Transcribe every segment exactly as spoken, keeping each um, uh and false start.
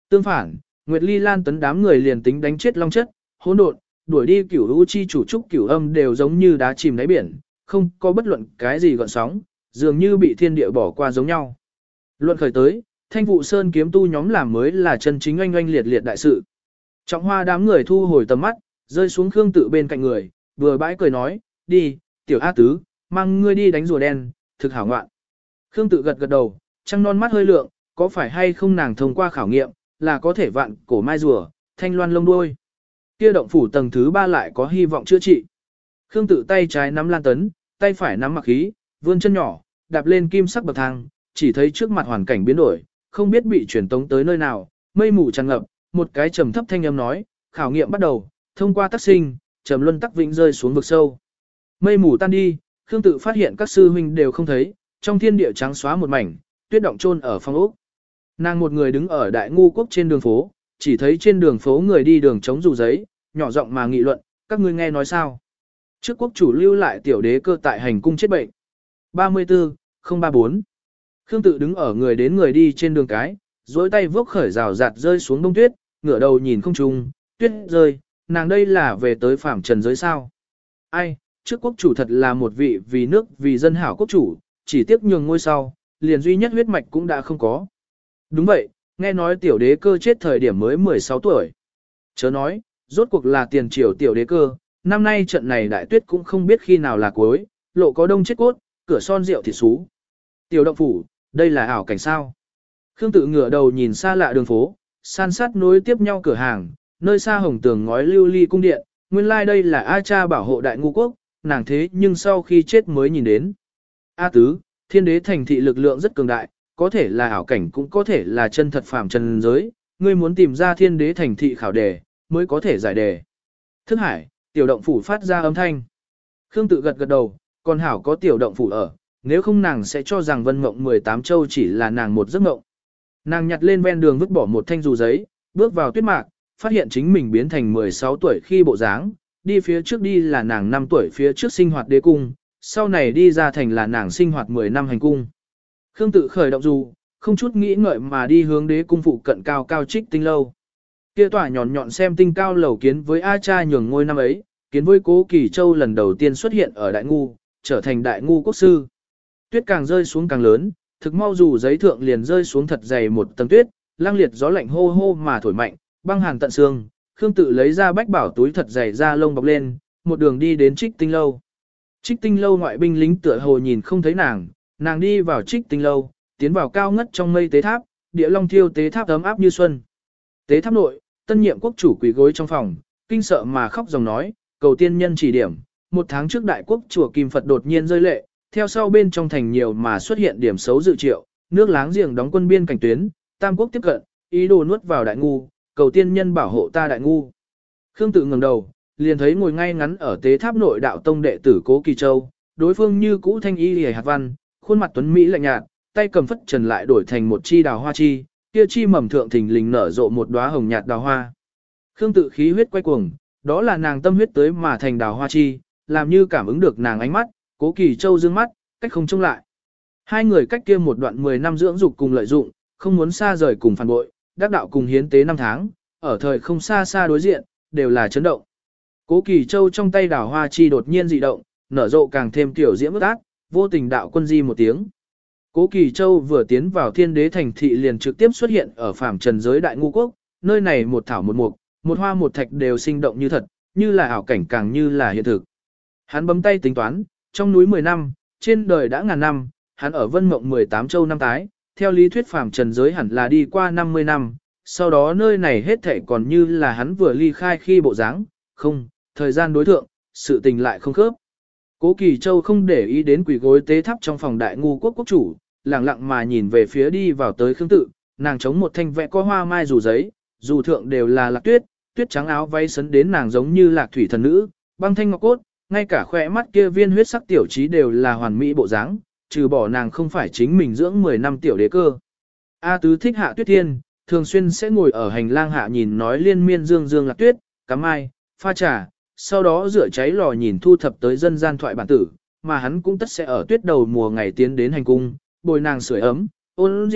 Tương phản, Nguyệt Ly Lan tấn đám người liền tính đánh chết long chất, hỗn độn, đuổi đi cửu u chi chủ trúc cửu âm đều giống như đá chìm đáy biển, không có bất luận cái gì gợn sóng, dường như bị thiên địa bỏ qua giống nhau. Luận khởi tới, Thanh Vụ Sơn kiếm tu nhóm làm mới là chân chính oanh oanh liệt liệt đại sự. Trọng Hoa đám người thu hồi tầm mắt, rơi xuống Khương Tự bên cạnh người, vừa bãi cười nói, đi, tiểu A Tứ, mang ngươi đi đánh rùa đen, thực hảo ngoạn. Khương Tự gật gật đầu, trăng non mắt hơi lượng, có phải hay không nàng thông qua khảo nghiệm, là có thể vạn cổ mai rùa, thanh loan lông đuôi. Kia động phủ tầng thứ ba lại có hy vọng chữa trị. Khương Tự tay trái nắm lan tấn, tay phải nắm mặc khí, vươn chân nhỏ, đạp lên kim sắc bậc thang, chỉ thấy trước mặt hoàn cảnh biến đổi, không biết bị chuyển tống tới nơi nào, mây mù tràn ngập, một cái trầm thấp thanh âm nói, khảo nghiệm bắt đầu, thông qua tác sinh, trầm luân tắc vĩnh rơi xuống vực sâu. Mây mù tan đi, Khương Tự phát hiện các sư huynh đều không thấy, trong thiên địa trắng xóa một mảnh, tuyết động chôn ở phong ốc. Nàng một người đứng ở Đại Ngu Quốc trên đường phố, chỉ thấy trên đường phố người đi đường chống dù giấy, nhỏ giọng mà nghị luận, các ngươi nghe nói sao? Trước quốc chủ lưu lại tiểu đế cơ tại hành cung chết bệnh. ba mươi tư, không ba bốn. Khương Tự đứng ở người đến người đi trên đường cái, duỗi tay vốc khởi rào rạt rơi xuống đông tuyết, ngửa đầu nhìn không trung, tuyết rơi, nàng đây là về tới phạm trần giới sao? Ai, trước quốc chủ thật là một vị vì nước vì dân hảo quốc chủ, chỉ tiếc nhường ngôi sau, liền duy nhất huyết mạch cũng đã không có. Đúng vậy, nghe nói tiểu đế cơ chết thời điểm mới mười sáu tuổi. Chớ nói, rốt cuộc là tiền triều tiểu đế cơ, năm nay trận này đại tuyết cũng không biết khi nào là cuối, lộ có đông chết cốt, cửa son rượu thịt xú. Tiểu động phủ, đây là ảo cảnh sao? Khương Tự ngửa đầu nhìn xa lạ đường phố, san sát nối tiếp nhau cửa hàng, nơi xa hồng tường ngói lưu ly cung điện, nguyên lai like đây là A Cha bảo hộ Đại Ngu Quốc, nàng thế nhưng sau khi chết mới nhìn đến. A Tứ, thiên đế thành thị lực lượng rất cường đại, có thể là ảo cảnh cũng có thể là chân thật phàm trần giới, ngươi muốn tìm ra thiên đế thành thị khảo đề, mới có thể giải đề. Thức hải, tiểu động phủ phát ra âm thanh. Khương Tự gật gật đầu, còn hảo có tiểu động phủ ở, nếu không nàng sẽ cho rằng Vân Mộng mười tám châu chỉ là nàng một giấc mộng. Nàng nhặt lên ven đường vứt bỏ một thanh dù giấy, bước vào tuyết mạc, phát hiện chính mình biến thành mười sáu tuổi khi bộ dáng, đi phía trước đi là nàng năm tuổi phía trước sinh hoạt đế cung, sau này đi ra thành là nàng sinh hoạt mười năm hành cung. Khương Tự khởi động dù, không chút nghĩ ngợi mà đi hướng đế cung phụ cận cao cao Trích Tinh lâu. Kia tỏa nhọn nhọn xem tinh cao lầu kiến với A Cha nhường ngôi năm ấy, kiến với Cố Kỳ Châu lần đầu tiên xuất hiện ở Đại Ngu, trở thành Đại Ngu Quốc sư. Tuyết càng rơi xuống càng lớn, thực mau dù giấy thượng liền rơi xuống thật dày một tầng tuyết, lang liệt gió lạnh hô hô mà thổi mạnh, băng hàn tận xương. Khương Tự lấy ra bách bảo túi thật dày da lông bọc lên, một đường đi đến Trích Tinh lâu. Trích Tinh lâu ngoại binh lính tựa hồ nhìn không thấy nàng, nàng đi vào Trích Tinh lâu, tiến vào cao ngất trong mây tế tháp, địa long thiêu tế tháp ấm áp như xuân. Tế tháp nội, tân nhiệm quốc chủ quỳ gối trong phòng, kinh sợ mà khóc dòng nói, cầu tiên nhân chỉ điểm, một tháng trước đại quốc chùa Kim Phật đột nhiên rơi lệ, theo sau bên trong thành nhiều mà xuất hiện điểm xấu dự triệu, nước láng giềng đóng quân biên cảnh tuyến, tam quốc tiếp cận, ý đồ nuốt vào Đại Ngu, cầu tiên nhân bảo hộ ta Đại Ngu. Khương Tự ngẩng đầu, liền thấy ngồi ngay ngắn ở tế tháp nội đạo tông đệ tử Cố Kỳ Châu, đối phương như cũ thanh y liễu hạt văn, khuôn mặt tuấn mỹ lạnh nhạt, tay cầm phất trần lại đổi thành một chi đào hoa chi, kia chi mầm thượng thình lình nở rộ một đóa hồng nhạt đào hoa. Khương Tự khí huyết quay cuồng, đó là nàng tâm huyết tới mà thành đào hoa chi, làm như cảm ứng được nàng ánh mắt, Cố Kỳ Châu dương mắt, cách không trông lại. Hai người cách kia một đoạn mười năm dưỡng dục cùng lợi dụng, không muốn xa rời cùng phản bội, đắc đạo cùng hiến tế năm tháng, ở thời không xa xa đối diện, đều là chấn động. Cố Kỳ Châu trong tay đào hoa chi đột nhiên dị động, nở rộ càng thêm tiểu diễm ước ác, vô tình đạo quân di một tiếng. Cố Kỳ Châu vừa tiến vào thiên đế thành thị liền trực tiếp xuất hiện ở phàm trần giới Đại Ngu Quốc, nơi này một thảo một mục, một hoa một thạch đều sinh động như thật, như là ảo cảnh càng như là hiện thực. Hắn bấm tay tính toán, trong núi mười năm, trên đời đã ngàn năm, hắn ở Vân Mộng mười tám châu năm tái, theo lý thuyết phàm trần giới hẳn là đi qua năm mươi năm, sau đó nơi này hết thảy còn như là hắn vừa ly khai khi bộ dáng, không, thời gian đối thượng, sự tình lại không khớp. Cố Kỳ Châu không để ý đến quỷ gối tế tháp trong phòng Đại Ngu Quốc quốc chủ, lặng lặng mà nhìn về phía đi vào tới Khương Tự, nàng chống một thanh vẽ có hoa mai dù giấy, dù thượng đều là lạc tuyết, tuyết trắng áo váy sấn đến nàng giống như lạc thủy thần nữ, băng thanh ngọc cốt, ngay cả khỏe mắt kia viên huyết sắc tiểu trí đều là hoàn mỹ bộ dáng, trừ bỏ nàng không phải chính mình dưỡng mười năm tiểu đế cơ. A Tứ thích Hạ Tuyết Thiên, thường xuyên sẽ ngồi ở hành lang hạ nhìn nói liên miên dương dương lạc tuyết, cắm ai, pha trà, sau đó rửa cháy lò nhìn thu thập tới dân gian thoại bản tử, mà hắn cũng tất sẽ ở tuyết đầu mùa ngày tiến đến hành cung, bồi nàng sưởi ấm, ôn rượu,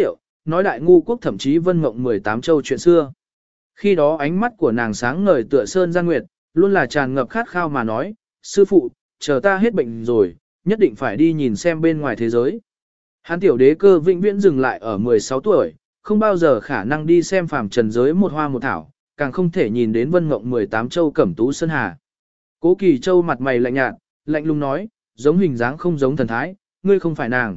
nói đại ngu quốc thậm chí vân mộng mười tám châu chuyện xưa. Khi đó ánh mắt của nàng sáng ngời tựa sơn gian nguyệt, luôn là tràn ngập khát khao mà nói, sư phụ, chờ ta hết bệnh rồi, nhất định phải đi nhìn xem bên ngoài thế giới. Hán tiểu đế cơ vĩnh viễn dừng lại ở mười sáu tuổi, không bao giờ khả năng đi xem phàm trần giới một hoa một thảo, càng không thể nhìn đến vân mộng mười tám châu cẩm tú sơn hà. Cố Kỳ Châu mặt mày lạnh nhạt, lạnh lùng nói, giống hình dáng không giống thần thái, ngươi không phải nàng.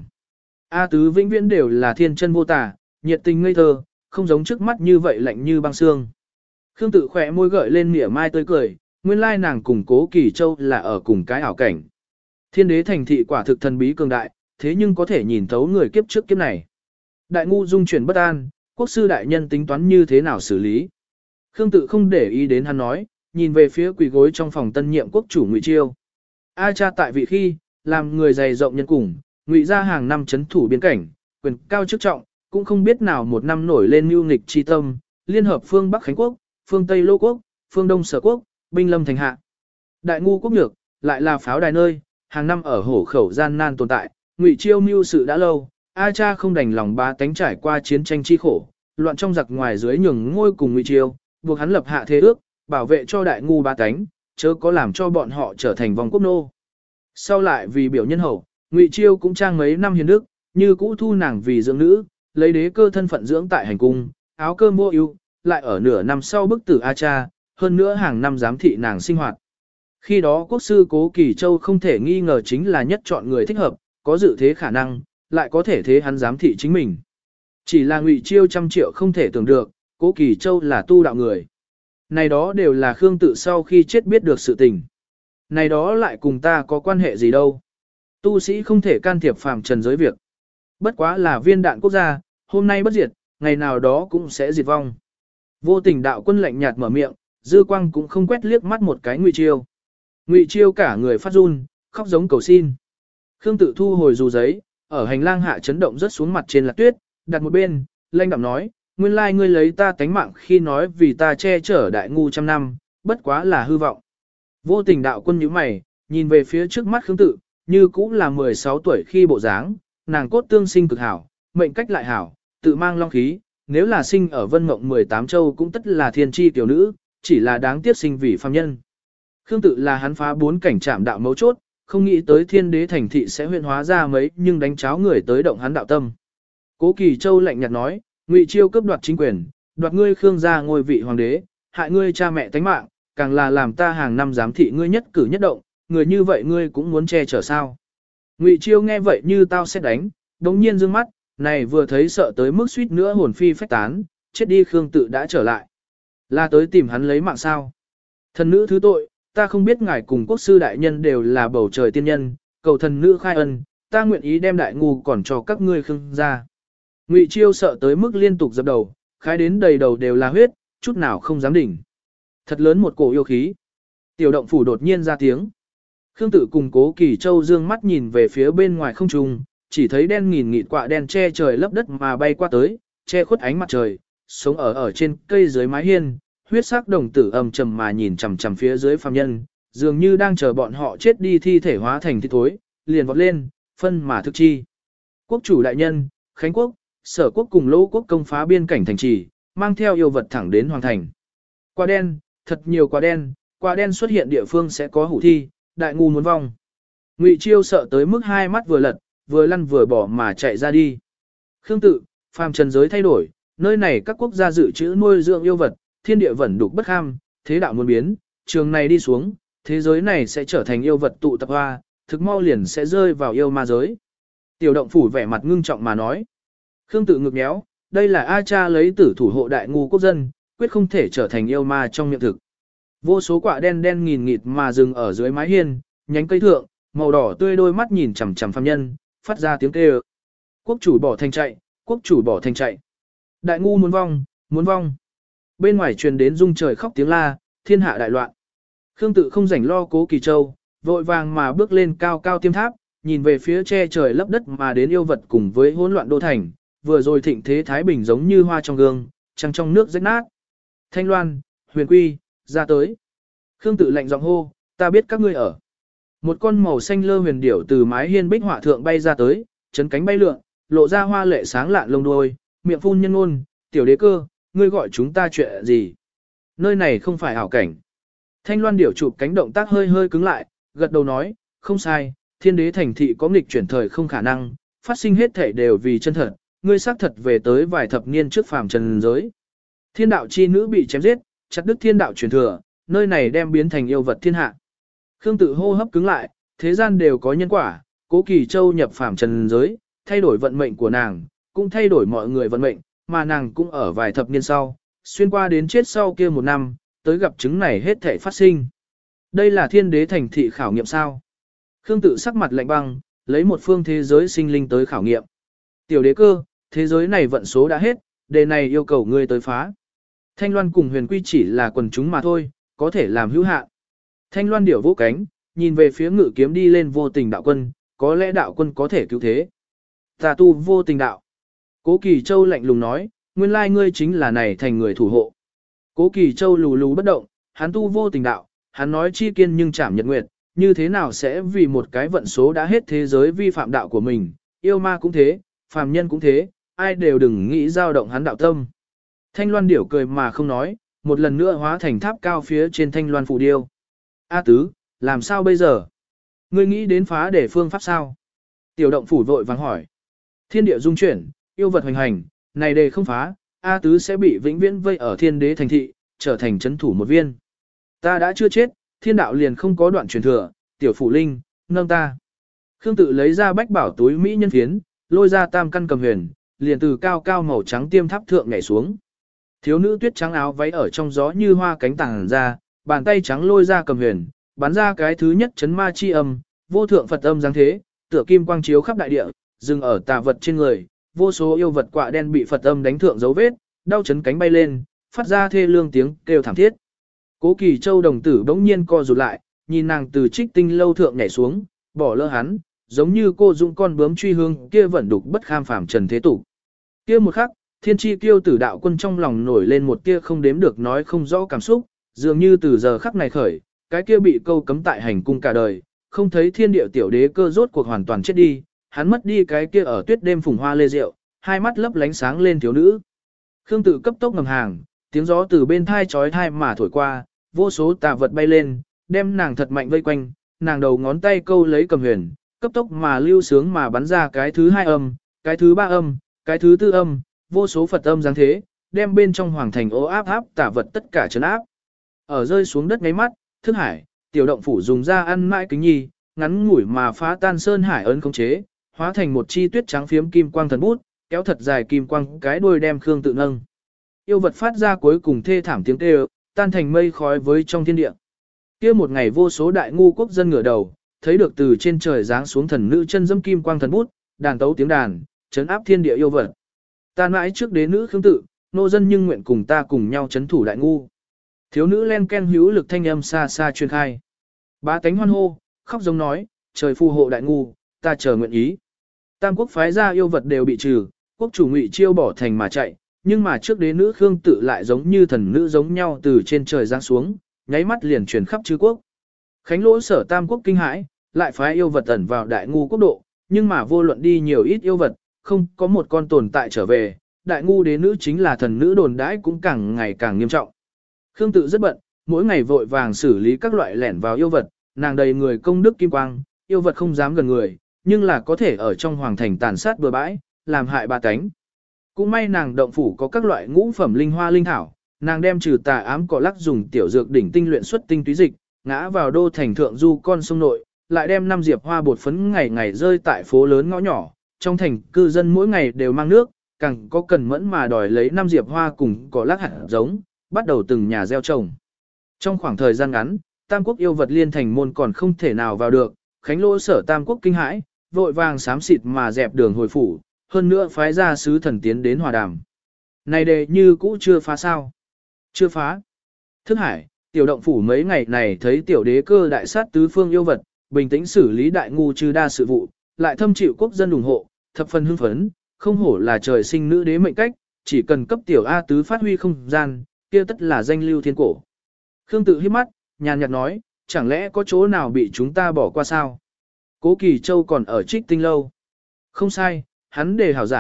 A tứ vĩnh viễn đều là thiên chân vô tả, nhiệt tình ngây thơ, không giống trước mắt như vậy lạnh như băng xương. Khương tự khỏe môi gợi lên mỉa mai tươi cười, nguyên lai nàng cùng Cố Kỳ Châu là ở cùng cái ảo cảnh. Thiên đế thành thị quả thực thần bí cường đại, thế nhưng có thể nhìn thấu người kiếp trước kiếp này. Đại ngu dung chuyển bất an, quốc sư đại nhân tính toán như thế nào xử lý. Khương tự không để ý đến hắn nói, nhìn về phía quỳ gối trong phòng tân nhiệm quốc chủ Ngụy Chiêu. A cha tại vị khi, làm người dày rộng nhân cùng, Ngụy ra hàng năm chấn thủ biên cảnh, quyền cao chức trọng, cũng không biết nào một năm nổi lên mưu nghịch chi tâm, liên hợp phương Bắc Khánh quốc, phương Tây Lô quốc, phương Đông Sở quốc, binh lâm thành hạ. Đại ngu quốc nhược, lại là pháo đài nơi, hàng năm ở hổ khẩu gian nan tồn tại, Ngụy Chiêu mưu sự đã lâu, A cha không đành lòng bá tánh trải qua chiến tranh chi khổ, loạn trong giặc ngoài dưới nhường ngôi cùng Ngụy Chiêu, buộc hắn lập hạ thế ước, bảo vệ cho đại ngu bá tánh, chớ có làm cho bọn họ trở thành vòng quốc nô. Sau lại vì biểu nhân hậu, Ngụy Chiêu cũng trang mấy năm hiền đức, như cũ thu nàng vì dưỡng nữ, lấy đế cơ thân phận dưỡng tại hành cung, áo cơm mua ưu, lại ở nửa năm sau bức tử A cha, hơn nữa hàng năm giám thị nàng sinh hoạt. Khi đó quốc sư Cố Kỳ Châu không thể nghi ngờ chính là nhất chọn người thích hợp, có dự thế khả năng, lại có thể thế hắn giám thị chính mình. Chỉ là Ngụy Chiêu trăm triệu không thể tưởng được, Cố Kỳ Châu là tu đạo người. Này đó đều là Khương tự sau khi chết biết được sự tình. Này đó lại cùng ta có quan hệ gì đâu. Tu sĩ không thể can thiệp phàm trần giới việc. Bất quá là viên đạn quốc gia, hôm nay bất diệt, ngày nào đó cũng sẽ diệt vong. Vô tình đạo quân lạnh nhạt mở miệng, dư quang cũng không quét liếc mắt một cái Ngụy Chiêu. Ngụy Chiêu cả người phát run, khóc giống cầu xin. Khương tự thu hồi dù giấy, ở hành lang hạ chấn động rất xuống mặt trên là tuyết, đặt một bên, lanh đạm nói, nguyên lai ngươi lấy ta tánh mạng khi nói vì ta che chở đại ngu trăm năm, bất quá là hư vọng. Vô tình đạo quân nhíu mày, nhìn về phía trước mắt Khương tự, như cũng là mười sáu tuổi khi bộ dáng, nàng cốt tương sinh cực hảo, mệnh cách lại hảo, tự mang long khí, nếu là sinh ở vân mộng mười tám châu cũng tất là thiên chi tiểu nữ, chỉ là đáng tiếc sinh vì phàm nhân. Khương tự là hắn phá bốn cảnh trạm đạo mấu chốt, không nghĩ tới thiên đế thành thị sẽ huyện hóa ra mấy nhưng đánh cháo người tới động hắn đạo tâm. Cố Kỳ Châu lạnh nhạt nói, Ngụy Chiêu cướp đoạt chính quyền, đoạt ngươi Khương gia ngôi vị hoàng đế, hại ngươi cha mẹ tánh mạng, càng là làm ta hàng năm giám thị ngươi nhất cử nhất động, người như vậy ngươi cũng muốn che chở sao. Ngụy Chiêu nghe vậy như tao sẽ đánh, đống nhiên dương mắt, này vừa thấy sợ tới mức suýt nữa hồn phi phách tán, chết đi Khương tự đã trở lại. Là tới tìm hắn lấy mạng sao. Thần nữ thứ tội, ta không biết ngài cùng quốc sư đại nhân đều là bầu trời tiên nhân, cầu thần nữ khai ân, ta nguyện ý đem đại ngu còn cho các ngươi Khương gia. Ngụy Chiêu sợ tới mức liên tục dập đầu, khái đến đầy đầu đều là huyết, chút nào không dám đỉnh. Thật lớn một cổ yêu khí. Tiểu động phủ đột nhiên ra tiếng. Khương tự cùng Cố Kỳ Châu dương mắt nhìn về phía bên ngoài không trung, chỉ thấy đen nghìn nghịt quạ đen che trời lấp đất mà bay qua tới, che khuất ánh mặt trời, sống ở ở trên cây dưới mái hiên, huyết sắc đồng tử ầm trầm mà nhìn chằm chằm phía dưới phàm nhân, dường như đang chờ bọn họ chết đi thi thể hóa thành thịt thối, liền vọt lên, phân mà thực chi. Quốc chủ đại nhân, Khánh quốc, Sở quốc cùng Lỗ quốc công phá biên cảnh thành trì, mang theo yêu vật thẳng đến hoàng thành. Quả đen, thật nhiều quả đen, quả đen xuất hiện địa phương sẽ có hủ thi, đại ngu muốn vong. Ngụy Chiêu sợ tới mức hai mắt vừa lật, vừa lăn vừa bỏ mà chạy ra đi. Khương tự, phàm trần giới thay đổi, nơi này các quốc gia dự trữ nuôi dưỡng yêu vật, thiên địa vẩn đục bất ham, thế đạo muốn biến, trường này đi xuống, thế giới này sẽ trở thành yêu vật tụ tập hoa, thực mau liền sẽ rơi vào yêu ma giới. Tiểu động phủ vẻ mặt ngưng trọng mà nói. Khương tự ngực méo, đây là A cha lấy tử thủ hộ đại ngu quốc dân, quyết không thể trở thành yêu ma trong miệng thực. Vô số quả đen đen nghìn nghịt mà dừng ở dưới mái hiên, nhánh cây thượng, màu đỏ tươi đôi mắt nhìn chằm chằm phàm nhân, phát ra tiếng kêu. Quốc chủ bỏ thành chạy, quốc chủ bỏ thành chạy. Đại ngu muốn vong, muốn vong. Bên ngoài truyền đến rung trời khóc tiếng la, thiên hạ đại loạn. Khương tự không rảnh lo Cố Kỳ Châu, vội vàng mà bước lên cao cao tiêm tháp, nhìn về phía che trời lấp đất mà đến yêu vật cùng với hỗn loạn đô thành, vừa rồi thịnh thế thái bình giống như hoa trong gương, trăng trong nước rách nát. Thanh Loan, Huyền Quy, ra tới. Khương tự lạnh giọng hô, ta biết các ngươi ở. Một con màu xanh lơ huyền điểu từ mái hiên bích họa thượng bay ra tới, chấn cánh bay lượn, lộ ra hoa lệ sáng lạn lông đuôi, miệng phun nhân ngôn, tiểu đế cơ, ngươi gọi chúng ta chuyện gì? Nơi này không phải ảo cảnh. Thanh Loan điểu chụp cánh động tác hơi hơi cứng lại, gật đầu nói, không sai, thiên đế thành thị có nghịch chuyển thời không khả năng, phát sinh hết thể đều vì chân thật, ngươi xác thật về tới vài thập niên trước phàm trần giới. Thiên đạo chi nữ bị chém giết, chặt đứt thiên đạo truyền thừa, nơi này đem biến thành yêu vật thiên hạ. Khương Tự hô hấp cứng lại, thế gian đều có nhân quả, Cố Kỳ Châu nhập phàm trần giới, thay đổi vận mệnh của nàng, cũng thay đổi mọi người vận mệnh, mà nàng cũng ở vài thập niên sau, xuyên qua đến chết sau kia một năm, tới gặp chứng này hết thể phát sinh. Đây là thiên đế thành thị khảo nghiệm sao? Khương Tự sắc mặt lạnh băng, lấy một phương thế giới sinh linh tới khảo nghiệm. Tiểu đế cơ, thế giới này vận số đã hết, đề này yêu cầu ngươi tới phá. Thanh Loan cùng Huyền Quy chỉ là quần chúng mà thôi, có thể làm hữu hạn. Thanh Loan điểu vỗ cánh, nhìn về phía Ngự Kiếm đi lên vô tình đạo quân, có lẽ đạo quân có thể cứu thế. Ta tu vô tình đạo. Cố Kỳ Châu lạnh lùng nói, nguyên lai ngươi chính là này thành người thủ hộ. Cố Kỳ Châu lù lù bất động, hắn tu vô tình đạo, hắn nói chi kiên nhưng chảm nhật nguyệt, như thế nào sẽ vì một cái vận số đã hết thế giới vi phạm đạo của mình, yêu ma cũng thế, phàm nhân cũng thế, ai đều đừng nghĩ dao động hắn đạo tâm. Thanh Loan điểu cười mà không nói, một lần nữa hóa thành tháp cao phía trên Thanh Loan phù điêu. A tứ, làm sao bây giờ? Ngươi nghĩ đến phá để phương pháp sao? Tiểu động phủ vội vàng hỏi. Thiên địa dung chuyển, yêu vật hoành hành, này đề không phá, A tứ sẽ bị vĩnh viễn vây ở thiên đế thành thị, trở thành chấn thủ một viên. Ta đã chưa chết, thiên đạo liền không có đoạn truyền thừa, tiểu phủ linh, nâng ta. Khương Tự lấy ra bách bảo túi mỹ nhân phiến, lôi ra tam căn cầm huyền, liền từ cao cao màu trắng tiêm tháp thượng nhảy xuống. Thiếu nữ tuyết trắng áo váy ở trong gió như hoa cánh tàng ra, bàn tay trắng lôi ra cầm huyền, bắn ra cái thứ nhất chấn ma chi âm, vô thượng Phật âm giáng thế, tựa kim quang chiếu khắp đại địa, dừng ở tà vật trên người, vô số yêu vật quạ đen bị Phật âm đánh thượng dấu vết, đau chấn cánh bay lên, phát ra thê lương tiếng kêu thảm thiết. Cố Kỳ Châu đồng tử bỗng nhiên co rụt lại, nhìn nàng từ trích tinh lâu thượng nhảy xuống, bỏ lỡ hắn, giống như cô dũng con bướm truy hương kia vẫn đục bất kham phàm trần thế tục. Kia một khắc, thiên chi kiêu tử đạo quân trong lòng nổi lên một tia không đếm được nói không rõ cảm xúc, dường như từ giờ khắc này khởi, cái kia bị câu cấm tại hành cung cả đời, không thấy thiên địa tiểu đế cơ rốt cuộc hoàn toàn chết đi, hắn mất đi cái kia ở tuyết đêm phùng hoa lê rượu, hai mắt lấp lánh sáng lên thiếu nữ. Khương Tự cấp tốc ngầm hàng, tiếng gió từ bên thai chói thai mà thổi qua, vô số tà vật bay lên, đem nàng thật mạnh vây quanh, nàng đầu ngón tay câu lấy cầm huyền, cấp tốc mà lưu sướng mà bắn ra cái thứ hai âm, cái thứ ba âm, cái thứ tư âm, vô số Phật âm giáng thế, đem bên trong hoàng thành ố áp áp tà vật tất cả trấn áp. Ở rơi xuống đất ngáy mắt, thức hải, tiểu động phủ dùng ra ăn mãi kính nhi, ngắn ngủi mà phá tan sơn hải ấn khống chế, hóa thành một chi tuyết trắng phiếm kim quang thần bút, kéo thật dài kim quang cái đuôi đem Khương Tự nâng. Yêu vật phát ra cuối cùng thê thảm tiếng kêu, tan thành mây khói với trong thiên địa. Kia một ngày vô số đại ngu quốc dân ngửa đầu, thấy được từ trên trời giáng xuống thần nữ chân dâm kim quang thần bút, đàn tấu tiếng đàn, trấn áp thiên địa yêu vật. Ta mãi trước đế nữ Khương Tự, nô dân nhưng nguyện cùng ta cùng nhau trấn thủ đại ngu. Thiếu nữ len ken hữu lực thanh âm xa xa truyền khai. Bá tánh hoan hô, khóc giống nói, trời phù hộ đại ngu, ta chờ nguyện ý. Tam quốc phái ra yêu vật đều bị trừ, quốc chủ Ngụy Chiêu bỏ thành mà chạy, nhưng mà trước đế nữ Khương Tự lại giống như thần nữ giống nhau từ trên trời giáng xuống, nháy mắt liền truyền khắp chư quốc. Khánh lỗ sở tam quốc kinh hãi, lại phái yêu vật ẩn vào đại ngu quốc độ, nhưng mà vô luận đi nhiều ít yêu vật, không có một con tồn tại trở về, đại ngu đế nữ chính là thần nữ đồn đãi cũng càng ngày càng nghiêm trọng. Khương Tự rất bận, mỗi ngày vội vàng xử lý các loại lẻn vào yêu vật, nàng đầy người công đức kim quang, yêu vật không dám gần người, nhưng là có thể ở trong hoàng thành tàn sát bừa bãi, làm hại ba cánh. Cũng may nàng động phủ có các loại ngũ phẩm linh hoa linh thảo, nàng đem trừ tà ám cỏ lắc dùng tiểu dược đỉnh tinh luyện xuất tinh túy dịch, ngã vào đô thành thượng du con sông nội, lại đem năm diệp hoa bột phấn ngày ngày rơi tại phố lớn ngõ nhỏ, trong thành cư dân mỗi ngày đều mang nước, càng có cần mẫn mà đòi lấy năm diệp hoa cùng cỏ lắc hạt giống, bắt đầu từng nhà gieo trồng. Trong khoảng thời gian ngắn, Tam quốc yêu vật liên thành môn còn không thể nào vào được, Khánh lỗ sở Tam quốc kinh hãi, vội vàng xám xịt mà dẹp đường hồi phủ, hơn nữa phái ra sứ thần tiến đến hòa đàm. Này đề như cũ chưa phá sao? Chưa phá. Thức hải, tiểu động phủ mấy ngày này thấy tiểu đế cơ đại sát tứ phương yêu vật, bình tĩnh xử lý đại ngu trừ đa sự vụ, lại thâm chịu quốc dân ủng hộ, thập phần hưng phấn, không hổ là trời sinh nữ đế mệnh cách, chỉ cần cấp tiểu A tứ phát huy không gian, kia tất là danh lưu thiên cổ. Khương Tự hít mắt, nhàn nhạt nói, chẳng lẽ có chỗ nào bị chúng ta bỏ qua sao? Cố Kỳ Châu còn ở Trích Tinh lâu. Không sai, hắn đề hảo giải,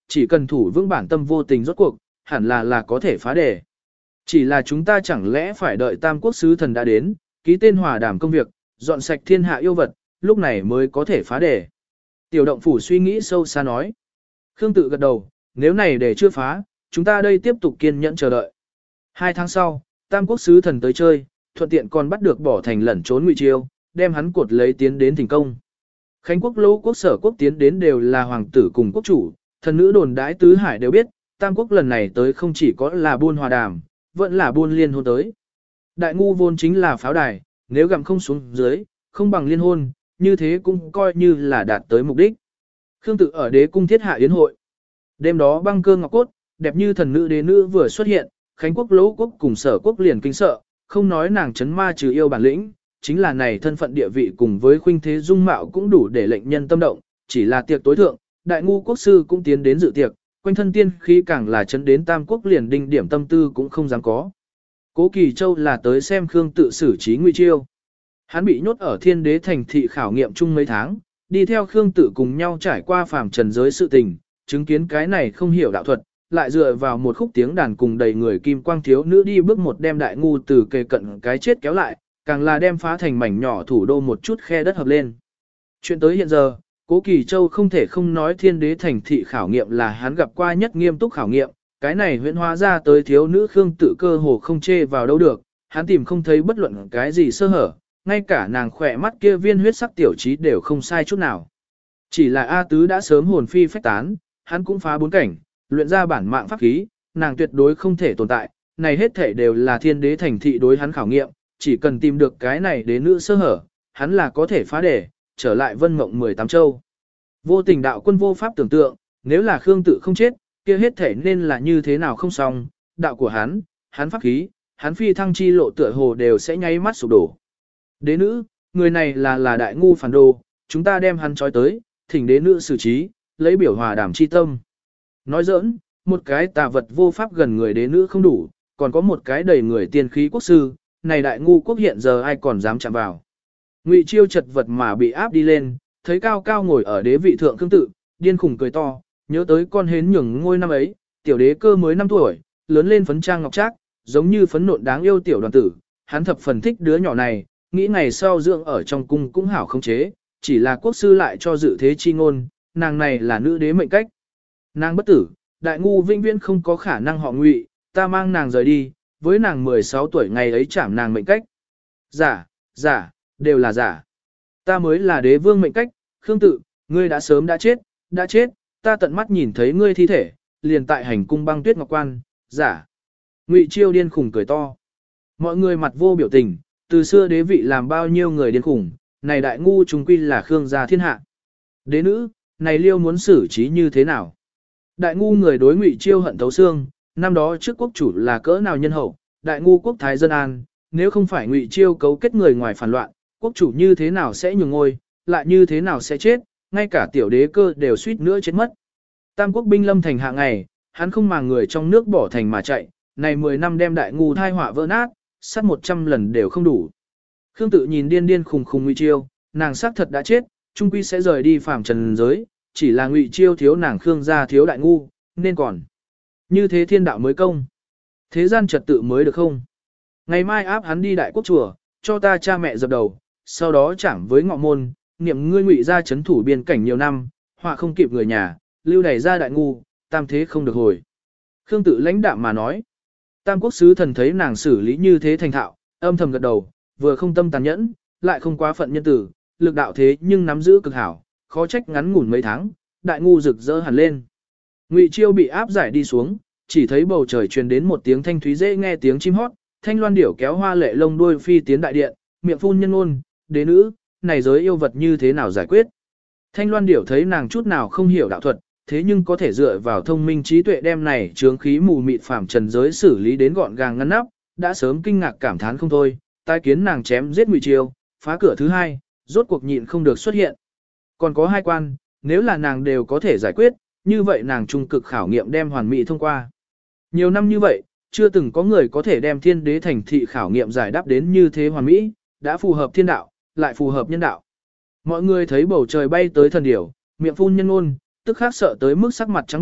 chỉ cần thủ vững bản tâm vô tình rốt cuộc, hẳn là là có thể phá đề. Chỉ là chúng ta chẳng lẽ phải đợi tam quốc sứ thần đã đến, ký tên hòa đàm công việc, dọn sạch thiên hạ yêu vật, lúc này mới có thể phá đề. Tiểu động phủ suy nghĩ sâu xa nói. Khương Tự gật đầu, nếu này để chưa phá, chúng ta đây tiếp tục kiên nhẫn chờ đợi. Hai tháng sau, tam quốc sứ thần tới chơi, thuận tiện còn bắt được bỏ thành lẩn trốn Ngụy Chiêu, đem hắn cột lấy tiến đến thành công. Khánh quốc lỗ quốc sở quốc tiến đến đều là hoàng tử cùng quốc chủ, thần nữ đồn đãi tứ hải đều biết, tam quốc lần này tới không chỉ có là buôn hòa đàm, vẫn là buôn liên hôn tới. Đại ngu vốn chính là pháo đài, nếu gặm không xuống dưới, không bằng liên hôn, như thế cũng coi như là đạt tới mục đích. Khương Tự ở đế cung thiết hạ yến hội. Đêm đó băng cơ ngọc cốt, đẹp như thần nữ đế nữ vừa xuất hiện, Khánh quốc lỗ quốc cùng sở quốc liền kinh sợ, không nói nàng chấn ma trừ yêu bản lĩnh, chính là này thân phận địa vị cùng với khuynh thế dung mạo cũng đủ để lệnh nhân tâm động, chỉ là tiệc tối thượng, đại ngu quốc sư cũng tiến đến dự tiệc, quanh thân tiên khí càng là chấn đến tam quốc liền đinh điểm tâm tư cũng không dám có. Cố Kỳ Châu là tới xem Khương Tự xử trí Ngụy Chiêu. Hắn bị nhốt ở thiên đế thành thị khảo nghiệm chung mấy tháng, đi theo Khương Tự cùng nhau trải qua phàm trần giới sự tình, chứng kiến cái này không hiểu đạo thuật, lại dựa vào một khúc tiếng đàn cùng đầy người kim quang thiếu nữ đi bước một đem đại ngu từ kề cận cái chết kéo lại, càng là đem phá thành mảnh nhỏ thủ đô một chút khe đất hợp lên. Chuyện tới hiện giờ, Cố Kỳ Châu không thể không nói thiên đế thành thị khảo nghiệm là hắn gặp qua nhất nghiêm túc khảo nghiệm, cái này huyễn hóa ra tới thiếu nữ Khương Tự cơ hồ không chê vào đâu được, hắn tìm không thấy bất luận cái gì sơ hở, ngay cả nàng khỏe mắt kia viên huyết sắc tiểu trí đều không sai chút nào. Chỉ là A Tứ đã sớm hồn phi phách tán, hắn cũng phá bốn cảnh, luyện ra bản mạng pháp khí, nàng tuyệt đối không thể tồn tại, này hết thể đều là thiên đế thành thị đối hắn khảo nghiệm, chỉ cần tìm được cái này đế nữ sơ hở, hắn là có thể phá đề, trở lại vân mộng mười tám châu. Vô tình đạo quân vô pháp tưởng tượng, nếu là Khương Tự không chết, kia hết thể nên là như thế nào không xong, đạo của hắn, hắn pháp khí, hắn phi thăng chi lộ tựa hồ đều sẽ nháy mắt sụp đổ. Đế nữ, người này là là đại ngu phản đồ, chúng ta đem hắn trói tới, thỉnh đế nữ xử trí, lấy biểu hòa đảm chi tâm. Nói giỡn, một cái tà vật vô pháp gần người đế nữ không đủ, còn có một cái đầy người tiên khí quốc sư, này đại ngu quốc hiện giờ ai còn dám chạm vào. Ngụy Chiêu chật vật mà bị áp đi lên, thấy cao cao ngồi ở đế vị thượng Khương Tự, điên khủng cười to, nhớ tới con hến nhường ngôi năm ấy, tiểu đế cơ mới năm tuổi, lớn lên phấn trang ngọc trác, giống như phấn nộn đáng yêu tiểu đoàn tử, hắn thập phần thích đứa nhỏ này, nghĩ ngày sau dưỡng ở trong cung cũng hảo không chế, chỉ là quốc sư lại cho dự thế chi ngôn, nàng này là nữ đế mệnh cách. Nàng bất tử, đại ngu vĩnh viễn không có khả năng họ Ngụy, ta mang nàng rời đi, với nàng mười sáu tuổi ngày ấy chảm nàng mệnh cách. Giả, giả, đều là giả. Ta mới là đế vương mệnh cách, Khương Tự, ngươi đã sớm đã chết, đã chết, ta tận mắt nhìn thấy ngươi thi thể, liền tại hành cung băng tuyết ngọc quan, giả. Ngụy Chiêu điên khủng cười to. Mọi người mặt vô biểu tình, từ xưa đế vị làm bao nhiêu người điên khủng, này đại ngu trùng quy là Khương gia thiên hạ. Đế nữ, này liêu muốn xử trí như thế nào? Đại ngu người đối Ngụy Chiêu hận thấu xương, năm đó trước quốc chủ là cỡ nào nhân hậu, đại ngu quốc thái dân an, nếu không phải Ngụy Chiêu cấu kết người ngoài phản loạn, quốc chủ như thế nào sẽ nhường ngôi, lại như thế nào sẽ chết, ngay cả tiểu đế cơ đều suýt nữa chết mất. Tam quốc binh lâm thành hạ ngày, hắn không màng người trong nước bỏ thành mà chạy, này mười năm đem đại ngu thai họa vỡ nát, sát một trăm lần đều không đủ. Khương Tự nhìn điên điên khùng khùng Ngụy Chiêu, nàng xác thật đã chết, trung quy sẽ rời đi phàm trần giới, chỉ là Ngụy Chiêu thiếu nàng Khương gia thiếu đại ngu, nên còn. Như thế thiên đạo mới công. Thế gian trật tự mới được không? Ngày mai áp hắn đi đại quốc chùa, cho ta cha mẹ dập đầu, sau đó chẳng với ngọ môn, niệm ngươi Ngụy gia chấn thủ biên cảnh nhiều năm, họa không kịp người nhà, lưu đày ra đại ngu, tam thế không được hồi. Khương Tự lãnh đạm mà nói. Tam quốc sứ thần thấy nàng xử lý như thế thành thạo, âm thầm gật đầu, vừa không tâm tàn nhẫn, lại không quá phận nhân tử, lực đạo thế nhưng nắm giữ cực hảo, khó trách ngắn ngủn mấy tháng, đại ngu rực rỡ hẳn lên. Ngụy Chiêu bị áp giải đi xuống, chỉ thấy bầu trời truyền đến một tiếng thanh thúy dễ nghe tiếng chim hót, thanh loan điểu kéo hoa lệ lông đuôi phi tiến đại điện, miệng phun nhân ôn, đế nữ, này giới yêu vật như thế nào giải quyết. Thanh loan điểu thấy nàng chút nào không hiểu đạo thuật, thế nhưng có thể dựa vào thông minh trí tuệ đem này chướng khí mù mịt phàm trần giới xử lý đến gọn gàng ngăn nắp, đã sớm kinh ngạc cảm thán không thôi, tai kiến nàng chém giết Ngụy Chiêu, phá cửa thứ hai, rốt cuộc nhịn không được xuất hiện. Còn có hai quan, nếu là nàng đều có thể giải quyết, như vậy nàng trung cực khảo nghiệm đem hoàn mỹ thông qua. Nhiều năm như vậy, chưa từng có người có thể đem thiên đế thành thị khảo nghiệm giải đáp đến như thế hoàn mỹ, đã phù hợp thiên đạo, lại phù hợp nhân đạo. Mọi người thấy bầu trời bay tới thần điểu, miệng phun nhân ôn, tức khắc sợ tới mức sắc mặt trắng bệnh,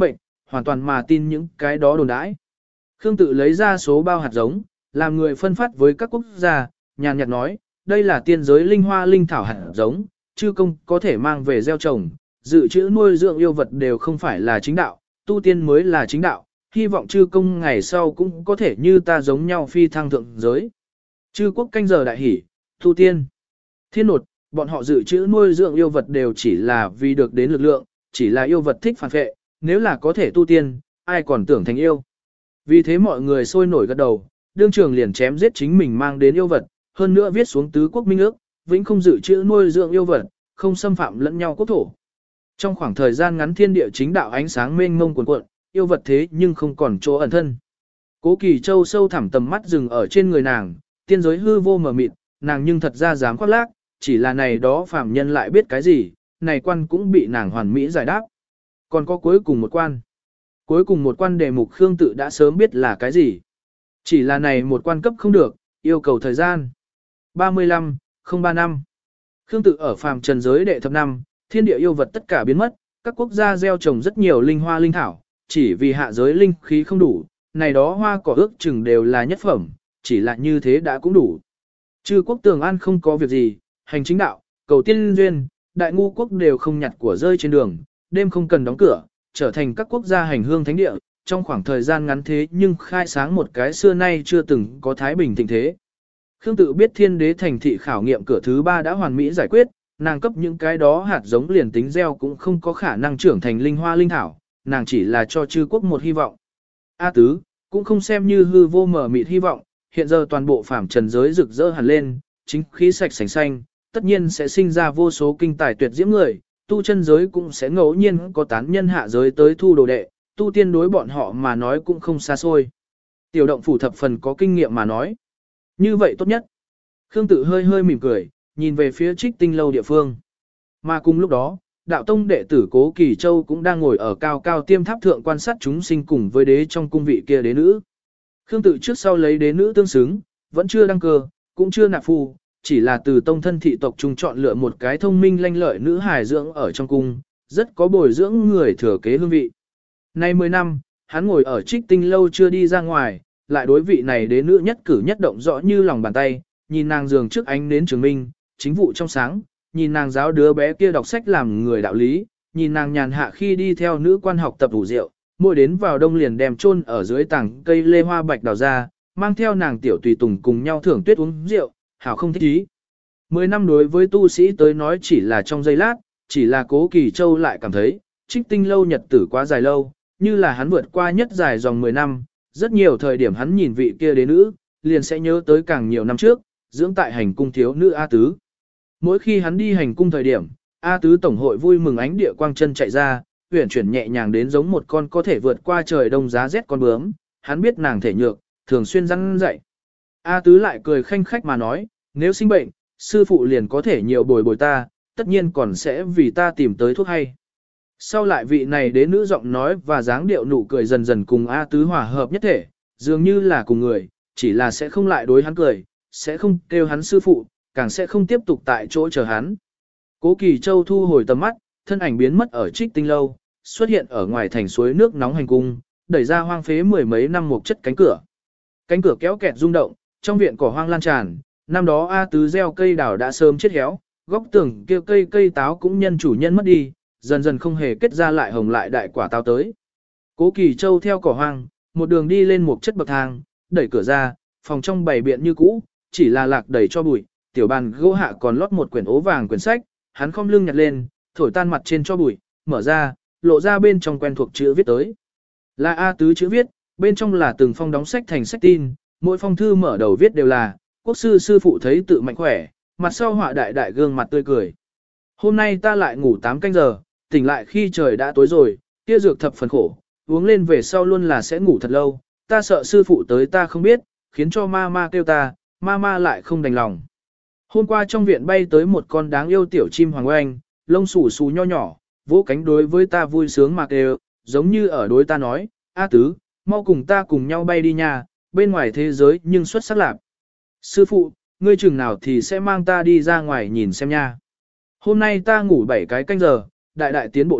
hoàn toàn mà tin những cái đó đồn đãi. Khương Tự lấy ra số bao hạt giống, làm người phân phát với các quốc gia, nhàn nhạt nói, đây là tiên giới linh hoa linh thảo hạt giống, chư công có thể mang về gieo trồng, dự trữ nuôi dưỡng yêu vật đều không phải là chính đạo, tu tiên mới là chính đạo, hy vọng chư công ngày sau cũng có thể như ta giống nhau phi thăng thượng giới. Chư quốc canh giờ đại hỷ, tu tiên. Thiên nột, bọn họ dự trữ nuôi dưỡng yêu vật đều chỉ là vì được đến lực lượng, chỉ là yêu vật thích phản vệ, nếu là có thể tu tiên, ai còn tưởng thành yêu. Vì thế mọi người sôi nổi gật đầu, đương trường liền chém giết chính mình mang đến yêu vật, hơn nữa viết xuống tứ quốc minh ước, vĩnh không dự trữ nuôi dưỡng yêu vật, không xâm phạm lẫn nhau quốc thổ. Trong khoảng thời gian ngắn thiên địa chính đạo ánh sáng mênh mông cuồn cuộn, yêu vật thế nhưng không còn chỗ ẩn thân. Cố Kỳ Châu sâu thẳm tầm mắt dừng ở trên người nàng, tiên giới hư vô mờ mịt, nàng nhưng thật ra dám khoác lác, chỉ là này đó phàm nhân lại biết cái gì, này quan cũng bị nàng hoàn mỹ giải đáp. Còn có cuối cùng một quan. Cuối cùng một quan đề mục Khương Tự đã sớm biết là cái gì. Chỉ là này một quan cấp không được, yêu cầu thời gian. ba mươi lăm, không ba năm. Khương Tự ở phàm trần giới đệ thập năm, thiên địa yêu vật tất cả biến mất, các quốc gia gieo trồng rất nhiều linh hoa linh thảo, chỉ vì hạ giới linh khí không đủ, này đó hoa cỏ ước chừng đều là nhất phẩm, chỉ là như thế đã cũng đủ. Chư quốc tường an không có việc gì, hành chính đạo, cầu tiên duyên, đại ngu quốc đều không nhặt của rơi trên đường, đêm không cần đóng cửa, trở thành các quốc gia hành hương thánh địa, trong khoảng thời gian ngắn thế nhưng khai sáng một cái xưa nay chưa từng có thái bình thịnh thế. Khương Tự biết thiên đế thành thị khảo nghiệm cửa thứ ba đã hoàn mỹ giải quyết, nàng cấp những cái đó hạt giống liền tính gieo cũng không có khả năng trưởng thành linh hoa linh thảo, nàng chỉ là cho chư quốc một hy vọng. A tứ, cũng không xem như hư vô mở mịt hy vọng, hiện giờ toàn bộ phàm trần giới rực rỡ hẳn lên, chính khí sạch sành xanh, tất nhiên sẽ sinh ra vô số kinh tài tuyệt diễm người, tu chân giới cũng sẽ ngẫu nhiên có tán nhân hạ giới tới thu đồ đệ, tu tiên đối bọn họ mà nói cũng không xa xôi. Tiểu động phủ thập phần có kinh nghiệm mà nói. Như vậy tốt nhất. Khương Tự hơi hơi mỉm cười, nhìn về phía Trích Tinh lâu địa phương. Mà cùng lúc đó, đạo tông đệ tử Cố Kỳ Châu cũng đang ngồi ở cao cao tiêm tháp thượng quan sát chúng sinh cùng với đế trong cung vị kia đế nữ. Khương Tự trước sau lấy đế nữ tương xứng, vẫn chưa đăng cơ, cũng chưa nạp phu, chỉ là từ tông thân thị tộc trung chọn lựa một cái thông minh lanh lợi nữ hài dưỡng ở trong cung, rất có bồi dưỡng người thừa kế hương vị. Nay mười năm, hắn ngồi ở Trích Tinh lâu chưa đi ra ngoài, lại đối vị này đế nữ nhất cử nhất động rõ như lòng bàn tay, nhìn nàng giường trước ánh nến trường minh, chính vụ trong sáng, nhìn nàng giáo đứa bé kia đọc sách làm người đạo lý, nhìn nàng nhàn hạ khi đi theo nữ quan học tập ủ rượu, mỗi đến vào đông liền đem chôn ở dưới tảng cây lê hoa bạch đào ra, mang theo nàng tiểu tùy tùng cùng nhau thưởng tuyết uống rượu, hảo không thích ý. Mười năm đối với tu sĩ tới nói chỉ là trong giây lát, chỉ là Cố Kỳ Châu lại cảm thấy, Trích Tinh lâu nhật tử quá dài lâu, như là hắn vượt qua nhất dài dòng mười năm, rất nhiều thời điểm hắn nhìn vị kia đế nữ, liền sẽ nhớ tới càng nhiều năm trước, dưỡng tại hành cung thiếu nữ A Tứ. Mỗi khi hắn đi hành cung thời điểm, A Tứ tổng hội vui mừng ánh địa quang chân chạy ra, uyển chuyển nhẹ nhàng đến giống một con có thể vượt qua trời đông giá rét con bướm, hắn biết nàng thể nhược, thường xuyên răn dạy. A Tứ lại cười khanh khách mà nói, nếu sinh bệnh, sư phụ liền có thể nhiều bồi bồi ta, tất nhiên còn sẽ vì ta tìm tới thuốc hay. Sau lại vị này đế nữ giọng nói và dáng điệu nụ cười dần dần cùng A Tứ hòa hợp nhất thể, dường như là cùng người, chỉ là sẽ không lại đối hắn cười, sẽ không kêu hắn sư phụ, càng sẽ không tiếp tục tại chỗ chờ hắn. Cố Kỳ Châu thu hồi tầm mắt, thân ảnh biến mất ở Trích Tinh lâu, xuất hiện ở ngoài thành suối nước nóng hành cung, đẩy ra hoang phế mười mấy năm một chất cánh cửa. Cánh cửa kéo kẹt rung động, trong viện cỏ hoang lan tràn, năm đó A Tứ gieo cây đào đã sớm chết héo, góc tường kia cây cây táo cũng nhân chủ nhân mất đi, dần dần không hề kết ra lại hồng lại đại quả táo tới. Cố Kỳ Châu theo cỏ hoang, một đường đi lên một chất bậc thang, đẩy cửa ra, phòng trong bày biện như cũ, chỉ là lạc đầy cho bụi, tiểu bàn gỗ hạ còn lót một quyển ố vàng quyển sách, hắn khom lưng nhặt lên, thổi tan mặt trên cho bụi, mở ra, lộ ra bên trong quen thuộc chữ viết tới. Là A Tứ chữ viết, bên trong là từng phong đóng sách thành sách tin, mỗi phong thư mở đầu viết đều là, quốc sư sư phụ thấy tự mạnh khỏe, mặt sau họa đại đại gương mặt tươi cười. Hôm nay ta lại ngủ tám canh giờ, tỉnh lại khi trời đã tối rồi, kia dược thập phần khổ, uống lên về sau luôn là sẽ ngủ thật lâu, ta sợ sư phụ tới ta không biết, khiến cho ma ma kêu ta, ma ma lại không đành lòng. Hôm qua trong viện bay tới một con đáng yêu tiểu chim hoàng oanh, lông xù xù nho nhỏ, vỗ cánh đối với ta vui sướng mà kêu, giống như ở đối ta nói, A Tứ, mau cùng ta cùng nhau bay đi nha, bên ngoài thế giới nhưng xuất sắc lạc. Sư phụ, ngươi chừng nào thì sẽ mang ta đi ra ngoài nhìn xem nha. Hôm nay ta ngủ bảy cái canh giờ, đại đại tiến bộ lạc,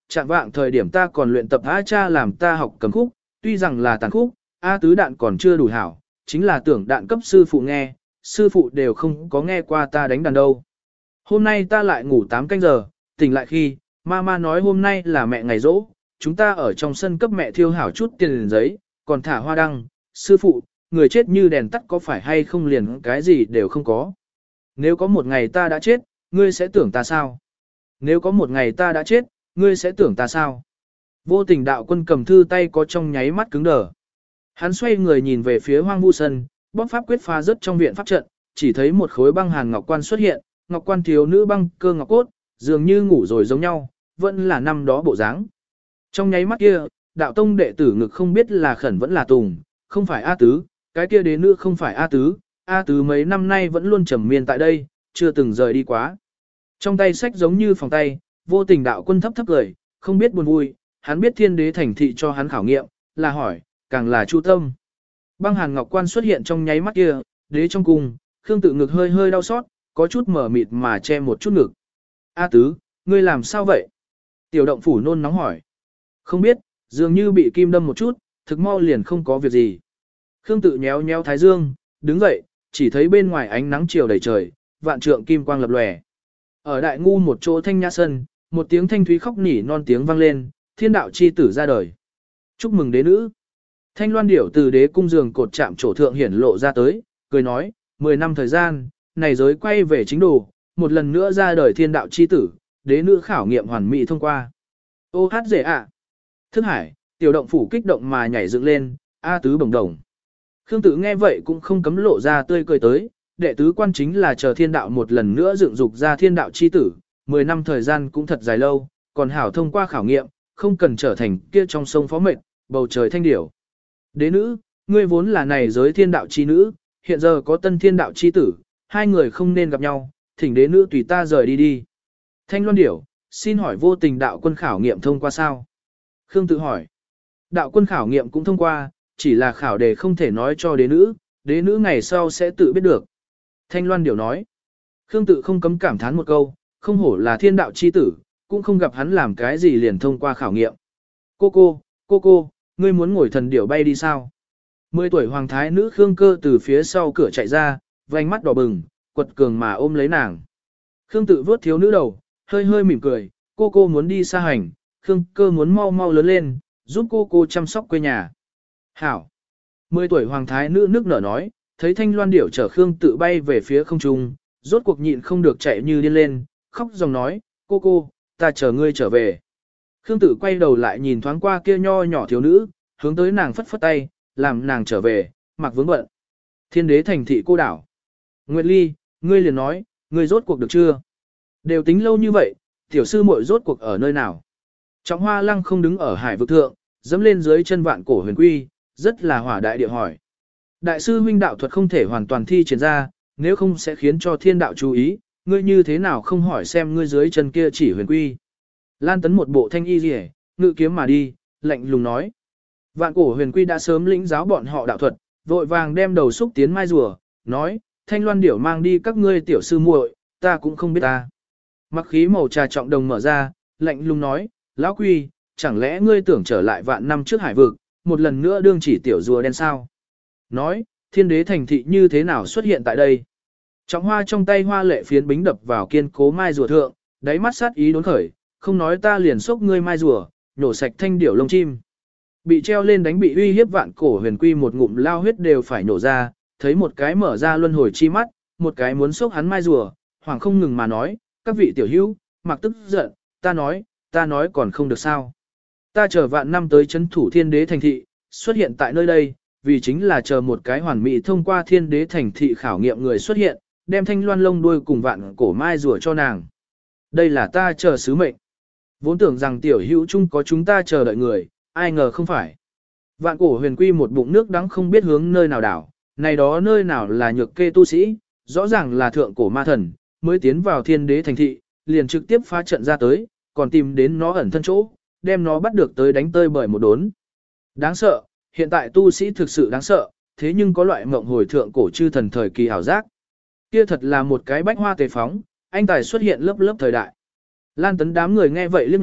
chạm vạng thời điểm ta còn luyện tập A cha làm ta học cầm khúc, tuy rằng là tàn khúc, A tứ đạn còn chưa đủ hảo, chính là tưởng đạn cấp sư phụ nghe, sư phụ đều không có nghe qua ta đánh đàn đâu. Hôm nay ta lại ngủ tám canh giờ, tỉnh lại khi, mama nói hôm nay là mẹ ngày rỗ, chúng ta ở trong sân cấp mẹ thiêu hảo chút tiền giấy, còn thả hoa đăng, sư phụ, người chết như đèn tắt có phải hay không liền cái gì đều không có. Nếu có một ngày ta đã chết, ngươi sẽ tưởng ta sao? Nếu có một ngày ta đã chết, ngươi sẽ tưởng ta sao? Vô tình đạo quân cầm thư tay có trong nháy mắt cứng đờ. Hắn xoay người nhìn về phía hoang vu sân, bóc pháp quyết phá rất trong viện pháp trận, chỉ thấy một khối băng hàn ngọc quan xuất hiện, ngọc quan thiếu nữ băng cơ ngọc cốt, dường như ngủ rồi giống nhau, vẫn là năm đó bộ dáng. Trong nháy mắt kia, đạo tông đệ tử ngực không biết là khẩn vẫn là tùng, không phải A tứ, cái kia đế nữ không phải A tứ, A tứ mấy năm nay vẫn luôn trầm miên tại đây, chưa từng rời đi quá. Trong tay sách giống như phòng tay, vô tình đạo quân thấp thấp cười, không biết buồn vui, hắn biết thiên đế thành thị cho hắn khảo nghiệm, là hỏi, càng là chu tâm. Băng hàn ngọc quan xuất hiện trong nháy mắt kia, đế trong cung, Khương Tự ngực hơi hơi đau xót, có chút mở mịt mà che một chút ngực. A tứ, ngươi làm sao vậy? Tiểu động phủ nôn nóng hỏi. Không biết, dường như bị kim đâm một chút, thực mau liền không có việc gì. Khương Tự nhéo nhéo thái dương, đứng dậy, chỉ thấy bên ngoài ánh nắng chiều đầy trời, vạn trượng kim quang lập lòe. Ở đại ngu một chỗ thanh nhã sân, một tiếng thanh thúy khóc nỉ non tiếng vang lên, thiên đạo chi tử ra đời. Chúc mừng đế nữ. Thanh loan điểu từ đế cung giường cột chạm trổ thượng hiển lộ ra tới, cười nói, mười năm thời gian, này giới quay về chính đồ, một lần nữa ra đời thiên đạo chi tử, đế nữ khảo nghiệm hoàn mỹ thông qua. Ô hát dễ ạ. Thức hải, tiểu động phủ kích động mà nhảy dựng lên, A tứ bồng đồng. Khương Tự nghe vậy cũng không cấm lộ ra tươi cười tới, đệ tứ quan chính là chờ thiên đạo một lần nữa dựng dục ra thiên đạo chi tử, mười năm thời gian cũng thật dài lâu, còn hảo thông qua khảo nghiệm, không cần trở thành kia trong sông phó mệt, bầu trời thanh điểu. Đế nữ, ngươi vốn là này giới thiên đạo chi nữ, hiện giờ có tân thiên đạo chi tử, hai người không nên gặp nhau, thỉnh đế nữ tùy ta rời đi đi. Thanh loan điểu, xin hỏi vô tình đạo quân khảo nghiệm thông qua sao? Khương Tự hỏi. Đạo quân khảo nghiệm cũng thông qua, chỉ là khảo đề không thể nói cho đế nữ, đế nữ ngày sau sẽ tự biết được. Thanh loan điểu nói. Khương Tự không cấm cảm thán một câu, không hổ là thiên đạo chi tử, cũng không gặp hắn làm cái gì liền thông qua khảo nghiệm. Cô cô, cô cô, ngươi muốn ngồi thần điểu bay đi sao? Mười tuổi hoàng thái nữ Khương Cơ từ phía sau cửa chạy ra, vành mắt đỏ bừng, quật cường mà ôm lấy nàng. Khương Tự vớt thiếu nữ đầu, hơi hơi mỉm cười, cô cô muốn đi xa hành, Khương Cơ muốn mau mau lớn lên, giúp cô cô chăm sóc quê nhà. Hảo. Mười tuổi hoàng thái nữ nước nở nói, thấy thanh loan điểu chở Khương Tự bay về phía không trung, rốt cuộc nhịn không được chạy như điên lên, khóc dòng nói, cô cô, ta chờ ngươi trở về. Khương Tự quay đầu lại nhìn thoáng qua kia nho nhỏ thiếu nữ, hướng tới nàng phất phất tay, làm nàng trở về, mặc vướng bận. Thiên đế thành thị cô đảo. Nguyệt Ly, ngươi liền nói, ngươi rốt cuộc được chưa? Đều tính lâu như vậy, tiểu sư muội rốt cuộc ở nơi nào? Trọng Hoa Lăng không đứng ở hải vực thượng, dẫm lên dưới chân vạn cổ huyền quy, rất là hỏa đại địa hỏi. Đại sư huynh đạo thuật không thể hoàn toàn thi triển ra, nếu không sẽ khiến cho thiên đạo chú ý, ngươi như thế nào không hỏi xem ngươi dưới chân kia chỉ huyền quy. Lan Tấn một bộ thanh y rỉ, ngự kiếm mà đi, lạnh lùng nói. Vạn cổ huyền quy đã sớm lĩnh giáo bọn họ đạo thuật, vội vàng đem đầu xúc tiến mai rùa, nói, thanh loan điểu mang đi các ngươi tiểu sư muội, ta cũng không biết ta. Mặc khí màu trà trọng đồng mở ra, lạnh lùng nói, lão quy, chẳng lẽ ngươi tưởng trở lại vạn năm trước hải vực, một lần nữa đương chỉ tiểu rùa đen sao? Nói, thiên đế thành thị như thế nào xuất hiện tại đây? Trọng Hoa trong tay hoa lệ phiến bính đập vào kiên cố mai rùa thượng, đáy mắt sát ý đốn khởi, không nói ta liền xốc ngươi mai rùa, nhổ sạch thanh điểu lông chim. Bị treo lên đánh bị uy hiếp vạn cổ huyền quy một ngụm lao huyết đều phải nổ ra, thấy một cái mở ra luân hồi chi mắt, một cái muốn xốc hắn mai rùa, hoàng không ngừng mà nói, các vị tiểu hữu, mặc tức giận, ta nói, ta nói còn không được sao. Ta chờ vạn năm tới chấn thủ thiên đế thành thị, xuất hiện tại nơi đây, vì chính là chờ một cái hoàn mỹ thông qua thiên đế thành thị khảo nghiệm người xuất hiện, đem thanh loan lông đuôi cùng vạn cổ mai rùa cho nàng. Đây là ta chờ sứ mệnh. Vốn tưởng rằng tiểu hữu chung có chúng ta chờ đợi người, ai ngờ không phải. Vạn cổ huyền quy một bụng nước đắng không biết hướng nơi nào đảo, này đó nơi nào là nhược kê tu sĩ, rõ ràng là thượng cổ ma thần, mới tiến vào thiên đế thành thị, liền trực tiếp phá trận ra tới, còn tìm đến nó ẩn thân chỗ, đem nó bắt được tới đánh tơi bởi một đốn. Đáng sợ, hiện tại tu sĩ thực sự đáng sợ, thế nhưng có loại mộng hồi thượng cổ chư thần thời kỳ ảo giác. Kia thật là một cái bách hoa tề phóng, anh tài xuất hiện lớp lớp thời đại. Lan Tấn đám người nghe vậy liếc nhau,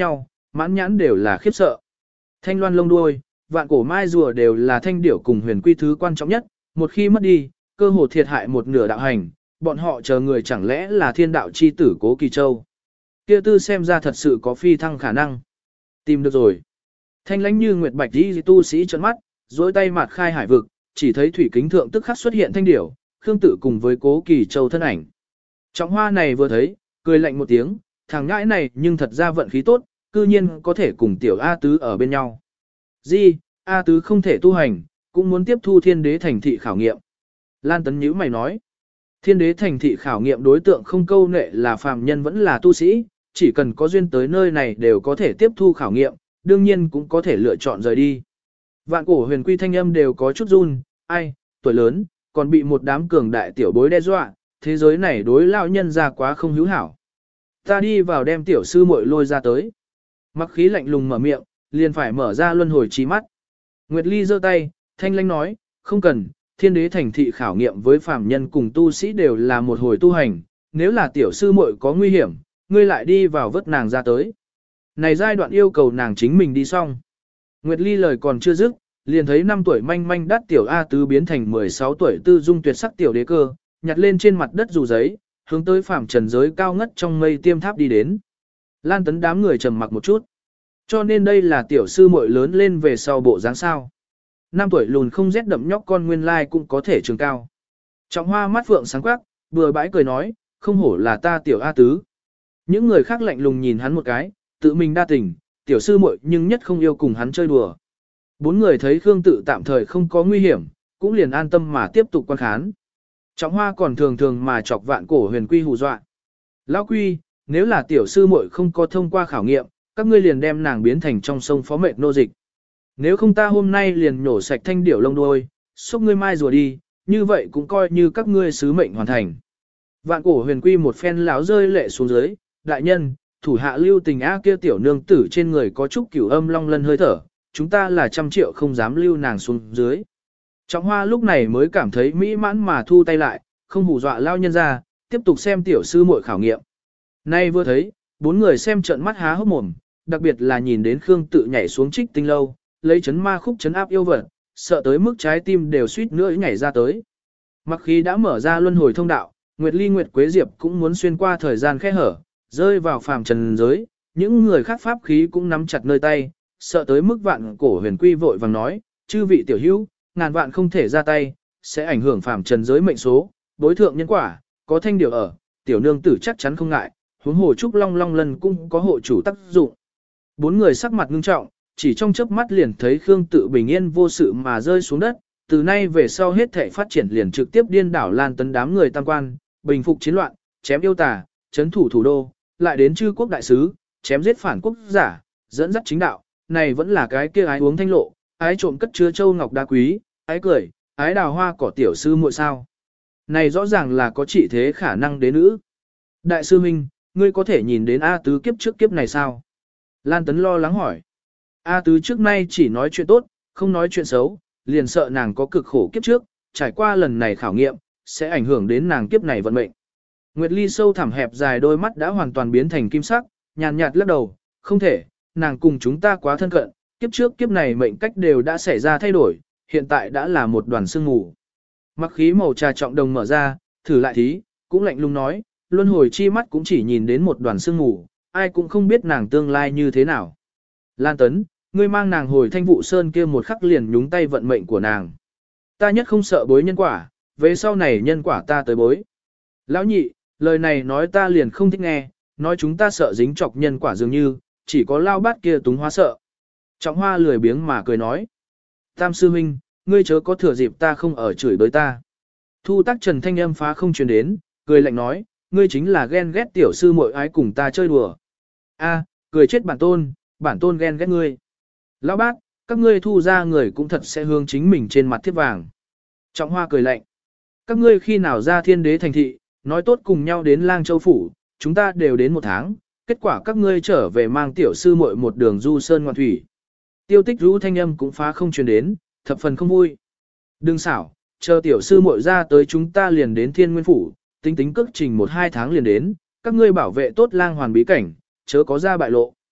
mãn nhãn đều là khiếp sợ. Thanh loan lông đuôi, vạn cổ mai rùa đều là thanh điểu cùng huyền quy thứ quan trọng nhất, một khi mất đi, cơ hồ thiệt hại một nửa đạo hành, bọn họ chờ người chẳng lẽ là thiên đạo chi tử Cố Kỳ Châu. Kia tư xem ra thật sự có phi thăng khả năng. Tìm được rồi. Thanh lãnh như nguyệt bạch đi tu sĩ trợn mắt, dối tay mặt khai hải vực, chỉ thấy thủy kính thượng tức khắc xuất hiện thanh điểu, Khương Tự cùng với Cố Kỳ Châu thân ảnh. Trọng hoa này vừa thấy, cười lạnh một tiếng, thằng ngãi này nhưng thật ra vận khí tốt, cư nhiên có thể cùng tiểu A Tứ ở bên nhau. Di, A Tứ không thể tu hành, cũng muốn tiếp thu thiên đế thành thị khảo nghiệm. Lan Tấn nhíu mày nói, thiên đế thành thị khảo nghiệm đối tượng không câu nệ là phàm nhân vẫn là tu sĩ, chỉ cần có duyên tới nơi này đều có thể tiếp thu khảo nghiệm, đương nhiên cũng có thể lựa chọn rời đi. Vạn cổ huyền quy thanh âm đều có chút run, ai, tuổi lớn, còn bị một đám cường đại tiểu bối đe dọa, thế giới này đối lão nhân ra quá không hữu hảo. Ta đi vào đem tiểu sư muội lôi ra tới. Mặc khí lạnh lùng mở miệng, liền phải mở ra luân hồi trí mắt. Nguyệt Ly giơ tay, thanh lãnh nói, không cần, thiên đế thành thị khảo nghiệm với phàm nhân cùng tu sĩ đều là một hồi tu hành, nếu là tiểu sư muội có nguy hiểm, ngươi lại đi vào vớt nàng ra tới. Này giai đoạn yêu cầu nàng chính mình đi xong. Nguyệt Ly lời còn chưa dứt, liền thấy năm tuổi manh manh đắt tiểu A Tứ biến thành mười sáu tuổi tư dung tuyệt sắc tiểu đế cơ, nhặt lên trên mặt đất dù giấy, hướng tới phàm trần giới cao ngất trong mây tiêm tháp đi đến. Lan Tấn đám người trầm mặc một chút. Cho nên đây là tiểu sư muội lớn lên về sau bộ dáng sao. Năm tuổi lùn không rét đậm nhóc con nguyên lai cũng có thể trường cao. Trọng hoa mắt phượng sáng quắc, vừa bãi cười nói, không hổ là ta tiểu A Tứ. Những người khác lạnh lùng nhìn hắn một cái, tự mình đa tình, tiểu sư muội nhưng nhất không yêu cùng hắn chơi đùa. Bốn người thấy Khương Tự tạm thời không có nguy hiểm, cũng liền an tâm mà tiếp tục quan khán. Trọng hoa còn thường thường mà chọc vạn cổ huyền quy hù dọa. Lão quy, nếu là tiểu sư muội không có thông qua khảo nghiệm, các ngươi liền đem nàng biến thành trong sông phó mệt nô dịch. Nếu không ta hôm nay liền nhổ sạch thanh điểu lông đuôi, xúc ngươi mai rùa đi, như vậy cũng coi như các ngươi sứ mệnh hoàn thành. Vạn cổ huyền quy một phen láo rơi lệ xuống dưới, đại nhân, thủ hạ lưu tình á kia tiểu nương tử trên người có chút cửu âm long lân hơi thở, chúng ta là trăm triệu không dám lưu nàng xuống dưới. Trọng hoa lúc này mới cảm thấy mỹ mãn mà thu tay lại, không hù dọa lao nhân ra, tiếp tục xem tiểu sư muội khảo nghiệm. Nay vừa thấy, bốn người xem trợn mắt há hốc mồm, đặc biệt là nhìn đến Khương Tự nhảy xuống trích tinh lâu, lấy chấn ma khúc chấn áp yêu vật, sợ tới mức trái tim đều suýt nữa nhảy ra tới. Mặc khi đã mở ra luân hồi thông đạo, Nguyệt Ly Nguyệt Quế Diệp cũng muốn xuyên qua thời gian khe hở, rơi vào phàm trần giới, những người khác pháp khí cũng nắm chặt nơi tay, sợ tới mức vạn cổ huyền quy vội vàng nói, chư vị tiểu hữu, ngàn vạn không thể ra tay, sẽ ảnh hưởng phàm trần giới mệnh số, đối thượng nhân quả, có thanh điều ở, tiểu nương tử chắc chắn không ngại, huống hồ trúc long long lần cũng có hộ chủ tác dụng. Bốn người sắc mặt ngưng trọng, chỉ trong chớp mắt liền thấy Khương Tự bình yên vô sự mà rơi xuống đất, từ nay về sau hết thảy phát triển liền trực tiếp điên đảo Lan Tấn đám người tam quan, bình phục chiến loạn, chém yêu tà, chấn thủ thủ đô, lại đến chư quốc đại sứ, chém giết phản quốc giả, dẫn dắt chính đạo, này vẫn là cái kia ái uống thanh lộ, ái trộm cất chứa châu ngọc đá quý, ái cười, ái đào hoa cỏ tiểu sư muội sao. Này rõ ràng là có trị thế khả năng đế nữ. Đại sư huynh, ngươi có thể nhìn đến A Tứ kiếp trước kiếp này sao? Lan Tấn lo lắng hỏi. A Tứ trước nay chỉ nói chuyện tốt, không nói chuyện xấu, liền sợ nàng có cực khổ kiếp trước, trải qua lần này khảo nghiệm, sẽ ảnh hưởng đến nàng kiếp này vận mệnh. Nguyệt Ly sâu thẳm hẹp dài đôi mắt đã hoàn toàn biến thành kim sắc, nhàn nhạt lắc đầu, không thể, nàng cùng chúng ta quá thân cận, kiếp trước kiếp này mệnh cách đều đã xảy ra thay đổi, hiện tại đã là một đoàn sương mù. Mặc khí màu trà trọng đồng mở ra, thử lại thí, cũng lạnh lùng nói, luân hồi chi mắt cũng chỉ nhìn đến một đoàn sương mù, ai cũng không biết nàng tương lai như thế nào. Lan Tấn, ngươi mang nàng hồi thanh vụ sơn kia một khắc liền nhúng tay vận mệnh của nàng. Ta nhất không sợ bối nhân quả, về sau này nhân quả ta tới bối. Lão nhị, lời này nói ta liền không thích nghe, nói chúng ta sợ dính chọc nhân quả dường như, chỉ có lao bát kia túng hóa sợ. Trọng hoa lười biếng mà cười nói. Tam sư huynh, ngươi chớ có thừa dịp ta không ở chửi bới ta. Thu Tắc Trần thanh âm phá không truyền đến, cười lạnh nói, ngươi chính là ghen ghét tiểu sư muội ái cùng ta chơi đùa. A, cười chết bản tôn, bản tôn ghen ghét ngươi. Lão bác, các ngươi thu ra người cũng thật sẽ hướng chính mình trên mặt thiếp vàng. Trọng hoa cười lạnh. Các ngươi khi nào ra thiên đế thành thị, nói tốt cùng nhau đến Lang Châu Phủ, chúng ta đều đến một tháng, kết quả các ngươi trở về mang tiểu sư muội một đường du sơn ngoạn thủy. Tiêu Tích rũ thanh âm cũng phá không truyền đến, thập phần không vui. Đừng xảo, chờ tiểu sư muội ra tới chúng ta liền đến thiên nguyên phủ, tính tính cước trình một hai tháng liền đến, các ngươi bảo vệ tốt lang hoàn bí cảnh, chớ có ra bại lộ.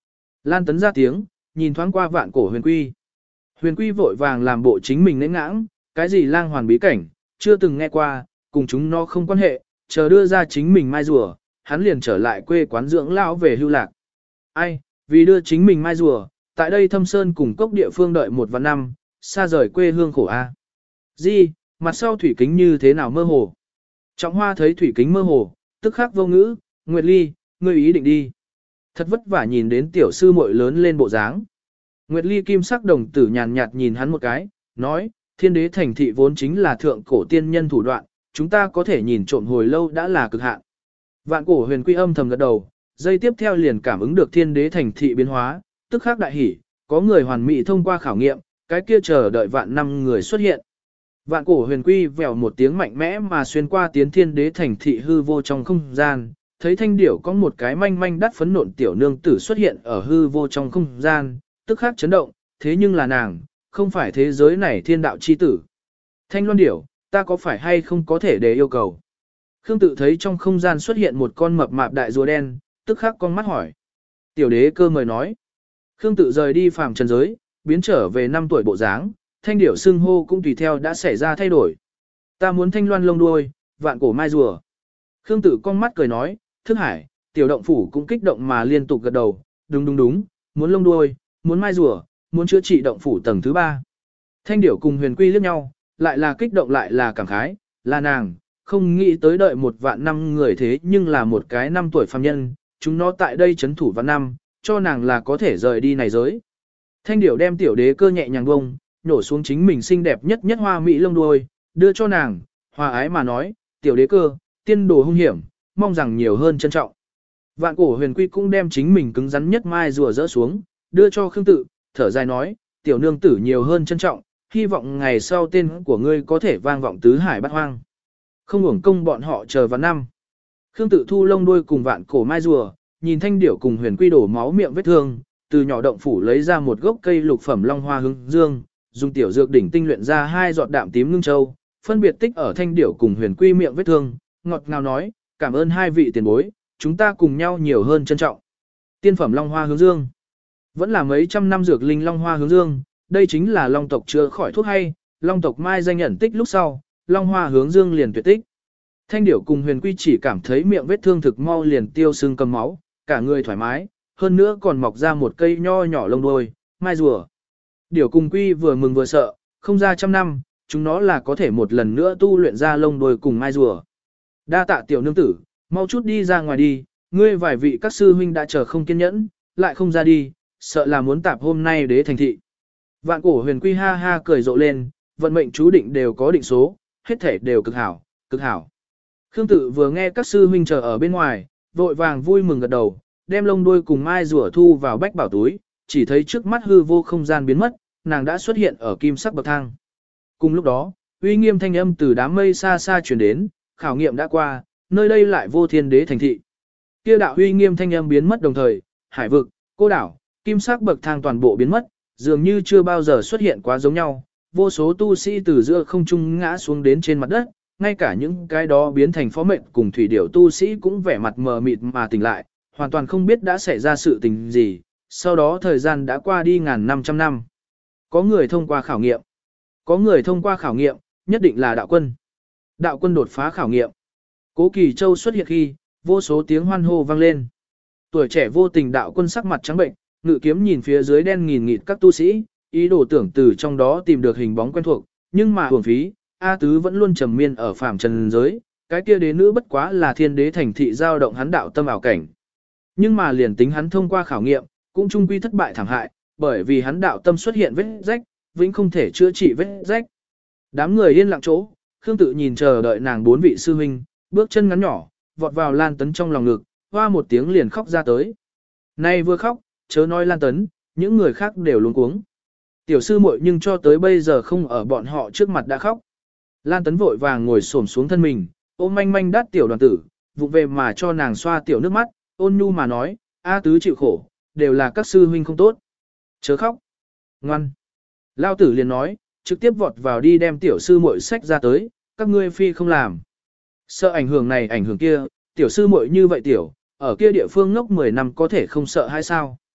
Lan Tấn ra tiếng, nhìn thoáng qua vạn cổ huyền quy. Huyền quy vội vàng làm bộ chính mình nén ngãng, cái gì lang hoàn bí cảnh, chưa từng nghe qua, cùng chúng nó không quan hệ, chờ đưa ra chính mình mai rùa, hắn liền trở lại quê quán dưỡng lão về hưu lạc. Ai, vì đưa chính mình mai rùa, tại đây thâm sơn cùng cốc địa phương đợi một vạn năm, xa rời quê hương khổ a. Di, mặt sau thủy kính như thế nào mơ hồ. Trọng Hoa thấy thủy kính mơ hồ, tức khắc vô ngữ, Nguyệt Ly, ngươi ý định đi. Thật vất vả nhìn đến tiểu sư muội lớn lên bộ dáng. Nguyệt Ly kim sắc đồng tử nhàn nhạt nhìn hắn một cái, nói, thiên đế thành thị vốn chính là thượng cổ tiên nhân thủ đoạn, chúng ta có thể nhìn trộm hồi lâu đã là cực hạn. Vạn cổ huyền quy âm thầm gật đầu, giây tiếp theo liền cảm ứng được thiên đế thành thị biến hóa, tức khắc đại hỉ, có người hoàn mỹ thông qua khảo nghiệm, cái kia chờ đợi vạn năm người xuất hiện. Vạn cổ huyền quy vèo một tiếng mạnh mẽ mà xuyên qua tiến thiên đế thành thị hư vô trong không gian, thấy thanh điểu có một cái manh manh đắt phấn nộn tiểu nương tử xuất hiện ở hư vô trong không gian, tức khắc chấn động, thế nhưng là nàng, không phải thế giới này thiên đạo chi tử. Thanh loan điểu, ta có phải hay không có thể để yêu cầu? Khương tự thấy trong không gian xuất hiện một con mập mạp đại rùa đen, tức khắc con mắt hỏi. Tiểu đế cơ mời nói. Khương tự rời đi phàm trần giới, biến trở về năm tuổi bộ dáng, thanh điểu xưng hô cũng tùy theo đã xảy ra thay đổi. Ta muốn thanh loan lông đuôi, vạn cổ mai rùa. Khương tự con mắt cười nói, thức hải, tiểu động phủ cũng kích động mà liên tục gật đầu, đúng đúng đúng, muốn lông đuôi, muốn mai rùa, muốn chữa trị động phủ tầng thứ ba. Thanh điểu cùng huyền quy liếc nhau, lại là kích động lại là cảm khái, là nàng, không nghĩ tới đợi một vạn năm người thế nhưng là một cái năm tuổi phàm nhân, chúng nó tại đây chấn thủ vạn năm, cho nàng là có thể rời đi này giới. Thanh điểu đem tiểu đế cơ nhẹ nhàng bông, nhổ xuống chính mình xinh đẹp nhất nhất hoa mỹ lông đuôi, đưa cho nàng, hòa ái mà nói, tiểu đế cơ, tiên đồ hung hiểm, mong rằng nhiều hơn trân trọng. Vạn cổ huyền quy cũng đem chính mình cứng rắn nhất mai rùa rỡ xuống, đưa cho Khương tự, thở dài nói, tiểu nương tử nhiều hơn trân trọng, hy vọng ngày sau tên của ngươi có thể vang vọng tứ hải bát hoang. Không uổng công bọn họ chờ vào năm. Khương tự thu lông đuôi cùng vạn cổ mai rùa, nhìn thanh điểu cùng huyền quy đổ máu miệng vết thương, từ nhỏ động phủ lấy ra một gốc cây lục phẩm long hoa hướng dương, dùng tiểu dược đỉnh tinh luyện ra hai giọt đạm tím ngưng châu, phân biệt tích ở thanh điểu cùng huyền quy miệng vết thương, ngọt ngào nói, cảm ơn hai vị tiền bối, chúng ta cùng nhau nhiều hơn trân trọng. Tiên phẩm long hoa hướng dương, vẫn là mấy trăm năm dược linh long hoa hướng dương, đây chính là long tộc chữa khỏi thuốc hay, long tộc mai danh nhận tích lúc sau, long hoa hướng dương liền tuyệt tích. Thanh điểu cùng huyền quy chỉ cảm thấy miệng vết thương thực mau liền tiêu sưng cầm máu, cả người thoải mái, hơn nữa còn mọc ra một cây nho nhỏ lông đuôi, mai rùa. Điểu cùng quy vừa mừng vừa sợ, không ra trăm năm, chúng nó là có thể một lần nữa tu luyện ra lông đuôi cùng mai rùa. Đa tạ tiểu nương tử, mau chút đi ra ngoài đi, ngươi vài vị các sư huynh đã chờ không kiên nhẫn, lại không ra đi, sợ là muốn tạp hôm nay đế thành thị. Vạn cổ huyền quy ha ha cười rộ lên, vận mệnh chú định đều có định số, hết thể đều cực hảo, cực hảo. Khương tự vừa nghe các sư huynh chờ ở bên ngoài, vội vàng vui mừng gật đầu, đem lông đuôi cùng mai rùa thu vào bách bảo túi, chỉ thấy trước mắt hư vô không gian biến mất, nàng đã xuất hiện ở kim sắc bậc thang. Cùng lúc đó, uy nghiêm thanh âm từ đám mây xa xa truyền đến, khảo nghiệm đã qua, nơi đây lại vô thiên đế thành thị. Kia đạo uy nghiêm thanh âm biến mất đồng thời, hải vực, cô đảo, kim sắc bậc thang toàn bộ biến mất, dường như chưa bao giờ xuất hiện quá giống nhau, vô số tu sĩ từ giữa không trung ngã xuống đến trên mặt đất, ngay cả những cái đó biến thành phó mệnh cùng thủy điểu tu sĩ cũng vẻ mặt mờ mịt mà tỉnh lại, hoàn toàn không biết đã xảy ra sự tình gì, sau đó thời gian đã qua đi ngàn năm trăm năm. Có người thông qua khảo nghiệm. Có người thông qua khảo nghiệm, nhất định là đạo quân. Đạo quân đột phá khảo nghiệm. Cố Kỳ Châu xuất hiện khi, vô số tiếng hoan hô vang lên. Tuổi trẻ vô tình đạo quân sắc mặt trắng bệnh, ngự kiếm nhìn phía dưới đen nghìn nghịt các tu sĩ, ý đồ tưởng từ trong đó tìm được hình bóng quen thuộc, nhưng mà hưởng phí, A Tứ vẫn luôn trầm miên ở phàm trần giới, cái kia đế nữ bất quá là thiên đế thành thị giao động hắn đạo tâm ảo cảnh. Nhưng mà liền tính hắn thông qua khảo nghiệm, cũng trung quy thất bại thảm hại, bởi vì hắn đạo tâm xuất hiện vết rách, vĩnh không thể chữa trị vết rách. Đám người yên lặng chỗ, Khương Tự nhìn chờ đợi nàng bốn vị sư huynh, bước chân ngắn nhỏ, vọt vào Lan Tấn trong lòng ngực, hoa một tiếng liền khóc ra tới. Nay vừa khóc, chớ nói Lan Tấn, những người khác đều luống cuống. Tiểu sư muội nhưng cho tới bây giờ không ở bọn họ trước mặt đã khóc. Lan Tấn vội vàng ngồi xổm xuống thân mình, ôm manh manh đắt tiểu đoàn tử, vụng về mà cho nàng xoa tiểu nước mắt, ôn nhu mà nói, A Tứ chịu khổ, đều là các sư huynh không tốt. Chớ khóc. Ngoan. Lao tử liền nói, trực tiếp vọt vào đi đem tiểu sư muội sách ra tới, các ngươi phi không làm. Sợ ảnh hưởng này ảnh hưởng kia, tiểu sư muội như vậy tiểu, ở kia địa phương ngốc mười năm có thể không sợ hay sao.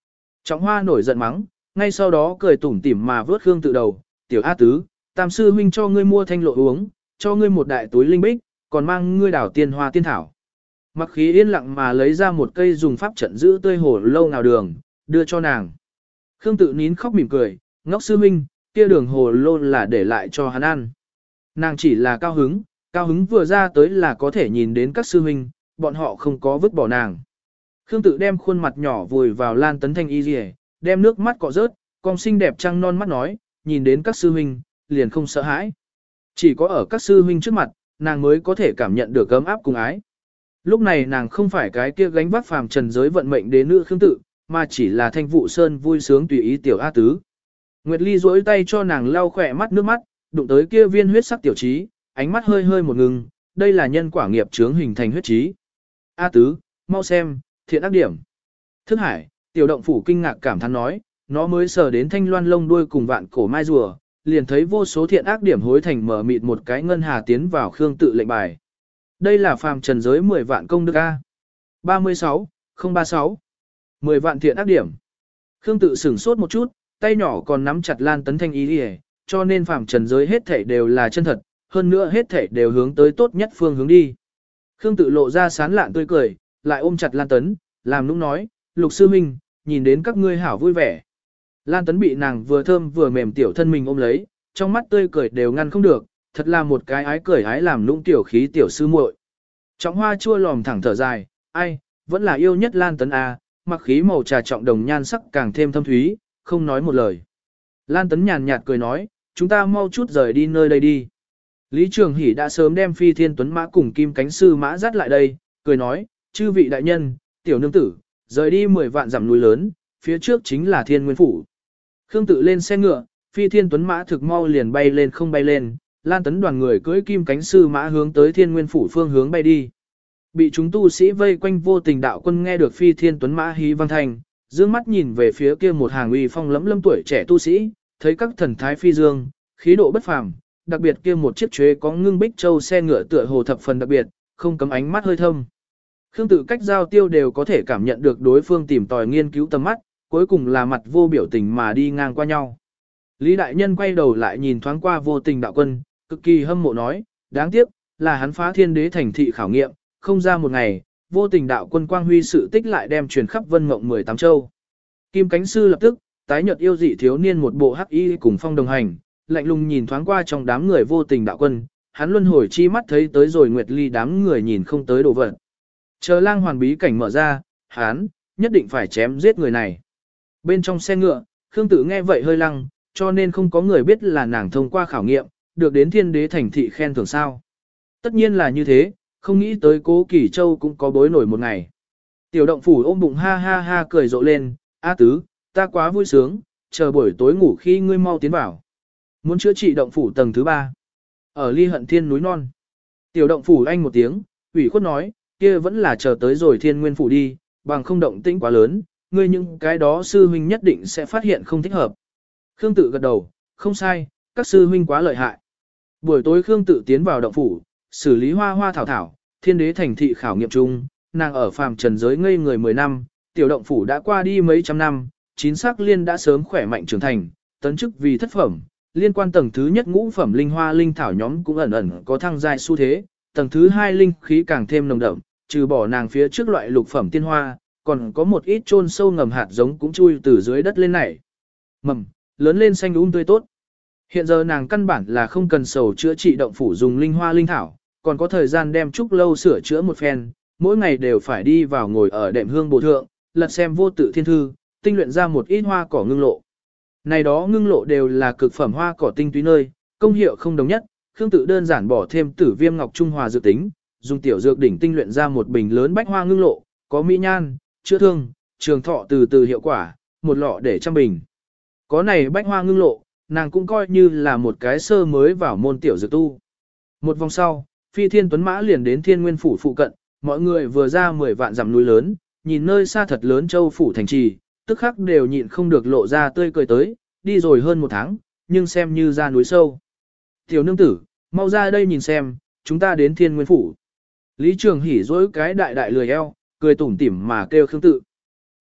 Trọng Hoa nổi giận mắng, ngay sau đó cười tủm tỉm mà vớt Khương Tự đầu, "Tiểu A Tứ, Tam sư huynh cho ngươi mua thanh lộ uống, cho ngươi một đại túi linh bích, còn mang ngươi đảo tiên hoa tiên thảo." Mặc Khí yên lặng mà lấy ra một cây dùng pháp trận giữ tươi hồ lâu nào đường, đưa cho nàng. Khương Tự nín khóc mỉm cười, "Ngốc sư huynh, kia đường hồ lô là để lại cho hắn ăn." Nàng chỉ là cao hứng, cao hứng vừa ra tới là có thể nhìn đến các sư huynh, bọn họ không có vứt bỏ nàng. Khương Tự đem khuôn mặt nhỏ vùi vào Lan Tấn Thanh y rìa, đem nước mắt cọ rớt, con xinh đẹp trăng non mắt nói, nhìn đến các sư huynh, liền không sợ hãi. Chỉ có ở các sư huynh trước mặt, nàng mới có thể cảm nhận được ấm áp cùng ái. Lúc này nàng không phải cái kia gánh vác phàm trần giới vận mệnh đế nữ Khương Tự, mà chỉ là Thanh Vụ Sơn vui sướng tùy ý tiểu A Tứ. Nguyệt Ly duỗi tay cho nàng lau khỏe mắt nước mắt, đụng tới kia viên huyết sắc tiểu trí, ánh mắt hơi hơi một ngừng, đây là nhân quả nghiệp chướng hình thành huyết trí. A Tứ, mau xem, thiện ác điểm. Thức Hải, tiểu động phủ kinh ngạc cảm thán nói, nó mới sờ đến thanh loan lông đuôi cùng vạn cổ mai rùa, liền thấy vô số thiện ác điểm hối thành mở mịt một cái ngân hà tiến vào Khương Tự lệnh bài. Đây là phàm trần giới mười vạn công đức A. ba mươi sáu, không ba sáu. mười vạn thiện ác điểm. Khương Tự sửng sốt một chút, tay nhỏ còn nắm chặt Lan Tấn Thanh ý đi, cho nên phàm trần giới hết thảy đều là chân thật, hơn nữa hết thảy đều hướng tới tốt nhất phương hướng đi. Khương Tự lộ ra sán lạn tươi cười, lại ôm chặt Lan Tấn, làm nũng nói, Lục sư huynh, nhìn đến các ngươi hảo vui vẻ. Lan Tấn bị nàng vừa thơm vừa mềm tiểu thân mình ôm lấy, trong mắt tươi cười đều ngăn không được, thật là một cái ái cười ái làm nũng tiểu khí tiểu sư muội. Trọng Hoa chua lòm thẳng thở dài, ai, vẫn là yêu nhất Lan Tấn à, mặc khí màu trà trọng đồng nhan sắc càng thêm thâm thúy, không nói một lời. Lan Tấn nhàn nhạt cười nói, chúng ta mau chút rời đi nơi đây đi. Lý Trường Hỷ đã sớm đem Phi Thiên Tuấn Mã cùng Kim Cánh Sư Mã dắt lại đây, cười nói, chư vị đại nhân, tiểu nương tử, rời đi mười vạn dặm núi lớn, phía trước chính là Thiên Nguyên Phủ. Khương Tự lên xe ngựa, Phi Thiên Tuấn Mã thực mau liền bay lên không bay lên, Lan Tấn đoàn người cưỡi Kim Cánh Sư Mã hướng tới Thiên Nguyên Phủ phương hướng bay đi. Bị chúng tu sĩ vây quanh Vô Tình đạo quân nghe được Phi Thiên Tuấn Mã hí vang thành, dương mắt nhìn về phía kia một hàng uy phong lẫm lâm tuổi trẻ tu sĩ, thấy các thần thái phi dương, khí độ bất phàm, đặc biệt kia một chiếc chuế có ngưng bích châu xe ngựa tựa hồ thập phần đặc biệt, không cấm ánh mắt hơi thâm. Khương Tự cách giao tiêu đều có thể cảm nhận được đối phương tìm tòi nghiên cứu tầm mắt, cuối cùng là mặt vô biểu tình mà đi ngang qua nhau. Lý đại nhân quay đầu lại nhìn thoáng qua Vô Tình đạo quân, cực kỳ hâm mộ nói, đáng tiếc, là hắn phá thiên đế thành thị khảo nghiệm, không ra một ngày, Vô Tình đạo quân quang huy sự tích lại đem truyền khắp vân mộng mười tám châu. Kim Cánh Sư lập tức, tái nhợt yêu dị thiếu niên một bộ hắc y cùng phong đồng hành, lạnh lùng nhìn thoáng qua trong đám người Vô Tình đạo quân, hắn luân hồi chi mắt thấy tới rồi Nguyệt Ly đám người nhìn không tới đồ vật. Chờ lang hoàn bí cảnh mở ra, hắn nhất định phải chém giết người này. Bên trong xe ngựa, Khương Tự nghe vậy hơi lăng, cho nên không có người biết là nàng thông qua khảo nghiệm, được đến thiên đế thành thị khen thưởng sao. Tất nhiên là như thế, không nghĩ tới Cố Kỳ Châu cũng có bối nổi một ngày. Tiểu động phủ ôm bụng ha ha ha cười rộ lên, A Tứ, ta quá vui sướng, chờ buổi tối ngủ khi ngươi mau tiến vào. Muốn chữa trị động phủ tầng thứ ba. Ở Ly Hận Thiên núi non. Tiểu động phủ anh một tiếng, ủy khuất nói, kia vẫn là chờ tới rồi Thiên Nguyên phủ đi, bằng không động tĩnh quá lớn, ngươi những cái đó sư huynh nhất định sẽ phát hiện không thích hợp. Khương Tự gật đầu, không sai, các sư huynh quá lợi hại. Buổi tối Khương Tự tiến vào động phủ, xử lý hoa hoa thảo thảo, thiên đế thành thị khảo nghiệm chung, nàng ở phàm trần giới ngây người mười năm, tiểu động phủ đã qua đi mấy trăm năm, chín sắc liên đã sớm khỏe mạnh trưởng thành, tấn chức vì thất phẩm, liên quan tầng thứ nhất ngũ phẩm linh hoa linh thảo nhóm cũng ẩn ẩn có thăng giai xu thế, tầng thứ hai linh khí càng thêm nồng đậm, trừ bỏ nàng phía trước loại lục phẩm tiên hoa, còn có một ít chôn sâu ngầm hạt giống cũng chui từ dưới đất lên nảy. Mầm, lớn lên xanh um tươi tốt. Hiện giờ nàng căn bản là không cần sầu chữa trị động phủ dùng linh hoa linh thảo, còn có thời gian đem trúc lâu sửa chữa một phen, mỗi ngày đều phải đi vào ngồi ở đệm hương bồ thượng, lật xem vô tự thiên thư, tinh luyện ra một ít hoa cỏ ngưng lộ. Này đó ngưng lộ đều là cực phẩm hoa cỏ tinh túy nơi, công hiệu không đồng nhất, Khương Tự đơn giản bỏ thêm tử viêm ngọc trung hòa dược tính, dùng tiểu dược đỉnh tinh luyện ra một bình lớn bách hoa ngưng lộ, có mỹ nhan, chữa thương, trường thọ từ từ hiệu quả, một lọ để trăm bình. Có này bách hoa ngưng lộ, nàng cũng coi như là một cái sơ mới vào môn tiểu dược tu. Một vòng sau, Phi Thiên Tuấn Mã liền đến Thiên Nguyên phủ phụ cận, mọi người vừa ra mười vạn dặm núi lớn, nhìn nơi xa thật lớn châu phủ thành trì, tức khắc đều nhịn không được lộ ra tươi cười tới, đi rồi hơn một tháng, nhưng xem như ra núi sâu. Tiểu nương tử, mau ra đây nhìn xem, chúng ta đến Thiên Nguyên phủ. Lý Trường Hỷ dối cái đại đại lười eo, cười tủm tỉm mà kêu Khương Tự.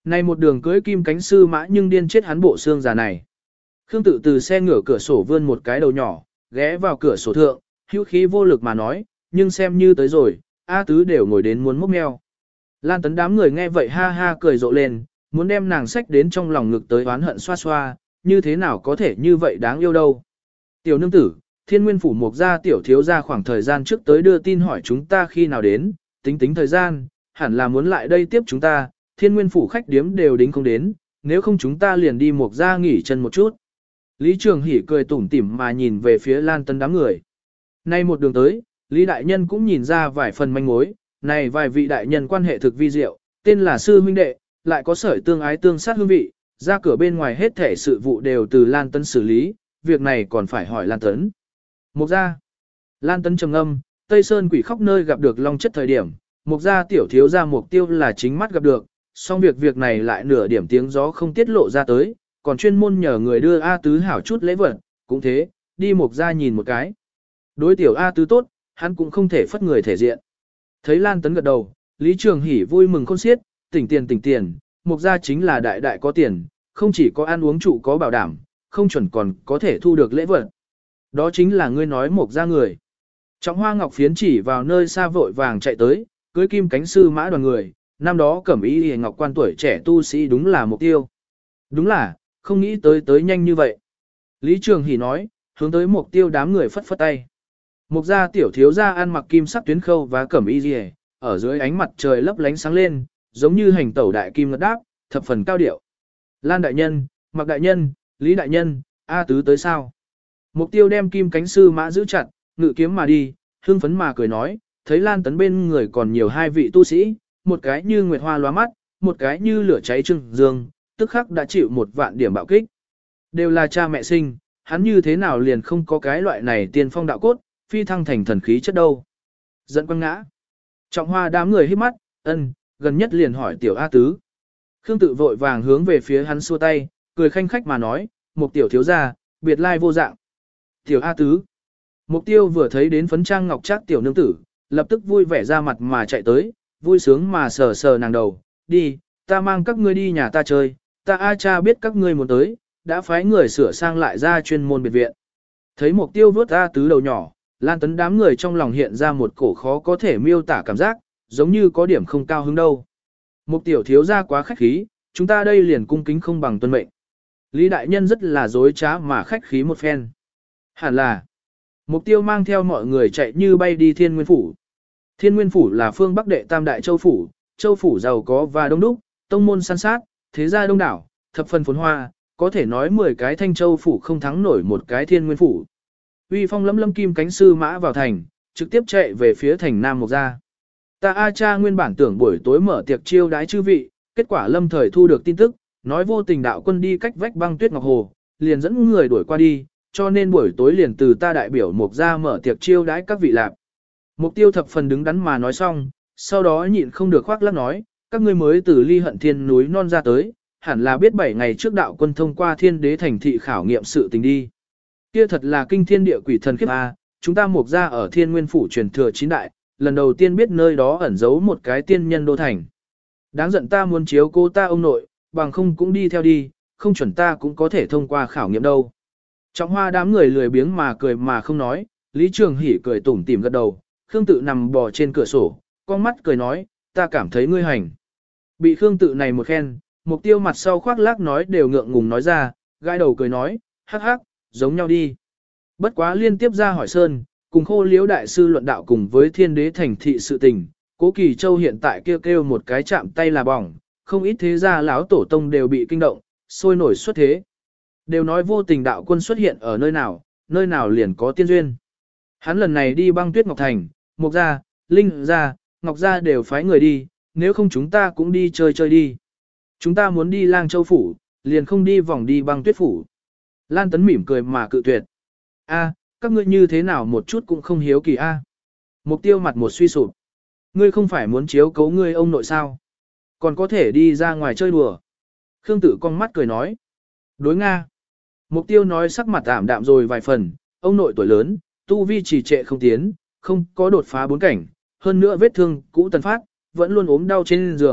Này một đường cưới kim cánh sư mã nhưng điên chết hắn bộ xương già này. Khương Tự từ xe ngửa cửa sổ vươn một cái đầu nhỏ, ghé vào cửa sổ thượng, hữu khí vô lực mà nói, nhưng xem như tới rồi, A Tứ đều ngồi đến muốn mốc meo. Lan Tấn đám người nghe vậy ha ha cười rộ lên, muốn đem nàng xách đến trong lòng ngực tới oán hận xoa xoa, như thế nào có thể như vậy đáng yêu đâu. Tiểu nương tử, Thiên Nguyên phủ Mộc gia tiểu thiếu gia khoảng thời gian trước tới đưa tin hỏi chúng ta khi nào đến, tính tính thời gian, hẳn là muốn lại đây tiếp chúng ta, Thiên Nguyên phủ khách điếm đều đính không đến, nếu không chúng ta liền đi Mộc gia nghỉ chân một chút. Lý Trường Hỷ cười tủm tỉm mà nhìn về phía Lan Tấn đám người. Nay một đường tới, Lý đại nhân cũng nhìn ra vài phần manh mối, này vài vị đại nhân quan hệ thực vi diệu, tên là sư huynh đệ, lại có sợi tương ái tương sát hương vị, ra cửa bên ngoài hết thể sự vụ đều từ Lan Tấn xử lý, việc này còn phải hỏi Lan Tấn. Mộc gia. Lan Tấn trầm ngâm, Tây Sơn quỷ khóc nơi gặp được long chất thời điểm, Mộc gia tiểu thiếu gia mục tiêu là chính mắt gặp được, song việc việc này lại nửa điểm tiếng gió không tiết lộ ra tới, còn chuyên môn nhờ người đưa A Tứ hảo chút lễ vật, cũng thế, đi Mộc gia nhìn một cái. Đối tiểu A Tứ tốt, hắn cũng không thể phất người thể diện. Thấy Lan Tấn gật đầu, Lý Trường Hỷ vui mừng khôn xiết, tỉnh tiền tỉnh tiền, Mộc gia chính là đại đại có tiền, không chỉ có ăn uống trụ có bảo đảm, không chuẩn còn có thể thu được lễ vật. Đó chính là ngươi nói Mộc gia người. Trọng Hoa Ngọc Phiến chỉ vào nơi xa vội vàng chạy tới, cưới kim cánh sư mã đoàn người, năm đó cẩm ý hề ngọc quan tuổi trẻ tu sĩ đúng là mục tiêu. Đúng là, không nghĩ tới tới nhanh như vậy. Lý Trường Hỷ nói, hướng tới mục tiêu đám người phất phất tay. Mộc gia tiểu thiếu gia ăn mặc kim sắc tuyến khâu và cẩm y liề, ở dưới ánh mặt trời lấp lánh sáng lên, giống như hành tẩu đại kim ngất đáp, thập phần cao điệu. Lan đại nhân, Mạc đại nhân, Lý đại nhân, A Tứ tới sao? Mục tiêu đem kim cánh sư mã giữ chặt, ngự kiếm mà đi, hưng phấn mà cười nói, thấy Lan Tấn bên người còn nhiều hai vị tu sĩ, một cái như nguyệt hoa lóa mắt, một cái như lửa cháy trưng dương, tức khắc đã chịu một vạn điểm bạo kích. Đều là cha mẹ sinh, hắn như thế nào liền không có cái loại này tiên phong đạo cốt, phi thăng thành thần khí chất đâu. Dẫn quăng ngã. Trọng Hoa đám người hít mắt, ân, gần nhất liền hỏi tiểu A Tứ. Khương Tự vội vàng hướng về phía hắn xua tay, cười khanh khách mà nói, một tiểu thiếu gia, biệt lai vô dạng. Tiểu A Tứ. Mục tiêu vừa thấy đến phấn trang ngọc trác tiểu nương tử, lập tức vui vẻ ra mặt mà chạy tới, vui sướng mà sờ sờ nàng đầu, đi, ta mang các ngươi đi nhà ta chơi, ta A cha biết các ngươi muốn tới, đã phái người sửa sang lại ra chuyên môn biệt viện. Thấy mục tiêu vớt A Tứ đầu nhỏ, Lan Tấn đám người trong lòng hiện ra một cổ khó có thể miêu tả cảm giác, giống như có điểm không cao hứng đâu. Mục tiểu thiếu gia quá khách khí, chúng ta đây liền cung kính không bằng tuân mệnh. Lý đại nhân rất là dối trá mà khách khí một phen. Hẳn là, mục tiêu mang theo mọi người chạy như bay đi Thiên Nguyên Phủ. Thiên Nguyên Phủ là phương Bắc đệ tam đại châu phủ, châu phủ giàu có và đông đúc, tông môn san sát, thế gia đông đảo, thập phần phồn hoa, có thể nói mười cái thanh châu phủ không thắng nổi một cái Thiên Nguyên Phủ. Uy phong lẫm lâm kim cánh sư mã vào thành, trực tiếp chạy về phía thành Nam Mộc gia. Ta A cha nguyên bản tưởng buổi tối mở tiệc chiêu đái chư vị, kết quả lâm thời thu được tin tức, nói vô tình đạo quân đi cách vách băng tuyết ngọc hồ, liền dẫn người đuổi qua đi, cho nên buổi tối liền từ ta đại biểu Mộc gia mở tiệc chiêu đái các vị lạp. Mục tiêu thập phần đứng đắn mà nói xong, sau đó nhịn không được khoác lác nói, các ngươi mới từ ly hận thiên núi non ra tới, hẳn là biết bảy ngày trước đạo quân thông qua thiên đế thành thị khảo nghiệm sự tình đi. Kia thật là kinh thiên địa quỷ thần khiếp a, chúng ta Mộc gia ở Thiên Nguyên phủ truyền thừa chín đại, lần đầu tiên biết nơi đó ẩn giấu một cái tiên nhân đô thành. Đáng giận ta muốn chiếu cô ta ông nội, bằng không cũng đi theo đi, không chuẩn ta cũng có thể thông qua khảo nghiệm đâu. Trọng Hoa đám người lười biếng mà cười mà không nói, Lý Trường Hỷ cười tủm tỉm gật đầu, Khương Tự nằm bò trên cửa sổ, con mắt cười nói, ta cảm thấy ngươi hành. Bị Khương Tự này một khen, mục tiêu mặt sau khoác lác nói đều ngượng ngùng nói ra, gãi đầu cười nói, hắc hắc, giống nhau đi. Bất quá liên tiếp ra hỏi Sơn, cùng Khô Liễu đại sư luận đạo cùng với thiên đế thành thị sự tình, Cố Kỳ Châu hiện tại kêu kêu một cái chạm tay là bỏng, không ít thế gia lão tổ tông đều bị kinh động, sôi nổi xuất thế. Đều nói vô tình đạo quân xuất hiện ở nơi nào, nơi nào liền có tiên duyên. Hắn lần này đi băng tuyết Ngọc Thành, Mộc gia, Linh gia, Ngọc gia đều phái người đi, nếu không chúng ta cũng đi chơi chơi đi. Chúng ta muốn đi Lang Châu phủ, liền không đi vòng đi băng tuyết phủ. Lan Tấn mỉm cười mà cự tuyệt. A, các ngươi như thế nào một chút cũng không hiếu kỳ a. Mục tiêu mặt một suy sụp. Ngươi không phải muốn chiếu cấu ngươi ông nội sao? Còn có thể đi ra ngoài chơi đùa. Khương Tử con mắt cười nói. Đối Nga. Mục tiêu nói sắc mặt ảm đạm rồi vài phần, ông nội tuổi lớn, tu vi trì trệ không tiến, không có đột phá bốn cảnh, hơn nữa vết thương cũ tần phát, vẫn luôn ốm đau trên giường,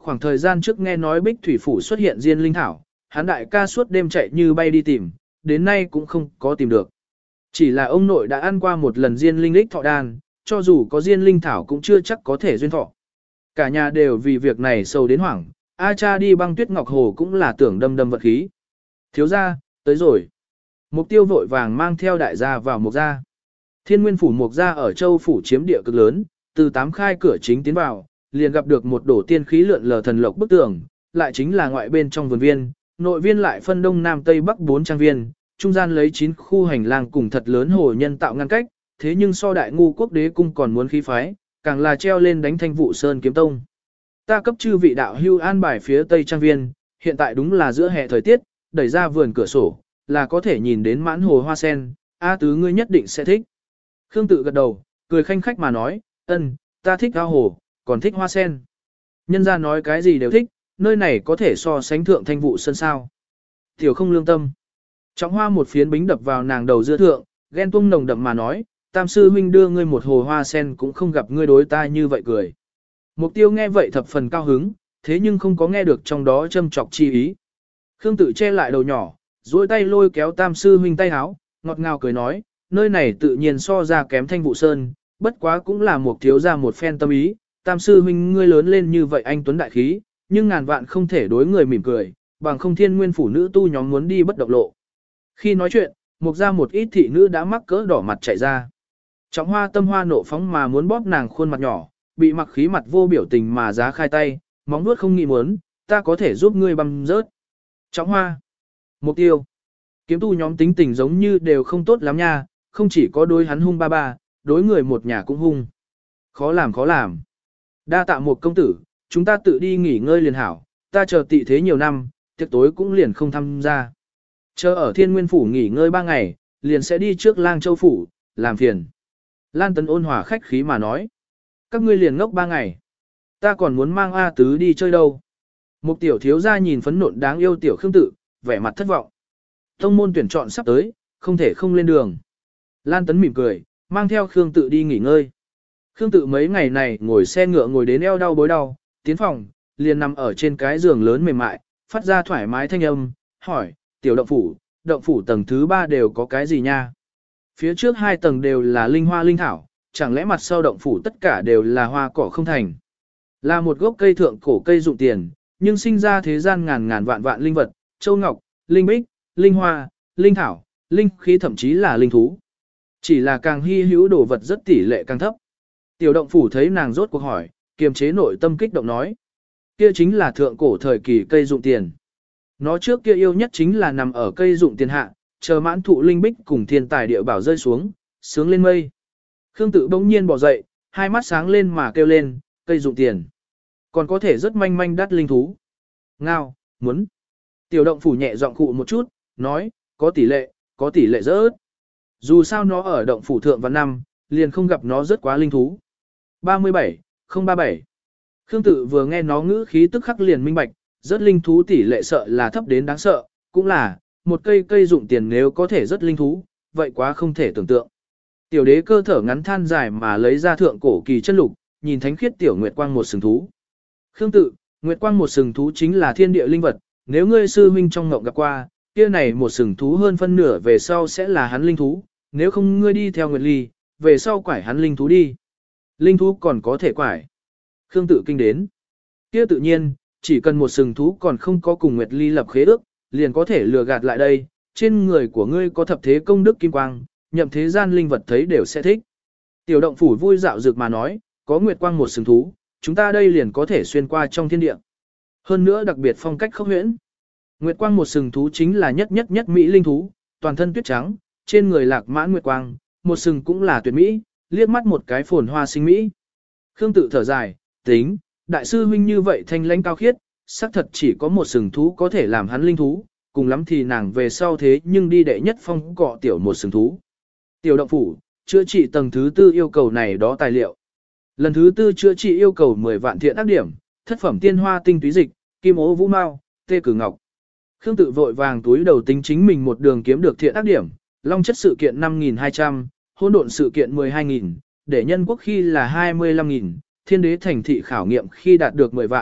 khoảng thời gian trước nghe nói Bích Thủy Phủ xuất hiện diên linh thảo, hắn đại ca suốt đêm chạy như bay đi tìm, đến nay cũng không có tìm được. Chỉ là ông nội đã ăn qua một lần diên linh lích thọ đan, cho dù có diên linh thảo cũng chưa chắc có thể duyên thọ. Cả nhà đều vì việc này sầu đến hoảng, A cha đi băng tuyết ngọc hồ cũng là tưởng đâm đâm vật khí. Thiếu gia, tới rồi. Mục tiêu vội vàng mang theo đại gia vào mục gia. Thiên nguyên phủ mục gia ở châu phủ chiếm địa cực lớn, từ tám khai cửa chính tiến vào, liền gặp được một đổ tiên khí lượn lờ thần lộc bức tường, lại chính là ngoại bên trong vườn viên, nội viên lại phân đông nam tây bắc bốn trang viên, trung gian lấy chín khu hành lang cùng thật lớn hồ nhân tạo ngăn cách, thế nhưng so đại ngu quốc đế cung còn muốn khí phái, càng là treo lên đánh thanh vụ sơn kiếm tông. Ta cấp chư vị đạo hưu an bài phía tây trang viên, hiện tại đúng là giữa hè thời tiết, đẩy ra vườn cửa sổ, là có thể nhìn đến mãn hồ hoa sen, A tứ ngươi nhất định sẽ thích. Khương Tự gật đầu, cười khanh khách mà nói, ân, ta thích ao hồ, còn thích hoa sen. Nhân gia nói cái gì đều thích, nơi này có thể so sánh thượng thanh vụ sơn sao. Tiểu không lương tâm. Trọng hoa một phiến bính đập vào nàng đầu dưa thượng, ghen tuông nồng đậm mà nói, tam sư huynh đưa ngươi một hồ hoa sen cũng không gặp ngươi đối ta như vậy cười. Mục tiêu nghe vậy thập phần cao hứng, thế nhưng không có nghe được trong đó châm chọc chi ý. Khương Tự che lại đầu nhỏ, duỗi tay lôi kéo tam sư huynh tay háo, ngọt ngào cười nói, nơi này tự nhiên so ra kém thanh vụ sơn, bất quá cũng là một thiếu ra một phen tâm ý, tam sư huynh ngươi lớn lên như vậy anh tuấn đại khí, nhưng ngàn vạn không thể đối người mỉm cười, bằng không thiên nguyên phủ nữ tu nhóm muốn đi bất độc lộ. Khi nói chuyện, mục ra một ít thị nữ đã mắc cỡ đỏ mặt chạy ra. Trọng hoa tâm hoa nộ phóng mà muốn bóp nàng khuôn mặt nhỏ, bị mặc khí mặt vô biểu tình mà giá khai tay, móng nuốt không nghĩ muốn, ta có thể giúp ngươi băm rớt. Trọng hoa. Mục tiêu. Kiếm tu nhóm tính tình giống như đều không tốt lắm nha, không chỉ có đối hắn hung ba ba, đối người một nhà cũng hung. Khó làm khó làm. Đa tạ một công tử, chúng ta tự đi nghỉ ngơi liền hảo, ta chờ tị thế nhiều năm, tiệc tối cũng liền không tham gia. Chờ ở thiên nguyên phủ nghỉ ngơi ba ngày, liền sẽ đi trước lang châu phủ, làm phiền. Lan Tấn ôn hòa khách khí mà nói. Các ngươi liền ngốc ba ngày. Ta còn muốn mang A Tứ đi chơi đâu. Một tiểu thiếu gia nhìn phấn nộn đáng yêu tiểu Khương Tự, vẻ mặt thất vọng. Tông môn tuyển chọn sắp tới, không thể không lên đường. Lan Tấn mỉm cười, mang theo Khương Tự đi nghỉ ngơi. Khương Tự mấy ngày này ngồi xe ngựa ngồi đến eo đau bối đau, tiến phòng, liền nằm ở trên cái giường lớn mềm mại, phát ra thoải mái thanh âm, hỏi, tiểu động phủ, động phủ tầng thứ ba đều có cái gì nha? Phía trước hai tầng đều là linh hoa linh thảo, chẳng lẽ mặt sau động phủ tất cả đều là hoa cỏ không thành? Là một gốc cây thượng cổ cây dụng tiền, nhưng sinh ra thế gian ngàn ngàn vạn vạn linh vật, châu ngọc, linh bích, linh hoa, linh thảo, linh khí thậm chí là linh thú. Chỉ là càng hy hữu đồ vật rất tỷ lệ càng thấp. Tiểu động phủ thấy nàng rốt cuộc hỏi, kiềm chế nội tâm kích động nói. Kia chính là thượng cổ thời kỳ cây dụng tiền. Nó trước kia yêu nhất chính là nằm ở cây dụng tiền hạ, chờ mãn thụ linh bích cùng thiên tài địa bảo rơi xuống, sướng lên mây. Khương Tự bỗng nhiên bỏ dậy, hai mắt sáng lên mà kêu lên, cây dụng tiền. Còn có thể rất manh manh đắt linh thú. Ngao, muốn. Tiểu động phủ nhẹ giọng khụ một chút, nói, có tỷ lệ, có tỷ lệ rớt. Dù sao nó ở động phủ thượng và năm, liền không gặp nó rất quá linh thú. ba mươi bảy, không ba bảy. Khương Tự vừa nghe nó ngữ khí tức khắc liền minh bạch, rất linh thú tỷ lệ sợ là thấp đến đáng sợ, cũng là, một cây cây dụng tiền nếu có thể rất linh thú, vậy quá không thể tưởng tượng. Tiểu đế cơ thở ngắn than dài mà lấy ra thượng cổ kỳ chân lục, nhìn thánh khiết tiểu nguyệt quang một sừng thú. Khương Tự, nguyệt quang một sừng thú chính là thiên địa linh vật, nếu ngươi sư huynh trong ngộng gặp qua, kia này một sừng thú hơn phân nửa về sau sẽ là hắn linh thú, nếu không ngươi đi theo nguyệt ly, về sau quải hắn linh thú đi. Linh thú còn có thể quải. Khương Tự kinh đến. Kia tự nhiên, chỉ cần một sừng thú còn không có cùng nguyệt ly lập khế ước, liền có thể lừa gạt lại đây, trên người của ngươi có thập thế công đức kim quang, nhậm thế gian linh vật thấy đều sẽ thích. Tiểu động phủ vui dạo dược mà nói, có nguyệt quang một sừng thú, chúng ta đây liền có thể xuyên qua trong thiên địa. Hơn nữa đặc biệt phong cách khốc huyễn. Nguyệt quang một sừng thú chính là nhất nhất nhất mỹ linh thú, toàn thân tuyết trắng, trên người lạc mãn nguyệt quang, một sừng cũng là tuyệt mỹ, liếc mắt một cái phồn hoa sinh mỹ. Khương Tự thở dài, tính, đại sư huynh như vậy thanh lãnh cao khiết, xác thật chỉ có một sừng thú có thể làm hắn linh thú, cùng lắm thì nàng về sau thế nhưng đi đệ nhất phong cọ tiểu một sừng thú. Tiểu động phủ, chữa trị tầng thứ tư yêu cầu này đó tài liệu. Lần thứ tư chữa trị yêu cầu mười vạn thiện ác điểm, thất phẩm tiên hoa tinh túy dịch, kim ố vũ mao, tê cử ngọc. Khương Tự vội vàng túi đầu tính chính mình một đường kiếm được thiện ác điểm, long chất sự kiện năm nghìn hai trăm, hỗn độn sự kiện mười hai nghìn, để nhân quốc khi là hai mươi lăm nghìn, thiên đế thành thị khảo nghiệm khi đạt được mười vạn,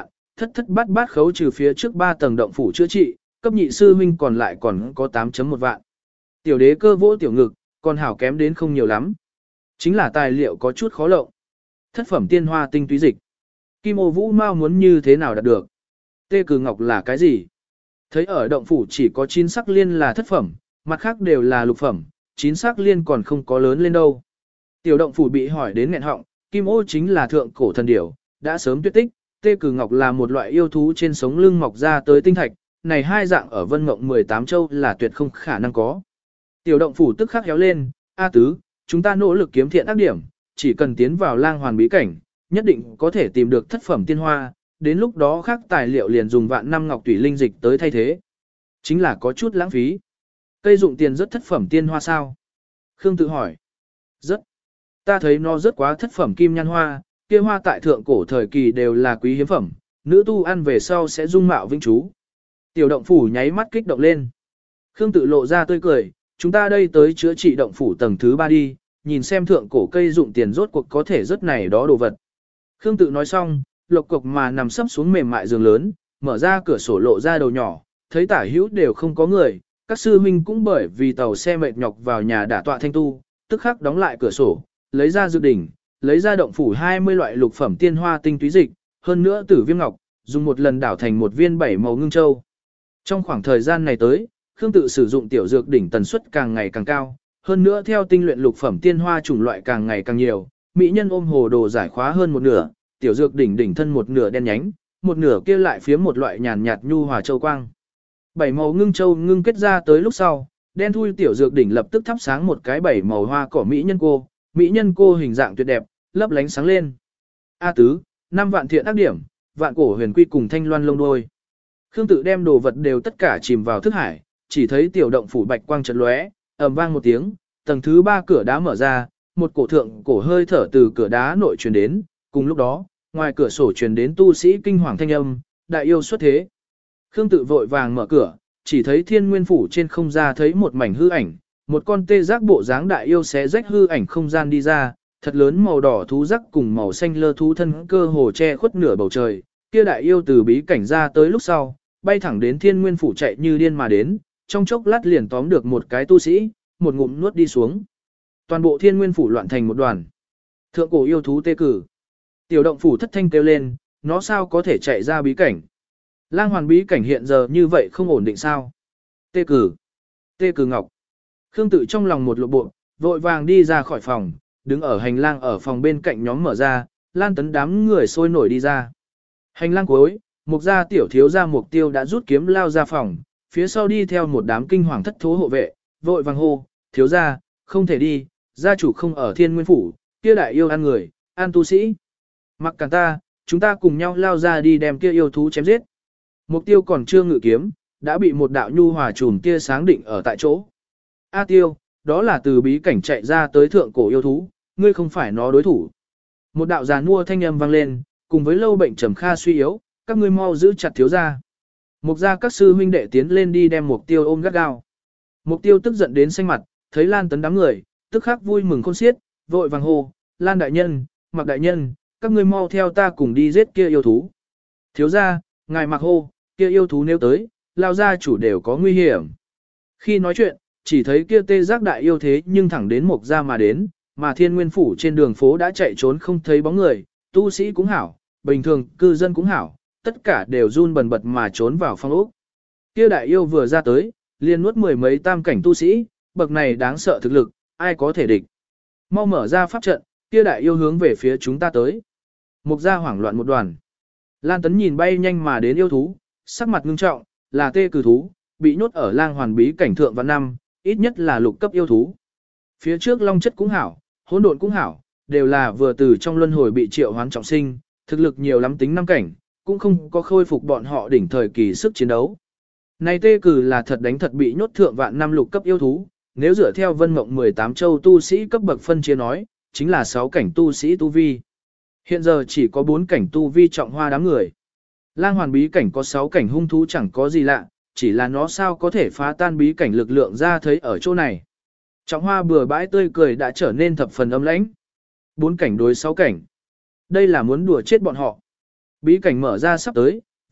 thất thất bát bát khấu trừ phía trước ba tầng động phủ chữa trị, cấp nhị sư huynh còn lại còn có tám chấm một vạn. Tiểu đế cơ vỗ tiểu ngực, còn hảo kém đến không nhiều lắm. Chính là tài liệu có chút khó lộng. Thất phẩm tiên hoa tinh túy dịch. Kim ô vũ mau muốn như thế nào đạt được. Tê cử ngọc là cái gì? Thấy ở động phủ chỉ có chín sắc liên là thất phẩm, mặt khác đều là lục phẩm, chín sắc liên còn không có lớn lên đâu. Tiểu động phủ bị hỏi đến nghẹn họng, kim ô chính là thượng cổ thần điểu, đã sớm tuyệt tích, tê cử ngọc là một loại yêu thú trên sống lưng mọc ra tới tinh thạch, này hai dạng ở vân mộng mười tám châu là tuyệt không khả năng có. Tiểu động phủ tức khắc héo lên, A tứ, chúng ta nỗ lực kiếm thiện ác điểm, chỉ cần tiến vào lang hoàn bí cảnh, nhất định có thể tìm được thất phẩm tiên hoa, đến lúc đó khác tài liệu liền dùng vạn năm ngọc tủy linh dịch tới thay thế. Chính là có chút lãng phí. Cây dụng tiền rất thất phẩm tiên hoa sao? Khương tự hỏi. Rất. Ta thấy nó rất quá thất phẩm kim nhan hoa, kia hoa tại thượng cổ thời kỳ đều là quý hiếm phẩm, nữ tu ăn về sau sẽ dung mạo vinh chú. Tiểu động phủ nháy mắt kích động lên. Khương tự lộ ra tươi cười, chúng ta đây tới chữa trị động phủ tầng thứ ba đi, nhìn xem thượng cổ cây dụng tiền rốt cuộc có thể rất này đó đồ vật. Khương tự nói xong, lộc cục mà nằm sấp xuống mềm mại giường lớn, mở ra cửa sổ lộ ra đầu nhỏ, thấy tả hữu đều không có người, các sư huynh cũng bởi vì tàu xe mệt nhọc vào nhà đả tọa thanh tu, tức khắc đóng lại cửa sổ, lấy ra dược đỉnh, lấy ra động phủ hai mươi loại lục phẩm tiên hoa tinh túy dịch, hơn nữa tử viêm ngọc, dùng một lần đảo thành một viên bảy màu ngưng châu. Trong khoảng thời gian này tới, Khương tự sử dụng tiểu dược đỉnh tần suất càng ngày càng cao, hơn nữa theo tinh luyện lục phẩm tiên hoa chủng loại càng ngày càng nhiều, mỹ nhân ôm hồ đồ giải khóa hơn một nửa, tiểu dược đỉnh đỉnh thân một nửa đen nhánh, một nửa kia lại phía một loại nhàn nhạt nhu hòa châu quang. Bảy màu ngưng châu ngưng kết ra tới lúc sau, đen thui tiểu dược đỉnh lập tức thắp sáng một cái bảy màu hoa cỏ mỹ nhân cô, mỹ nhân cô hình dạng tuyệt đẹp, lấp lánh sáng lên. A tứ, năm vạn thiện ác điểm, vạn cổ huyền quy cùng thanh loan lông đuôi. Khương tự đem đồ vật đều tất cả chìm vào thức hải, chỉ thấy tiểu động phủ bạch quang chợt lóe, ầm vang một tiếng, tầng thứ ba cửa đá mở ra, một cổ thượng cổ hơi thở từ cửa đá nội truyền đến, cùng lúc đó, ngoài cửa sổ truyền đến tu sĩ kinh hoàng thanh âm, đại yêu xuất thế. Khương tự vội vàng mở cửa, chỉ thấy thiên nguyên phủ trên không ra thấy một mảnh hư ảnh, một con tê giác bộ dáng đại yêu xé rách hư ảnh không gian đi ra, thật lớn màu đỏ thú giác cùng màu xanh lơ thú thân cơ hồ che khuất nửa bầu trời, kia đại yêu từ bí cảnh ra tới lúc sau, bay thẳng đến thiên nguyên phủ chạy như điên mà đến, trong chốc lát liền tóm được một cái tu sĩ, một ngụm nuốt đi xuống. Toàn bộ thiên nguyên phủ loạn thành một đoàn. Thượng cổ yêu thú tê cử. Tiểu động phủ thất thanh kêu lên, nó sao có thể chạy ra bí cảnh. Lang hoàn bí cảnh hiện giờ như vậy không ổn định sao. Tê cử. Tê cử ngọc. Khương tự trong lòng một lộ bộ, vội vàng đi ra khỏi phòng, đứng ở hành lang ở phòng bên cạnh nhóm mở ra, Lan Tấn đám người sôi nổi đi ra. Hành lang cuối, mục gia tiểu thiếu gia mục tiêu đã rút kiếm lao ra phòng, phía sau đi theo một đám kinh hoàng thất thố hộ vệ, vội vàng hô, thiếu gia, không thể đi, gia chủ không ở thiên nguyên phủ, kia đại yêu ăn người, ăn tu sĩ. Mặc cản ta, chúng ta cùng nhau lao ra đi đem kia yêu thú chém giết. Mục tiêu còn chưa ngự kiếm, đã bị một đạo nhu hòa trùm kia sáng định ở tại chỗ. A tiêu, đó là từ bí cảnh chạy ra tới thượng cổ yêu thú, ngươi không phải nó đối thủ. Một đạo giàn mua thanh âm vang lên, cùng với lâu bệnh trầm kha suy yếu, các ngươi mau giữ chặt thiếu gia. Mục gia các sư huynh đệ tiến lên đi đem mục tiêu ôm gắt gao. Mục tiêu tức giận đến xanh mặt, thấy Lan Tấn đám người, tức khắc vui mừng khôn xiết, vội vàng hô, Lan đại nhân, Mặc đại nhân, các ngươi mau theo ta cùng đi giết kia yêu thú. Thiếu gia, ngài Mặc hô, kia yêu thú nếu tới, lao gia chủ đều có nguy hiểm. Khi nói chuyện, chỉ thấy kia tê giác đại yêu thế nhưng thẳng đến mục gia mà đến, mà thiên nguyên phủ trên đường phố đã chạy trốn không thấy bóng người, tu sĩ cũng hảo, bình thường cư dân cũng hảo, tất cả đều run bần bật mà trốn vào phong ốc. Kia đại yêu vừa ra tới, liền nuốt mười mấy tam cảnh tu sĩ, bậc này đáng sợ thực lực, ai có thể địch. Mau mở ra pháp trận, kia đại yêu hướng về phía chúng ta tới. Mục gia hoảng loạn một đoàn. Lan Tấn nhìn bay nhanh mà đến yêu thú, sắc mặt ngưng trọng, là tê cử thú, bị nhốt ở lang hoàn bí cảnh thượng vạn năm, ít nhất là lục cấp yêu thú. Phía trước long chất cũng hảo, hỗn độn cũng hảo, đều là vừa từ trong luân hồi bị triệu hoán trọng sinh, thực lực nhiều lắm tính năm cảnh, cũng không có khôi phục bọn họ đỉnh thời kỳ sức chiến đấu. Này tê cử là thật đánh thật bị nhốt thượng vạn năm lục cấp yêu thú, nếu dựa theo vân mộng mười tám châu tu sĩ cấp bậc phân chia nói, chính là sáu cảnh tu sĩ tu vi. Hiện giờ chỉ có bốn cảnh tu vi trọng hoa đám người. Lang hoàn bí cảnh có sáu cảnh hung thú chẳng có gì lạ, chỉ là nó sao có thể phá tan bí cảnh lực lượng ra thấy ở chỗ này. Trọng hoa bừa bãi tươi cười đã trở nên thập phần âm lãnh. Bốn cảnh đối sáu cảnh. Đây là muốn đùa chết bọn họ. Bí cảnh mở ra sắp tới,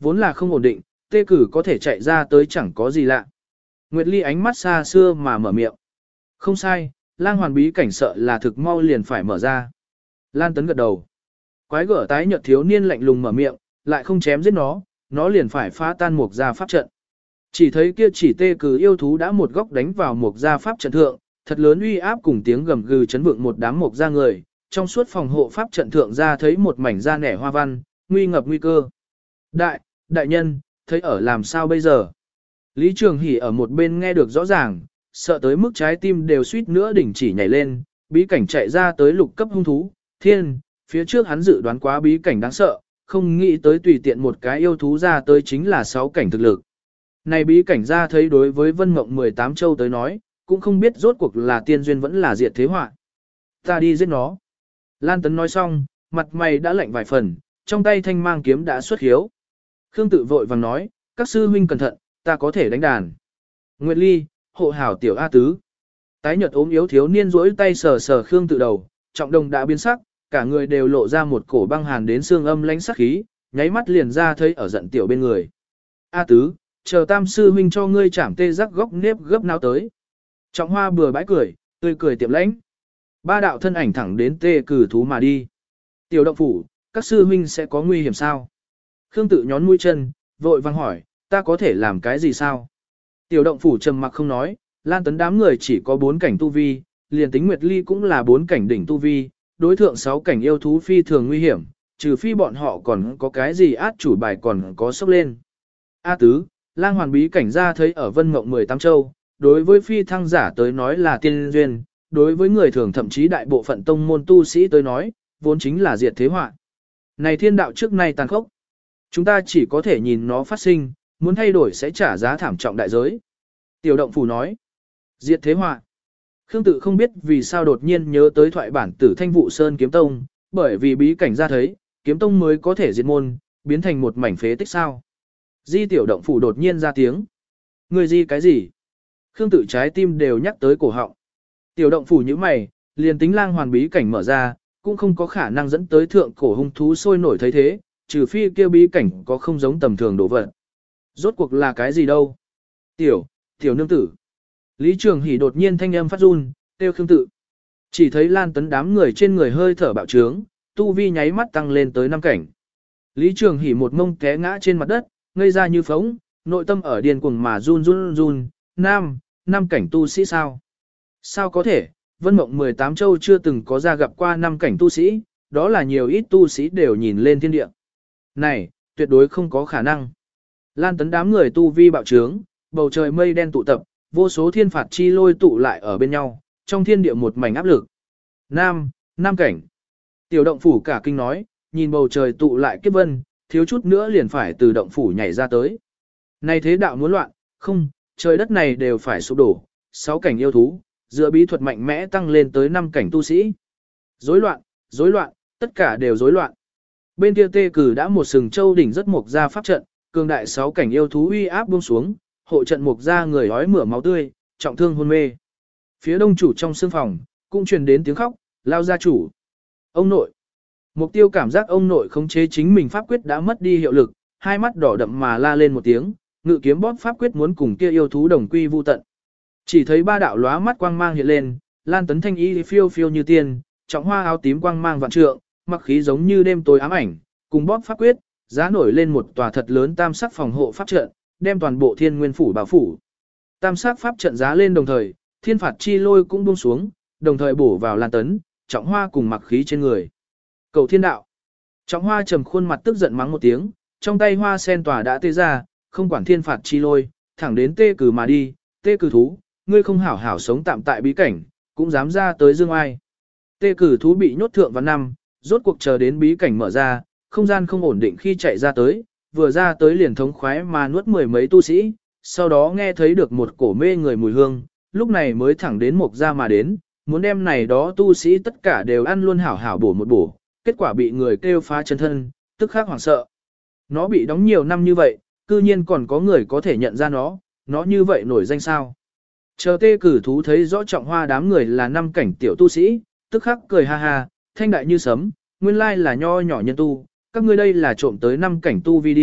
vốn là không ổn định, tê cử có thể chạy ra tới chẳng có gì lạ. Nguyệt Ly ánh mắt xa xưa mà mở miệng. Không sai, lang hoàn bí cảnh sợ là thực mau liền phải mở ra. Lan Tấn gật đầu. Quái gở tái nhợt thiếu niên lạnh lùng mở miệng, lại không chém giết nó, nó liền phải phá tan mục gia pháp trận. Chỉ thấy kia chỉ tê cử yêu thú đã một góc đánh vào mục gia pháp trận thượng, thật lớn uy áp cùng tiếng gầm gừ chấn vượng một đám mục gia người, trong suốt phòng hộ pháp trận thượng ra thấy một mảnh da nẻ hoa văn, nguy ngập nguy cơ. Đại, đại nhân, thấy ở làm sao bây giờ? Lý Trường Hỷ ở một bên nghe được rõ ràng, sợ tới mức trái tim đều suýt nữa đỉnh chỉ nhảy lên, bí cảnh chạy ra tới lục cấp hung thú, thiên, phía trước hắn dự đoán quá bí cảnh đáng sợ, không nghĩ tới tùy tiện một cái yêu thú ra tới chính là sáu cảnh thực lực. Này bí cảnh ra thấy đối với Vân Mộng mười tám châu tới nói, cũng không biết rốt cuộc là tiên duyên vẫn là diệt thế họa. Ta đi giết nó. Lan Tấn nói xong, mặt mày đã lạnh vài phần, trong tay thanh mang kiếm đã xuất hiếu. Khương Tự vội vàng nói, các sư huynh cẩn thận, ta có thể đánh đàn. Nguyệt Ly, hộ hảo tiểu A Tứ. Tái nhợt ốm yếu thiếu niên rỗi tay sờ sờ Khương Tự đầu, trọng đồng đã biến sắc, cả người đều lộ ra một cổ băng hàn đến xương âm lãnh sắc khí, nháy mắt liền ra thấy ở giận tiểu bên người. A Tứ, chờ tam sư huynh cho ngươi chảm tê rắc góc nếp gấp nào tới. Trọng Hoa bừa bãi cười, tươi cười tiệm lãnh. Ba đạo thân ảnh thẳng đến tê cử thú mà đi. Tiểu động phủ, các sư huynh sẽ có nguy hiểm sao? Khương Tự nhón mũi chân, vội vang hỏi, ta có thể làm cái gì sao? Tiểu động phủ trầm mặc không nói, Lan Tấn đám người chỉ có bốn cảnh tu vi, liền tính Nguyệt Ly cũng là bốn cảnh đỉnh tu vi, đối thượng sáu cảnh yêu thú phi thường nguy hiểm, trừ phi bọn họ còn có cái gì át chủ bài còn có sốc lên. A Tứ, lang hoàn bí cảnh ra thấy ở Vân Mộng mười tám châu, đối với phi thăng giả tới nói là tiên duyên, đối với người thường thậm chí đại bộ phận tông môn tu sĩ tới nói, vốn chính là diệt thế họa. Này thiên đạo trước nay tàn khốc, chúng ta chỉ có thể nhìn nó phát sinh, muốn thay đổi sẽ trả giá thảm trọng đại giới. Tiểu động phủ nói, diệt thế họa. Khương Tự không biết vì sao đột nhiên nhớ tới thoại bản tử Thanh Vụ Sơn Kiếm Tông, bởi vì bí cảnh ra thấy, Kiếm Tông mới có thể diệt môn, biến thành một mảnh phế tích sao. Di tiểu động phủ đột nhiên ra tiếng. Người di cái gì? Khương Tự trái tim đều nhắc tới cổ họng. Tiểu động phủ như mày, liền tính lang hoàn bí cảnh mở ra, cũng không có khả năng dẫn tới thượng cổ hung thú sôi nổi thấy thế, trừ phi kêu bí cảnh có không giống tầm thường đồ vật. Rốt cuộc là cái gì đâu? Tiểu, tiểu nương tử. Lý Trường Hỷ đột nhiên thanh âm phát run, kêu Khương Tự. Chỉ thấy Lan Tấn đám người trên người hơi thở bạo trướng, tu vi nháy mắt tăng lên tới năm cảnh. Lý Trường Hỷ một mông té ngã trên mặt đất, ngây ra như phóng, nội tâm ở điên cuồng mà run run run, nam, năm cảnh tu sĩ sao? Sao có thể, Vân Mộng mười tám châu chưa từng có ra gặp qua năm cảnh tu sĩ, đó là nhiều ít tu sĩ đều nhìn lên thiên địa. Này, tuyệt đối không có khả năng. Lan Tấn đám người tu vi bạo trướng, bầu trời mây đen tụ tập, vô số thiên phạt chi lôi tụ lại ở bên nhau, trong thiên địa một mảnh áp lực. Nam, nam cảnh. Tiểu động phủ cả kinh nói, nhìn bầu trời tụ lại kiếp vân, thiếu chút nữa liền phải từ động phủ nhảy ra tới. Này thế đạo muốn loạn, không, trời đất này đều phải sụp đổ, sáu cảnh yêu thú, dựa bí thuật mạnh mẽ tăng lên tới năm cảnh tu sĩ. Rối loạn, rối loạn, tất cả đều rối loạn. Bên kia tê cử đã một sừng châu đỉnh rất mục ra pháp trận, cường đại sáu cảnh yêu thú uy áp buông xuống, hộ trận mục ra người hói mửa máu tươi, trọng thương hôn mê. Phía đông chủ trong sương phòng, cũng truyền đến tiếng khóc, lao gia chủ. Ông nội. Mục tiêu cảm giác ông nội khống chế chính mình pháp quyết đã mất đi hiệu lực, hai mắt đỏ đậm mà la lên một tiếng, ngự kiếm bóp pháp quyết muốn cùng kia yêu thú đồng quy vu tận. Chỉ thấy ba đạo lóa mắt quang mang hiện lên, Lan Tấn thanh y phiêu phiêu như tiên, trọng hoa áo tím quang mang vạn trượng, mặc khí giống như đêm tối ám ảnh, cùng bóp pháp quyết, giá nổi lên một tòa thật lớn tam sắc phòng hộ pháp trận, đem toàn bộ Thiên Nguyên phủ bao phủ. Tam sắc pháp trận giá lên đồng thời, thiên phạt chi lôi cũng buông xuống, đồng thời bổ vào Lan Tấn, trọng hoa cùng mặc khí trên người. Cầu thiên đạo. Trọng hoa trầm khuôn mặt tức giận mắng một tiếng, trong tay hoa sen tỏa đã tê ra, không quản thiên phạt chi lôi, thẳng đến tê cử mà đi, tê cử thú, ngươi không hảo hảo sống tạm tại bí cảnh, cũng dám ra tới dương ai. Tê cử thú bị nhốt thượng vào năm, rốt cuộc chờ đến bí cảnh mở ra, không gian không ổn định khi chạy ra tới, vừa ra tới liền thống khoái mà nuốt mười mấy tu sĩ, sau đó nghe thấy được một cổ mê người mùi hương, lúc này mới thẳng đến mục ra mà đến, muốn đem này đó tu sĩ tất cả đều ăn luôn hảo hảo bổ một bổ, kết quả bị người kêu phá chân thân, tức khắc hoảng sợ. Nó bị đóng nhiều năm như vậy, cư nhiên còn có người có thể nhận ra nó, nó như vậy nổi danh sao. Chờ tê cử thú thấy rõ trọng hoa đám người là năm cảnh tiểu tu sĩ, tức khắc cười ha ha, thanh đại như sấm, nguyên lai là nho nhỏ nhân tu, các ngươi đây là trộm tới năm cảnh tu vi đi,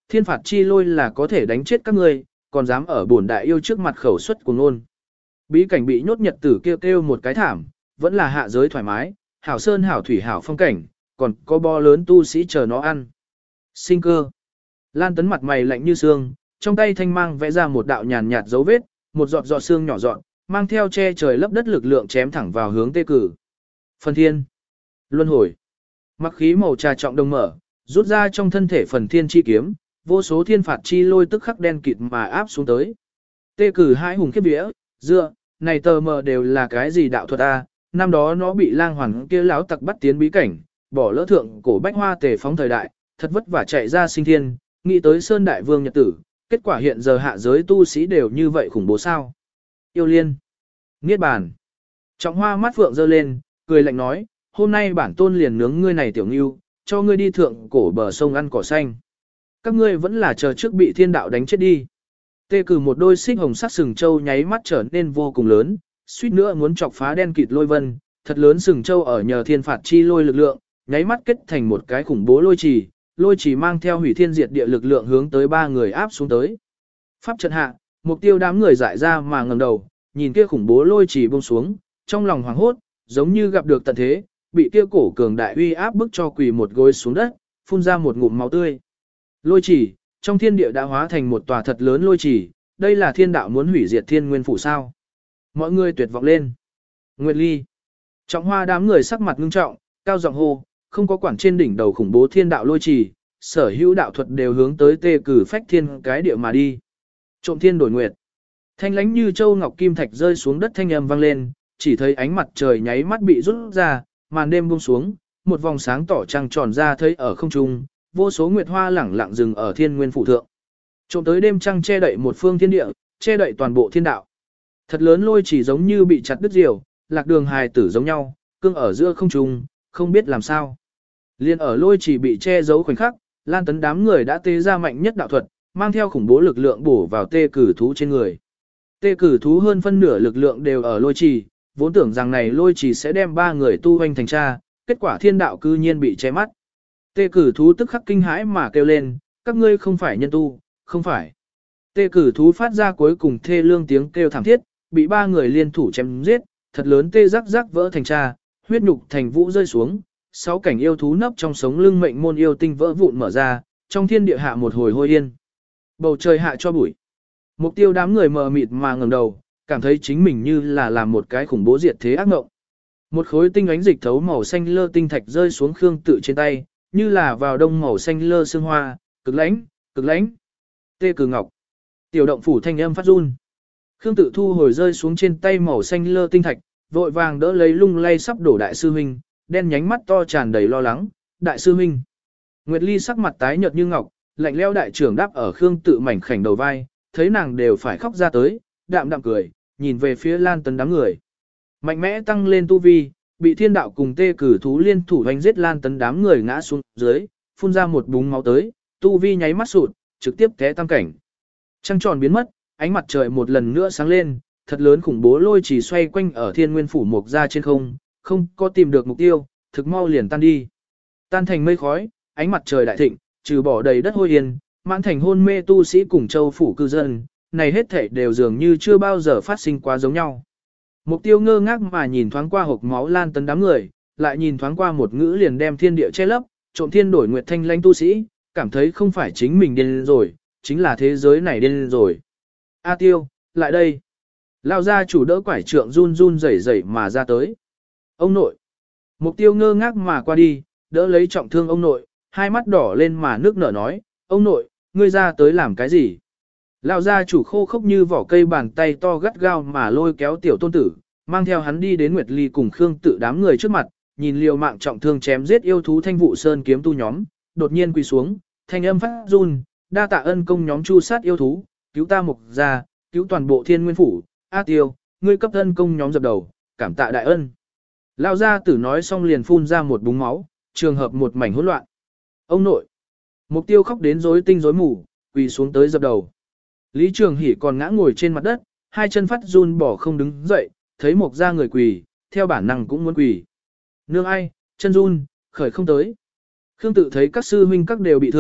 Thiên phạt chi lôi là có thể đánh chết các ngươi, còn dám ở bổn đại yêu trước mặt khẩu suất của ngôn. Bí cảnh bị nhốt nhật tử kêu kêu một cái thảm, vẫn là hạ giới thoải mái, hảo sơn hảo thủy hảo phong cảnh, còn có bo lớn tu sĩ chờ nó ăn. Sinh cơ. Lan Tấn mặt mày lạnh như xương, trong tay thanh mang vẽ ra một đạo nhàn nhạt dấu vết, một giọt giọt xương nhỏ giọt, mang theo che trời lấp đất lực lượng chém thẳng vào hướng Tê Cử. Phần thiên. Luân hồi. Mặc khí màu trà trọng đồng mở, rút ra trong thân thể phần thiên chi kiếm, vô số thiên phạt chi lôi tức khắc đen kịt mà áp xuống tới. Tê Cử hai hùng khiếp vía, dựa, này tờ mờ đều là cái gì đạo thuật a? Năm đó nó bị lang hoàn kia láo tặc bắt tiến bí cảnh, bỏ lỡ thượng cổ bách hoa tề phóng thời đại, thật vất vả chạy ra sinh thiên, nghĩ tới Sơn Đại Vương nhật tử, kết quả hiện giờ hạ giới tu sĩ đều như vậy khủng bố sao. Yêu liên. Niết bàn. Trọng hoa mắt phượng giơ lên, cười lạnh nói, hôm nay bản tôn liền nướng ngươi này tiểu ngưu, cho ngươi đi thượng cổ bờ sông ăn cỏ xanh. Các ngươi vẫn là chờ trước bị thiên đạo đánh chết đi. Tê Cử một đôi xích hồng sắc sừng châu nháy mắt trở nên vô cùng lớn, suýt nữa muốn chọc phá đen kịt lôi vân, thật lớn sừng châu ở nhờ thiên phạt chi lôi lực lượng, nháy mắt kết thành một cái khủng bố lôi trì, lôi trì mang theo hủy thiên diệt địa lực lượng hướng tới ba người áp xuống tới. Pháp trận hạ, mục tiêu đám người dại ra mà ngẩng đầu, nhìn kia khủng bố lôi trì buông xuống, trong lòng hoảng hốt, giống như gặp được tận thế, bị kia cổ cường đại uy áp bức cho quỳ một gối xuống đất, phun ra một ngụm máu tươi. Lôi trì, trong thiên địa đã hóa thành một tòa thật lớn lôi trì, đây là thiên đạo muốn hủy diệt thiên nguyên phủ sao? Mọi người tuyệt vọng lên. Nguyệt Ly. Trọng hoa đám người sắc mặt ngưng trọng, cao giọng hô, không có quản trên đỉnh đầu khủng bố thiên đạo lôi trì, sở hữu đạo thuật đều hướng tới Tê Cử phách thiên cái địa mà đi. Trộm thiên đổi nguyệt. Thanh lánh như châu ngọc kim thạch rơi xuống đất thanh âm vang lên, chỉ thấy ánh mặt trời nháy mắt bị rút ra, màn đêm buông xuống, một vòng sáng tỏ trăng tròn ra thấy ở không trung, vô số nguyệt hoa lẳng lặng dừng ở thiên nguyên phủ thượng. Trộm tới đêm trăng che đậy một phương thiên địa, che đậy toàn bộ thiên đạo. Thật lớn lôi chỉ giống như bị chặt đứt diều, lạc đường hài tử giống nhau, cương ở giữa không trung, không biết làm sao. Liên ở lôi chỉ bị che giấu khoảnh khắc, Lan Tấn đám người đã tế ra mạnh nhất đạo thuật, mang theo khủng bố lực lượng bổ vào Tê Cử thú trên người. Tê Cử thú hơn phân nửa lực lượng đều ở lôi trì, vốn tưởng rằng này lôi trì sẽ đem ba người tu hoành thành cha, kết quả thiên đạo cư nhiên bị che mắt. Tê Cử thú tức khắc kinh hãi mà kêu lên, các ngươi không phải nhân tu, không phải. Tê Cử thú phát ra cuối cùng thê lương tiếng kêu thảm thiết, bị ba người liên thủ chém giết, thật lớn tê rắc rắc vỡ thành cha, huyết nhục thành vũ rơi xuống, sáu cảnh yêu thú nấp trong sống lưng mệnh môn yêu tinh vỡ vụn mở ra, trong thiên địa hạ một hồi hôi yên. Bầu trời hạ cho bụi. Mục tiêu đám người mờ mịt mà ngẩng đầu, cảm thấy chính mình như là làm một cái khủng bố diệt thế ác mộng. Một khối tinh ánh dịch thấu màu xanh lơ tinh thạch rơi xuống Khương Tự trên tay, như là vào đông màu xanh lơ sương hoa, cực lãnh, cực lãnh. Tê Cử ngọc. Tiểu động phủ thanh âm phát run. Khương Tự thu hồi rơi xuống trên tay màu xanh lơ tinh thạch, vội vàng đỡ lấy lung lay sắp đổ đại sư huynh, đen nhánh mắt to tràn đầy lo lắng, đại sư huynh. Nguyệt Ly sắc mặt tái nhợt như ngọc, lạnh lẽo đại trưởng đáp ở Khương Tự mảnh khảnh đầu vai, thấy nàng đều phải khóc ra tới, đạm đạm cười, nhìn về phía Lan Tấn đám người. Mạnh mẽ tăng lên tu vi, bị thiên đạo cùng Tê Cử thú liên thủ đánh giết Lan Tấn đám người ngã xuống dưới, phun ra một búng máu tới, tu vi nháy mắt sụt, trực tiếp té tam cảnh. Trăng tròn biến mất, ánh mặt trời một lần nữa sáng lên, thật lớn khủng bố lôi chỉ xoay quanh ở thiên nguyên phủ mục ra trên không, không có tìm được mục tiêu, thực mau liền tan đi. Tan thành mây khói, ánh mặt trời đại thịnh, trừ bỏ đầy đất hôi yên, mãn thành hôn mê tu sĩ cùng châu phủ cư dân, này hết thảy đều dường như chưa bao giờ phát sinh quá giống nhau. Mục tiêu ngơ ngác mà nhìn thoáng qua hộc máu Lan Tấn đám người, lại nhìn thoáng qua một ngữ liền đem thiên địa che lấp, trộm thiên đổi nguyệt thanh lãnh tu sĩ, cảm thấy không phải chính mình điên rồi, chính là thế giới này điên rồi. A Tiêu, lại đây. Lao ra chủ đỡ quải trượng run run rẩy rẩy mà ra tới. Ông nội. Mục tiêu ngơ ngác mà qua đi, đỡ lấy trọng thương ông nội, hai mắt đỏ lên mà nước nở nói, ông nội, ngươi ra tới làm cái gì? Lao gia chủ khô khốc như vỏ cây bàn tay to gắt gao mà lôi kéo tiểu tôn tử, mang theo hắn đi đến Nguyệt Ly cùng Khương Tự đám người trước mặt, nhìn liều mạng trọng thương chém giết yêu thú thanh vụ sơn kiếm tu nhóm, đột nhiên quỳ xuống, thanh âm phát run, đa tạ ân công nhóm chu sát yêu thú, cứu ta mục gia, cứu toàn bộ thiên nguyên phủ, A Tiêu, ngươi cấp ân công nhóm dập đầu, cảm tạ đại ân. Lao gia tử nói xong liền phun ra một búng máu, trường hợp một mảnh hỗn loạn. Ông nội. Mục tiêu khóc đến rối tinh rối mù, quỳ xuống tới dập đầu. Lý Trường Hỷ còn ngã ngồi trên mặt đất, hai chân phát run bỏ không đứng dậy, thấy Mục gia người quỳ, theo bản năng cũng muốn quỳ. Nương ai, chân run, khởi không tới. Khương Tự thấy các sư huynh các đều bị thương,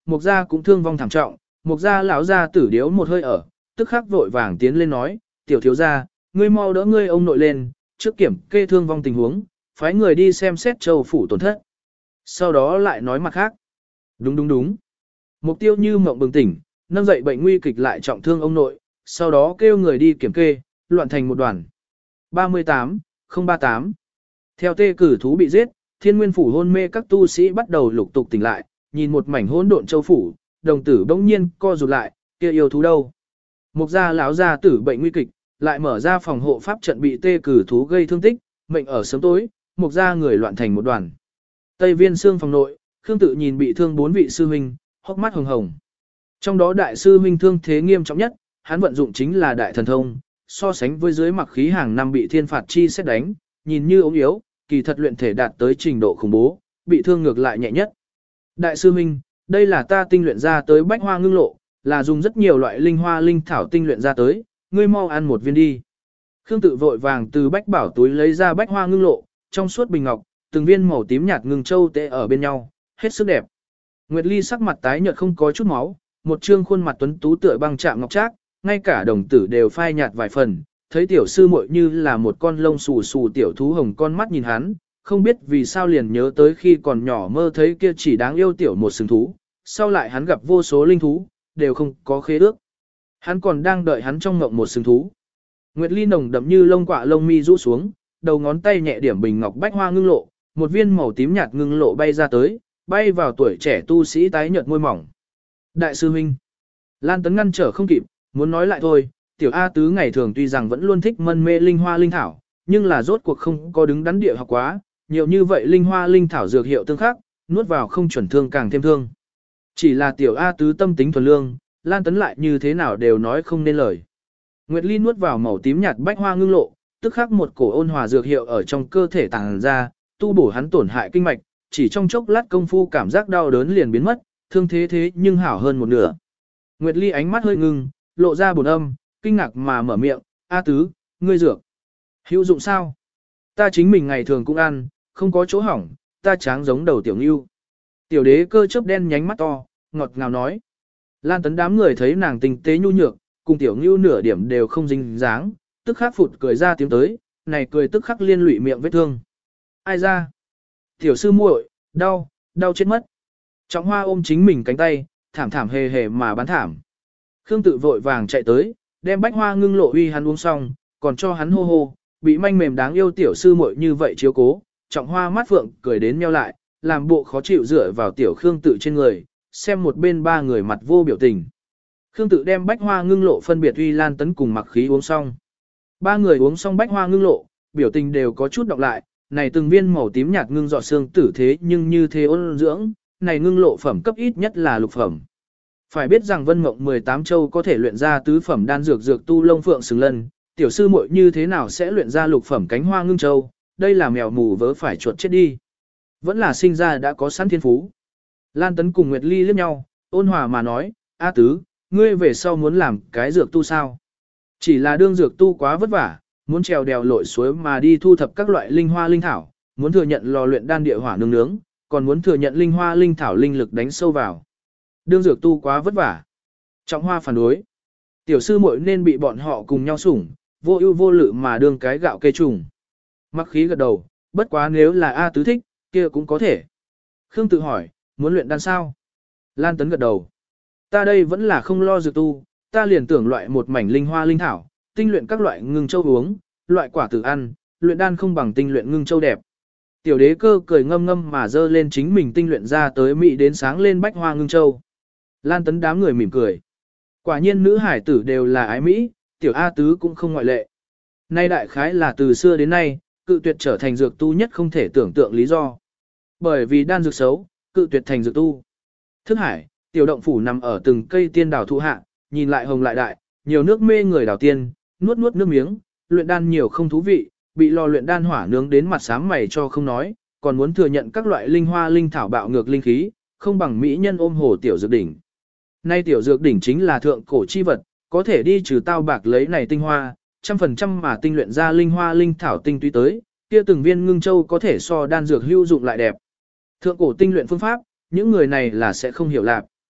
Mục gia cũng thương vong thảm trọng, Mục gia lão gia tử điếu một hơi ở, tức khắc vội vàng tiến lên nói, tiểu thiếu gia, ngươi mau đỡ ngươi ông nội lên, trước kiểm kê thương vong tình huống, phái người đi xem xét châu phủ tổn thất. Sau đó lại nói mặt khác. Đúng đúng đúng. Mục tiêu như mộng bừng tỉnh, nâng dậy bệnh nguy kịch lại trọng thương ông nội, sau đó kêu người đi kiểm kê, loạn thành một đoàn. ba mươi tám, không ba tám. Theo tê cử thú bị giết, thiên nguyên phủ hôn mê các tu sĩ bắt đầu lục tục tỉnh lại, nhìn một mảnh hỗn độn châu phủ, đồng tử bỗng nhiên co rụt lại, kia yêu thú đâu. Mục gia lão gia tử bệnh nguy kịch, lại mở ra phòng hộ pháp trận bị tê cử thú gây thương tích, mệnh ở sớm tối, mục gia người loạn thành một đoàn. Tây viên xương phòng nội, Khương Tự nhìn bị thương bốn vị sư huynh, hốc mắt hồng hồng. Trong đó đại sư huynh thương thế nghiêm trọng nhất, hắn vận dụng chính là đại thần thông, so sánh với dưới mặc khí hàng năm bị thiên phạt chi xét đánh, nhìn như ốm yếu, kỳ thật luyện thể đạt tới trình độ khủng bố, bị thương ngược lại nhẹ nhất. Đại sư huynh, đây là ta tinh luyện ra tới bách hoa ngưng lộ, là dùng rất nhiều loại linh hoa linh thảo tinh luyện ra tới, ngươi mau ăn một viên đi. Khương Tự vội vàng từ bách bảo túi lấy ra bách hoa ngưng lộ, trong suốt bình ngọc, từng viên màu tím nhạt ngưng châu tệ ở bên nhau, hết sức đẹp. Nguyệt Ly sắc mặt tái nhợt không có chút máu, một trương khuôn mặt tuấn tú tựa băng chạm ngọc trác, ngay cả đồng tử đều phai nhạt vài phần, thấy tiểu sư muội như là một con lông xù xù tiểu thú hồng con mắt nhìn hắn, không biết vì sao liền nhớ tới khi còn nhỏ mơ thấy kia chỉ đáng yêu tiểu một sừng thú, sau lại hắn gặp vô số linh thú, đều không có khế ước. Hắn còn đang đợi hắn trong ngộng một sừng thú. Nguyệt Ly nồng đậm như lông quạ lông mi rũ xuống, đầu ngón tay nhẹ điểm bình ngọc bách hoa ngưng lộ, một viên màu tím nhạt ngưng lộ bay ra tới, bay vào tuổi trẻ tu sĩ tái nhợt môi mỏng. Đại sư huynh, Lan Tấn ngăn trở không kịp, muốn nói lại thôi, tiểu A tứ ngày thường tuy rằng vẫn luôn thích mân mê linh hoa linh thảo, nhưng là rốt cuộc không có đứng đắn địa học quá, nhiều như vậy linh hoa linh thảo dược hiệu tương khắc, nuốt vào không chuẩn thương càng thêm thương. Chỉ là tiểu A tứ tâm tính thuần lương, Lan Tấn lại như thế nào đều nói không nên lời. Nguyệt Ly nuốt vào màu tím nhạt bách hoa ngưng lộ, tức khắc một cổ ôn hòa dược hiệu ở trong cơ thể tàng ra, tu bổ hắn tổn hại kinh mạch, chỉ trong chốc lát công phu cảm giác đau đớn liền biến mất, thương thế thế nhưng hảo hơn một nửa. Nguyệt Ly ánh mắt hơi ngưng, lộ ra buồn âm, kinh ngạc mà mở miệng, A tứ, ngươi dược. Hữu dụng sao? Ta chính mình ngày thường cũng ăn, không có chỗ hỏng, ta tráng giống đầu tiểu ngưu. Tiểu đế cơ chớp đen nhánh mắt to, ngọt ngào nói. Lan Tấn đám người thấy nàng tinh tế nhu nhược, cùng tiểu ngưu nửa điểm đều không dính dáng, tức khắc phụt cười ra tiếng tới, này cười tức khắc liên lụy miệng vết thương. Ai ra? Tiểu sư muội, đau, đau chết mất. Trọng Hoa ôm chính mình cánh tay, thảm thảm hề hề mà bán thảm. Khương Tự vội vàng chạy tới, đem bách hoa ngưng lộ uy hắn uống xong, còn cho hắn hô hô, bị manh mềm đáng yêu tiểu sư muội như vậy chiếu cố. Trọng Hoa mắt phượng cười đến meo lại, làm bộ khó chịu dựa vào tiểu Khương Tự trên người, xem một bên ba người mặt vô biểu tình. Khương Tự đem bách hoa ngưng lộ phân biệt uy Lan Tấn cùng mặc khí uống xong. Ba người uống xong bách hoa ngưng lộ, biểu tình đều có chút đọc lại, này từng viên màu tím nhạt ngưng giọt xương tử thế nhưng như thế ôn dưỡng, này ngưng lộ phẩm cấp ít nhất là lục phẩm. Phải biết rằng Vân Mộng mười tám châu có thể luyện ra tứ phẩm đan dược dược tu lông phượng xứng lân, tiểu sư muội như thế nào sẽ luyện ra lục phẩm cánh hoa ngưng châu, đây là mèo mù vớ phải chuột chết đi. Vẫn là sinh ra đã có sẵn thiên phú. Lan Tấn cùng Nguyệt Ly liếc nhau, ôn hòa mà nói, A tứ, ngươi về sau muốn làm cái dược tu sao? Chỉ là đương dược tu quá vất vả, muốn trèo đèo lội suối mà đi thu thập các loại linh hoa linh thảo, muốn thừa nhận lò luyện đan địa hỏa nướng nướng, còn muốn thừa nhận linh hoa linh thảo linh lực đánh sâu vào. Đương dược tu quá vất vả. Trọng Hoa phản đối. Tiểu sư muội nên bị bọn họ cùng nhau sủng, vô ưu vô lự mà đương cái gạo kê trùng. Mặc khí gật đầu, bất quá nếu là A tứ thích, kia cũng có thể. Khương Tự hỏi, muốn luyện đan sao? Lan Tấn gật đầu. Ta đây vẫn là không lo dược tu, ta liền tưởng loại một mảnh linh hoa linh thảo, tinh luyện các loại ngưng châu uống, loại quả tử ăn, luyện đan không bằng tinh luyện ngưng châu đẹp. Tiểu đế cơ cười ngâm ngâm mà dơ lên chính mình tinh luyện ra tới mỹ đến sáng lên bách hoa ngưng châu. Lan Tấn đám người mỉm cười. Quả nhiên nữ hải tử đều là ái mỹ, tiểu A tứ cũng không ngoại lệ. Nay đại khái là từ xưa đến nay, cự tuyệt trở thành dược tu nhất không thể tưởng tượng lý do. Bởi vì đan dược xấu, cự tuyệt thành dược tu. Thức hải, tiểu động phủ nằm ở từng cây tiên đào thụ hạ, nhìn lại hồng lại đại, nhiều nước mê người đào tiên, nuốt nuốt nước miếng, luyện đan nhiều không thú vị, bị lò luyện đan hỏa nướng đến mặt xám mày cho không nói, còn muốn thừa nhận các loại linh hoa linh thảo bạo ngược linh khí, không bằng mỹ nhân ôm hồ tiểu dược đỉnh. Nay tiểu dược đỉnh chính là thượng cổ chi vật, có thể đi trừ tao bạc lấy này tinh hoa, trăm phần trăm mà tinh luyện ra linh hoa linh thảo tinh túy tới, kia từng viên ngưng châu có thể so đan dược hữu dụng lại đẹp. Thượng cổ tinh luyện phương pháp, những người này là sẽ không hiểu lạc.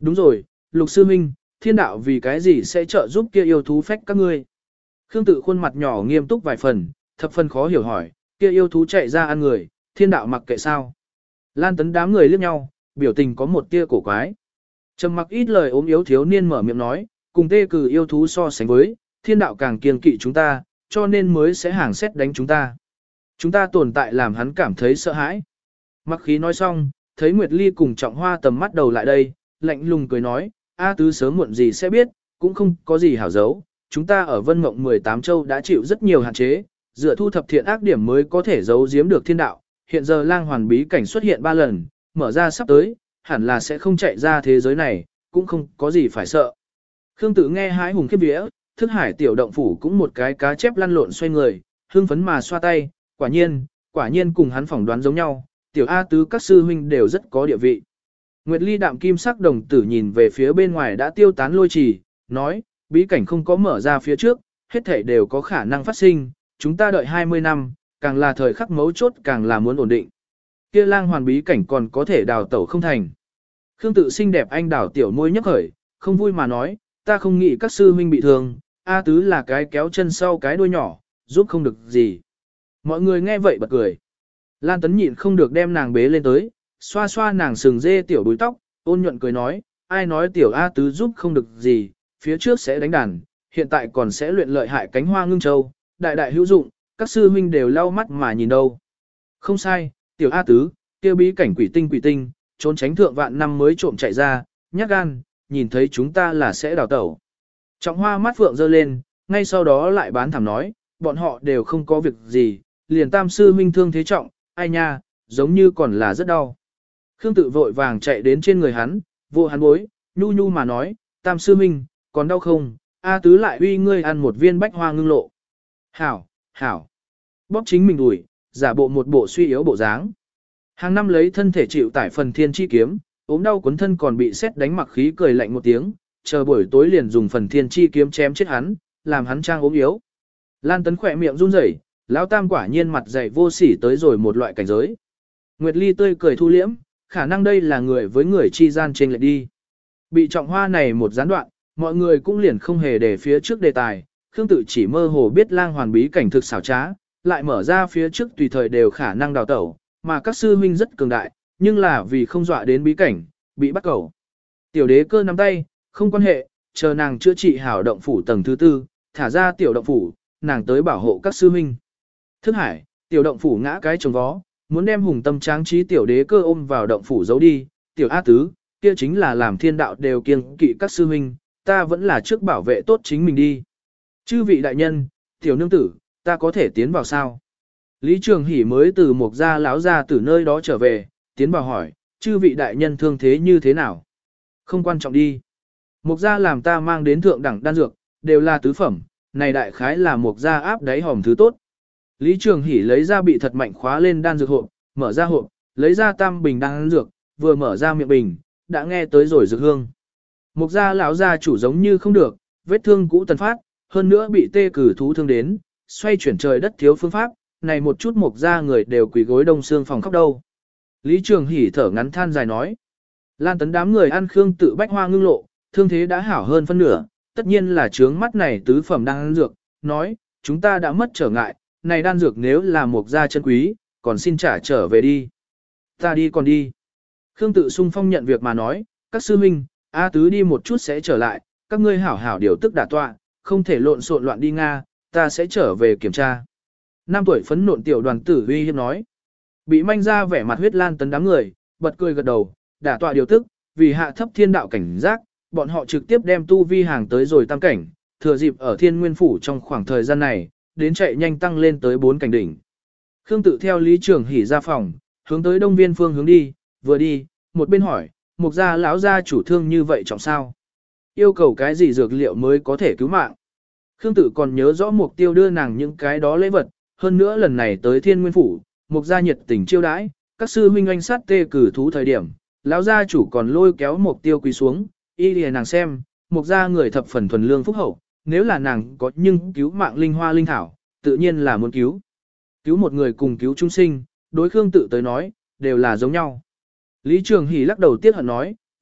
Đúng rồi, Lục Sư Minh, thiên đạo vì cái gì sẽ trợ giúp kia yêu thú phách các ngươi? Khương Tự khuôn mặt nhỏ nghiêm túc vài phần, thập phần khó hiểu hỏi, kia yêu thú chạy ra ăn người, thiên đạo mặc kệ sao? Lan Tấn đám người liếc nhau, biểu tình có một tia cổ quái. Trầm mặc ít lời ốm yếu thiếu niên mở miệng nói, cùng tê cử yêu thú so sánh với, thiên đạo càng kiêng kỵ chúng ta, cho nên mới sẽ hàng xét đánh chúng ta. Chúng ta tồn tại làm hắn cảm thấy sợ hãi. Mặc khí nói xong, thấy Nguyệt Ly cùng Trọng Hoa tầm mắt đầu lại đây, lạnh lùng cười nói, A Tứ sớm muộn gì sẽ biết, cũng không có gì hảo giấu. Chúng ta ở Vân Mộng mười tám châu đã chịu rất nhiều hạn chế, dựa thu thập thiện ác điểm mới có thể giấu giếm được thiên đạo. Hiện giờ lang hoàn bí cảnh xuất hiện ba lần, mở ra sắp tới, hẳn là sẽ không chạy ra thế giới này, cũng không có gì phải sợ. Khương Tự nghe hái hùng khiếp vía, thức hải tiểu động phủ cũng một cái cá chép lăn lộn xoay người, hưng phấn mà xoa tay, quả nhiên, quả nhiên cùng hắn phỏng đoán giống nhau, tiểu A Tứ các sư huynh đều rất có địa vị. Nguyệt Ly đạm kim sắc đồng tử nhìn về phía bên ngoài đã tiêu tán lôi trì, nói, bí cảnh không có mở ra phía trước, hết thảy đều có khả năng phát sinh, chúng ta đợi hai mươi năm, càng là thời khắc mấu chốt càng là muốn ổn định. Kia lang hoàn bí cảnh còn có thể đào tẩu không thành. Khương Tự xinh đẹp anh đào tiểu môi nhấp khởi, không vui mà nói, ta không nghĩ các sư huynh bị thương, A Tứ là cái kéo chân sau cái đuôi nhỏ, giúp không được gì. Mọi người nghe vậy bật cười. Lan Tấn nhịn không được đem nàng bế lên tới, xoa xoa nàng sừng dê tiểu đuôi tóc, ôn nhuận cười nói, ai nói tiểu A Tứ giúp không được gì, phía trước sẽ đánh đàn, hiện tại còn sẽ luyện lợi hại cánh hoa ngưng châu, đại đại hữu dụng, các sư huynh đều lau mắt mà nhìn đâu. Không sai, tiểu A Tứ, kia bí cảnh quỷ tinh quỷ tinh, trốn tránh thượng vạn năm mới trộm chạy ra, nhát gan, nhìn thấy chúng ta là sẽ đào tẩu. Trọng Hoa mắt phượng giơ lên, ngay sau đó lại bán thảm nói, bọn họ đều không có việc gì, liền tam sư huynh thương thế trọng, ai nha, giống như còn là rất đau. Khương Tự vội vàng chạy đến trên người hắn, vô hắn bối, nhu nhu mà nói, tam sư huynh, còn đau không, A Tứ lại uy ngươi ăn một viên bách hoa ngưng lộ. Hảo, hảo, bóp chính mình đùi, giả bộ một bộ suy yếu bộ dáng. Hàng năm lấy thân thể chịu tải phần thiên chi kiếm, ốm đau cuốn thân còn bị xét đánh mặc khí cười lạnh một tiếng, chờ buổi tối liền dùng phần thiên chi kiếm chém chết hắn, làm hắn trang ốm yếu. Lan Tấn khỏe miệng run rẩy, lão tam quả nhiên mặt dày vô sỉ tới rồi một loại cảnh giới. Nguyệt Ly tươi cười thu liễm, khả năng đây là người với người chi gian trên lệch đi. Bị Trọng Hoa này một gián đoạn, mọi người cũng liền không hề để phía trước đề tài, Khương Tự chỉ mơ hồ biết lang hoàn bí cảnh thực xảo trá, lại mở ra phía trước tùy thời đều khả năng đào tẩu, mà các sư huynh rất cường đại, nhưng là vì không dọa đến bí cảnh, bị bắt cầu. Tiểu đế cơ nắm tay, không quan hệ, chờ nàng chữa trị hảo động phủ tầng thứ tư, thả ra tiểu động phủ, nàng tới bảo hộ các sư huynh. Thức hải, tiểu động phủ ngã cái trồng vó, muốn đem hùng tâm tráng trí tiểu đế cơ ôm vào động phủ giấu đi, tiểu A Tứ, kia chính là làm thiên đạo đều kiêng kỵ các sư huynh, ta vẫn là trước bảo vệ tốt chính mình đi. Chư vị đại nhân, tiểu nương tử, ta có thể tiến vào sao? Lý Trường Hỷ mới từ một gia lão gia từ nơi đó trở về, tiến vào hỏi, chư vị đại nhân thương thế như thế nào? Không quan trọng đi. Mục gia làm ta mang đến thượng đẳng đan dược, đều là tứ phẩm, này đại khái là mục gia áp đáy hòm thứ tốt. Lý Trường Hỷ lấy ra bị thật mạnh khóa lên đan dược hộp, mở ra hộp, lấy ra tam bình đan dược, vừa mở ra miệng bình, đã nghe tới rồi dược hương. Mục gia lão gia chủ giống như không được, vết thương cũ tần phát, hơn nữa bị tê cử thú thương đến, xoay chuyển trời đất thiếu phương pháp, này một chút mục gia người đều quỳ gối đông xương phòng khóc đâu. Lý Trường Hỷ thở ngắn than dài nói. Lan Tấn đám người ăn Khương Tự bách hoa ngưng lộ, thương thế đã hảo hơn phân nửa, tất nhiên là trướng mắt này tứ phẩm đan dược, nói, chúng ta đã mất trở ngại, này đan dược nếu là mục gia chân quý, còn xin trả trở về đi. Ta đi còn đi. Khương Tự sung phong nhận việc mà nói, các sư huynh, A Tứ đi một chút sẽ trở lại, các ngươi hảo hảo điều tức đả tọa, không thể lộn xộn loạn đi Nga, ta sẽ trở về kiểm tra. Năm tuổi phấn nộn tiểu đoàn tử uy hiếp nói. Bị manh ra vẻ mặt huyết Lan Tấn đám người, bật cười gật đầu, đả tọa điều tức, vì hạ thấp thiên đạo cảnh giác, bọn họ trực tiếp đem tu vi hàng tới rồi tam cảnh, thừa dịp ở thiên nguyên phủ trong khoảng thời gian này, đến chạy nhanh tăng lên tới bốn cảnh đỉnh. Khương Tự theo Lý Trường Hỷ ra phòng, hướng tới đông viên phương hướng đi, vừa đi, một bên hỏi, mục gia lão gia chủ thương như vậy trọng sao? Yêu cầu cái gì dược liệu mới có thể cứu mạng? Khương Tự còn nhớ rõ mục tiêu đưa nàng những cái đó lễ vật, hơn nữa lần này tới thiên nguyên phủ, mục gia nhiệt tình chiêu đãi, các sư huynh anh sát tê cử thú thời điểm, lão gia chủ còn lôi kéo mục tiêu quỳ xuống, y lìa nàng xem, mục gia người thập phần thuần lương phúc hậu, nếu là nàng có nhưng cứu mạng linh hoa linh thảo, tự nhiên là muốn cứu. Cứu một người cùng cứu chúng sinh, đối Khương Tự tới nói, đều là giống nhau. Lý Trường Hỷ lắc đầu tiếc hận nói,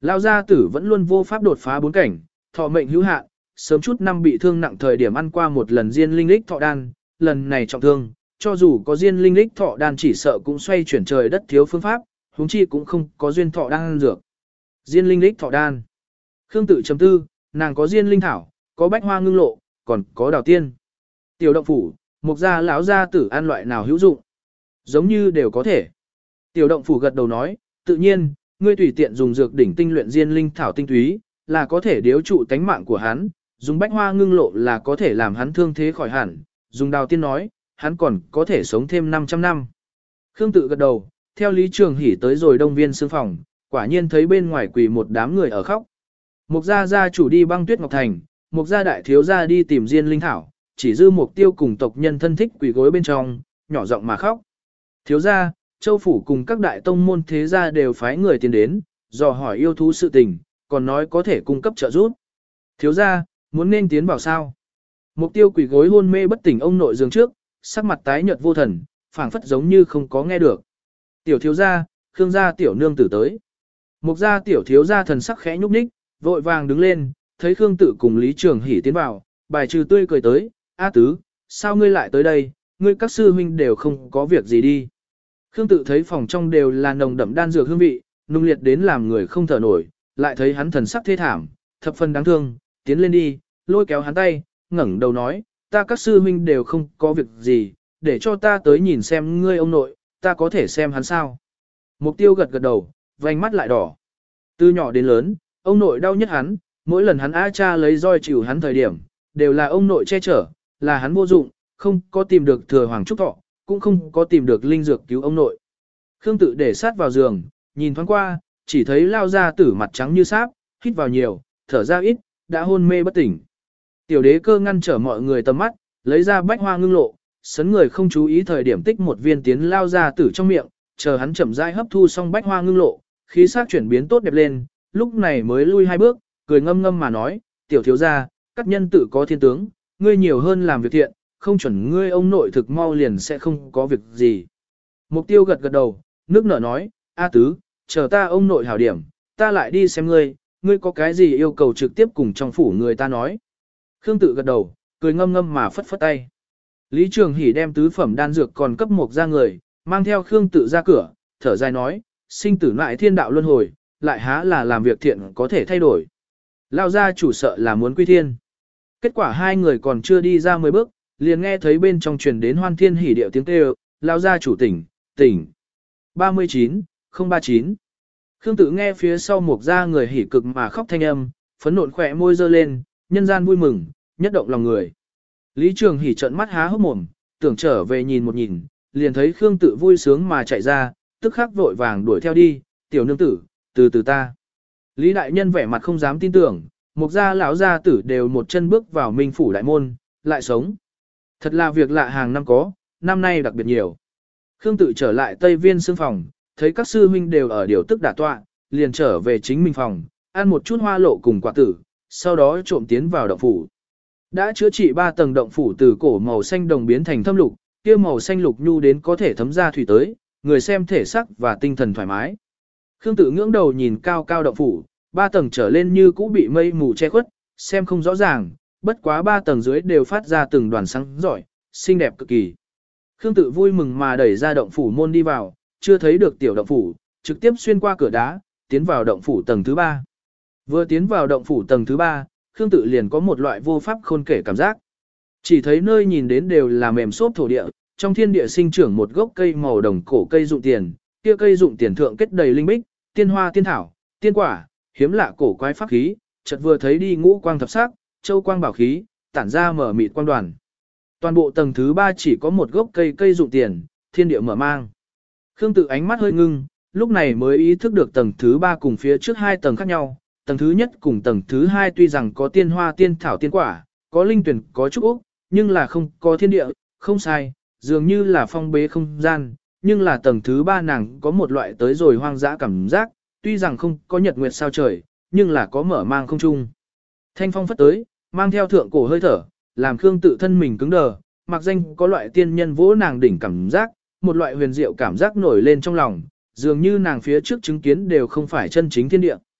Lao gia tử vẫn luôn vô pháp đột phá bốn cảnh, thọ mệnh hữu hạn, sớm chút năm bị thương nặng thời điểm ăn qua một lần diên linh lích thọ đan, lần này trọng thương, cho dù có diên linh lích thọ đan chỉ sợ cũng xoay chuyển trời đất thiếu phương pháp, huống chi cũng không có duyên thọ đan dược. Diên linh lích thọ đan. Khương Tự chấm tư, nàng có diên linh thảo, có bách hoa ngưng lộ, còn có đào tiên. Tiểu động phủ, mục gia lão gia tử ăn loại nào hữu dụng? Giống như đều có thể. Tiểu động phủ gật đầu nói, tự nhiên, ngươi tùy tiện dùng dược đỉnh tinh luyện diên linh thảo tinh túy, là có thể điếu trụ tánh mạng của hắn, dùng bách hoa ngưng lộ là có thể làm hắn thương thế khỏi hẳn, dùng đào tiên nói, hắn còn có thể sống thêm năm trăm năm. Khương Tự gật đầu, theo Lý Trường Hỷ tới rồi đông viên xương phòng, quả nhiên thấy bên ngoài quỳ một đám người ở khóc. Mục gia gia chủ đi băng tuyết ngọc thành, mục gia đại thiếu gia đi tìm diên linh thảo, chỉ dư mục tiêu cùng tộc nhân thân thích quỳ gối bên trong, nhỏ giọng mà khóc. Thiếu gia, châu phủ cùng các đại tông môn thế gia đều phái người tiến đến, dò hỏi yêu thú sự tình, còn nói có thể cung cấp trợ giúp. Thiếu gia, muốn nên tiến vào sao? Mục tiêu quỳ gối hôn mê bất tỉnh ông nội giường trước, sắc mặt tái nhợt vô thần, phảng phất giống như không có nghe được. Tiểu thiếu gia, Khương gia tiểu nương tử tới. Mục gia tiểu thiếu gia thần sắc khẽ nhúc nhích, vội vàng đứng lên, thấy Khương Tự cùng Lý Trường Hỷ tiến vào, bài trừ tươi cười tới, A tứ, sao ngươi lại tới đây, ngươi các sư huynh đều không có việc gì đi. Khương Tự thấy phòng trong đều là nồng đậm đan dược hương vị, nung liệt đến làm người không thở nổi, lại thấy hắn thần sắc thê thảm, thập phần đáng thương, tiến lên đi, lôi kéo hắn tay, ngẩng đầu nói, ta các sư huynh đều không có việc gì, để cho ta tới nhìn xem ngươi ông nội, ta có thể xem hắn sao. Mục tiêu gật gật đầu, vành mắt lại đỏ. Từ nhỏ đến lớn, ông nội đau nhất hắn, mỗi lần hắn A cha lấy roi chịu hắn thời điểm, đều là ông nội che chở, là hắn vô dụng, không có tìm được thừa hoàng trúc thọ, cũng không có tìm được linh dược cứu ông nội. Khương Tự để sát vào giường, nhìn thoáng qua, chỉ thấy lao ra tử mặt trắng như sáp, hít vào nhiều, thở ra ít, đã hôn mê bất tỉnh. Tiểu đế cơ ngăn trở mọi người tầm mắt, lấy ra bách hoa ngưng lộ, sấn người không chú ý thời điểm tích một viên tiến lao ra tử trong miệng, chờ hắn chậm rãi hấp thu xong bách hoa ngưng lộ, khí sắc chuyển biến tốt đẹp lên, lúc này mới lui hai bước, cười ngâm ngâm mà nói, tiểu thiếu gia, các nhân tự có thiên tướng, ngươi nhiều hơn làm việc thiện, không chuẩn ngươi ông nội thực mau liền sẽ không có việc gì. Mục tiêu gật gật đầu, nước nở nói, A tứ, chờ ta ông nội hảo điểm, ta lại đi xem ngươi, ngươi có cái gì yêu cầu trực tiếp cùng trong phủ người ta nói. Khương Tự gật đầu, cười ngâm ngâm mà phất phất tay. Lý Trường Hỷ đem tứ phẩm đan dược còn cấp một ra người, mang theo Khương Tự ra cửa, thở dài nói, sinh tử lại thiên đạo luân hồi, lại há là làm việc thiện có thể thay đổi. Lao gia chủ sợ là muốn quy thiên. Kết quả hai người còn chưa đi ra mười bước, liền nghe thấy bên trong truyền đến hoan thiên hỉ điệu tiếng kêu, Lao gia chủ tỉnh, tỉnh. ba mươi chín, không ba chín. Khương Tự nghe phía sau một ra người hỉ cực mà khóc thanh âm, phấn nộn khỏe môi dơ lên, nhân gian vui mừng, nhất động lòng người. Lý Trường Hỷ trợn mắt há hốc mồm, tưởng trở về nhìn một nhìn, liền thấy Khương Tự vui sướng mà chạy ra, tức khắc vội vàng đuổi theo đi, tiểu nương tử, từ từ ta. Lý đại nhân vẻ mặt không dám tin tưởng, mục gia lão gia tử đều một chân bước vào minh phủ đại môn, lại sống. Thật là việc lạ hàng năm có, năm nay đặc biệt nhiều. Khương Tự trở lại Tây Viên xương phòng, thấy các sư huynh đều ở điều tức đả tọa, liền trở về chính mình phòng, ăn một chút hoa lộ cùng quả tử, sau đó trộm tiến vào động phủ. Đã chữa trị ba tầng động phủ từ cổ màu xanh đồng biến thành thâm lục, kia màu xanh lục nhu đến có thể thấm ra thủy tới, người xem thể sắc và tinh thần thoải mái. Khương Tự ngưỡng đầu nhìn cao cao động phủ, ba tầng trở lên như cũ bị mây mù che khuất, xem không rõ ràng, bất quá ba tầng dưới đều phát ra từng đoàn sáng giỏi, xinh đẹp cực kỳ. Khương Tự vui mừng mà đẩy ra động phủ môn đi vào, chưa thấy được tiểu động phủ, trực tiếp xuyên qua cửa đá, tiến vào động phủ tầng thứ ba. Vừa tiến vào động phủ tầng thứ ba, Khương Tự liền có một loại vô pháp khôn kể cảm giác. Chỉ thấy nơi nhìn đến đều là mềm xốp thổ địa, trong thiên địa sinh trưởng một gốc cây màu đồng cổ cây dụng tiền, kia cây dụng tiền thượng kết đầy linh bích, tiên hoa tiên thảo, tiên quả, hiếm lạ cổ quái pháp khí, chợt vừa thấy đi ngũ quang thập sắc, châu quang bảo khí, tản ra mở mịt quang đoàn. Toàn bộ tầng thứ ba chỉ có một gốc cây cây dụng tiền, thiên địa mở mang. Khương Tự ánh mắt hơi ngưng, lúc này mới ý thức được tầng thứ ba cùng phía trước hai tầng khác nhau. Tầng thứ nhất cùng tầng thứ hai tuy rằng có tiên hoa tiên thảo tiên quả, có linh tuyển, có trúc úc, nhưng là không có thiên địa, không sai, dường như là phong bế không gian, nhưng là tầng thứ ba nàng có một loại tới rồi hoang dã cảm giác, tuy rằng không có nhật nguyệt sao trời, nhưng là có mở mang không trung. Thanh phong phất tới, mang theo thượng cổ hơi thở, làm Khương Tự thân mình cứng đờ, mặc danh có loại tiên nhân vỗ nàng đỉnh cảm giác, một loại huyền diệu cảm giác nổi lên trong lòng, dường như nàng phía trước chứng kiến đều không phải chân chính thiên địa.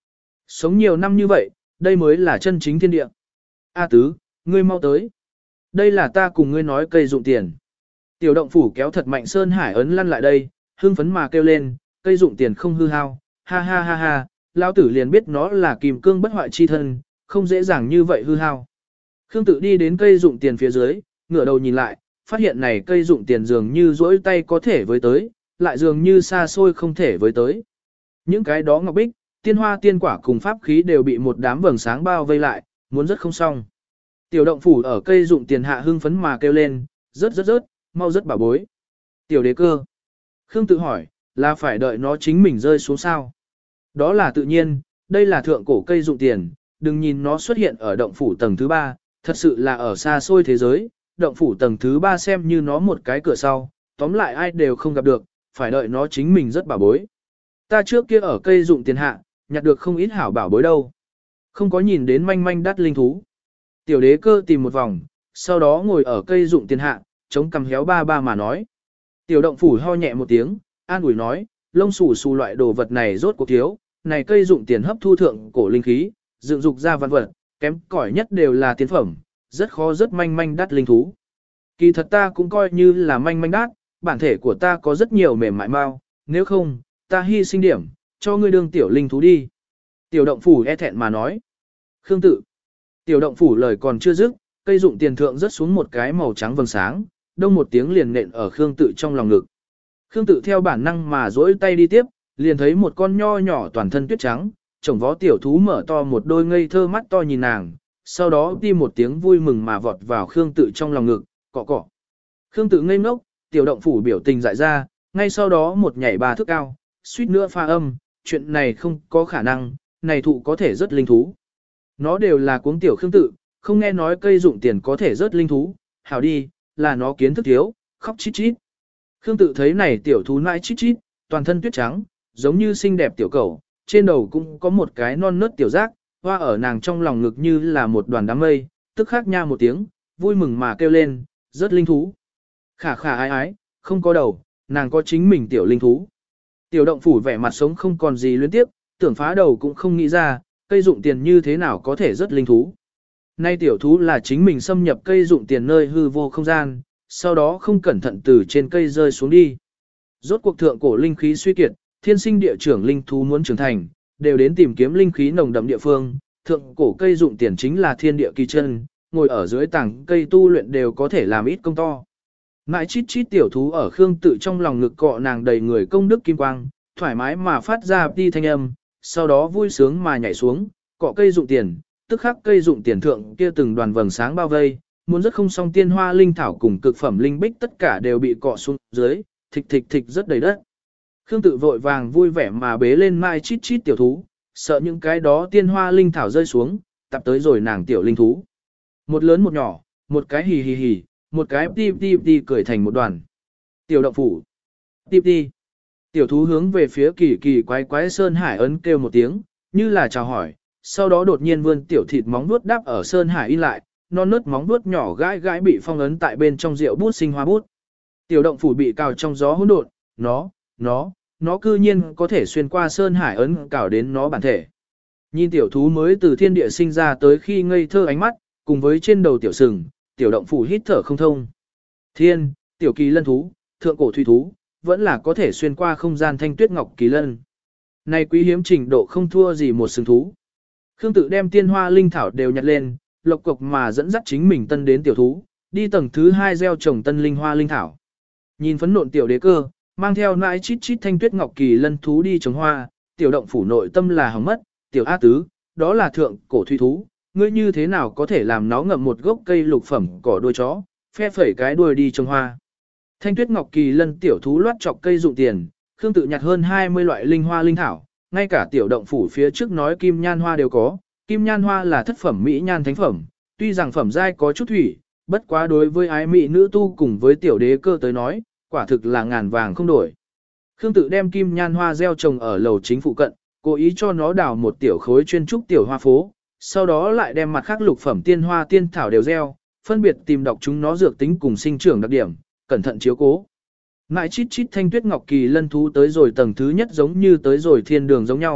Sống nhiều năm như vậy, đây mới là chân chính thiên địa. A tứ, ngươi mau tới. Đây là ta cùng ngươi nói cây dụng tiền. Tiểu động phủ kéo thật mạnh Sơn Hải ấn lăn lại đây, hưng phấn mà kêu lên, cây dụng tiền không hư hao, ha ha ha ha, lão tử liền biết nó là kìm cương bất hoại chi thân, không dễ dàng như vậy hư hao. Khương Tự đi đến cây dụng tiền phía dưới, ngửa đầu nhìn lại, phát hiện này cây dụng tiền dường như duỗi tay có thể với tới, lại dường như xa xôi không thể với tới. Những cái đó ngọc bích, tiên hoa tiên quả cùng pháp khí đều bị một đám vầng sáng bao vây lại, muốn rất không xong. Tiểu động phủ ở cây dụng tiền hạ hưng phấn mà kêu lên, rớt rớt rớt, mau rất bảo bối. Tiểu đế cơ. Khương Tự hỏi, là phải đợi nó chính mình rơi xuống sao? Đó là tự nhiên, đây là thượng cổ cây dụng tiền, đừng nhìn nó xuất hiện ở động phủ tầng thứ ba, thật sự là ở xa xôi thế giới, động phủ tầng thứ ba xem như nó một cái cửa sau, tóm lại ai đều không gặp được, phải đợi nó chính mình rất bảo bối. Ta trước kia ở cây dụng tiền hạ, nhặt được không ít hảo bảo bối đâu. Không có nhìn đến manh manh đắt linh thú. Tiểu đế cơ tìm một vòng, sau đó ngồi ở cây dụng tiền hạ, chống cằm héo ba ba mà nói. Tiểu động phủ ho nhẹ một tiếng, an ủi nói, lông xù xù loại đồ vật này rốt cuộc thiếu, này cây dụng tiền hấp thu thượng cổ linh khí, dựng dục ra văn vật, kém cỏi nhất đều là tiến phẩm, rất khó rất manh manh đắt linh thú. Kỳ thật ta cũng coi như là manh manh đắt, bản thể của ta có rất nhiều mềm mại mau, nếu không, ta hy sinh điểm, cho ngươi đương tiểu linh thú đi. Tiểu động phủ e thẹn mà nói. Khương Tự. Tiểu động phủ lời còn chưa dứt, cây dụng tiền thượng rớt xuống một cái màu trắng vầng sáng, đông một tiếng liền nện ở Khương Tự trong lòng ngực. Khương Tự theo bản năng mà duỗi tay đi tiếp, liền thấy một con nho nhỏ toàn thân tuyết trắng, chồng vó tiểu thú mở to một đôi ngây thơ mắt to nhìn nàng, sau đó đi một tiếng vui mừng mà vọt vào Khương Tự trong lòng ngực, cọ cọ. Khương Tự ngây ngốc, tiểu động phủ biểu tình dại ra, ngay sau đó một nhảy ba thước cao, suýt nữa pha âm, chuyện này không có khả năng, này thụ có thể rất linh thú. Nó đều là cuống tiểu Khương Tự, không nghe nói cây dụng tiền có thể rất linh thú, hảo đi, là nó kiến thức thiếu, khóc chít chít. Khương Tự thấy này tiểu thú nãi chít chít, toàn thân tuyết trắng, giống như xinh đẹp tiểu cẩu, trên đầu cũng có một cái non nớt tiểu giác, hoa ở nàng trong lòng ngực như là một đoàn đám mây, tức khắc nha một tiếng, vui mừng mà kêu lên, rất linh thú. Khả khả ái ái, không có đầu, nàng có chính mình tiểu linh thú. Tiểu động phủ vẻ mặt sống không còn gì luyến tiếp, tưởng phá đầu cũng không nghĩ ra, cây dụng tiền như thế nào có thể rất linh thú. Nay tiểu thú là chính mình xâm nhập cây dụng tiền nơi hư vô không gian, sau đó không cẩn thận từ trên cây rơi xuống đi. Rốt cuộc thượng cổ linh khí suy kiệt, thiên sinh địa trưởng linh thú muốn trưởng thành, đều đến tìm kiếm linh khí nồng đậm địa phương, thượng cổ cây dụng tiền chính là thiên địa kỳ chân, ngồi ở dưới tảng cây tu luyện đều có thể làm ít công to. Mãi chít chít tiểu thú ở Khương Tự trong lòng ngực cọ nàng đầy người công đức kim quang, thoải mái mà phát ra đi thanh âm, sau đó vui sướng mà nhảy xuống, cọ cây dụng tiền, tức khắc cây dụng tiền thượng kia từng đoàn vầng sáng bao vây, muốn rất không song tiên hoa linh thảo cùng cực phẩm linh bích tất cả đều bị cọ xuống dưới, thịch thịch thịch rất đầy đất. Khương Tự vội vàng vui vẻ mà bế lên mai chít chít tiểu thú, sợ những cái đó tiên hoa linh thảo rơi xuống, tập tới rồi nàng tiểu linh thú. Một lớn một nhỏ, một cái hì hì hì, một cái ti ti ti cười thành một đoàn. Tiểu động phủ. Ti ti. Tiểu thú hướng về phía kỳ kỳ quái quái Sơn Hải ấn kêu một tiếng, như là chào hỏi, sau đó đột nhiên vươn tiểu thịt móng vuốt đáp ở Sơn Hải in lại, non nớt móng vuốt nhỏ gãi gãi bị phong ấn tại bên trong rượu bút sinh hoa bút. Tiểu động phủ bị cào trong gió hỗn độn, nó, nó, nó cư nhiên có thể xuyên qua Sơn Hải ấn cào đến nó bản thể. Nhìn tiểu thú mới từ thiên địa sinh ra tới khi ngây thơ ánh mắt, cùng với trên đầu tiểu sừng, tiểu động phủ hít thở không thông. Thiên, tiểu kỳ lân thú, thượng cổ thủy thú, vẫn là có thể xuyên qua không gian thanh tuyết ngọc kỳ lân. Này quý hiếm trình độ không thua gì một sừng thú. Khương Tự đem tiên hoa linh thảo đều nhặt lên, lộc cộc mà dẫn dắt chính mình tân đến tiểu thú, đi tầng thứ hai gieo trồng tân linh hoa linh thảo. Nhìn phấn nộn tiểu đế cơ, mang theo nãi chít chít thanh tuyết ngọc kỳ lân thú đi trồng hoa, tiểu động phủ nội tâm là hỏng mất, tiểu A tứ, đó là thượng cổ thủy thú, ngươi như thế nào có thể làm nó ngậm một gốc cây lục phẩm cỏ đuôi chó, phe phẩy cái đuôi đi trồng hoa. Thanh tuyết ngọc kỳ lân tiểu thú loát chọc cây dụng tiền, Khương Tự nhặt hơn hai mươi loại linh hoa linh thảo, ngay cả tiểu động phủ phía trước nói kim nhan hoa đều có, kim nhan hoa là thất phẩm mỹ nhan thánh phẩm, tuy rằng phẩm giai có chút thủy, bất quá đối với ái mỹ nữ tu cùng với tiểu đế cơ tới nói, quả thực là ngàn vàng không đổi. Khương Tự đem kim nhan hoa gieo trồng ở lầu chính phụ cận, cố ý cho nó đào một tiểu khối chuyên trúc tiểu hoa phố, sau đó lại đem mặt khác lục phẩm tiên hoa tiên thảo đều gieo, phân biệt tìm đọc chúng nó dược tính cùng sinh trưởng đặc điểm, cẩn thận chiếu cố. Mãi chít chít thanh tuyết ngọc kỳ lân thú tới rồi tầng thứ nhất giống như tới rồi thiên đường giống nhau,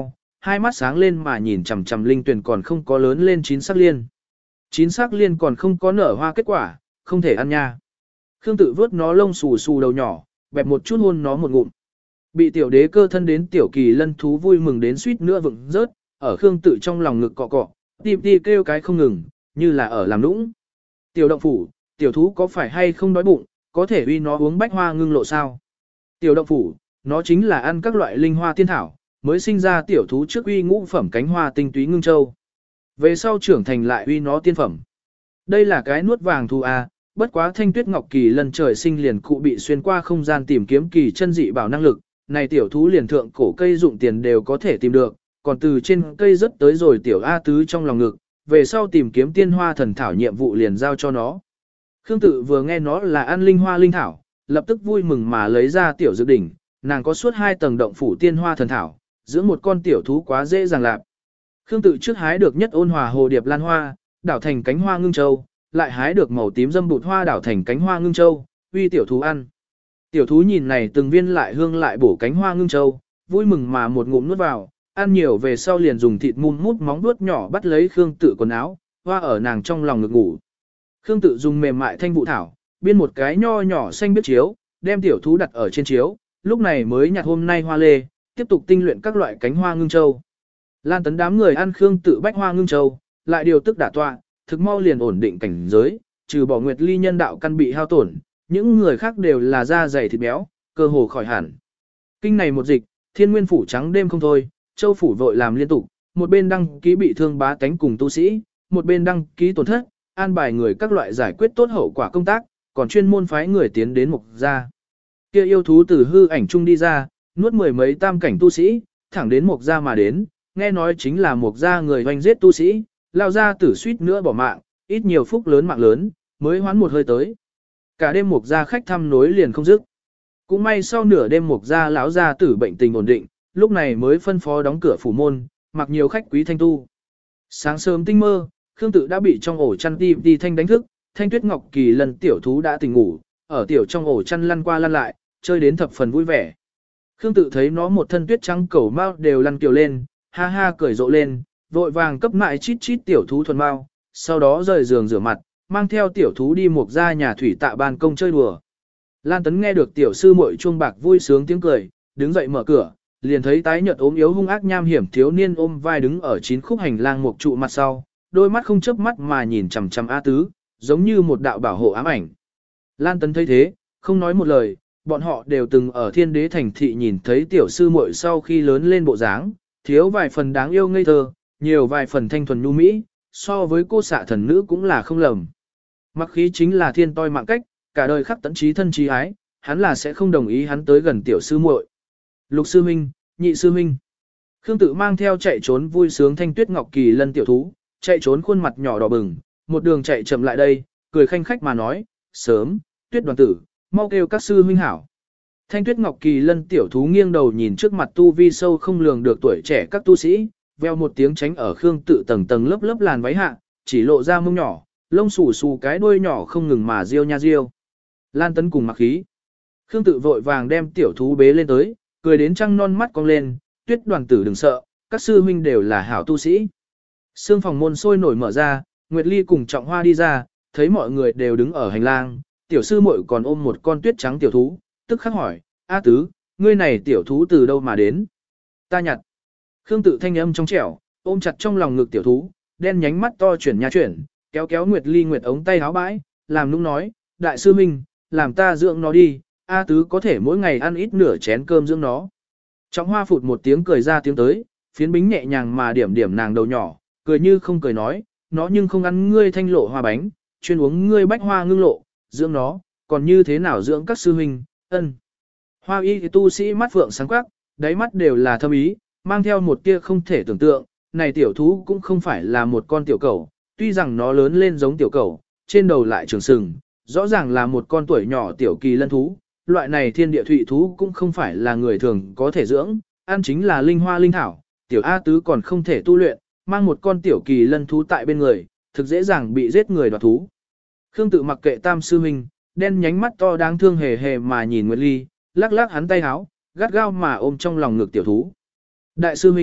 hai mắt sáng lên mà nhìn chằm chằm linh tuyển còn không có lớn lên chín sắc liên. Chín sắc liên còn không có nở hoa kết quả, không thể ăn nha. Khương Tự vớt nó lông xù xù đầu nhỏ, bẹp một chút hôn nó một ngụm. Bị tiểu đế cơ thân đến tiểu kỳ lân thú vui mừng đến suýt nữa vựng rớt, ở Khương Tự trong lòng ngực cọ cọ, tìm đi kêu cái không ngừng, như là ở làm nũng. Tiểu động phủ, tiểu thú có phải hay không đói bụng, có thể uy nó uống bách hoa ngưng lộ sao? Tiểu động phủ, nó chính là ăn các loại linh hoa tiên thảo, mới sinh ra tiểu thú trước uy ngũ phẩm cánh hoa tinh túy ngưng châu. Về sau trưởng thành lại uy nó tiên phẩm. Đây là cái nuốt vàng thú a, bất quá Thanh Tuyết Ngọc Kỳ lần trời sinh liền cụ bị xuyên qua không gian tìm kiếm kỳ chân dị bảo năng lực, này tiểu thú liền thượng cổ cây dụng tiền đều có thể tìm được, còn từ trên cây rất tới rồi tiểu A tứ trong lòng ngực, về sau tìm kiếm tiên hoa thần thảo nhiệm vụ liền giao cho nó. Khương Tự vừa nghe nó là ăn linh hoa linh thảo, lập tức vui mừng mà lấy ra tiểu dược đỉnh, nàng có suốt hai tầng động phủ tiên hoa thần thảo, dưỡng một con tiểu thú quá dễ dàng lạc. Khương Tự trước hái được nhất ôn hòa hồ điệp lan hoa, đảo thành cánh hoa ngưng châu, lại hái được màu tím dâm bụt hoa đảo thành cánh hoa ngưng châu, uy tiểu thú ăn. Tiểu thú nhìn này từng viên lại hương lại bổ cánh hoa ngưng châu, vui mừng mà một ngụm nuốt vào, ăn nhiều về sau liền dùng thịt mun mút móng vuốt nhỏ bắt lấy Khương Tự quần áo, hoa ở nàng trong lòng ngực ngủ. Khương Tự dùng mềm mại thanh vụ thảo, biên một cái nho nhỏ xanh biết chiếu, đem tiểu thú đặt ở trên chiếu, lúc này mới nhặt hôm nay hoa lê, tiếp tục tinh luyện các loại cánh hoa ngưng châu. Lan Tấn đám người ăn Khương Tự bách hoa ngưng châu, lại điều tức đả tọa, thực mau liền ổn định cảnh giới, trừ bỏ Nguyệt Ly nhân đạo căn bị hao tổn, những người khác đều là da dày thịt béo, cơ hồ khỏi hẳn. Kinh này một dịch, Thiên Nguyên phủ trắng đêm không thôi, Châu phủ vội làm liên tục, một bên đăng ký bị thương bá tánh cùng tu sĩ, một bên đăng ký tổn thất, an bài người các loại giải quyết tốt hậu quả công tác, còn chuyên môn phái người tiến đến mục gia. Kia yêu thú từ hư ảnh trung đi ra, nuốt mười mấy tam cảnh tu sĩ, thẳng đến mục gia mà đến, nghe nói chính là mục gia người hoành giết tu sĩ, lao ra tử suýt nữa bỏ mạng, ít nhiều phúc lớn mạng lớn, mới hoán một hơi tới. Cả đêm mục gia khách thăm nối liền không dứt. Cũng may sau nửa đêm mục gia lão gia tử bệnh tình ổn định, lúc này mới phân phó đóng cửa phủ môn, mặc nhiều khách quý thanh tu. Sáng sớm tinh mơ, Khương Tự đã bị trong ổ chăn ti ti thanh đánh thức, Thanh Tuyết Ngọc Kỳ lần tiểu thú đã tỉnh ngủ, ở tiểu trong ổ chăn lăn qua lăn lại, chơi đến thập phần vui vẻ. Khương Tự thấy nó một thân tuyết trắng cẩu mao đều lăn kiều lên, ha ha cười rộ lên, vội vàng cấp mại chít chít tiểu thú thuần mao, sau đó rời giường rửa mặt, mang theo tiểu thú đi mục ra nhà thủy tạ ban công chơi đùa. Lan Tấn nghe được tiểu sư muội chuông bạc vui sướng tiếng cười, đứng dậy mở cửa, liền thấy tái nhợt ốm yếu hung ác nham hiểm thiếu niên ôm vai đứng ở chín khúc hành lang mục trụ mặt sau, đôi mắt không chớp mắt mà nhìn chằm chằm A Tứ, giống như một đạo bảo hộ ám ảnh. Lan Tấn thấy thế, không nói một lời, bọn họ đều từng ở Thiên Đế thành thị nhìn thấy tiểu sư muội sau khi lớn lên bộ dáng, thiếu vài phần đáng yêu ngây thơ, nhiều vài phần thanh thuần nhu mỹ, so với cô xạ thần nữ cũng là không lầm. Mặc khí chính là thiên toi mạng cách, cả đời khắc tận trí thân trí ái, hắn là sẽ không đồng ý hắn tới gần tiểu sư muội. Lục sư huynh, nhị sư huynh. Khương Tự mang theo chạy trốn vui sướng Thanh Tuyết Ngọc Kỳ lân tiểu thú, chạy trốn khuôn mặt nhỏ đỏ bừng, một đường chạy chậm lại đây, cười khanh khách mà nói, sớm, Tuyết đoàn tử, mau kêu các sư huynh hảo. Thanh Tuyết Ngọc Kỳ lân tiểu thú nghiêng đầu nhìn trước mặt tu vi sâu không lường được tuổi trẻ các tu sĩ, veo một tiếng tránh ở Khương Tự tầng tầng lớp lớp làn váy hạ, chỉ lộ ra mông nhỏ, lông xù xù cái đuôi nhỏ không ngừng mà riêu nha riêu. Lan Tấn cùng mặc khí. Khương Tự vội vàng đem tiểu thú bế lên tới, cười đến trăng non mắt cong lên, Tuyết đoàn tử đừng sợ, các sư huynh đều là hảo tu sĩ. Sương phòng môn sôi nổi mở ra, Nguyệt Ly cùng Trọng Hoa đi ra, thấy mọi người đều đứng ở hành lang, tiểu sư muội còn ôm một con tuyết trắng tiểu thú, tức khắc hỏi, A Tứ, ngươi này tiểu thú từ đâu mà đến? Ta nhặt. Khương Tự thanh âm trong trẻo, ôm chặt trong lòng ngực tiểu thú, đen nhánh mắt to chuyển nha chuyển, kéo kéo Nguyệt Ly Nguyệt ống tay áo bãi, làm nũng nói, đại sư huynh, làm ta dưỡng nó đi, A Tứ có thể mỗi ngày ăn ít nửa chén cơm dưỡng nó. Trọng Hoa phụt một tiếng cười ra tiếng tới, phiến bính nhẹ nhàng mà điểm điểm nàng đầu nhỏ, cười như không cười nói, nó nhưng không ăn ngươi thanh lộ hoa bánh, chuyên uống ngươi bách hoa ngưng lộ, dưỡng nó, còn như thế nào dưỡng các sư huynh, ân. Hoa y thì tu sĩ mắt phượng sáng quắc, đáy mắt đều là thâm ý, mang theo một tia không thể tưởng tượng, này tiểu thú cũng không phải là một con tiểu cẩu, tuy rằng nó lớn lên giống tiểu cẩu, trên đầu lại trường sừng, rõ ràng là một con tuổi nhỏ tiểu kỳ lân thú, loại này thiên địa thụy thú cũng không phải là người thường có thể dưỡng, ăn chính là linh hoa linh thảo, tiểu A Tứ còn không thể tu luyện, mang một con tiểu kỳ lân thú tại bên người, thực dễ dàng bị giết người đoạt thú. Khương Tự mặc kệ tam sư huynh, đen nhánh mắt to đáng thương hề hề mà nhìn Nguyệt Ly, lắc lắc hắn tay háo, gắt gao mà ôm trong lòng ngực tiểu thú. Đại sư huynh,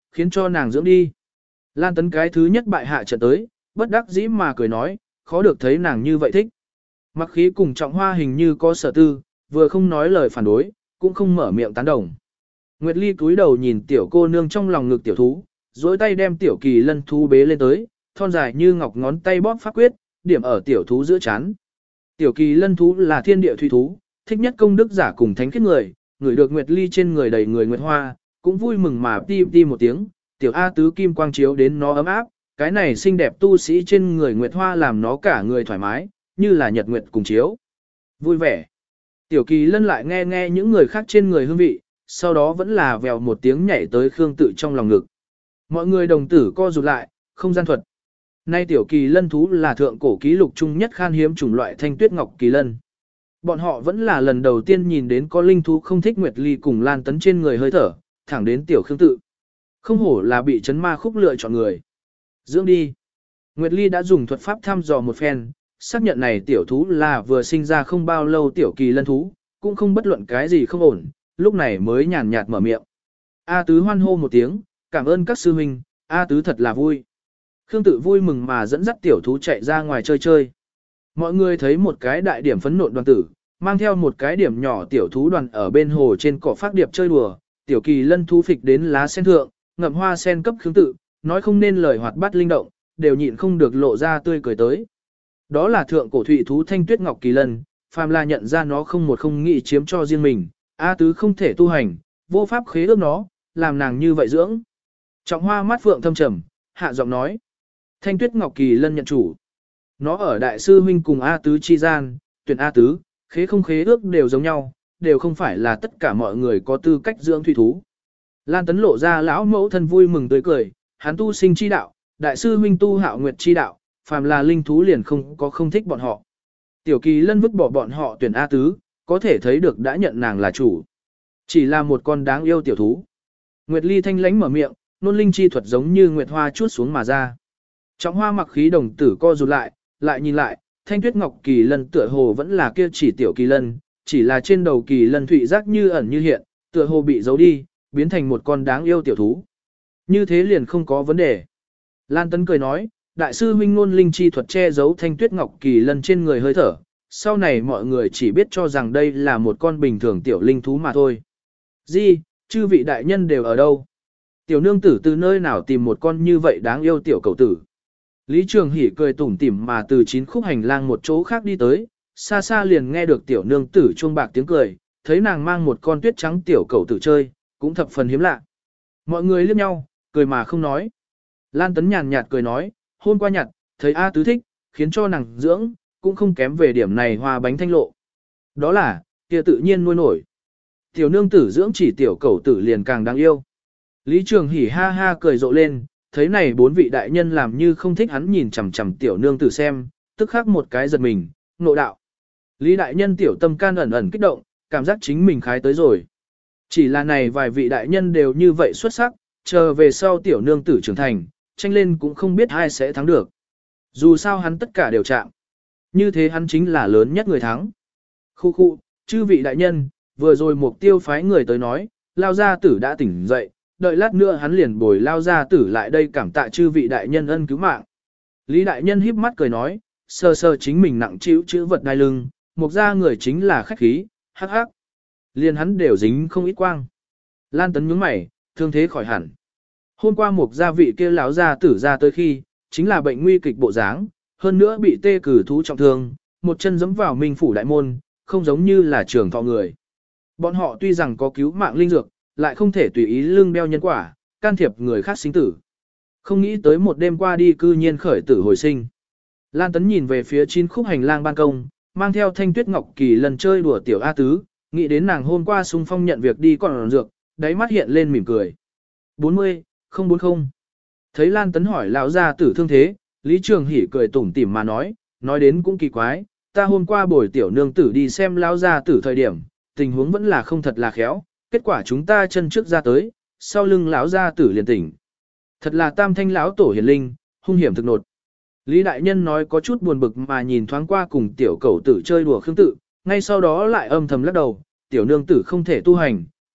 khiến cho nàng dưỡng đi. Lan Tấn cái thứ nhất bại hạ trận tới, bất đắc dĩ mà cười nói, khó được thấy nàng như vậy thích. Mặc khí cùng Trọng Hoa hình như có sở tư, vừa không nói lời phản đối, cũng không mở miệng tán đồng. Nguyệt Ly cúi đầu nhìn tiểu cô nương trong lòng ngực tiểu thú, dối tay đem tiểu kỳ lân thú bế lên tới, thon dài như ngọc ngón tay bóp pháp quyết, điểm ở tiểu thú giữa chán. Tiểu kỳ lân thú là thiên địa thủy thú, thích nhất công đức giả cùng thánh kết người, người được Nguyệt Ly trên người đầy người Nguyệt Hoa, cũng vui mừng mà ti ti một tiếng, tiểu A tứ kim quang chiếu đến nó ấm áp, cái này xinh đẹp tu sĩ trên người Nguyệt Hoa làm nó cả người thoải mái, như là nhật nguyệt cùng chiếu. Vui vẻ. Tiểu kỳ lân lại nghe nghe những người khác trên người hương vị, sau đó vẫn là vèo một tiếng nhảy tới Khương Tự trong lòng ngực. Mọi người đồng tử co rụt lại, không gian thuật. Nay tiểu kỳ lân thú là thượng cổ ký lục chung nhất khan hiếm chủng loại thanh tuyết ngọc kỳ lân. Bọn họ vẫn là lần đầu tiên nhìn đến có linh thú không thích Nguyệt Ly cùng Lan Tấn trên người hơi thở, thẳng đến tiểu Khương Tự. Không hổ là bị chấn ma khúc lựa chọn người. Dưỡng đi. Nguyệt Ly đã dùng thuật pháp thăm dò một phen, xác nhận này tiểu thú là vừa sinh ra không bao lâu tiểu kỳ lân thú, cũng không bất luận cái gì không ổn, lúc này mới nhàn nhạt mở miệng. A tứ hoan hô một tiếng, cảm ơn các sư huynh, A tứ thật là vui. Khương Tự vui mừng mà dẫn dắt tiểu thú chạy ra ngoài chơi chơi. Mọi người thấy một cái đại điểm phấn nộn đoàn tử, mang theo một cái điểm nhỏ tiểu thú đoàn ở bên hồ trên cỏ phát điệp chơi đùa, tiểu kỳ lân thú phịch đến lá sen thượng, ngậm hoa sen cấp Khương Tự, nói không nên lời hoạt bát linh động, đều nhịn không được lộ ra tươi cười tới. Đó là thượng cổ thụy thú thanh tuyết ngọc kỳ lân, phàm là nhận ra nó không một không nghĩ chiếm cho riêng mình, A tứ không thể tu hành, vô pháp khế ước nó, làm nàng như vậy dưỡng. Trọng Hoa mắt phượng thâm trầm, hạ giọng nói. Thanh tuyết ngọc kỳ lân nhận chủ. Nó ở đại sư huynh cùng A tứ chi gian, tuyển A tứ, khế không khế ước đều giống nhau, đều không phải là tất cả mọi người có tư cách dưỡng thủy thú. Lan Tấn lộ ra lão mẫu thân vui mừng tươi cười, hắn tu sinh chi đạo, đại sư huynh tu hạo nguyệt chi đạo, phàm là linh thú liền không có không thích bọn họ. Tiểu kỳ lân vứt bỏ bọn họ tuyển A tứ, có thể thấy được đã nhận nàng là chủ. Chỉ là một con đáng yêu tiểu thú. Nguyệt Ly thanh lánh mở miệng, nôn linh chi thuật giống như nguyệt hoa chuốt xuống mà ra. Trọng Hoa mặc khí đồng tử co rụt lại, lại nhìn lại, thanh tuyết ngọc kỳ lân tựa hồ vẫn là kia chỉ tiểu kỳ lân, chỉ là trên đầu kỳ lân thụy giác như ẩn như hiện, tựa hồ bị giấu đi, biến thành một con đáng yêu tiểu thú. Như thế liền không có vấn đề. Lan Tấn cười nói, đại sư huynh nôn linh chi thuật che giấu thanh tuyết ngọc kỳ lân trên người hơi thở, sau này mọi người chỉ biết cho rằng đây là một con bình thường tiểu linh thú mà thôi. Di, chư vị đại nhân đều ở đâu? Tiểu nương tử từ nơi nào tìm một con như vậy đáng yêu tiểu cậu tử? Lý Trường Hỷ cười tủm tỉm mà từ chín khúc hành lang một chỗ khác đi tới, xa xa liền nghe được tiểu nương tử chuông bạc tiếng cười, thấy nàng mang một con tuyết trắng tiểu cậu tử chơi, cũng thập phần hiếm lạ. Mọi người liếc nhau, cười mà không nói. Lan Tấn nhàn nhạt cười nói, hôm qua nhặt, thấy A tứ thích, khiến cho nàng dưỡng, cũng không kém về điểm này hoa bánh thanh lộ. Đó là, kia tự nhiên nuôi nổi. Tiểu nương tử dưỡng chỉ tiểu cẩu tử liền càng đáng yêu. Lý Trường Hỷ ha ha cười rộ lên, thấy này bốn vị đại nhân làm như không thích hắn nhìn chằm chằm tiểu nương tử xem, tức khắc một cái giật mình, nộ đạo. Lý đại nhân tiểu tâm can ẩn ẩn kích động, cảm giác chính mình khái tới rồi. Chỉ là này vài vị đại nhân đều như vậy xuất sắc, chờ về sau tiểu nương tử trưởng thành, tranh lên cũng không biết ai sẽ thắng được. Dù sao hắn tất cả đều chạm. Như thế hắn chính là lớn nhất người thắng. Khu khu, chư vị đại nhân, vừa rồi mục tiêu phái người tới nói, lao gia tử đã tỉnh dậy, đợi lát nữa hắn liền bồi lao gia tử lại đây cảm tạ chư vị đại nhân ân cứu mạng. Lý đại nhân híp mắt cười nói, sờ sờ chính mình nặng chịu chữ vật đai lưng, mục gia người chính là khách khí, hắc hắc. Liền hắn đều dính không ít quang. Lan Tấn nhướng mày, thương thế khỏi hẳn. Hôm qua mục gia vị kia lão gia tử ra tới khi, chính là bệnh nguy kịch bộ dáng, hơn nữa bị tê cử thú trọng thương, một chân giẫm vào minh phủ đại môn, không giống như là trường thọ người. Bọn họ tuy rằng có cứu mạng linh dược, lại không thể tùy ý lưng đeo nhân quả, can thiệp người khác sinh tử. Không nghĩ tới một đêm qua đi cư nhiên khởi tử hồi sinh. Lan Tấn nhìn về phía chín khúc hành lang ban công, mang theo thanh tuyết ngọc kỳ lần chơi đùa tiểu A tứ, nghĩ đến nàng hôm qua xung phong nhận việc đi còn dược, đáy mắt hiện lên mỉm cười. bốn mươi, không bốn mươi. Thấy Lan Tấn hỏi lão gia tử thương thế, Lý Trường Hỷ cười tủm tỉm mà nói, nói đến cũng kỳ quái, ta hôm qua bồi tiểu nương tử đi xem lão gia tử thời điểm, tình huống vẫn là không thật là khéo, kết quả chúng ta chân trước ra tới, sau lưng lão gia tử liền tỉnh. Thật là tam thanh lão tổ hiền linh, hung hiểm thực nột. Lý đại nhân nói có chút buồn bực mà nhìn thoáng qua cùng tiểu cẩu tử chơi đùa Khương Tự, ngay sau đó lại âm thầm lắc đầu, tiểu nương tử không thể tu hành,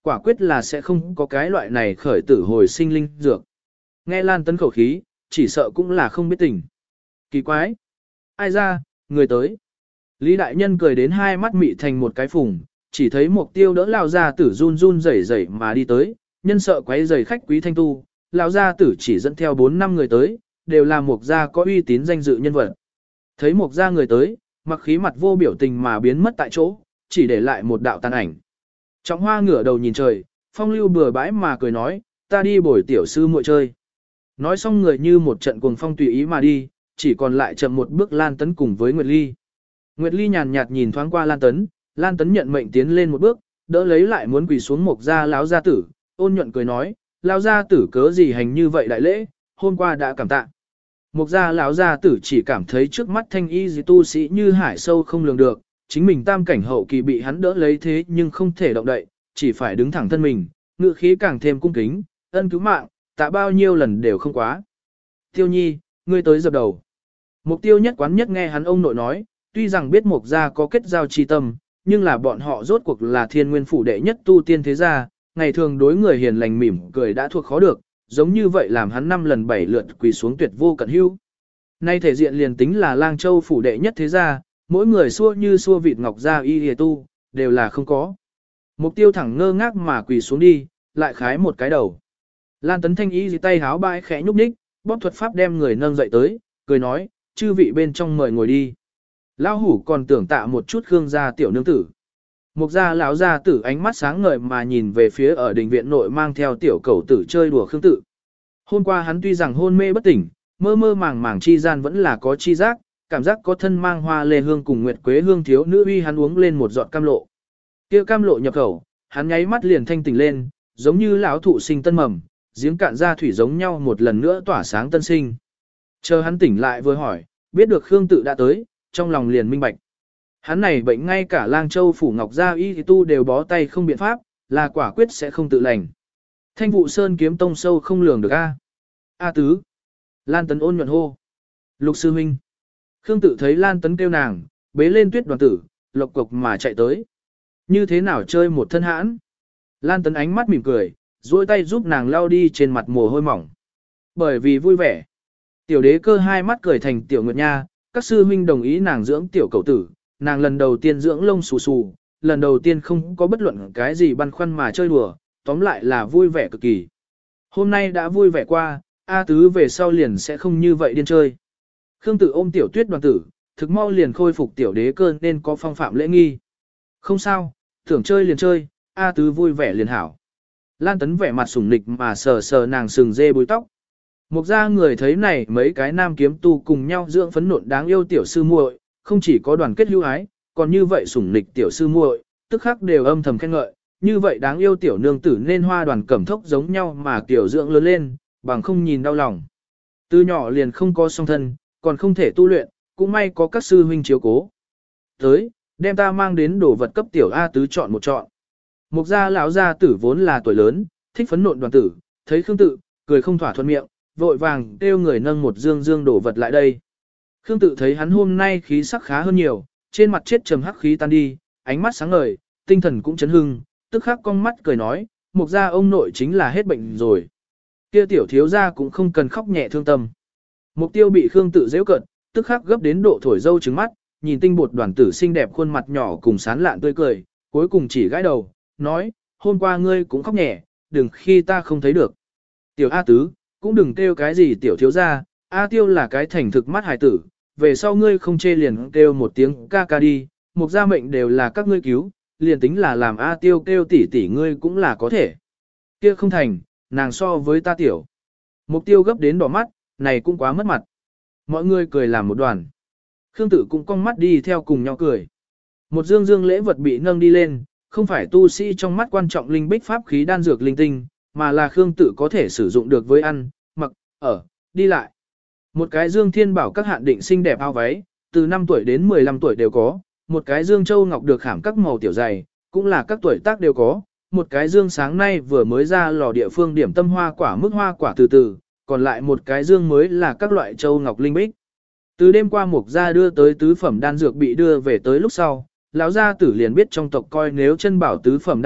quả quyết là sẽ không có cái loại này khởi tử hồi sinh linh dược. Nghe Lan Tấn khẩu khí, chỉ sợ cũng là không biết tình. Kỳ quái! Ai ra, người tới. Lý đại nhân cười đến hai mắt mị thành một cái phùng, chỉ thấy Mục Tiêu đỡ lão gia tử run run rẩy rẩy mà đi tới, nhân sợ quấy rầy khách quý thanh tu, lão gia tử chỉ dẫn theo bốn năm người tới, đều là Mục gia có uy tín danh dự nhân vật. Thấy Mục gia người tới, mặc khí mặt vô biểu tình mà biến mất tại chỗ, chỉ để lại một đạo tàn ảnh. Trọng Hoa ngửa đầu nhìn trời, phong lưu bừa bãi mà cười nói, ta đi bồi tiểu sư muội chơi. Nói xong người như một trận cuồng phong tùy ý mà đi, chỉ còn lại chậm một bước Lan Tấn cùng với Nguyệt Ly. Nguyệt Ly nhàn nhạt nhìn thoáng qua Lan Tấn, Lan Tấn nhận mệnh tiến lên một bước, đỡ lấy lại muốn quỳ xuống Mục gia lão gia tử, ôn nhuận cười nói, lão gia tử cớ gì hành như vậy đại lễ, hôm qua đã cảm tạ. Mục gia lão gia tử chỉ cảm thấy trước mắt thanh y gì tu sĩ như hải sâu không lường được, chính mình tam cảnh hậu kỳ bị hắn đỡ lấy thế nhưng không thể động đậy, chỉ phải đứng thẳng thân mình, ngự khí càng thêm cung kính, ân cứu mạng, tạ bao nhiêu lần đều không quá. Tiêu Nhi, ngươi tới dập đầu. Mục Tiêu nhất quán nhất nghe hắn ông nội nói, tuy rằng biết Mục gia có kết giao chi tâm, nhưng là bọn họ rốt cuộc là thiên nguyên phủ đệ nhất tu tiên thế gia, ngày thường đối người hiền lành mỉm cười đã thuộc khó được, giống như vậy làm hắn năm lần bảy lượt quỳ xuống tuyệt vô cận hữu. Nay thể diện liền tính là Lang Châu phủ đệ nhất thế gia, mỗi người xua như xua vịt ngọc gia y hề tu, đều là không có. Mục Tiêu thẳng ngơ ngác mà quỳ xuống đi, lại khái một cái đầu. Lan Tấn thanh y gì tay háo bãi khẽ nhúc nhích, bóp thuật pháp đem người nâng dậy tới, cười nói, chư vị bên trong mời ngồi đi. Lão hủ còn tưởng tạ một chút Khương gia tiểu nương tử. Mục gia lão gia tử ánh mắt sáng ngời mà nhìn về phía ở đình viện nội mang theo tiểu cẩu tử chơi đùa Khương tự. Hôm qua hắn tuy rằng hôn mê bất tỉnh, mơ mơ màng màng chi gian vẫn là có chi giác, cảm giác có thân mang hoa lê hương cùng nguyệt quế hương thiếu nữ uy hắn uống lên một giọt cam lộ. Kia cam lộ nhập khẩu, hắn nháy mắt liền thanh tỉnh lên, giống như lão thụ sinh tân mầm, giếng cạn ra thủy giống nhau một lần nữa tỏa sáng tân sinh. Chờ hắn tỉnh lại vừa hỏi, biết được Khương tự đã tới, trong lòng liền minh bạch. Hắn này bệnh ngay cả Lang Châu phủ Ngọc gia y thì tu đều bó tay không biện pháp, là quả quyết sẽ không tự lành. Thanh vụ sơn kiếm tông sâu không lường được a. A tứ. Lan Tấn ôn nhuận hô. Lục sư huynh. Khương tự thấy Lan Tấn kêu nàng, bế lên Tuyết Đoàn tử, lộc cộc mà chạy tới. Như thế nào chơi một thân hãn? Lan Tấn ánh mắt mỉm cười, duỗi tay giúp nàng lau đi trên mặt mồ hôi mỏng. Bởi vì vui vẻ. Tiểu đế cơ hai mắt cười thành tiểu nguyệt nha, các sư huynh đồng ý nàng dưỡng tiểu cậu tử, nàng lần đầu tiên dưỡng lông xù xù, lần đầu tiên không có bất luận cái gì băn khoăn mà chơi đùa, tóm lại là vui vẻ cực kỳ. Hôm nay đã vui vẻ qua, A tứ về sau liền sẽ không như vậy điên chơi. Khương tự ôm tiểu Tuyết Đoàn tử, thực mau liền khôi phục tiểu đế cơ nên có phong phạm lễ nghi. Không sao, tưởng chơi liền chơi, A tứ vui vẻ liền hảo. Lan Tấn vẻ mặt sủng nịch mà sờ sờ nàng sừng dê búi tóc. Mục gia người thấy này mấy cái nam kiếm tu cùng nhau dưỡng phấn nộn đáng yêu tiểu sư muội, không chỉ có đoàn kết hữu ái, còn như vậy sủng nịch tiểu sư muội, tức khắc đều âm thầm khen ngợi, như vậy đáng yêu tiểu nương tử nên hoa đoàn cẩm thốc giống nhau mà tiểu dưỡng lớn lên, bằng không nhìn đau lòng. Từ nhỏ liền không có song thân, còn không thể tu luyện, cũng may có các sư huynh chiếu cố. Tới, đem ta mang đến đồ vật cấp tiểu A tứ chọn một chọn. Mục gia lão gia tử vốn là tuổi lớn, thích phấn nộn đoàn tử, thấy Khương tự, cười không thỏa thuận miệng, vội vàng kêu người nâng một dương dương đồ vật lại đây. Khương tự thấy hắn hôm nay khí sắc khá hơn nhiều, trên mặt chết trầm hắc khí tan đi, ánh mắt sáng ngời, tinh thần cũng chấn hưng, tức khắc cong mắt cười nói, mục gia ông nội chính là hết bệnh rồi. Kia tiểu thiếu gia cũng không cần khóc nhẹ thương tâm. Mục Tiêu bị Khương tự giễu cợt, tức khắc gấp đến độ thổi dâu trứng mắt, nhìn tinh bột đoàn tử xinh đẹp khuôn mặt nhỏ cùng sán lạn tươi cười, cuối cùng chỉ gãi đầu, nói, hôm qua ngươi cũng khóc nhẹ, đừng khi ta không thấy được. Tiểu A tứ, cũng đừng kêu cái gì tiểu thiếu gia, A Tiêu là cái thành thực mắt hài tử, về sau ngươi không chê liền kêu một tiếng ca ca đi, mục gia mệnh đều là các ngươi cứu, liền tính là làm A Tiêu kêu tỷ tỷ ngươi cũng là có thể. Kia không thành, nàng so với ta tiểu. Mục Tiêu gấp đến đỏ mắt, này cũng quá mất mặt. Mọi người cười làm một đoàn. Khương Tử cũng cong mắt đi theo cùng nhau cười. Một dương dương lễ vật bị nâng đi lên, không phải tu sĩ trong mắt quan trọng linh bích pháp khí đan dược linh tinh, mà là Khương Tử có thể sử dụng được với ăn, mặc, ở, đi lại. Một cái dương thiên bảo các hạn định xinh đẹp áo váy, từ năm tuổi đến mười lăm tuổi đều có, một cái dương châu ngọc được khảm các màu tiểu dày, cũng là các tuổi tác đều có, một cái dương sáng nay vừa mới ra lò địa phương điểm tâm hoa quả mức hoa quả từ từ, còn lại một cái dương mới là các loại châu ngọc linh bích. Từ đêm qua mục gia đưa tới tứ phẩm đan dược bị đưa về tới lúc sau, lão gia tử liền biết trong tộc coi nếu chân bảo tứ phẩm đan dược,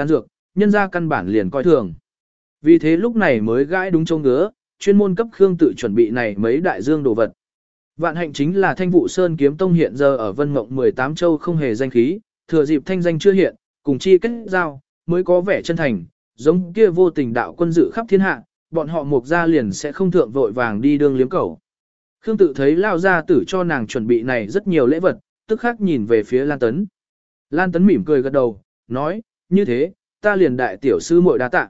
nhân ra căn bản liền coi thường. Vì thế lúc này mới gãi đúng châu ngứa, chuyên môn cấp Khương Tự chuẩn bị này mấy đại dương đồ vật. Vạn hạnh chính là Thanh Vụ Sơn Kiếm Tông hiện giờ ở Vân Mộng mười tám châu không hề danh khí, thừa dịp thanh danh chưa hiện, cùng chi kết giao, mới có vẻ chân thành, giống kia vô tình đạo quân dự khắp thiên hạ, bọn họ Mục gia liền sẽ không thượng vội vàng đi đương liếm cẩu. Khương Tự thấy lao gia tử cho nàng chuẩn bị này rất nhiều lễ vật, tức khắc nhìn về phía Lan Tấn. Lan Tấn mỉm cười gật đầu, nói, như thế, ta liền đại tiểu sư muội đa tạ.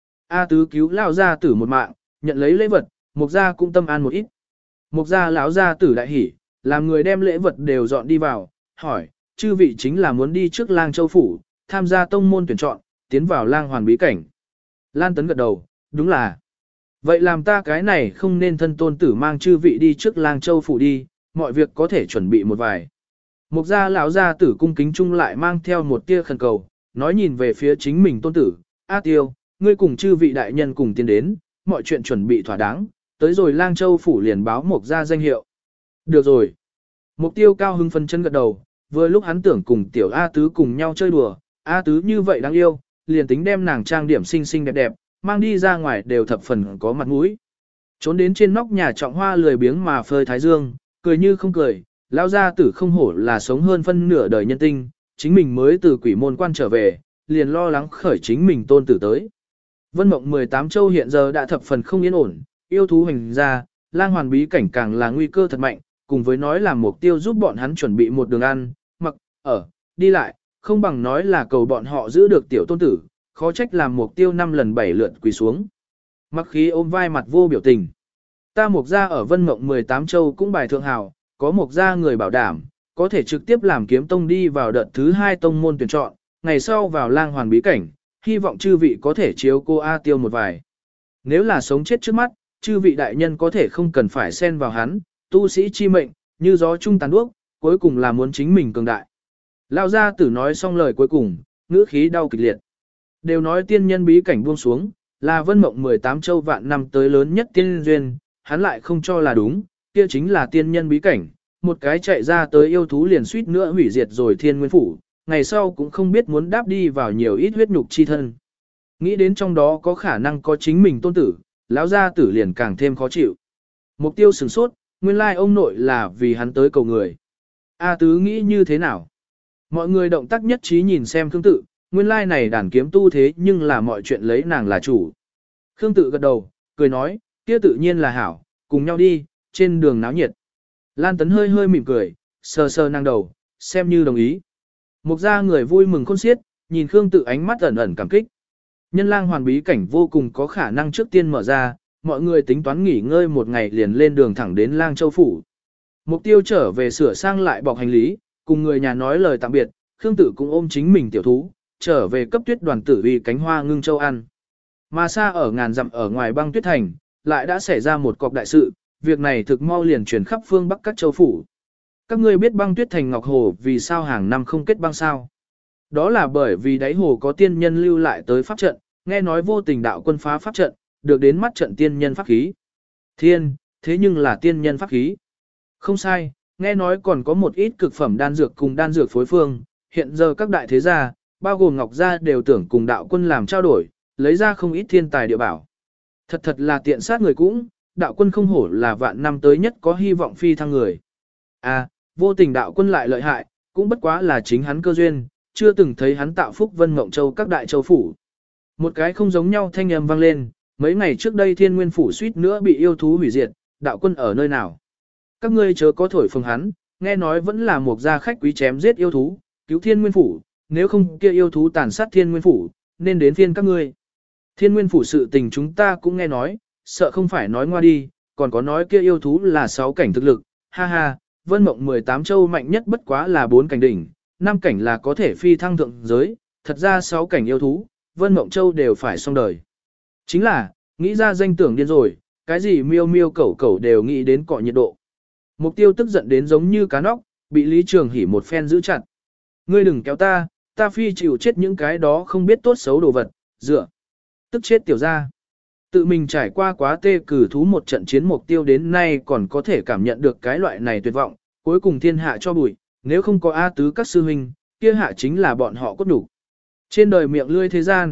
A Tứ cứu lao gia tử một mạng, nhận lấy lễ vật, Mục gia cũng tâm an một ít. Mục gia lão gia tử đại hỉ, làm người đem lễ vật đều dọn đi vào, hỏi, chư vị chính là muốn đi trước Lang Châu phủ, tham gia tông môn tuyển chọn, tiến vào Lang Hoàn bí cảnh. Lan Tấn gật đầu, đúng là. Vậy làm ta cái này không nên thân tôn tử mang chư vị đi trước Lang Châu phủ đi, mọi việc có thể chuẩn bị một vài. Mục gia lão gia tử cung kính chung lại mang theo một tia khẩn cầu, nói nhìn về phía chính mình tôn tử, A Tiêu, ngươi cùng chư vị đại nhân cùng tiến đến, mọi chuyện chuẩn bị thỏa đáng, tới rồi Lang Châu phủ liền báo Mục gia danh hiệu. Được rồi. Mục Tiêu cao hưng phân chân gật đầu, vừa lúc hắn tưởng cùng tiểu A Tứ cùng nhau chơi đùa, A Tứ như vậy đáng yêu, liền tính đem nàng trang điểm xinh xinh đẹp đẹp, mang đi ra ngoài đều thập phần có mặt mũi. Trốn đến trên nóc nhà trọng hoa lười biếng mà phơi thái dương, cười như không cười, lão gia tử không hổ là sống hơn phân nửa đời nhân tinh, chính mình mới từ quỷ môn quan trở về, liền lo lắng khởi chính mình tôn tử tới. Vân Mộng mười tám châu hiện giờ đã thập phần không yên ổn, yêu thú hành ra, Lang Hoàn bí cảnh càng là nguy cơ thật mạnh, cùng với nói là mục tiêu giúp bọn hắn chuẩn bị một đường ăn, mặc, ở, đi lại, không bằng nói là cầu bọn họ giữ được tiểu tôn tử, khó trách làm mục tiêu năm lần bảy lượt quỳ xuống. Mặc khí ôm vai mặt vô biểu tình. Ta Mục gia ở Vân Mộng mười tám châu cũng bài thượng hào, có Mục gia người bảo đảm, có thể trực tiếp làm kiếm tông đi vào đợt thứ hai tông môn tuyển chọn, ngày sau vào Lang Hoàn bí cảnh, hy vọng chư vị có thể chiếu cô A Tiêu một vài. Nếu là sống chết trước mắt, chư vị đại nhân có thể không cần phải xen vào hắn, tu sĩ chi mệnh, như gió trung tàn đuốc, cuối cùng là muốn chính mình cường đại. Lão gia tử nói xong lời cuối cùng, ngữ khí đau kịch liệt. Đều nói tiên nhân bí cảnh buông xuống, là Vân Mộng mười tám châu vạn năm tới lớn nhất tiên duyên, hắn lại không cho là đúng, kia chính là tiên nhân bí cảnh, một cái chạy ra tới yêu thú liền suýt nữa hủy diệt rồi thiên nguyên phủ, ngày sau cũng không biết muốn đáp đi vào nhiều ít huyết nhục chi thân. Nghĩ đến trong đó có khả năng có chính mình tôn tử, lão gia tử liền càng thêm khó chịu. Mục tiêu sửng sốt, nguyên lai ông nội là vì hắn tới cầu người. A Tứ nghĩ như thế nào? Mọi người động tác nhất trí nhìn xem Khương Tự, nguyên lai này đàn kiếm tu thế nhưng là mọi chuyện lấy nàng là chủ. Khương Tự gật đầu, cười nói, kia tự nhiên là hảo, cùng nhau đi, trên đường náo nhiệt. Lan Tấn hơi hơi mỉm cười, sờ sờ nàng đầu, xem như đồng ý. Mục gia người vui mừng khôn xiết, nhìn Khương Tự ánh mắt ẩn ẩn cảm kích. Nhân Lang Hoàn bí cảnh vô cùng có khả năng trước tiên mở ra, mọi người tính toán nghỉ ngơi một ngày liền lên đường thẳng đến Lang Châu phủ. Mục tiêu trở về sửa sang lại bọc hành lý, cùng người nhà nói lời tạm biệt, Khương Tự cũng ôm chính mình tiểu thú, trở về cấp Tuyết Đoàn Tử uy cánh hoa ngưng châu ăn. Mà xa ở ngàn dặm ở ngoài băng tuyết thành, lại đã xảy ra một cọc đại sự, việc này thực mau liền truyền khắp phương Bắc các châu phủ. Các ngươi biết băng tuyết thành Ngọc Hồ vì sao hàng năm không kết băng sao? Đó là bởi vì đáy hồ có tiên nhân lưu lại tới pháp trận, nghe nói vô tình đạo quân phá pháp trận, được đến mắt trận tiên nhân pháp khí. Thiên, thế nhưng là tiên nhân pháp khí. Không sai, nghe nói còn có một ít cực phẩm đan dược cùng đan dược phối phương, hiện giờ các đại thế gia, bao gồm Ngọc gia đều tưởng cùng đạo quân làm trao đổi, lấy ra không ít thiên tài địa bảo. Thật thật là tiện sát người cũng, đạo quân không hổ là vạn năm tới nhất có hy vọng phi thăng người. À, vô tình đạo quân lại lợi hại, cũng bất quá là chính hắn cơ duyên, chưa từng thấy hắn tạo phúc Vân Mộng Châu các đại châu phủ. Một cái không giống nhau thanh âm vang lên, mấy ngày trước đây Thiên Nguyên phủ suýt nữa bị yêu thú hủy diệt, đạo quân ở nơi nào? Các ngươi chớ có thổi phồng hắn, nghe nói vẫn là một gia khách quý chém giết yêu thú, cứu Thiên Nguyên phủ, nếu không kia yêu thú tàn sát Thiên Nguyên phủ, nên đến phiên các ngươi. Thiên Nguyên phủ sự tình chúng ta cũng nghe nói, sợ không phải nói ngoa đi, còn có nói kia yêu thú là sáu cảnh thực lực, ha ha, Vân Mộng mười tám châu mạnh nhất bất quá là bốn cảnh đỉnh, năm cảnh là có thể phi thăng thượng giới, thật ra sáu cảnh yêu thú, Vân Mộng Châu đều phải xong đời. Chính là, nghĩ ra danh tưởng điên rồi, cái gì miêu miêu cẩu cẩu đều nghĩ đến cọ nhiệt độ. Mục tiêu tức giận đến giống như cá nóc, bị Lý Trường Hỉ một phen giữ chặt. Ngươi đừng kéo ta, ta phi chịu chết những cái đó không biết tốt xấu đồ vật, dựa. Tức chết tiểu ra. Tự mình trải qua quá tê cử thú một trận chiến mục tiêu đến nay còn có thể cảm nhận được cái loại này tuyệt vọng, cuối cùng thiên hạ cho bụi, nếu không có A Tứ các sư huynh, kia hạ chính là bọn họ cốt đủ. Trên đời miệng lươi thế gian,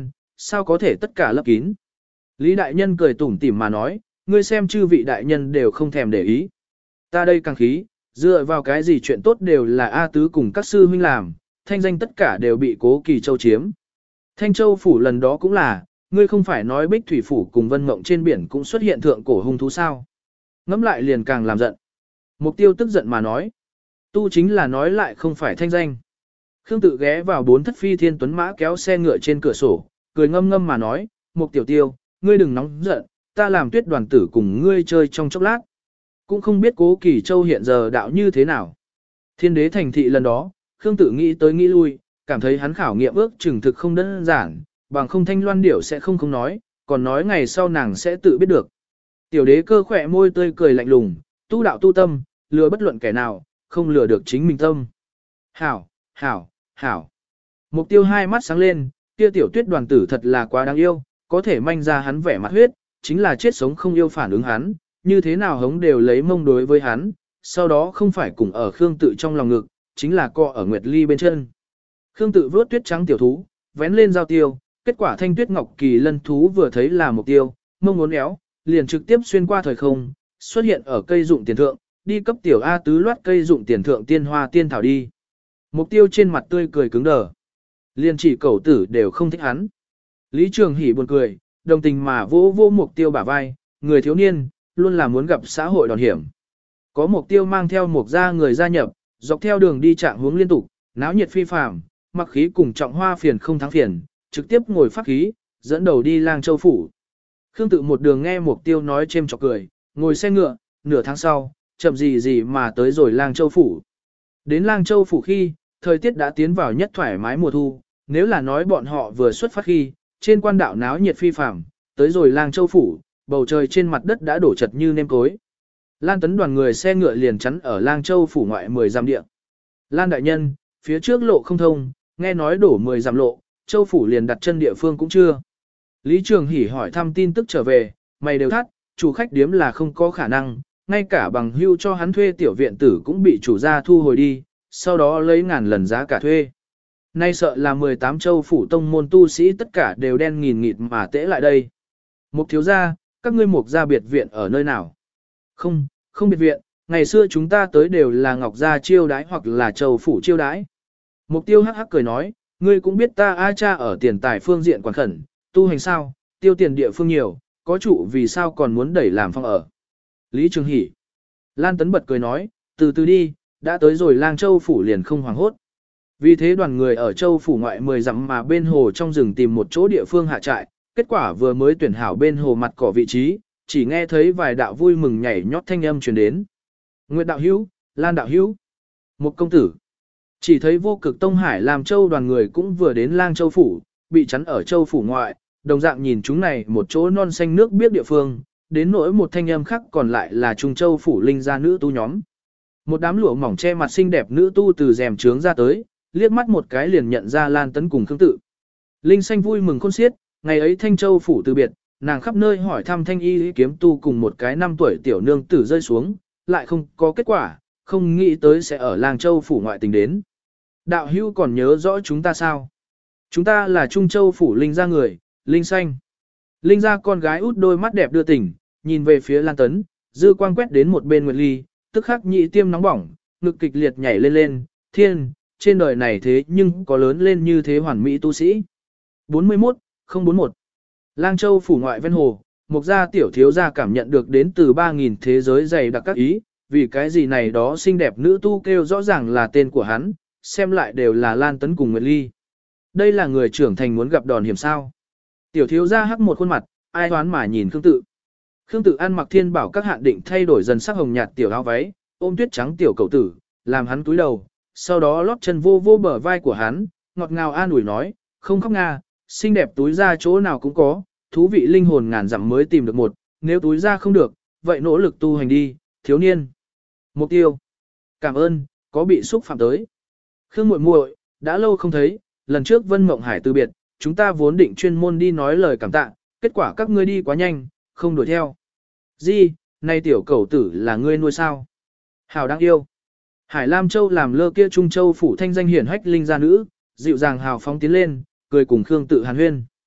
sao có thể tất cả lấp kín. Lý đại nhân cười tủm tỉm mà nói, ngươi xem chư vị đại nhân đều không thèm để ý. Ta đây càng khí, dựa vào cái gì chuyện tốt đều là A Tứ cùng các sư huynh làm, thanh danh tất cả đều bị Cố Kỳ Châu chiếm. Thanh Châu phủ lần đó cũng là, ngươi không phải nói Bích Thủy phủ cùng Vân Mộng trên biển cũng xuất hiện thượng cổ hung thú sao? Ngẫm lại liền càng làm giận. Mục Tiêu tức giận mà nói, tu chính là nói lại không phải thanh danh. Khương Tự ghé vào bốn thất phi thiên tuấn mã kéo xe ngựa trên cửa sổ, cười ngâm ngâm mà nói, Mục Tiểu Tiêu, ngươi đừng nóng giận, ta làm Tuyết đoàn tử cùng ngươi chơi trong chốc lát. Cũng không biết Cố Kỳ Châu hiện giờ đạo như thế nào. Thiên đế thành thị lần đó, Khương Tự nghĩ tới nghĩ lui, cảm thấy hắn khảo nghiệm ước chừng thực không đơn giản, bằng không Thanh Loan điểu sẽ không không nói, còn nói ngày sau nàng sẽ tự biết được. Tiểu đế cơ khỏe môi tươi cười lạnh lùng, tu đạo tu tâm, lừa bất luận kẻ nào, không lừa được chính mình tâm. Hảo, hảo, hảo. Mục Tiêu hai mắt sáng lên, kia tiểu Tuyết đoàn tử thật là quá đáng yêu, có thể manh ra hắn vẻ mặt huyết, chính là chết sống không yêu phản ứng hắn, như thế nào hống đều lấy mông đối với hắn, sau đó không phải cùng ở Khương Tự trong lòng ngực, chính là co ở Nguyệt Ly bên chân. Khương Tự vớt tuyết trắng tiểu thú, vén lên giao tiêu, kết quả thanh tuyết ngọc kỳ lân thú vừa thấy là Mục Tiêu, mông uốn éo, liền trực tiếp xuyên qua thời không, xuất hiện ở cây dụng tiền thượng, đi cấp tiểu A Tứ loát cây dụng tiền thượng tiên hoa tiên thảo đi. Mục Tiêu trên mặt tươi cười cứng đờ. Liền chỉ cẩu tử đều không thích hắn. Lý Trường Hỷ buồn cười, đồng tình mà vỗ vỗ Mục Tiêu bả vai, người thiếu niên, luôn là muốn gặp xã hội đòn hiểm. Có Mục Tiêu mang theo một gia người gia nhập, dọc theo đường đi trạng hướng liên tục, náo nhiệt phi phàm, mặc khí cùng trọng hoa phiền không thắng phiền, trực tiếp ngồi pháp khí, dẫn đầu đi Lang Châu phủ. Khương Tự một đường nghe Mục Tiêu nói chêm chọc cười, ngồi xe ngựa, nửa tháng sau, chậm gì gì mà tới rồi Lang Châu phủ. Đến Lang Châu phủ khi, thời tiết đã tiến vào nhất thoải mái mùa thu, nếu là nói bọn họ vừa xuất phát khi, trên quan đạo náo nhiệt phi phàm, tới rồi Lang Châu phủ, bầu trời trên mặt đất đã đổ chật như nêm cối. Lan Tấn đoàn người xe ngựa liền chắn ở Lang Châu phủ ngoại mười dặm địa. Lan đại nhân, phía trước lộ không thông, nghe nói đổ mười dặm lộ, Châu phủ liền đặt chân địa phương cũng chưa. Lý Trường Hỷ hỏi thăm tin tức trở về, mày đều thắt, chủ khách điếm là không có khả năng, ngay cả bằng hưu cho hắn thuê tiểu viện tử cũng bị chủ gia thu hồi đi, sau đó lấy ngàn lần giá cả thuê. Nay sợ là mười tám châu phủ tông môn tu sĩ tất cả đều đen nghìn nghịt mà tễ lại đây. Mục thiếu gia, các ngươi mục gia biệt viện ở nơi nào? Không, không biệt viện, ngày xưa chúng ta tới đều là Ngọc gia chiêu đái hoặc là châu phủ chiêu đái. Mục Tiêu hắc hắc cười nói, ngươi cũng biết ta A cha ở tiền tài phương diện quản khẩn, tu hành sao, tiêu tiền địa phương nhiều, có chủ vì sao còn muốn đẩy làm phong ở. Lý Trường Hỷ. Lan Tấn bật cười nói, từ từ đi, đã tới rồi Lang Châu phủ liền không hoảng hốt. Vì thế đoàn người ở Châu phủ ngoại mười dặm mà bên hồ trong rừng tìm một chỗ địa phương hạ trại, kết quả vừa mới tuyển hảo bên hồ mặt cỏ vị trí, chỉ nghe thấy vài đạo vui mừng nhảy nhót thanh âm truyền đến. Nguyệt đạo hữu, Lan đạo hữu, một công tử. Chỉ thấy Vô Cực Tông Hải làm Châu đoàn người cũng vừa đến Lang Châu phủ, bị chắn ở Châu phủ ngoại, đồng dạng nhìn chúng này một chỗ non xanh nước biết địa phương, đến nỗi một thanh âm khác còn lại là Trung Châu phủ linh gia nữ tu nhóm. Một đám lụa mỏng che mặt xinh đẹp nữ tu từ rèm trướng ra tới, liếc mắt một cái liền nhận ra Lan Tấn cùng Khương Tự. Linh xanh vui mừng khôn xiết, ngày ấy Thanh Châu phủ từ biệt, nàng khắp nơi hỏi thăm Thanh Y kiếm tu cùng một cái năm tuổi tiểu nương tử rơi xuống, lại không có kết quả, không nghĩ tới sẽ ở Lang Châu phủ ngoại tình đến. Đạo hữu còn nhớ rõ chúng ta sao? Chúng ta là Trung Châu phủ linh gia người, Linh xanh. Linh gia con gái út đôi mắt đẹp đưa tình, nhìn về phía Lan Tấn, dư quang quét đến một bên Nguyệt Ly, tức khắc nhị tiêm nóng bỏng, ngực kịch liệt nhảy lên lên, thiên, trên đời này thế nhưng có lớn lên như thế hoàn mỹ tu sĩ. bốn mươi mốt, không bốn một. Lang Châu phủ ngoại ven hồ, một gia tiểu thiếu gia cảm nhận được đến từ ba nghìn thế giới dày đặc các ý, vì cái gì này đó xinh đẹp nữ tu kêu rõ ràng là tên của hắn, xem lại đều là Lan Tấn cùng Nguyệt Ly. Đây là người trưởng thành muốn gặp đòn hiểm sao. Tiểu thiếu gia hắc một khuôn mặt, ai đoán mà nhìn Khương Tự. Khương Tự ăn mặc thiên bảo các hạn định thay đổi dần sắc hồng nhạt tiểu áo váy, ôm tuyết trắng tiểu cậu tử, làm hắn cúi đầu, sau đó lót chân vô vô bờ vai của hắn, ngọt ngào an ủi nói, không khóc nga, xinh đẹp túi ra chỗ nào cũng có, thú vị linh hồn ngàn dặm mới tìm được một, nếu túi ra không được, vậy nỗ lực tu hành đi, thiếu niên. Mục tiêu. Cảm ơn, có bị xúc phạm tới. Khương muội muội, đã lâu không thấy, lần trước Vân Mộng Hải từ biệt, chúng ta vốn định chuyên môn đi nói lời cảm tạ, kết quả các ngươi đi quá nhanh, không đuổi theo. Di, nay tiểu cẩu tử là ngươi nuôi sao? Hảo đáng yêu. Hải Lam Châu làm lơ kia Trung Châu phủ thanh danh hiển hách linh gia nữ, dịu dàng hào phóng tiến lên, cười cùng Khương Tự hàn huyên.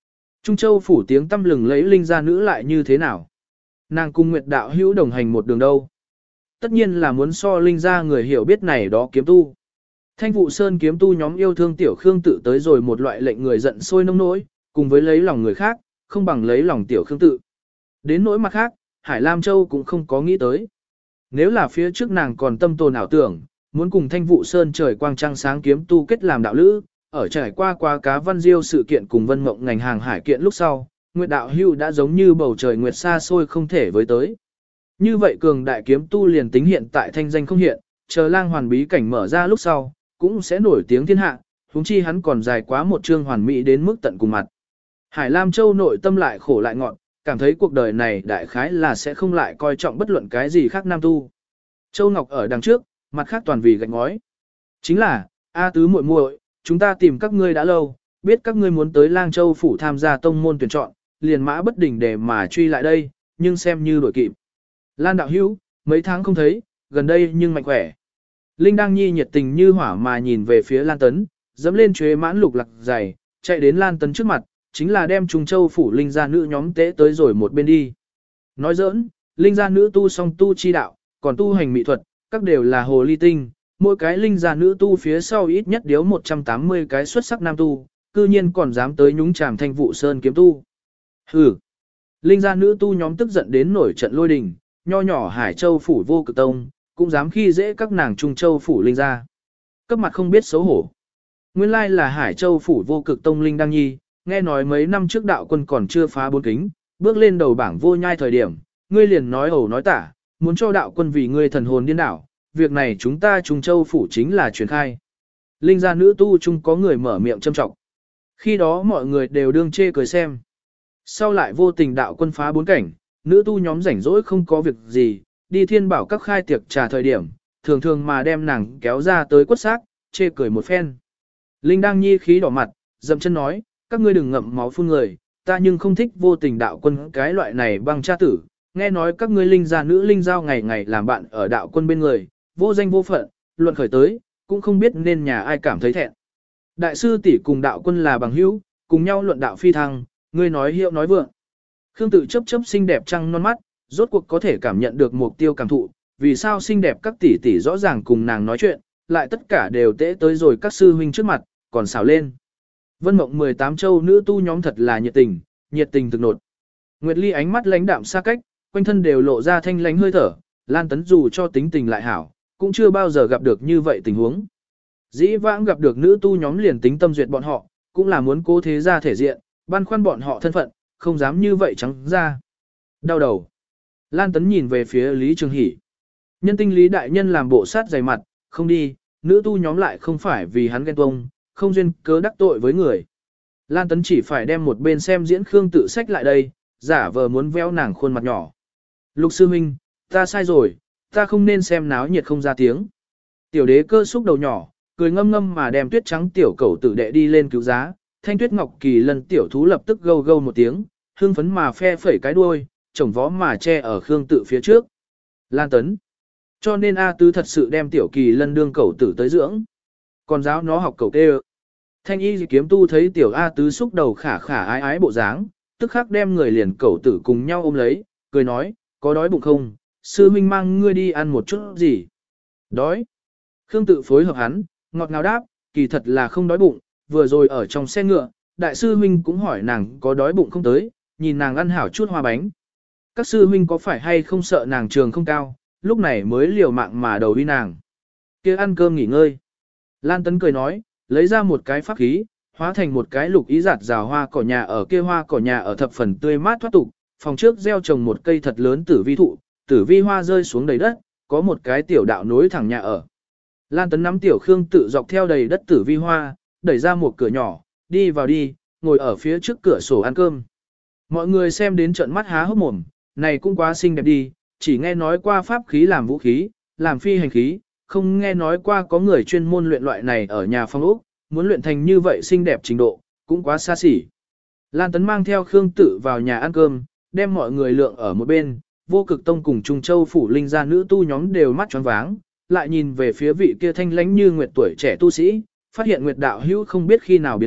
Trung Châu phủ tiếng tâm lừng lấy Linh gia nữ lại như thế nào? Nàng cùng Nguyệt đạo hữu đồng hành một đường đâu? Tất nhiên là muốn so Linh gia người hiểu biết này đó kiếm tu. Thanh vụ sơn kiếm tu nhóm yêu thương tiểu Khương tự tới rồi một loại lệnh người giận sôi nông nỗi, cùng với lấy lòng người khác, không bằng lấy lòng tiểu Khương tự. Đến nỗi mặt khác, Hải Lam Châu cũng không có nghĩ tới. Nếu là phía trước nàng còn tâm tồn ảo tưởng, muốn cùng Thanh vụ sơn trời quang trăng sáng kiếm tu kết làm đạo lữ, ở trải qua qua cá văn diêu sự kiện cùng vân mộng ngành hàng hải kiện lúc sau, Nguyệt đạo hưu đã giống như bầu trời nguyệt xa xôi không thể với tới. Như vậy cường đại kiếm tu liền tính hiện tại thanh danh không hiện, chờ lang hoàn bí cảnh mở ra lúc sau, cũng sẽ nổi tiếng thiên hạ, huống chi hắn còn dài quá một chương hoàn mỹ đến mức tận cùng mặt. Hải Lam Châu nội tâm lại khổ lại ngọn, cảm thấy cuộc đời này đại khái là sẽ không lại coi trọng bất luận cái gì khác nam tu. Châu Ngọc ở đằng trước, mặt khác toàn vì gạch ngói. Chính là, A tứ muội muội, chúng ta tìm các ngươi đã lâu, biết các ngươi muốn tới Lang Châu phủ tham gia tông môn tuyển chọn, liền mã bất đình để mà truy lại đây, nhưng xem như đổi kịp. Lan đạo hữu, mấy tháng không thấy, gần đây nhưng mạnh khỏe. Linh Đăng Nhi nhiệt tình như hỏa mà nhìn về phía Lan Tấn, dẫm lên chuế mãn lục lạc dày, chạy đến Lan Tấn trước mặt, chính là đem Trung Châu phủ Linh gia nữ nhóm tế tới rồi một bên đi. Nói giỡn, Linh gia nữ tu song tu chi đạo, còn tu hành mỹ thuật, các đều là hồ ly tinh, mỗi cái Linh gia nữ tu phía sau ít nhất điếu một trăm tám mươi cái xuất sắc nam tu, cư nhiên còn dám tới nhúng chàm Thanh vụ sơn kiếm tu. Hừ. Linh gia nữ tu nhóm tức giận đến nổi trận lôi đình, nho nhỏ Hải Châu phủ vô cực tông, cũng dám khi dễ các nàng Trung Châu phủ Linh gia. Cấp mặt không biết xấu hổ. Nguyên lai là Hải Châu phủ vô cực tông Linh Đăng Nhi, nghe nói mấy năm trước đạo quân còn chưa phá bốn kính, bước lên đầu bảng vô nhai thời điểm, ngươi liền nói ẩu nói tả, muốn cho đạo quân vì ngươi thần hồn điên đảo, việc này chúng ta Trung Châu phủ chính là truyền khai. Linh gia nữ tu chung có người mở miệng châm trọng. Khi đó mọi người đều đương chê cười xem. Sau lại vô tình đạo quân phá bốn cảnh, nữ tu nhóm rảnh rỗi không có việc gì, đi thiên bảo các khai tiệc trà thời điểm, thường thường mà đem nàng kéo ra tới quất xác, chê cười một phen. Linh Đăng Nhi khí đỏ mặt, dậm chân nói, các ngươi đừng ngậm máu phun người, ta nhưng không thích vô tình đạo quân cái loại này băng cha tử, nghe nói các ngươi linh gia nữ linh giao ngày ngày làm bạn ở đạo quân bên người, vô danh vô phận, luận khởi tới, cũng không biết nên nhà ai cảm thấy thẹn. Đại sư tỷ cùng đạo quân là bằng hữu, cùng nhau luận đạo phi thăng, ngươi nói hiệu nói vượng. Khương tự chấp chấp xinh đẹp trăng non mắt, rốt cuộc có thể cảm nhận được mục tiêu cảm thụ, vì sao xinh đẹp các tỷ tỷ rõ ràng cùng nàng nói chuyện, lại tất cả đều tễ tới rồi các sư huynh trước mặt, còn xào lên. Vân Mộng mười tám châu nữ tu nhóm thật là nhiệt tình, nhiệt tình thực nột. Nguyệt Ly ánh mắt lãnh đạm xa cách, quanh thân đều lộ ra thanh lãnh hơi thở, Lan Tấn dù cho tính tình lại hảo, cũng chưa bao giờ gặp được như vậy tình huống. Dĩ vãng gặp được nữ tu nhóm liền tính tâm duyệt bọn họ, cũng là muốn cố thế ra thể diện, băn khoăn bọn họ thân phận, không dám như vậy trắng ra. Đau đầu. Lan Tấn nhìn về phía Lý Trường Hỷ. Nhân tinh Lý đại nhân làm bộ sát dày mặt, không đi, nữ tu nhóm lại không phải vì hắn ghen tuông, không duyên cớ đắc tội với người. Lan Tấn chỉ phải đem một bên xem diễn Khương tự sách lại đây, giả vờ muốn véo nàng khuôn mặt nhỏ. Lục sư huynh, ta sai rồi, ta không nên xem náo nhiệt không ra tiếng. Tiểu đế cơ xúc đầu nhỏ, cười ngâm ngâm mà đem tuyết trắng tiểu cẩu tử đệ đi lên cứu giá, thanh tuyết ngọc kỳ lần tiểu thú lập tức gâu gâu một tiếng, hưng phấn mà phe phẩy cái đuôi, chồng vó mà che ở Khương tự phía trước. Lan Tấn. Cho nên A Tứ thật sự đem tiểu kỳ lân đương cẩu tử tới dưỡng. Còn giáo nó học cẩu tê. Thanh y kiếm tu thấy tiểu A Tứ xúc đầu khả khả ái ái bộ dáng, tức khắc đem người liền cẩu tử cùng nhau ôm lấy, cười nói, có đói bụng không, sư huynh mang ngươi đi ăn một chút gì. Đói. Khương tự phối hợp hắn, ngọt ngào đáp, kỳ thật là không đói bụng, vừa rồi ở trong xe ngựa, đại sư huynh cũng hỏi nàng có đói bụng không tới, nhìn nàng ăn hảo chút hoa bánh. Các sư huynh có phải hay không sợ nàng trường không cao, lúc này mới liều mạng mà đầu uy nàng. Kia ăn cơm nghỉ ngơi. Lan Tấn cười nói, lấy ra một cái pháp khí, hóa thành một cái lục ý giạt rào hoa cỏ nhà ở kia hoa cỏ nhà ở thập phần tươi mát thoát tục, phòng trước gieo trồng một cây thật lớn tử vi thụ, tử vi hoa rơi xuống đầy đất, có một cái tiểu đạo nối thẳng nhà ở. Lan Tấn nắm tiểu Khương tự dọc theo đầy đất tử vi hoa, đẩy ra một cửa nhỏ, đi vào đi, ngồi ở phía trước cửa sổ ăn cơm. Mọi người xem đến trận mắt há hốc mồm, này cũng quá xinh đẹp đi, chỉ nghe nói qua pháp khí làm vũ khí, làm phi hành khí, không nghe nói qua có người chuyên môn luyện loại này ở nhà phong ốc, muốn luyện thành như vậy xinh đẹp trình độ, cũng quá xa xỉ. Lan Tấn mang theo Khương tự vào nhà ăn cơm, đem mọi người lượng ở một bên, vô cực tông cùng Trung Châu phủ linh gia nữ tu nhóm đều mắt tròn váng, lại nhìn về phía vị kia thanh lãnh như nguyệt tuổi trẻ tu sĩ, phát hiện nguyệt đạo hữu không biết khi nào biến mất,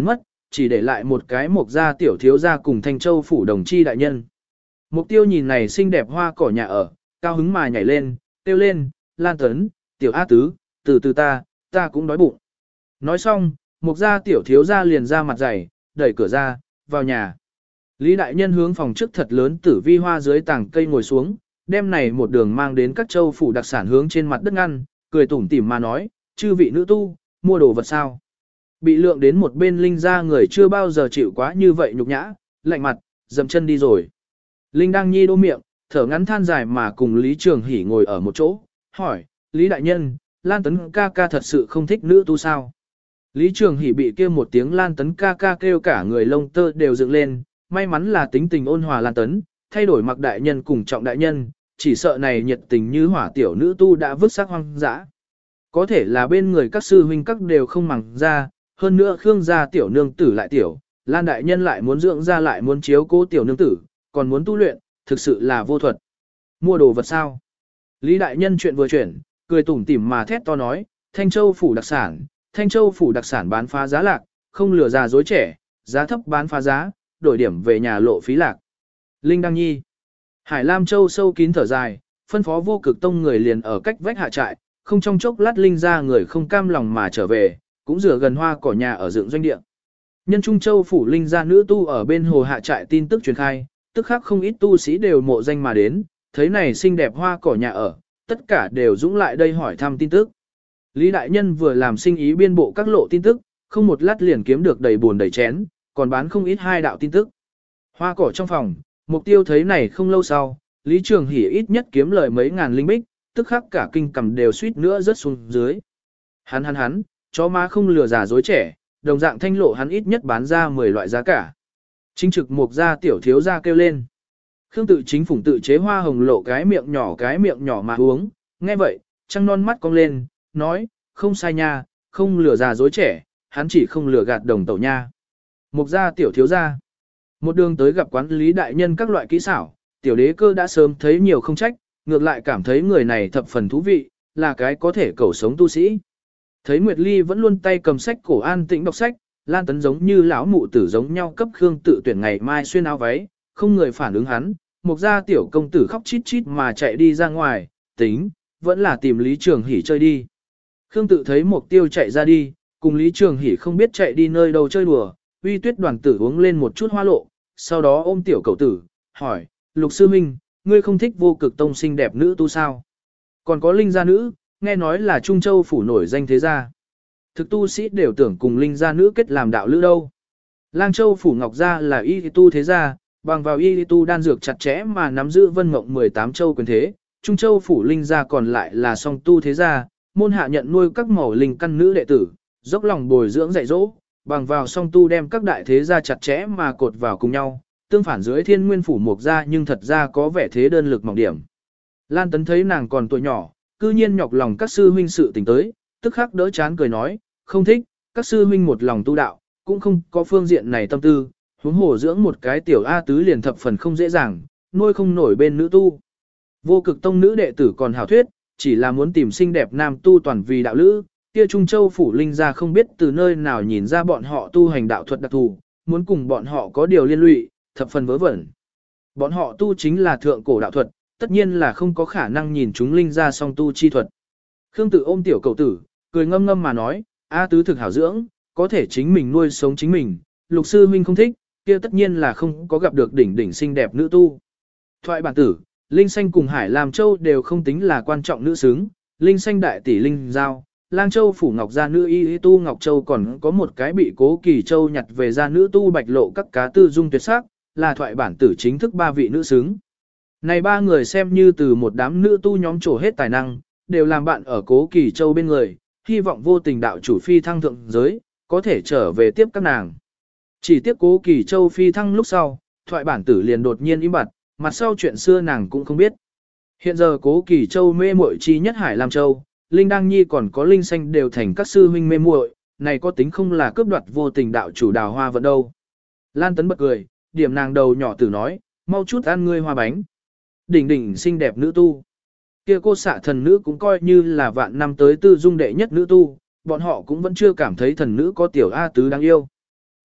chỉ để lại một cái mộc gia tiểu thiếu gia cùng Thanh Châu phủ đồng chi đại nhân. Mục tiêu nhìn này xinh đẹp hoa cỏ nhà ở, cao hứng mà nhảy lên, kêu lên, Lan Tấn, tiểu A Tứ, từ từ ta, ta cũng đói bụng. Nói xong, mục gia tiểu thiếu gia liền ra mặt dày, đẩy cửa ra, vào nhà. Lý đại nhân hướng phòng trước thật lớn tử vi hoa dưới tảng cây ngồi xuống, đem này một đường mang đến các châu phủ đặc sản hướng trên mặt đất ngăn, cười tủm tỉm mà nói, chư vị nữ tu, mua đồ vật sao. Bị lượng đến một bên Linh gia người chưa bao giờ chịu quá như vậy nhục nhã, lạnh mặt, dầm chân đi rồi. Linh đang nhi đô miệng, thở ngắn than dài mà cùng Lý Trường Hỷ ngồi ở một chỗ, hỏi, Lý đại nhân, Lan Tấn ca ca thật sự không thích nữ tu sao? Lý Trường Hỷ bị kêu một tiếng Lan Tấn ca ca kêu cả người lông tơ đều dựng lên, may mắn là tính tình ôn hòa Lan Tấn, thay đổi mặc đại nhân cùng trọng đại nhân, chỉ sợ này nhiệt tình như hỏa tiểu nữ tu đã vứt xác hoang dã. Có thể là bên người các sư huynh các đều không màng ra, hơn nữa Khương gia tiểu nương tử lại tiểu, Lan đại nhân lại muốn dưỡng ra lại muốn chiếu cố tiểu nương tử, còn muốn tu luyện, thực sự là vô thuật. Mua đồ vật sao? Lý đại nhân chuyện vừa chuyển, cười tủm tỉm mà thét to nói, Thanh Châu phủ đặc sản, Thanh Châu phủ đặc sản bán phá giá lạc, không lừa già dối trẻ, giá thấp bán phá giá, đổi điểm về nhà lộ phí lạc. Linh Đăng Nhi. Hải Lam Châu sâu kín thở dài, phân phó vô cực tông người liền ở cách vách hạ trại, không trong chốc lát Linh ra người không cam lòng mà trở về, cũng rửa gần hoa cỏ nhà ở dựng doanh địa. Nhân Trung Châu phủ Linh gia nữ tu ở bên hồ hạ trại tin tức truyền khai, tức khắc không ít tu sĩ đều mộ danh mà đến, thấy này xinh đẹp hoa cỏ nhà ở, tất cả đều dũng lại đây hỏi thăm tin tức. Lý đại nhân vừa làm sinh ý biên bộ các lộ tin tức, không một lát liền kiếm được đầy buồn đầy chén, còn bán không ít hai đạo tin tức. Hoa cỏ trong phòng, mục tiêu thấy này không lâu sau, Lý Trường Hỷ ít nhất kiếm lời mấy ngàn linh bích, tức khắc cả kinh cầm đều suýt nữa rớt xuống dưới. Hắn hắn hắn, chó má không lừa giả dối trẻ, đồng dạng thanh lộ hắn ít nhất bán ra mười loại giá cả. Chính trực mục gia tiểu thiếu gia kêu lên. Khương tự chính phủng tự chế hoa hồng lộ cái miệng nhỏ cái miệng nhỏ mà uống, nghe vậy, trăng non mắt cong lên, nói, không sai nha, không lừa già dối trẻ, hắn chỉ không lừa gạt đồng tẩu nha. Mục gia tiểu thiếu gia. Một đường tới gặp quán lý đại nhân các loại kỹ xảo, tiểu đế cơ đã sớm thấy nhiều không trách, ngược lại cảm thấy người này thập phần thú vị, là cái có thể cầu sống tu sĩ. Thấy Nguyệt Ly vẫn luôn tay cầm sách cổ an tĩnh đọc sách, Lan Tấn giống như lão mụ tử giống nhau cấp Khương tự tuyển ngày mai xuyên áo váy, không người phản ứng hắn, mục gia tiểu công tử khóc chít chít mà chạy đi ra ngoài, tính, vẫn là tìm Lý Trường Hỷ chơi đi. Khương tự thấy mục tiêu chạy ra đi, cùng Lý Trường Hỷ không biết chạy đi nơi đâu chơi đùa, uy tuyết đoàn tử uống lên một chút hoa lộ, sau đó ôm tiểu cậu tử, hỏi, Lục sư huynh, ngươi không thích vô cực tông xinh đẹp nữ tu sao? Còn có Linh gia nữ, nghe nói là Trung Châu phủ nổi danh thế gia. Thực tu sĩ đều tưởng cùng Linh gia nữ kết làm đạo lữ đâu. Lang Châu phủ Ngọc gia là y tu thế gia, bằng vào y tu đan dược chặt chẽ mà nắm giữ vân mộng mười tám châu quyền thế. Trung Châu phủ Linh gia còn lại là song tu thế gia, môn hạ nhận nuôi các mẫu linh căn nữ đệ tử, dốc lòng bồi dưỡng dạy dỗ, bằng vào song tu đem các đại thế gia chặt chẽ mà cột vào cùng nhau. Tương phản dưới Thiên Nguyên phủ Mộc gia nhưng thật ra có vẻ thế đơn lực mỏng điểm. Lan Tấn thấy nàng còn tuổi nhỏ, cư nhiên nhọc lòng các sư huynh sự tình tới, tức khắc đỡ chán cười nói, không thích, các sư huynh một lòng tu đạo, cũng không có phương diện này tâm tư, huống hồ dưỡng một cái tiểu A tứ liền thập phần không dễ dàng, nuôi không nổi bên nữ tu. Vô cực tông nữ đệ tử còn hảo thuyết, chỉ là muốn tìm xinh đẹp nam tu toàn vì đạo lữ, kia Trung Châu phủ Linh gia không biết từ nơi nào nhìn ra bọn họ tu hành đạo thuật đặc thù, muốn cùng bọn họ có điều liên lụy, thập phần vớ vẩn. Bọn họ tu chính là thượng cổ đạo thuật, tất nhiên là không có khả năng nhìn chúng Linh gia song tu chi thuật. Khương tự ôm tiểu cậu tử, cười ngâm ngâm mà nói, A tứ thực hảo dưỡng, có thể chính mình nuôi sống chính mình, Lục sư huynh không thích, kia tất nhiên là không có gặp được đỉnh đỉnh xinh đẹp nữ tu. Thoại bản tử, Linh Xanh cùng Hải Lam Châu đều không tính là quan trọng nữ xứng, Linh Xanh đại tỷ Linh Giao, Lang Châu phủ Ngọc gia nữ y tu Ngọc Châu còn có một cái bị Cố Kỳ Châu nhặt về gia nữ tu Bạch Lộ các cá tư dung tuyệt sắc, là thoại bản tử chính thức ba vị nữ xứng. Này ba người xem như từ một đám nữ tu nhóm trổ hết tài năng, đều làm bạn ở Cố Kỳ Châu bên người, hy vọng vô tình đạo chủ phi thăng thượng giới, có thể trở về tiếp các nàng. Chỉ tiếc Cố Kỳ Châu phi thăng lúc sau, thoại bản tử liền đột nhiên im bặt, mặt sau chuyện xưa nàng cũng không biết. Hiện giờ Cố Kỳ Châu mê muội chi nhất Hải Lam Châu, Linh Đăng Nhi còn có Linh Xanh đều thành các sư huynh mê muội, này có tính không là cướp đoạt vô tình đạo chủ Đào Hoa vận đâu. Lan Tấn bật cười, điểm nàng đầu nhỏ tử nói, mau chút ăn ngươi hoa bánh. Đỉnh đỉnh xinh đẹp nữ tu. Kia cô xạ thần nữ cũng coi như là vạn năm tới tư dung đệ nhất nữ tu, bọn họ cũng vẫn chưa cảm thấy thần nữ có tiểu A tứ đáng yêu.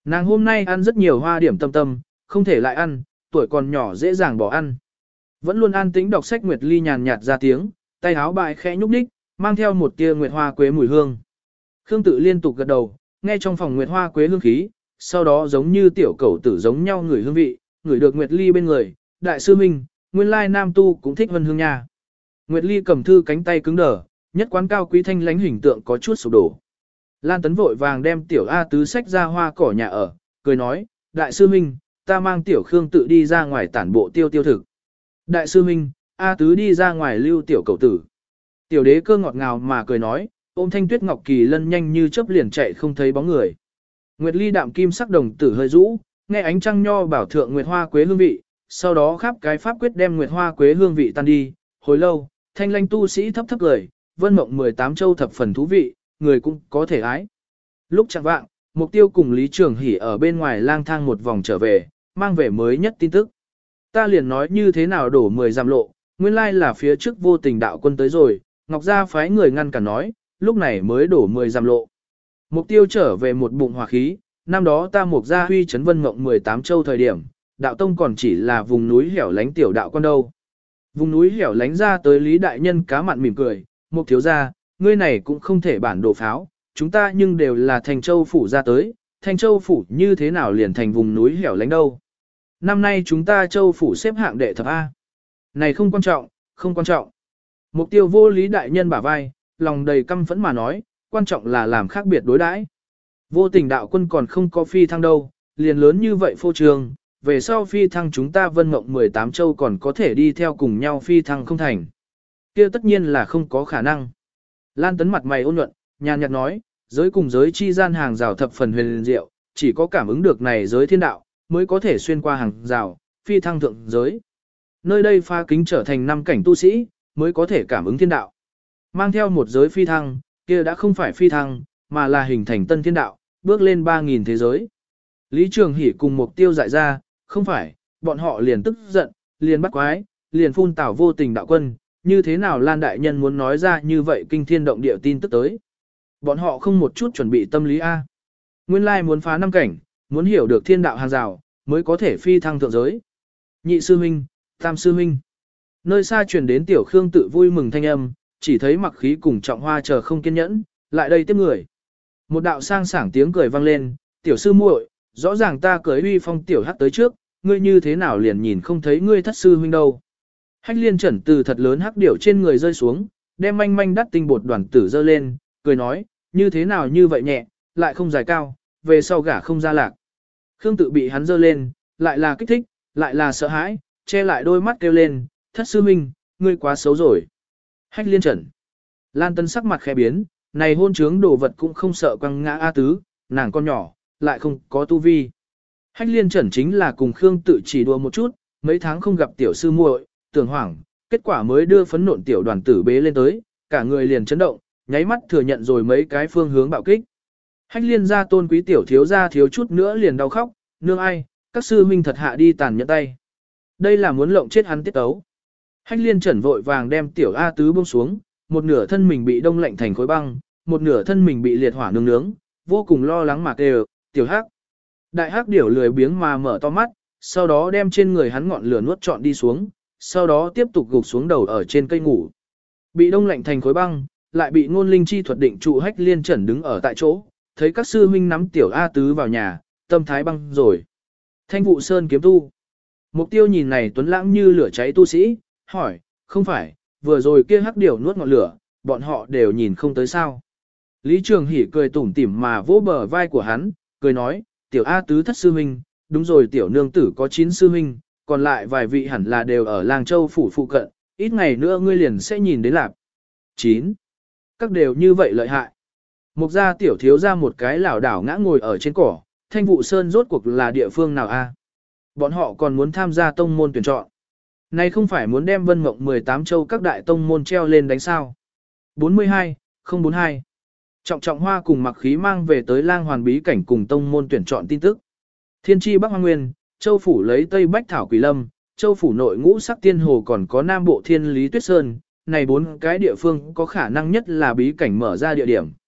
Nàng hôm nay ăn rất nhiều hoa điểm tâm tâm, không thể lại ăn, tuổi còn nhỏ dễ dàng bỏ ăn. Vẫn luôn an tĩnh đọc sách Nguyệt Ly nhàn nhạt ra tiếng, tay áo bại khẽ nhúc nhích, mang theo một tia nguyệt hoa quế mùi hương. Khương Tự liên tục gật đầu, nghe trong phòng nguyệt hoa quế hương khí, sau đó giống như tiểu cẩu tử giống nhau ngửi hương vị, ngửi được Nguyệt Ly bên người, đại sư minh, nguyên lai nam tu cũng thích vân hương nha. Nguyệt Ly cầm thư cánh tay cứng đờ, nhất quán cao quý thanh lãnh hình tượng có chút sụp đổ. Lan Tấn vội vàng đem tiểu A Tứ sách ra hoa cỏ nhà ở, cười nói, đại sư minh, ta mang tiểu Khương Tự đi ra ngoài tản bộ tiêu tiêu thực. Đại sư minh, A Tứ đi ra ngoài lưu tiểu cậu tử. Tiểu đế cơ ngọt ngào mà cười nói, ôm thanh tuyết ngọc kỳ lân nhanh như chớp liền chạy không thấy bóng người. Nguyệt Ly đạm kim sắc đồng tử hơi rũ, nghe ánh trăng nho bảo thượng nguyệt hoa quế hương vị, sau đó khắp cái pháp quyết đem nguyệt hoa quế hương vị tan đi. Hồi lâu, thanh lanh tu sĩ thấp thấp cười, vân mộng mười tám châu thập phần thú vị, người cũng có thể ái. Lúc chẳng vạng, Mục Tiêu cùng Lý Trường Hỷ ở bên ngoài lang thang một vòng trở về, mang về mới nhất tin tức. Ta liền nói như thế nào đổ mười dặm lộ, nguyên lai là phía trước vô tình đạo quân tới rồi, Ngọc Gia phái người ngăn cản nói, lúc này mới đổ mười dặm lộ. Mục Tiêu trở về một bụng hòa khí, năm đó ta Mục Gia huy chấn vân mộng mười tám châu thời điểm, đạo tông còn chỉ là vùng núi hẻo lánh tiểu đạo quân đâu. Vùng núi hẻo lánh ra tới Lý Đại Nhân cá mặn mỉm cười, Mục thiếu gia, ngươi này cũng không thể bản đồ pháo, chúng ta nhưng đều là Thành Châu Phủ ra tới, Thành Châu Phủ như thế nào liền thành vùng núi hẻo lánh đâu. Năm nay chúng ta Châu Phủ xếp hạng đệ thập A. Này không quan trọng, không quan trọng. Mục Tiêu vô Lý Đại Nhân bả vai, lòng đầy căm phẫn mà nói, quan trọng là làm khác biệt đối đãi. Vô tình đạo quân còn không có phi thăng đâu, liền lớn như vậy phô trường, về sau phi thăng chúng ta vân mộng mười tám châu còn có thể đi theo cùng nhau phi thăng không thành. Kia tất nhiên là không có khả năng. Lan Tấn mặt mày ôn nhuận, nhàn nhạt nói, giới cùng giới chi gian hàng rào thập phần huyền diệu, chỉ có cảm ứng được này giới thiên đạo, mới có thể xuyên qua hàng rào, phi thăng thượng giới. Nơi đây pha kính trở thành năm cảnh tu sĩ, mới có thể cảm ứng thiên đạo. Mang theo một giới phi thăng, kia đã không phải phi thăng, mà là hình thành tân thiên đạo, bước lên ba nghìn thế giới. Lý Trường Hỷ cùng Mục Tiêu dại ra, không phải, bọn họ liền tức giận, liền bắt quái, liền phun tảo vô tình đạo quân, như thế nào Lan Đại Nhân muốn nói ra như vậy kinh thiên động địa tin tức tới. Bọn họ không một chút chuẩn bị tâm lý A. Nguyên lai muốn phá năm cảnh, muốn hiểu được thiên đạo hàng rào, mới có thể phi thăng thượng giới. Nhị sư huynh, tam sư huynh. Nơi xa truyền đến tiểu Khương Tự vui mừng thanh âm, chỉ thấy Mặc Khí cùng Trọng Hoa chờ không kiên nhẫn, lại đây tiếp người. Một đạo sang sảng tiếng cười vang lên, tiểu sư muội, rõ ràng ta cưới uy phong tiểu hắc tới trước, ngươi như thế nào liền nhìn không thấy ngươi thất sư huynh đâu. Hách liên chẩn từ thật lớn hắc điểu trên người rơi xuống, đem manh manh đắt tinh bột đoàn tử dơ lên, cười nói, như thế nào như vậy nhẹ, lại không dài cao, về sau gả không ra lạc. Khương Tự bị hắn dơ lên, lại là kích thích, lại là sợ hãi, che lại đôi mắt kêu lên, thất sư huynh, ngươi quá xấu rồi. Hách liên chẩn. Lan Tân sắc mặt khẽ biến, này hôn trướng đồ vật cũng không sợ quăng ngã A Tứ, nàng con nhỏ, lại không có tu vi. Hách liên chẩn chính là cùng Khương Tự chỉ đùa một chút, mấy tháng không gặp tiểu sư muội, tưởng hoảng, kết quả mới đưa phấn nộn tiểu đoàn tử bế lên tới, cả người liền chấn động, nháy mắt thừa nhận rồi mấy cái phương hướng bạo kích. Hách liên gia tôn quý tiểu thiếu gia thiếu chút nữa liền đau khóc, nương ai, các sư huynh thật hạ đi tàn nhẫn tay. Đây là muốn lộng chết hắn tiết tấu. Hách liên chẩn vội vàng đem tiểu A Tứ buông xuống, một nửa thân mình bị đông lạnh thành khối băng, một nửa thân mình bị liệt hỏa nướng nướng, vô cùng lo lắng mà kêu, tiểu hắc. Đại hắc điểu lười biếng mà mở to mắt, sau đó đem trên người hắn ngọn lửa nuốt trọn đi xuống, sau đó tiếp tục gục xuống đầu ở trên cây ngủ. Bị đông lạnh thành khối băng, lại bị ngôn linh chi thuật định trụ Hách liên chẩn đứng ở tại chỗ, thấy các sư huynh nắm tiểu A Tứ vào nhà, tâm thái băng rồi. Thanh Vụ Sơn kiếm tu. Mục Tiêu nhìn này tuấn lãng như lửa cháy tu sĩ, hỏi, không phải, vừa rồi kia hắc điểu nuốt ngọn lửa, bọn họ đều nhìn không tới sao. Lý Trường Hỷ cười tủm tỉm mà vỗ bờ vai của hắn, cười nói, tiểu A Tứ thất sư huynh, đúng rồi tiểu nương tử có chín sư huynh, còn lại vài vị hẳn là đều ở Lang Châu phủ phụ cận, ít ngày nữa ngươi liền sẽ nhìn đến lạp. chín. Các đều như vậy lợi hại. Mục gia tiểu thiếu ra một cái lảo đảo ngã ngồi ở trên cỏ, Thanh Vụ Sơn rốt cuộc là địa phương nào a? Bọn họ còn muốn tham gia tông môn tuyển chọn. Này không phải muốn đem Vân Mộng mười tám châu các đại tông môn treo lên đánh sao. bốn mươi hai, không bốn hai. Trọng Trọng Hoa cùng Mặc Khí mang về tới Lang Hoàn bí cảnh cùng tông môn tuyển chọn tin tức. Thiên Chi Bắc Hoang Nguyên, Châu phủ lấy Tây Bách Thảo Quỷ Lâm, Châu phủ nội Ngũ Sắc Tiên Hồ còn có Nam Bộ Thiên Lý Tuyết Sơn, này bốn cái địa phương có khả năng nhất là bí cảnh mở ra địa điểm.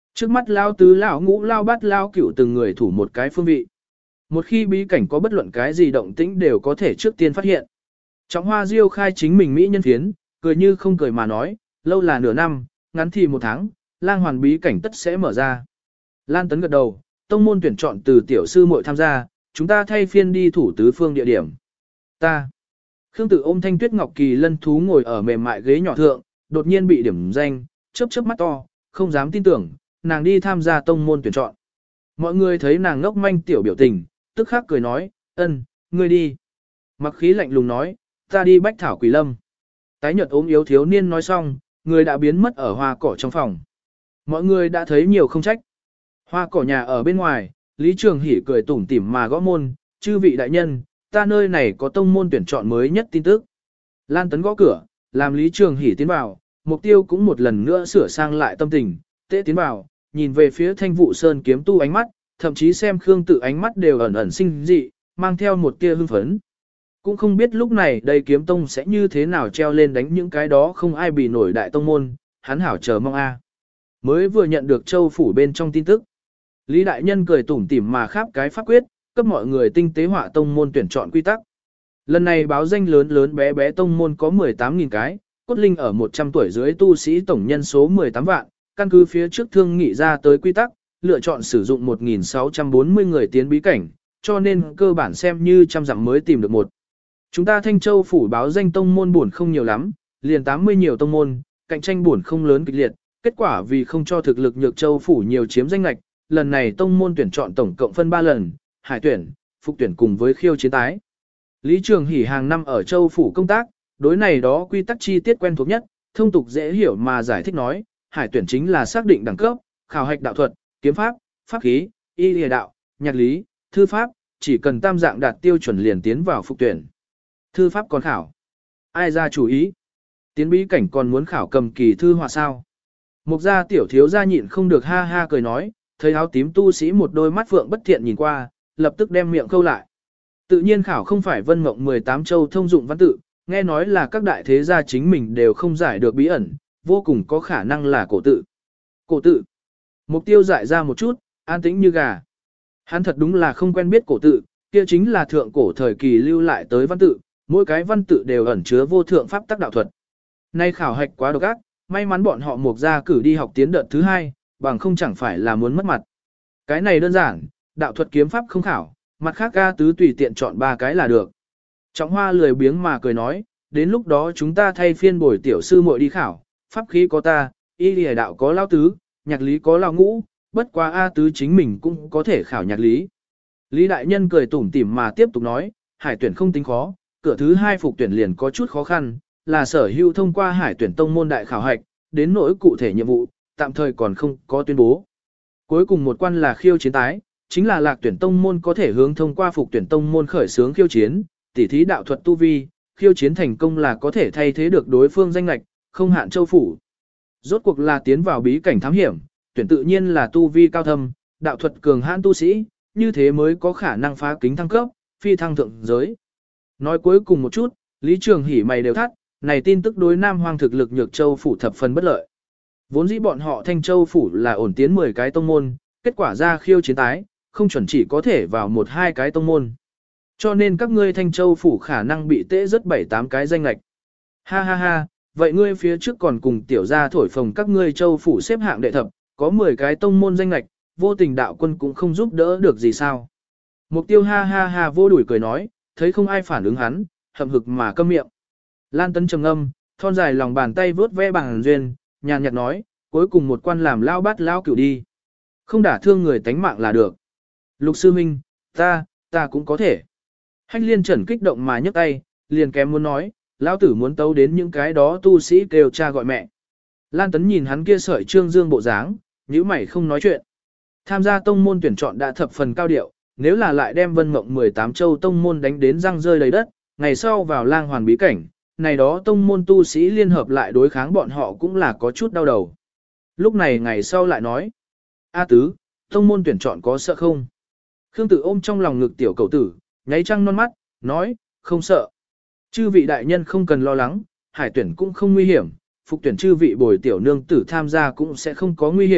Trước mắt lao tứ lão ngũ lao bát lao cửu từng người thủ một cái phương vị. Một khi bí cảnh có bất luận cái gì động tĩnh đều có thể trước tiên phát hiện. Trọng Hoa Diêu khai chính mình mỹ nhân phiến, cười như không cười mà nói, lâu là nửa năm, ngắn thì một tháng, lang hoàn bí cảnh tất sẽ mở ra. Lan Tấn gật đầu, tông môn tuyển chọn từ tiểu sư muội tham gia, chúng ta thay phiên đi thủ tứ phương địa điểm. Ta. Khương Tử ôm Thanh Tuyết Ngọc Kỳ lân thú ngồi ở mềm mại ghế nhỏ thượng, đột nhiên bị điểm danh, chớp chớp mắt to, không dám tin tưởng, nàng đi tham gia tông môn tuyển chọn. Mọi người thấy nàng ngốc manh tiểu biểu tình, tức khắc cười nói, ân, ngươi đi. Mặc khí lạnh lùng nói, ta đi bách thảo quỷ lâm. Tái nhợt ốm yếu thiếu niên nói xong, người đã biến mất ở hoa cỏ trong phòng. Mọi người đã thấy nhiều không trách. Hoa cỏ nhà ở bên ngoài, Lý Trường Hỷ cười tủm tỉm mà gõ môn, chư vị đại nhân, ta nơi này có tông môn tuyển chọn mới nhất tin tức. Lan Tấn gõ cửa, làm Lý Trường Hỷ tiến vào, mục tiêu cũng một lần nữa sửa sang lại tâm tình, tế tiến vào, nhìn về phía Thanh Vụ Sơn kiếm tu ánh mắt, thậm chí xem Khương Tự ánh mắt đều ẩn ẩn sinh dị, mang theo một tia hưng phấn. Cũng không biết lúc này đây kiếm tông sẽ như thế nào treo lên đánh những cái đó không ai bị nổi đại tông môn, hắn hảo chờ mong a. Mới vừa nhận được châu phủ bên trong tin tức. Lý đại nhân cười tủm tỉm mà khắp cái pháp quyết, cấp mọi người tinh tế họa tông môn tuyển chọn quy tắc. Lần này báo danh lớn lớn bé bé tông môn có mười tám nghìn cái, cốt linh ở một trăm tuổi dưới tu sĩ tổng nhân số mười tám vạn, căn cứ phía trước thương nghị ra tới quy tắc, lựa chọn sử dụng một nghìn sáu trăm bốn mươi người tiến bí cảnh, cho nên cơ bản xem như trăm dặm mới tìm được một. Chúng ta Thanh Châu phủ báo danh tông môn buồn không nhiều lắm, liền tám mươi nhiều tông môn, cạnh tranh buồn không lớn kịch liệt, kết quả vì không cho thực lực Nhược Châu phủ nhiều chiếm danh lệch, lần này tông môn tuyển chọn tổng cộng phân ba lần, hải tuyển, phục tuyển cùng với khiêu chiến tái. Lý Trường Hỷ hàng năm ở Châu phủ công tác, đối này đó quy tắc chi tiết quen thuộc nhất, thông tục dễ hiểu mà giải thích nói, hải tuyển chính là xác định đẳng cấp, khảo hạch đạo thuật, kiếm pháp, pháp khí, y lìa đạo, nhạc lý, thư pháp, chỉ cần tam dạng đạt tiêu chuẩn liền tiến vào phục tuyển. Thư pháp còn khảo. Ai ra chủ ý? Tiến bí cảnh còn muốn khảo cầm kỳ thư họa sao? Mục gia tiểu thiếu gia nhịn không được ha ha cười nói, thấy áo tím tu sĩ một đôi mắt phượng bất thiện nhìn qua, lập tức đem miệng câu lại. Tự nhiên khảo không phải vân mộng mười tám châu thông dụng văn tự, nghe nói là các đại thế gia chính mình đều không giải được bí ẩn, vô cùng có khả năng là cổ tự. Cổ tự. Mục tiêu giải ra một chút, an tĩnh như gà. Hắn thật đúng là không quen biết cổ tự, kia chính là thượng cổ thời kỳ lưu lại tới văn tự, mỗi cái văn tự đều ẩn chứa vô thượng pháp tắc đạo thuật. Nay khảo hạch quá độc ác, may mắn bọn họ mục ra cử đi học tiến đợt thứ hai, bằng không chẳng phải là muốn mất mặt. Cái này đơn giản, đạo thuật kiếm pháp không khảo, mặt khác ca tứ tùy tiện chọn ba cái là được. Trọng Hoa lười biếng mà cười nói, đến lúc đó chúng ta thay phiên bồi tiểu sư muội đi khảo, pháp khí có ta, y lìa đạo có lao tứ, nhạc lý có lao ngũ, bất quá A tứ chính mình cũng có thể khảo nhạc lý. Lý đại nhân cười tủm tỉm mà tiếp tục nói, hải tuyển không tính khó, cửa thứ hai phục tuyển liền có chút khó khăn, là sở hữu thông qua hải tuyển tông môn đại khảo hạch, đến nỗi cụ thể nhiệm vụ, tạm thời còn không có tuyên bố. Cuối cùng một quan là khiêu chiến tái, chính là lạc tuyển tông môn có thể hướng thông qua phục tuyển tông môn khởi xướng khiêu chiến, tỉ thí đạo thuật tu vi, khiêu chiến thành công là có thể thay thế được đối phương danh lệch, không hạn châu phủ. Rốt cuộc là tiến vào bí cảnh thám hiểm, tuyển tự nhiên là tu vi cao thâm, đạo thuật cường hãn tu sĩ, như thế mới có khả năng phá kính thăng cấp, phi thăng thượng giới. Nói cuối cùng một chút, Lý Trường Hỷ mày đều thắt, này tin tức đối Nam Hoang thực lực Nhược Châu phủ thập phần bất lợi. Vốn dĩ bọn họ Thanh Châu phủ là ổn tiến mười cái tông môn, kết quả ra khiêu chiến tái, không chuẩn chỉ có thể vào một hai cái tông môn. Cho nên các ngươi Thanh Châu phủ khả năng bị tễ rất bảy tám cái danh lệch. Ha ha ha, vậy ngươi phía trước còn cùng tiểu gia thổi phồng các ngươi Châu phủ xếp hạng đệ thập, có mười cái tông môn danh lệch, vô tình đạo quân cũng không giúp đỡ được gì sao. Mục tiêu ha ha ha vô đuổi cười nói, thấy không ai phản ứng hắn, hậm hực mà câm miệng. Lan Tấn trầm âm, thon dài lòng bàn tay vớt ve bằng duyên, nhàn nhạt nói, cuối cùng một quan làm lao bát lao cửu đi. Không đả thương người tánh mạng là được. Lục sư minh, ta, ta cũng có thể. Hách liên trần kích động mà nhấc tay, liền kém muốn nói, lão tử muốn tấu đến những cái đó tu sĩ kêu cha gọi mẹ. Lan Tấn nhìn hắn kia sợi trương dương bộ dáng, nhíu mày không nói chuyện. Tham gia tông môn tuyển chọn đã thập phần cao điệu, nếu là lại đem vân mộng mười tám châu tông môn đánh đến răng rơi đầy đất, ngày sau vào lang hoàn bí cảnh, này đó tông môn tu sĩ liên hợp lại đối kháng bọn họ cũng là có chút đau đầu. Lúc này ngày sau lại nói, A tứ, tông môn tuyển chọn có sợ không? Khương Tử ôm trong lòng ngực tiểu cầu tử, nháy trăng non mắt, nói, không sợ. Chư vị đại nhân không cần lo lắng, hải tuyển cũng không nguy hiểm, phục tuyển chư vị bồi tiểu nương tử tham gia cũng sẽ không có nguy hiểm,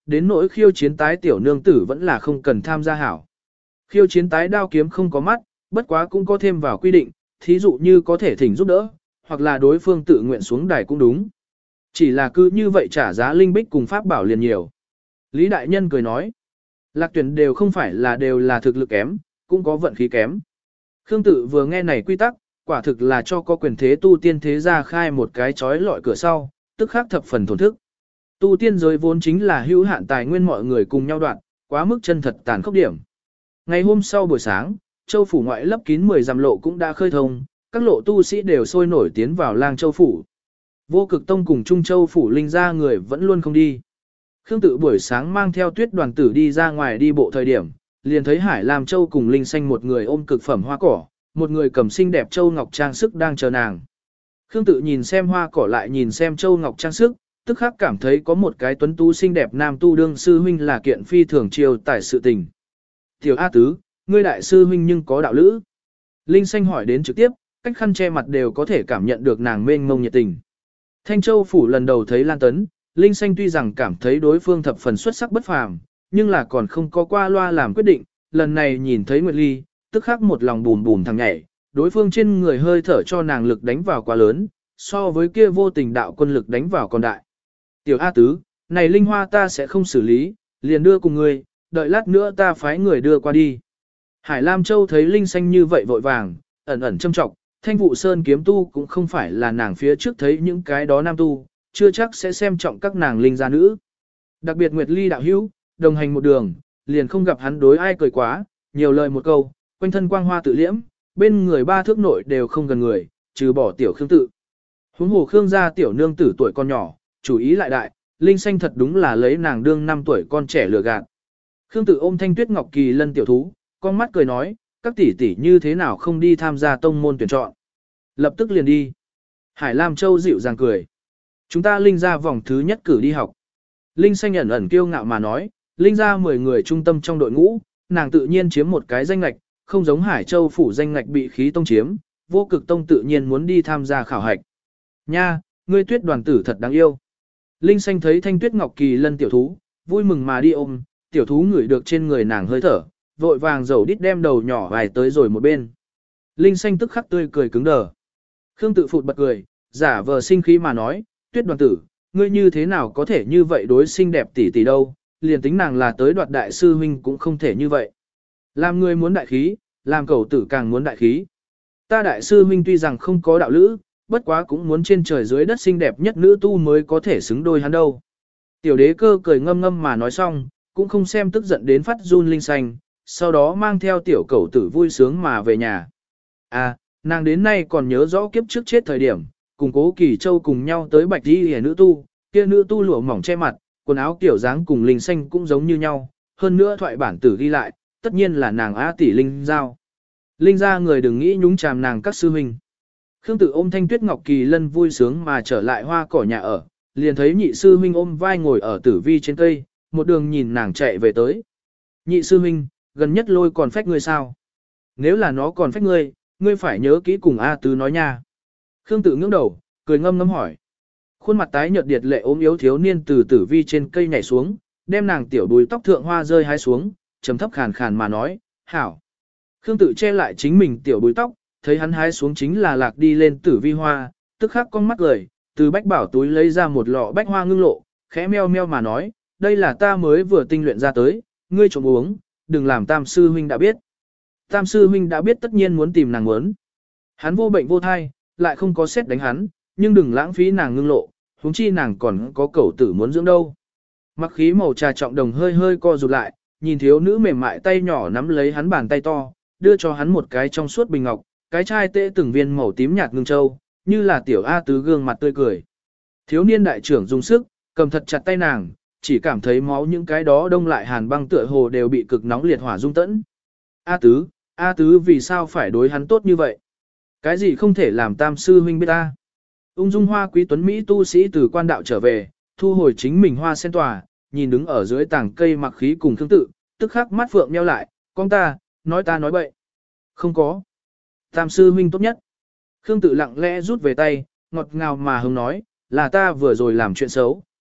đến nỗi khiêu chiến tái tiểu nương tử vẫn là không cần tham gia hảo. Khiêu chiến tái đao kiếm không có mắt, bất quá cũng có thêm vào quy định, thí dụ như có thể thỉnh giúp đỡ, hoặc là đối phương tự nguyện xuống đài cũng đúng. Chỉ là cứ như vậy trả giá linh bích cùng pháp bảo liền nhiều. Lý Đại Nhân cười nói, Lạc Tuyển đều không phải là đều là thực lực kém, cũng có vận khí kém. Khương Tự vừa nghe này quy tắc, quả thực là cho có quyền thế tu tiên thế gia khai một cái chói lọi cửa sau, tức khắc thập phần thổn thức. Tu tiên giới vốn chính là hữu hạn tài nguyên mọi người cùng nhau đoạn, quá mức chân thật tàn khốc điểm. Ngày hôm sau buổi sáng, Châu phủ ngoại lấp kín mười dặm lộ cũng đã khơi thông, các lộ tu sĩ đều sôi nổi tiến vào Lang Châu phủ. Vô Cực Tông cùng Trung Châu phủ linh gia người vẫn luôn không đi. Khương Tự buổi sáng mang theo Tuyết đoàn tử đi ra ngoài đi bộ thời điểm, liền thấy Hải Lam Châu cùng Linh Xanh một người ôm cực phẩm hoa cỏ, một người cầm xinh đẹp châu ngọc trang sức đang chờ nàng. Khương Tự nhìn xem hoa cỏ lại nhìn xem châu ngọc trang sức, tức khắc cảm thấy có một cái tuấn tú xinh đẹp nam tu đương sư huynh là kiện phi thường chiêu tài sự tình. Tiểu A Tứ, ngươi đại sư huynh nhưng có đạo lữ. Linh Xanh hỏi đến trực tiếp, cách khăn che mặt đều có thể cảm nhận được nàng mênh mông nhiệt tình. Thanh Châu phủ lần đầu thấy Lan Tấn, Linh Xanh tuy rằng cảm thấy đối phương thập phần xuất sắc bất phàm, nhưng là còn không có qua loa làm quyết định, lần này nhìn thấy Nguyệt Ly, tức khắc một lòng bùm bùm thằng nhảy, đối phương trên người hơi thở cho nàng lực đánh vào quá lớn, so với kia vô tình đạo quân lực đánh vào còn đại. Tiểu A Tứ, này linh hoa ta sẽ không xử lý, liền đưa cùng ngươi, đợi lát nữa ta phái người đưa qua đi. Hải Lam Châu thấy Linh Xanh như vậy vội vàng, ẩn ẩn châm trọng, Thanh Vụ Sơn kiếm tu cũng không phải là nàng phía trước thấy những cái đó nam tu, chưa chắc sẽ xem trọng các nàng linh gia nữ. Đặc biệt Nguyệt Ly đạo hữu, đồng hành một đường, liền không gặp hắn đối ai cười quá, nhiều lời một câu, quanh thân quang hoa tự liễm, bên người ba thước nội đều không gần người, trừ bỏ tiểu Khương Tự. Huống hồ Khương gia tiểu nương tử tuổi con nhỏ, chủ ý lại đại, Linh Xanh thật đúng là lấy nàng đương năm tuổi con trẻ lừa gạt. Khương Tự ôm Thanh Tuyết Ngọc Kỳ Lân tiểu thú, con mắt cười nói, các tỷ tỷ như thế nào không đi tham gia tông môn tuyển chọn. Lập tức liền đi. Hải Lam Châu dịu dàng cười. Chúng ta Linh gia vòng thứ nhất cử đi học. Linh Xanh ẩn ẩn kiêu ngạo mà nói, Linh gia mười người trung tâm trong đội ngũ, nàng tự nhiên chiếm một cái danh ngạch, không giống Hải Châu phủ danh ngạch bị khí tông chiếm, Vô Cực Tông tự nhiên muốn đi tham gia khảo hạch. Nha, ngươi Tuyết đoàn tử thật đáng yêu. Linh Xanh thấy Thanh Tuyết Ngọc Kỳ Lân tiểu thú, vui mừng mà đi ôm, tiểu thú ngửi được trên người nàng hơi thở, vội vàng dầu đít đem đầu nhỏ vài tới rồi một bên. Linh Xanh tức khắc tươi cười cứng đờ. Khương Tự phụt bật cười, giả vờ sinh khí mà nói, Tuyết đoàn tử, ngươi như thế nào có thể như vậy đối xinh đẹp tỷ tỷ đâu, liền tính nàng là tới đoạt đại sư huynh cũng không thể như vậy. Làm người muốn đại khí, làm cẩu tử càng muốn đại khí. Ta đại sư huynh tuy rằng không có đạo lữ, bất quá cũng muốn trên trời dưới đất xinh đẹp nhất nữ tu mới có thể xứng đôi hắn đâu. Tiểu đế cơ cười ngâm ngâm mà nói xong, cũng không xem tức giận đến phát run Linh Xanh, sau đó mang theo tiểu cẩu tử vui sướng mà về nhà. À, nàng đến nay còn nhớ rõ kiếp trước chết thời điểm, cùng Cố Kỳ Châu cùng nhau tới bạch đi hề nữ tu, kia nữ tu lụa mỏng che mặt, quần áo kiểu dáng cùng Linh Xanh cũng giống như nhau, hơn nữa thoại bản tử ghi lại, tất nhiên là nàng Á tỷ Linh Giao. Linh gia người đừng nghĩ nhúng chàm nàng các sư huynh. Khương Tự ôm Thanh Tuyết Ngọc Kỳ Lân vui sướng mà trở lại hoa cỏ nhà ở, liền thấy nhị sư huynh ôm vai ngồi ở tử vi trên cây, một đường nhìn nàng chạy về tới. Nhị sư huynh, gần nhất lôi còn phách ngươi sao? Nếu là nó còn phách ngươi, ngươi phải nhớ kỹ cùng A Tứ nói nha. Khương Tự ngưỡng đầu, cười ngâm ngâm hỏi. Khuôn mặt tái nhợt điệt lệ ốm yếu thiếu niên từ tử vi trên cây nhảy xuống, đem nàng tiểu đuôi tóc thượng hoa rơi hái xuống, trầm thấp khàn khàn mà nói, hảo. Khương Tự che lại chính mình tiểu đuôi tóc, thấy hắn hái xuống chính là lạc đi lên tử vi hoa, tức khắc con mắt cười, từ bách bảo túi lấy ra một lọ bách hoa ngưng lộ, khẽ meo meo mà nói, đây là ta mới vừa tinh luyện ra tới, ngươi trộm uống, đừng làm tam sư huynh đã biết. Tam sư huynh đã biết tất nhiên muốn tìm nàng muốn. Hắn vô bệnh vô thai, lại không có xét đánh hắn, nhưng đừng lãng phí nàng ngưng lộ, huống chi nàng còn có cẩu tử muốn dưỡng đâu. Mặc khí màu trà trọng đồng hơi hơi co rụt lại, nhìn thiếu nữ mềm mại tay nhỏ nắm lấy hắn bàn tay to, đưa cho hắn một cái trong suốt bình ngọc, cái chai tễ từng viên màu tím nhạt ngưng châu, như là tiểu A Tứ gương mặt tươi cười. Thiếu niên đại trưởng dùng sức, cầm thật chặt tay nàng, chỉ cảm thấy máu những cái đó đông lại hàn băng tựa hồ đều bị cực nóng liệt hỏa dung tẫn. A Tứ, A Tứ vì sao phải đối hắn tốt như vậy? Cái gì không thể làm tam sư huynh biết ta? Ung dung hoa quý tuấn Mỹ tu sĩ từ quan đạo trở về, thu hồi chính mình hoa sen tòa, nhìn đứng ở dưới tảng cây mặc khí cùng Khương Tự, tức khắc mắt phượng nheo lại, con ta, nói ta nói bậy. Không có. Tam sư huynh tốt nhất. Khương Tự lặng lẽ rút về tay, ngọt ngào mà hứng nói, là ta vừa rồi làm chuyện xấu,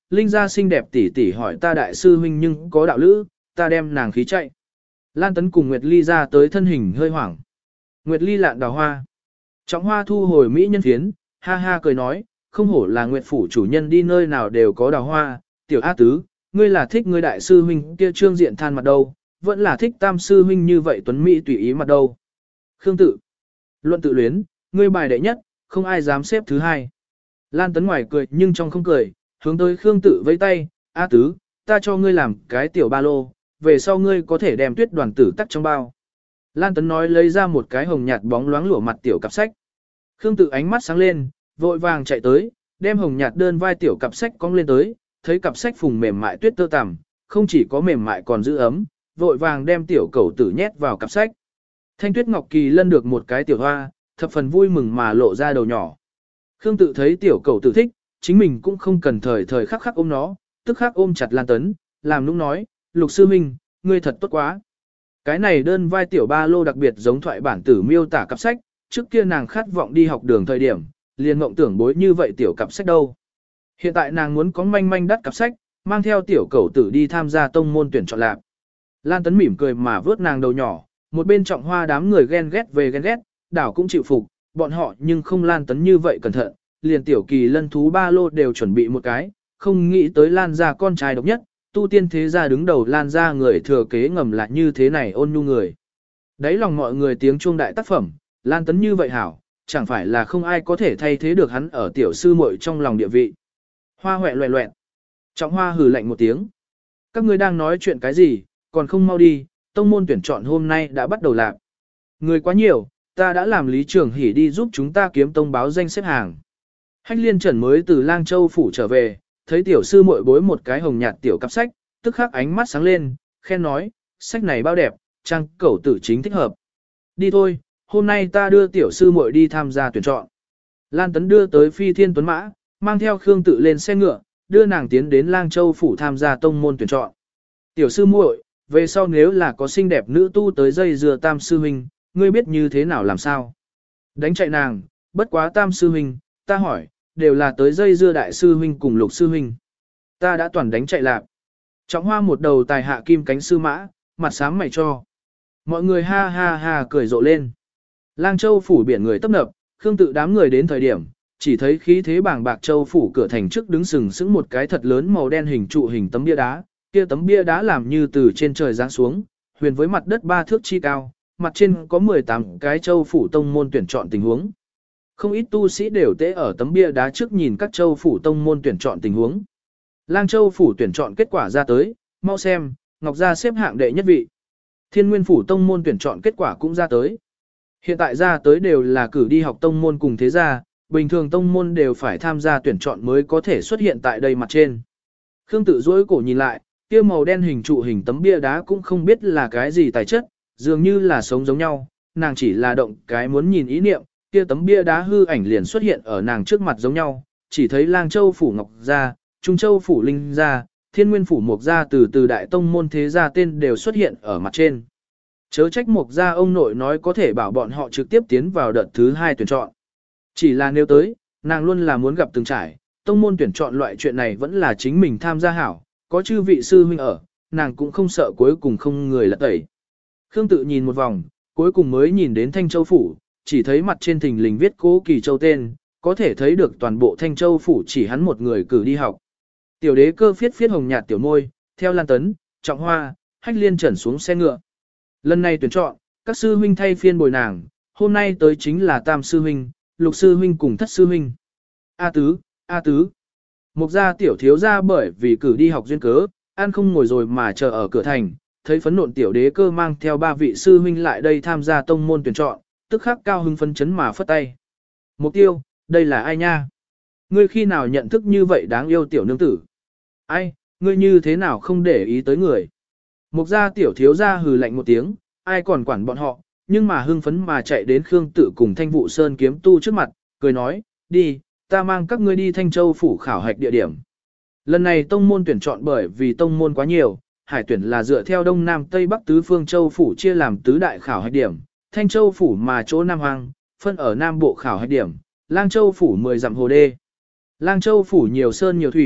Linh gia xinh đẹp tỷ tỷ hỏi ta đại sư huynh nhưng có đạo lữ, ta đem nàng khí chạy. Lan Tấn cùng Nguyệt Ly ra tới thân hình hơi hoảng. Nguyệt Ly lạn đào hoa. Trọng Hoa thu hồi mỹ nhân phiến, ha ha cười nói, không hổ là Nguyệt phủ chủ nhân đi nơi nào đều có đào hoa, tiểu A tứ, ngươi là thích ngươi đại sư huynh kia trương diện than mặt đâu, vẫn là thích tam sư huynh như vậy tuấn mỹ tùy ý mặt đâu. Khương Tự. Luận tự luyến, ngươi bài đệ nhất, không ai dám xếp thứ hai. Lan Tấn ngoài cười nhưng trong không cười, hướng tới Khương Tự vẫy tay, A tứ, ta cho ngươi làm cái tiểu ba lô, về sau ngươi có thể đem tuyết đoàn tử tắt trong bao. Lan Tấn nói lấy ra một cái hồng nhạt bóng loáng lụa mặt tiểu cặp sách. Khương Tự ánh mắt sáng lên, vội vàng chạy tới, đem hồng nhạt đơn vai tiểu cặp sách cong lên tới, thấy cặp sách phùng mềm mại tuyết tơ tằm, không chỉ có mềm mại còn giữ ấm, vội vàng đem tiểu cẩu tử nhét vào cặp sách. Thanh Tuyết Ngọc Kỳ lân được một cái tiểu hoa, thập phần vui mừng mà lộ ra đầu nhỏ. Khương Tự thấy tiểu cẩu tử thích, chính mình cũng không cần thời thời khắc khắc ôm nó, tức khắc ôm chặt Lan Tấn, làm nũng nói, Lục sư huynh, ngươi thật tốt quá. Cái này đơn vai tiểu ba lô đặc biệt giống thoại bản tử miêu tả cặp sách, trước kia nàng khát vọng đi học đường thời điểm, liền mộng tưởng bối như vậy tiểu cặp sách đâu. Hiện tại nàng muốn có manh manh đắt cặp sách, mang theo tiểu cẩu tử đi tham gia tông môn tuyển chọn lạc. Lan Tấn mỉm cười mà vớt nàng đầu nhỏ, một bên Trọng Hoa đám người ghen ghét về ghen ghét, đảo cũng chịu phục, bọn họ nhưng không Lan Tấn như vậy cẩn thận, liền tiểu kỳ lân thú ba lô đều chuẩn bị một cái, không nghĩ tới Lan gia con trai độc nhất, tu tiên thế gia đứng đầu Lan gia người thừa kế ngầm là như thế này ôn nhu người. Đấy lòng mọi người tiếng chuông đại tác phẩm, Lan Tấn như vậy hảo, chẳng phải là không ai có thể thay thế được hắn ở tiểu sư muội trong lòng địa vị. Hoa hoẹ loẹ loẹn. Trọng Hoa hừ lạnh một tiếng. Các ngươi đang nói chuyện cái gì, còn không mau đi, tông môn tuyển chọn hôm nay đã bắt đầu lạc. Người quá nhiều, ta đã làm Lý Trường Hỷ đi giúp chúng ta kiếm tông báo danh xếp hàng. Hách Liên Trần mới từ Lang Châu phủ trở về, thấy tiểu sư muội bối một cái hồng nhạt tiểu cặp sách, tức khắc ánh mắt sáng lên, khen nói, sách này bao đẹp, trang cẩu tử chính thích hợp. Đi thôi, hôm nay ta đưa tiểu sư muội đi tham gia tuyển chọn. Lan Tấn đưa tới Phi Thiên Tuấn Mã, mang theo Khương Tự lên xe ngựa, đưa nàng tiến đến Lang Châu phủ tham gia tông môn tuyển chọn. Tiểu sư muội, về sau nếu là có xinh đẹp nữ tu tới dây dưa tam sư huynh, ngươi biết như thế nào làm sao? Đánh chạy nàng, bất quá tam sư huynh, ta hỏi, đều là tới dây dưa đại sư huynh cùng Lục sư huynh. Ta đã toàn đánh chạy lạc. Trọng Hoa một đầu tài hạ kim cánh sư mã, mặt sáng mày cho. Mọi người ha ha ha cười rộ lên. Lang Châu phủ biển người tấp nập, Khương Tự đám người đến thời điểm, chỉ thấy khí thế bảng bạc Châu phủ cửa thành trước đứng sừng sững một cái thật lớn màu đen hình trụ hình tấm bia đá, kia tấm bia đá làm như từ trên trời giáng xuống, huyền với mặt đất ba thước chi cao, mặt trên có mười tám cái Châu phủ tông môn tuyển chọn tình huống. Không ít tu sĩ đều tế ở tấm bia đá trước nhìn các Châu phủ tông môn tuyển chọn tình huống. Lang Châu phủ tuyển chọn kết quả ra tới, mau xem, Ngọc Gia xếp hạng đệ nhất vị. Thiên Nguyên phủ tông môn tuyển chọn kết quả cũng ra tới. Hiện tại ra tới đều là cử đi học tông môn cùng thế gia, bình thường tông môn đều phải tham gia tuyển chọn mới có thể xuất hiện tại đây mặt trên. Khương Tự duỗi cổ nhìn lại, kia màu đen hình trụ hình tấm bia đá cũng không biết là cái gì tài chất, dường như là sống giống nhau, nàng chỉ là động cái muốn nhìn ý niệm, kia tấm bia đá hư ảnh liền xuất hiện ở nàng trước mặt giống nhau, chỉ thấy Lang Châu phủ Ngọc Gia, Trung Châu phủ Linh Gia, Thiên Nguyên phủ Mộc Gia từ từ đại tông môn thế gia tên đều xuất hiện ở mặt trên. Chớ trách Mộc Gia ông nội nói có thể bảo bọn họ trực tiếp tiến vào đợt thứ hai tuyển chọn. Chỉ là nếu tới, nàng luôn là muốn gặp từng trải, tông môn tuyển chọn loại chuyện này vẫn là chính mình tham gia hảo, có chư vị sư huynh ở, nàng cũng không sợ cuối cùng không người lật tẩy. Khương Tự nhìn một vòng, cuối cùng mới nhìn đến Thanh Châu phủ, chỉ thấy mặt trên thình lình viết Cố Kỳ Châu tên, có thể thấy được toàn bộ Thanh Châu phủ chỉ hắn một người cử đi học. Tiểu Đế Cơ phiết phiết hồng nhạt tiểu môi, theo Lan Tấn, Trọng Hoa, Hách Liên Trần xuống xe ngựa. Lần này tuyển chọn, các sư huynh thay phiên bồi nàng, hôm nay tới chính là Tam sư huynh, Lục sư huynh cùng Thất sư huynh. A tứ, A tứ. Mục gia tiểu thiếu gia bởi vì cử đi học duyên cớ, ăn không ngồi rồi mà chờ ở cửa thành, thấy phấn nộn Tiểu Đế Cơ mang theo ba vị sư huynh lại đây tham gia tông môn tuyển chọn, tức khắc cao hưng phấn chấn mà phất tay. Mục Tiêu, đây là ai nha? Ngươi khi nào nhận thức như vậy đáng yêu tiểu nương tử? Ai, ngươi như thế nào không để ý tới người? Mục gia tiểu thiếu gia hừ lạnh một tiếng, ai còn quản bọn họ, nhưng mà hưng phấn mà chạy đến Khương Tự cùng Thanh Vụ Sơn kiếm tu trước mặt, cười nói, đi, ta mang các ngươi đi Thanh Châu phủ khảo hạch địa điểm. Lần này tông môn tuyển chọn bởi vì tông môn quá nhiều, hải tuyển là dựa theo Đông Nam Tây Bắc tứ phương châu phủ chia làm tứ đại khảo hạch điểm, Thanh Châu phủ mà chỗ Nam Hoang, phân ở Nam Bộ khảo hạch điểm, Lang Châu phủ mười dặm hồ đê. Lang Châu phủ nhiều sơn nhiều thủy,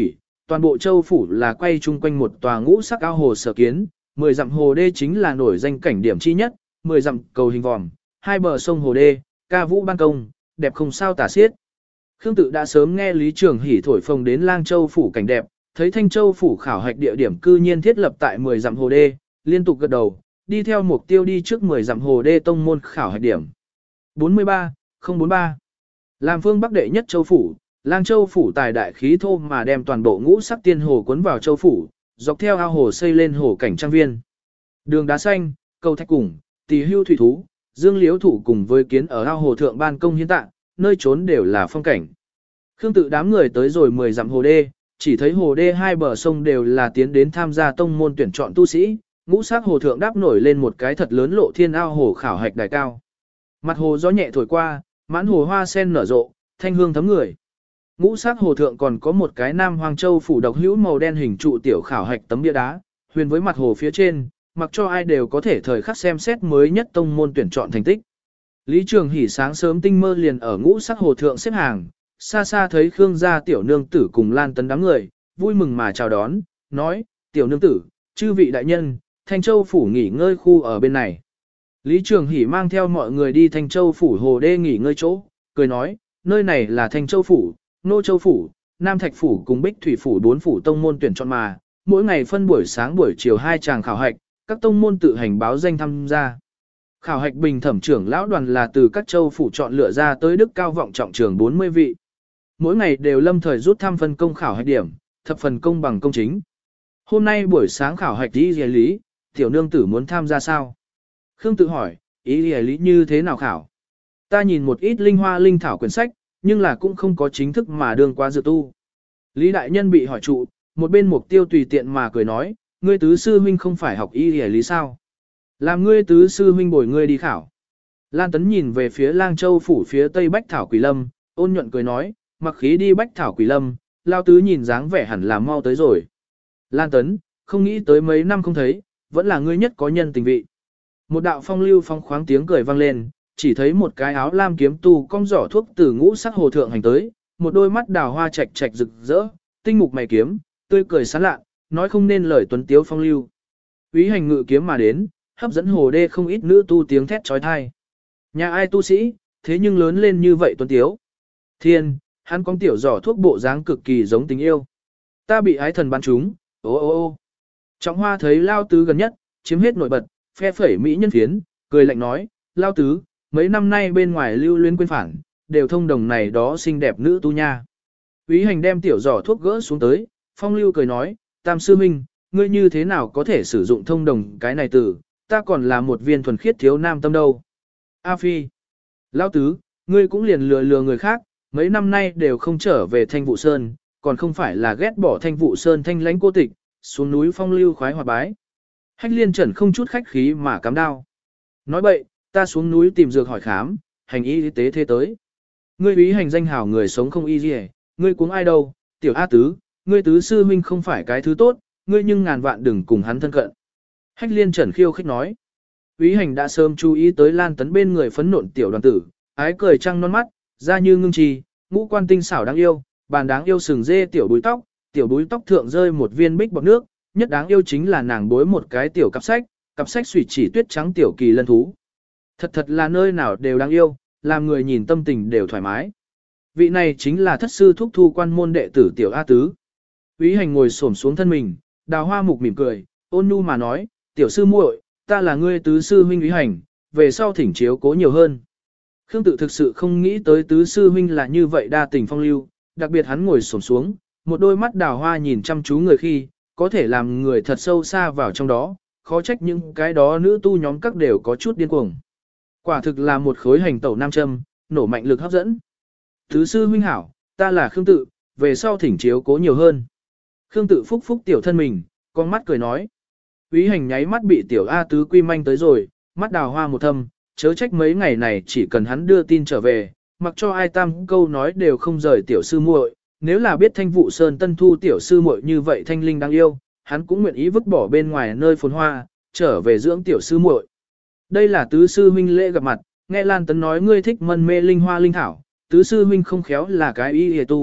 toàn bộ châu phủ là quay chung quanh một tòa ngũ sắc ao hồ sở kiến, mười dặm hồ đê chính là nổi danh cảnh điểm chi nhất, mười dặm cầu hình vòm, hai bờ sông hồ đê, ca vũ ban công, đẹp không sao tả xiết. Khương Tự đã sớm nghe Lý Trường Hỷ thổi phồng đến Lang Châu phủ cảnh đẹp, thấy Thanh Châu phủ khảo hạch địa điểm cư nhiên thiết lập tại mười dặm hồ đê, liên tục gật đầu, đi theo mục tiêu đi trước mười dặm hồ đê tông môn khảo hạch điểm. bốn mươi ba, không bốn ba. Làm phương Bắc đệ nhất châu phủ, Lang Châu phủ tài đại khí thô mà đem toàn bộ ngũ sắc tiên hồ cuốn vào châu phủ, dọc theo ao hồ xây lên hồ cảnh trang viên. Đường đá xanh, cầu thạch củng, tỳ hưu thủy thú, dương liễu thủ cùng với kiến ở ao hồ thượng ban công hiến tạng, nơi trốn đều là phong cảnh. Khương Tự đám người tới rồi mười dặm hồ đê, chỉ thấy hồ đê hai bờ sông đều là tiến đến tham gia tông môn tuyển chọn tu sĩ, ngũ sắc hồ thượng đáp nổi lên một cái thật lớn lộ thiên ao hồ khảo hạch đài cao. Mặt hồ gió nhẹ thổi qua, mãn hồ hoa sen nở rộ, thanh hương thấm người. Ngũ sắc hồ thượng còn có một cái Nam Hoàng Châu phủ độc hữu màu đen hình trụ tiểu khảo hạch tấm bia đá, huyền với mặt hồ phía trên, mặc cho ai đều có thể thời khắc xem xét mới nhất tông môn tuyển chọn thành tích. Lý Trường Hỷ sáng sớm tinh mơ liền ở ngũ sắc hồ thượng xếp hàng, xa xa thấy Khương gia tiểu nương tử cùng Lan Tấn đám người, vui mừng mà chào đón, nói, tiểu nương tử, chư vị đại nhân, Thanh Châu phủ nghỉ ngơi khu ở bên này. Lý Trường Hỷ mang theo mọi người đi Thanh Châu phủ hồ đê nghỉ ngơi chỗ, cười nói, nơi này là Thanh Châu phủ, Nô Châu phủ, Nam Thạch phủ cùng Bích Thủy phủ bốn phủ tông môn tuyển chọn mà, mỗi ngày phân buổi sáng buổi chiều hai tràng khảo hạch, các tông môn tự hành báo danh tham gia. Khảo hạch bình thẩm trưởng lão đoàn là từ các châu phủ chọn lựa ra tới đức cao vọng trọng trường bốn mươi vị. Mỗi ngày đều lâm thời rút thăm phân công khảo hạch điểm, thập phần công bằng công chính. Hôm nay buổi sáng khảo hạch ý lý lý, tiểu nương tử muốn tham gia sao? Khương Tự hỏi, ý lý lý như thế nào khảo? Ta nhìn một ít linh hoa linh thảo quyển sách, nhưng là cũng không có chính thức mà đương qua dự tu. Lý đại nhân bị hỏi trụ, một bên mục tiêu tùy tiện mà cười nói, ngươi tứ sư huynh không phải học y lý sao? Làm ngươi tứ sư huynh bồi ngươi đi khảo. Lan Tấn nhìn về phía Lang Châu phủ phía tây Bách Thảo Quỷ Lâm, ôn nhuận cười nói, mặc khí đi Bách Thảo Quỷ Lâm, lao tứ nhìn dáng vẻ hẳn là mau tới rồi. Lan Tấn, không nghĩ tới mấy năm không thấy, vẫn là ngươi nhất có nhân tình vị. Một đạo phong lưu phong khoáng tiếng cười vang lên, chỉ thấy một cái áo lam kiếm tu cong giỏ thuốc từ ngũ sắc hồ thượng hành tới, một đôi mắt đào hoa trạch trạch rực rỡ, tinh mục mày kiếm, tươi cười sán lạ, nói không nên lời tuấn tiếu phong lưu. Úy hành ngự kiếm mà đến, hấp dẫn hồ đê không ít nữ tu tiếng thét trói thai. Nhà ai tu sĩ, thế nhưng lớn lên như vậy tuấn tiếu. Thiên, hắn con tiểu giỏ thuốc bộ dáng cực kỳ giống tình yêu. Ta bị ái thần bắn trúng, ô ô ô. Trọng Hoa thấy Lao Tứ gần nhất, chiếm hết nổi bật, phe phẩy mỹ nhân phiến, cười lạnh nói, Lao Tứ, mấy năm nay bên ngoài lưu luyến quên phản, đều thông đồng này đó xinh đẹp nữ tu nha. Úy hành đem tiểu giỏ thuốc gỡ xuống tới, phong lưu cười nói, Tam sư minh, ngươi như thế nào có thể sử dụng thông đồng cái này từ, ta còn là một viên thuần khiết thiếu nam tâm đâu. A Phi, Lao Tứ, ngươi cũng liền lừa lừa người khác, mấy năm nay đều không trở về Thanh Vụ Sơn, còn không phải là ghét bỏ Thanh Vụ Sơn thanh lãnh cô tịch, xuống núi phong lưu khoái hoạt bái. Hách Liên Trần không chút khách khí mà cắm đao. Nói bậy, ta xuống núi tìm dược hỏi khám, hành y tế thế tới. Ngươi úy hành danh hảo người sống không y gì, ngươi cuống ai đâu, tiểu A Tứ, ngươi tứ sư huynh không phải cái thứ tốt, ngươi nhưng ngàn vạn đừng cùng hắn thân cận. Hách Liên Trần khiêu khích nói. Úy hành đã sớm chú ý tới Lan Tấn bên người phấn nộn tiểu đoàn tử, ái cười trăng non mắt, da như ngưng trì, ngũ quan tinh xảo đáng yêu, bàn đáng yêu sừng dê tiểu búi tóc, tiểu búi tóc thượng rơi một viên bích bọt nước, nhất đáng yêu chính là nàng bối một cái tiểu cặp sách, cặp sách xủy chỉ tuyết trắng tiểu kỳ lân thú. Thật thật là nơi nào đều đáng yêu, làm người nhìn tâm tình đều thoải mái. Vị này chính là thất sư thúc thu quan môn đệ tử tiểu A Tứ. Úy hành ngồi xổm xuống thân mình, đào hoa mục mỉm cười, ôn nhu mà nói, tiểu sư muội, ta là ngươi tứ sư huynh úy hành, về sau thỉnh chiếu cố nhiều hơn. Khương Tự thực sự không nghĩ tới tứ sư huynh là như vậy đa tình phong lưu, đặc biệt hắn ngồi xổm xuống, một đôi mắt đào hoa nhìn chăm chú người khi, có thể làm người thật sâu xa vào trong đó, khó trách những cái đó nữ tu nhóm các đều có chút điên cuồng. Quả thực là một khối hành tẩu nam châm, nổ mạnh lực hấp dẫn. Tứ sư huynh hảo, ta là Khương Tự, về sau thỉnh chiếu cố nhiều hơn. Khương Tự phúc phúc tiểu thân mình, con mắt cười nói. Úy hành nháy mắt bị tiểu A Tứ quy manh tới rồi, mắt đào hoa một thâm, chớ trách mấy ngày này chỉ cần hắn đưa tin trở về, mặc cho ai tam câu nói đều không rời tiểu sư muội. Nếu là biết Thanh Vụ Sơn tân thu tiểu sư muội như vậy thanh linh đáng yêu, hắn cũng nguyện ý vứt bỏ bên ngoài nơi phồn hoa, trở về dưỡng tiểu sư muội. Đây là tứ sư huynh lễ gặp mặt, nghe Lan Tấn nói ngươi thích mân mê linh hoa linh thảo, tứ sư huynh không khéo là cái y hề tu,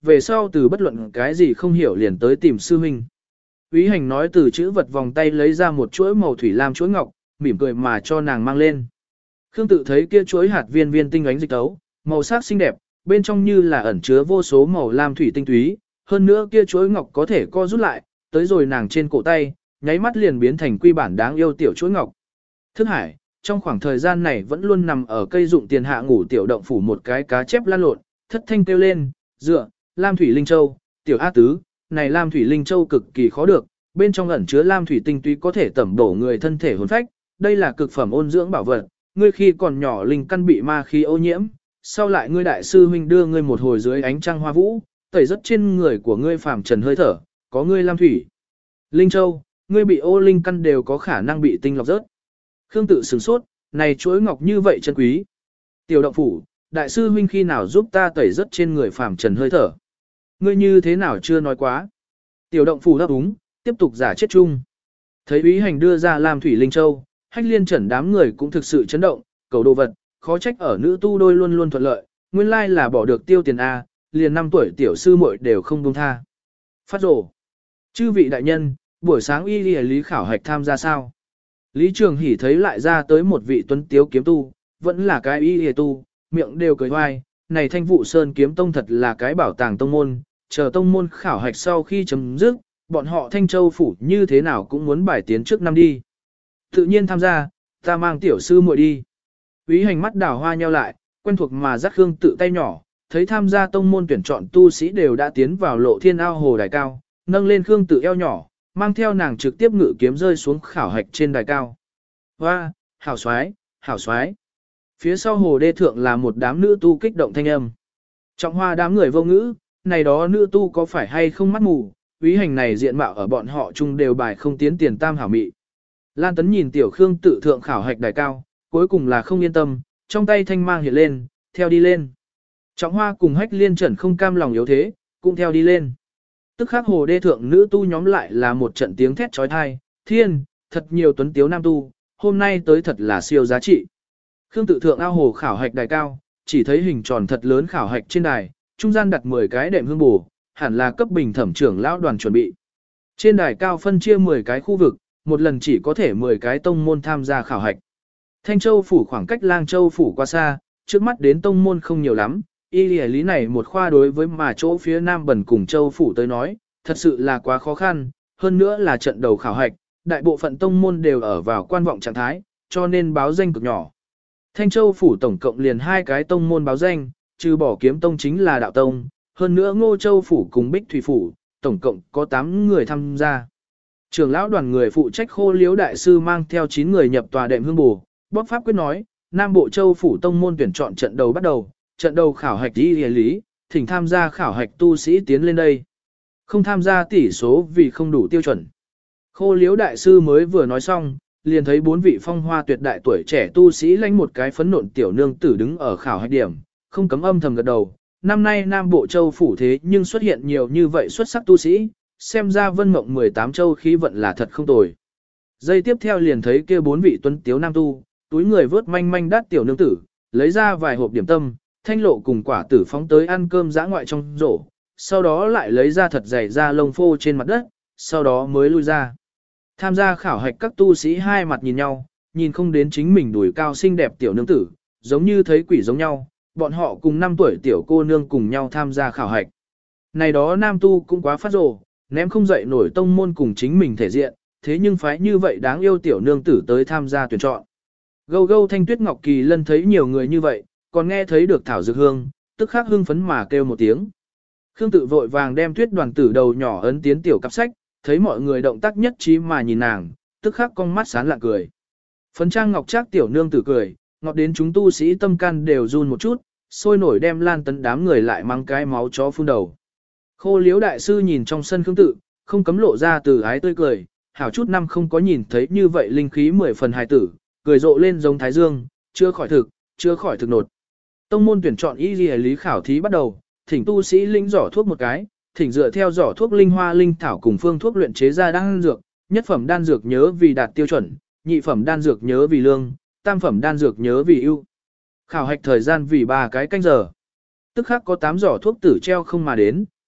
về sau từ bất luận cái gì không hiểu liền tới tìm sư huynh. Úy Hành nói từ chữ vật vòng tay lấy ra một chuỗi màu thủy lam chuỗi ngọc, mỉm cười mà cho nàng mang lên. Khương Tự thấy kia chuỗi hạt viên viên tinh ánh dịch tấu, màu sắc xinh đẹp, bên trong như là ẩn chứa vô số màu lam thủy tinh túy, hơn nữa kia chuỗi ngọc có thể co rút lại, tới rồi nàng trên cổ tay, nháy mắt liền biến thành quy bản đáng yêu tiểu chuỗi ngọc. Thức Hải, trong khoảng thời gian này vẫn luôn nằm ở cây dụng tiền hạ ngủ tiểu động phủ một cái cá chép lăn lộn, thất thanh kêu lên, dựa, Lam Thủy Linh Châu, tiểu A Tứ, này Lam Thủy Linh Châu cực kỳ khó được, bên trong ẩn chứa Lam Thủy tinh túy có thể tẩm bổ người thân thể hồn phách, đây là cực phẩm ôn dưỡng bảo vật, ngươi khi còn nhỏ linh căn bị ma khí ô nhiễm, sau lại ngươi đại sư huynh đưa ngươi một hồi dưới ánh trăng hoa vũ, tẩy rất trên người của ngươi phàm trần hơi thở, có ngươi Lam Thủy Linh Châu, ngươi bị ô linh căn đều có khả năng bị tinh lọc rớt. Khương Tự sửng sốt, này chuỗi ngọc như vậy chân quý. Tiểu động phủ, đại sư huynh khi nào giúp ta tẩy rất trên người phàm trần hơi thở? Ngươi như thế nào chưa nói quá? Tiểu động phủ đáp úng, tiếp tục giả chết chung. Thấy Úy Hành đưa ra Lam Thủy Linh Châu, Hách Liên Trần đám người cũng thực sự chấn động, cầu đồ vật, khó trách ở nữ tu đôi luôn luôn thuận lợi, nguyên lai là bỏ được tiêu tiền A, liền năm tuổi tiểu sư muội đều không buông tha. Phát rổ. Chư vị đại nhân, buổi sáng y lý lý khảo hạch tham gia sao? Lý Trường Hỷ thấy lại ra tới một vị tuấn tiếu kiếm tu, vẫn là cái y lý tu, miệng đều cười hoài, này Thanh Vụ Sơn kiếm tông thật là cái bảo tàng tông môn, chờ tông môn khảo hạch sau khi chấm dứt, bọn họ Thanh Châu phủ như thế nào cũng muốn bài tiến trước năm đi. Tự nhiên tham gia, ta mang tiểu sư muội đi. Úy Hành mắt đảo hoa nheo lại, quen thuộc mà dắt Khương Tự tay nhỏ, thấy tham gia tông môn tuyển chọn tu sĩ đều đã tiến vào lộ thiên ao hồ đài cao, nâng lên Khương Tự eo nhỏ, mang theo nàng trực tiếp ngự kiếm rơi xuống khảo hạch trên đài cao. Hoa, hảo xoái, hảo xoái. Phía sau hồ đê thượng là một đám nữ tu kích động thanh âm. Trọng Hoa đám người vô ngữ, này đó nữ tu có phải hay không mắt mù, Úy Hành này diện mạo ở bọn họ chung đều bài không tiến tiền tam hảo mị. Lan Tấn nhìn tiểu Khương Tự thượng khảo hạch đài cao, cuối cùng là không yên tâm, trong tay thanh mang hiện lên, theo đi lên. Trọng Hoa cùng Hách Liên Trần không cam lòng yếu thế, cũng theo đi lên. Tức khắc hồ đê thượng nữ tu nhóm lại là một trận tiếng thét trói thai, thiên, thật nhiều tuấn tiếu nam tu, hôm nay tới thật là siêu giá trị. Khương Tự thượng ao hồ khảo hạch đài cao, chỉ thấy hình tròn thật lớn khảo hạch trên đài, trung gian đặt mười cái đệm hương bổ, hẳn là cấp bình thẩm trưởng lão đoàn chuẩn bị. Trên đài cao phân chia mười cái khu vực, một lần chỉ có thể mười cái tông môn tham gia khảo hạch. Thanh Châu phủ khoảng cách Lang Châu phủ quá xa, trước mắt đến tông môn không nhiều lắm, y lý lý này một khoa đối với mà chỗ phía Nam Bần cùng Châu phủ tới nói, thật sự là quá khó khăn, hơn nữa là trận đầu khảo hạch, đại bộ phận tông môn đều ở vào quan vọng trạng thái, cho nên báo danh cực nhỏ. Thanh Châu phủ tổng cộng liền hai cái tông môn báo danh, trừ bỏ kiếm tông chính là đạo tông, hơn nữa Ngô Châu phủ cùng Bích Thủy phủ, tổng cộng có tám người tham gia. Trưởng lão đoàn người phụ trách Khô Liếu đại sư mang theo chín người nhập tòa đệm hương bổ, bóc pháp quyết nói, Nam Bộ Châu phủ tông môn tuyển chọn trận đầu bắt đầu, trận đầu khảo hạch y lý lý, thỉnh tham gia khảo hạch tu sĩ tiến lên đây. Không tham gia tỷ số vì không đủ tiêu chuẩn. Khô Liếu đại sư mới vừa nói xong, liền thấy bốn vị phong hoa tuyệt đại tuổi trẻ tu sĩ lãnh một cái phấn nộn tiểu nương tử đứng ở khảo hạch điểm, không cấm âm thầm gật đầu. Năm nay Nam Bộ Châu phủ thế nhưng xuất hiện nhiều như vậy xuất sắc tu sĩ, xem ra vân mộng mười tám châu khí vận là thật không tồi. Giây tiếp theo liền thấy kia bốn vị tuấn tiếu nam tu, túi người vớt manh manh đắt tiểu nương tử, lấy ra vài hộp điểm tâm, thanh lộ cùng quả tử phóng tới ăn cơm dã ngoại trong rổ, sau đó lại lấy ra thật dày da lông phô trên mặt đất, sau đó mới lui ra. Tham gia khảo hạch các tu sĩ hai mặt nhìn nhau, nhìn không đến chính mình đùi cao xinh đẹp tiểu nương tử, giống như thấy quỷ giống nhau, bọn họ cùng năm tuổi tiểu cô nương cùng nhau tham gia khảo hạch. Này đó nam tu cũng quá phát rồ, ném không dậy nổi tông môn cùng chính mình thể diện, thế nhưng phái như vậy đáng yêu tiểu nương tử tới tham gia tuyển chọn. Gâu gâu Thanh Tuyết Ngọc Kỳ Lân thấy nhiều người như vậy, còn nghe thấy được thảo dược hương, tức khắc hưng phấn mà kêu một tiếng. Khương Tự vội vàng đem Tuyết đoàn tử đầu nhỏ ấn tiến tiểu cặp sách, thấy mọi người động tác nhất trí mà nhìn nàng, tức khắc con mắt sáng lạ cười. Phấn trang ngọc trác tiểu nương tử cười, ngọt đến chúng tu sĩ tâm can đều run một chút, sôi nổi đem Lan Tấn đám người lại mang cái máu chó phun đầu. Khô Liếu đại sư nhìn trong sân Khương Tự, không cấm lộ ra từ ái tươi cười, hảo chút năm không có nhìn thấy như vậy linh khí mười phần hài tử, cười rộ lên giống thái dương, chưa khỏi thực, chưa khỏi thực nột. Tông môn tuyển chọn y lý lý khảo thí bắt đầu, thỉnh tu sĩ linh giỏ thuốc một cái, thỉnh dựa theo giỏ thuốc linh hoa linh thảo cùng phương thuốc luyện chế ra đan dược, nhất phẩm đan dược nhớ vì đạt tiêu chuẩn, nhị phẩm đan dược nhớ vì lương, tam phẩm đan dược nhớ vì ưu. Khảo hạch thời gian vì ba cái canh giờ. Tức khắc có tám giỏ thuốc tử treo không mà đến,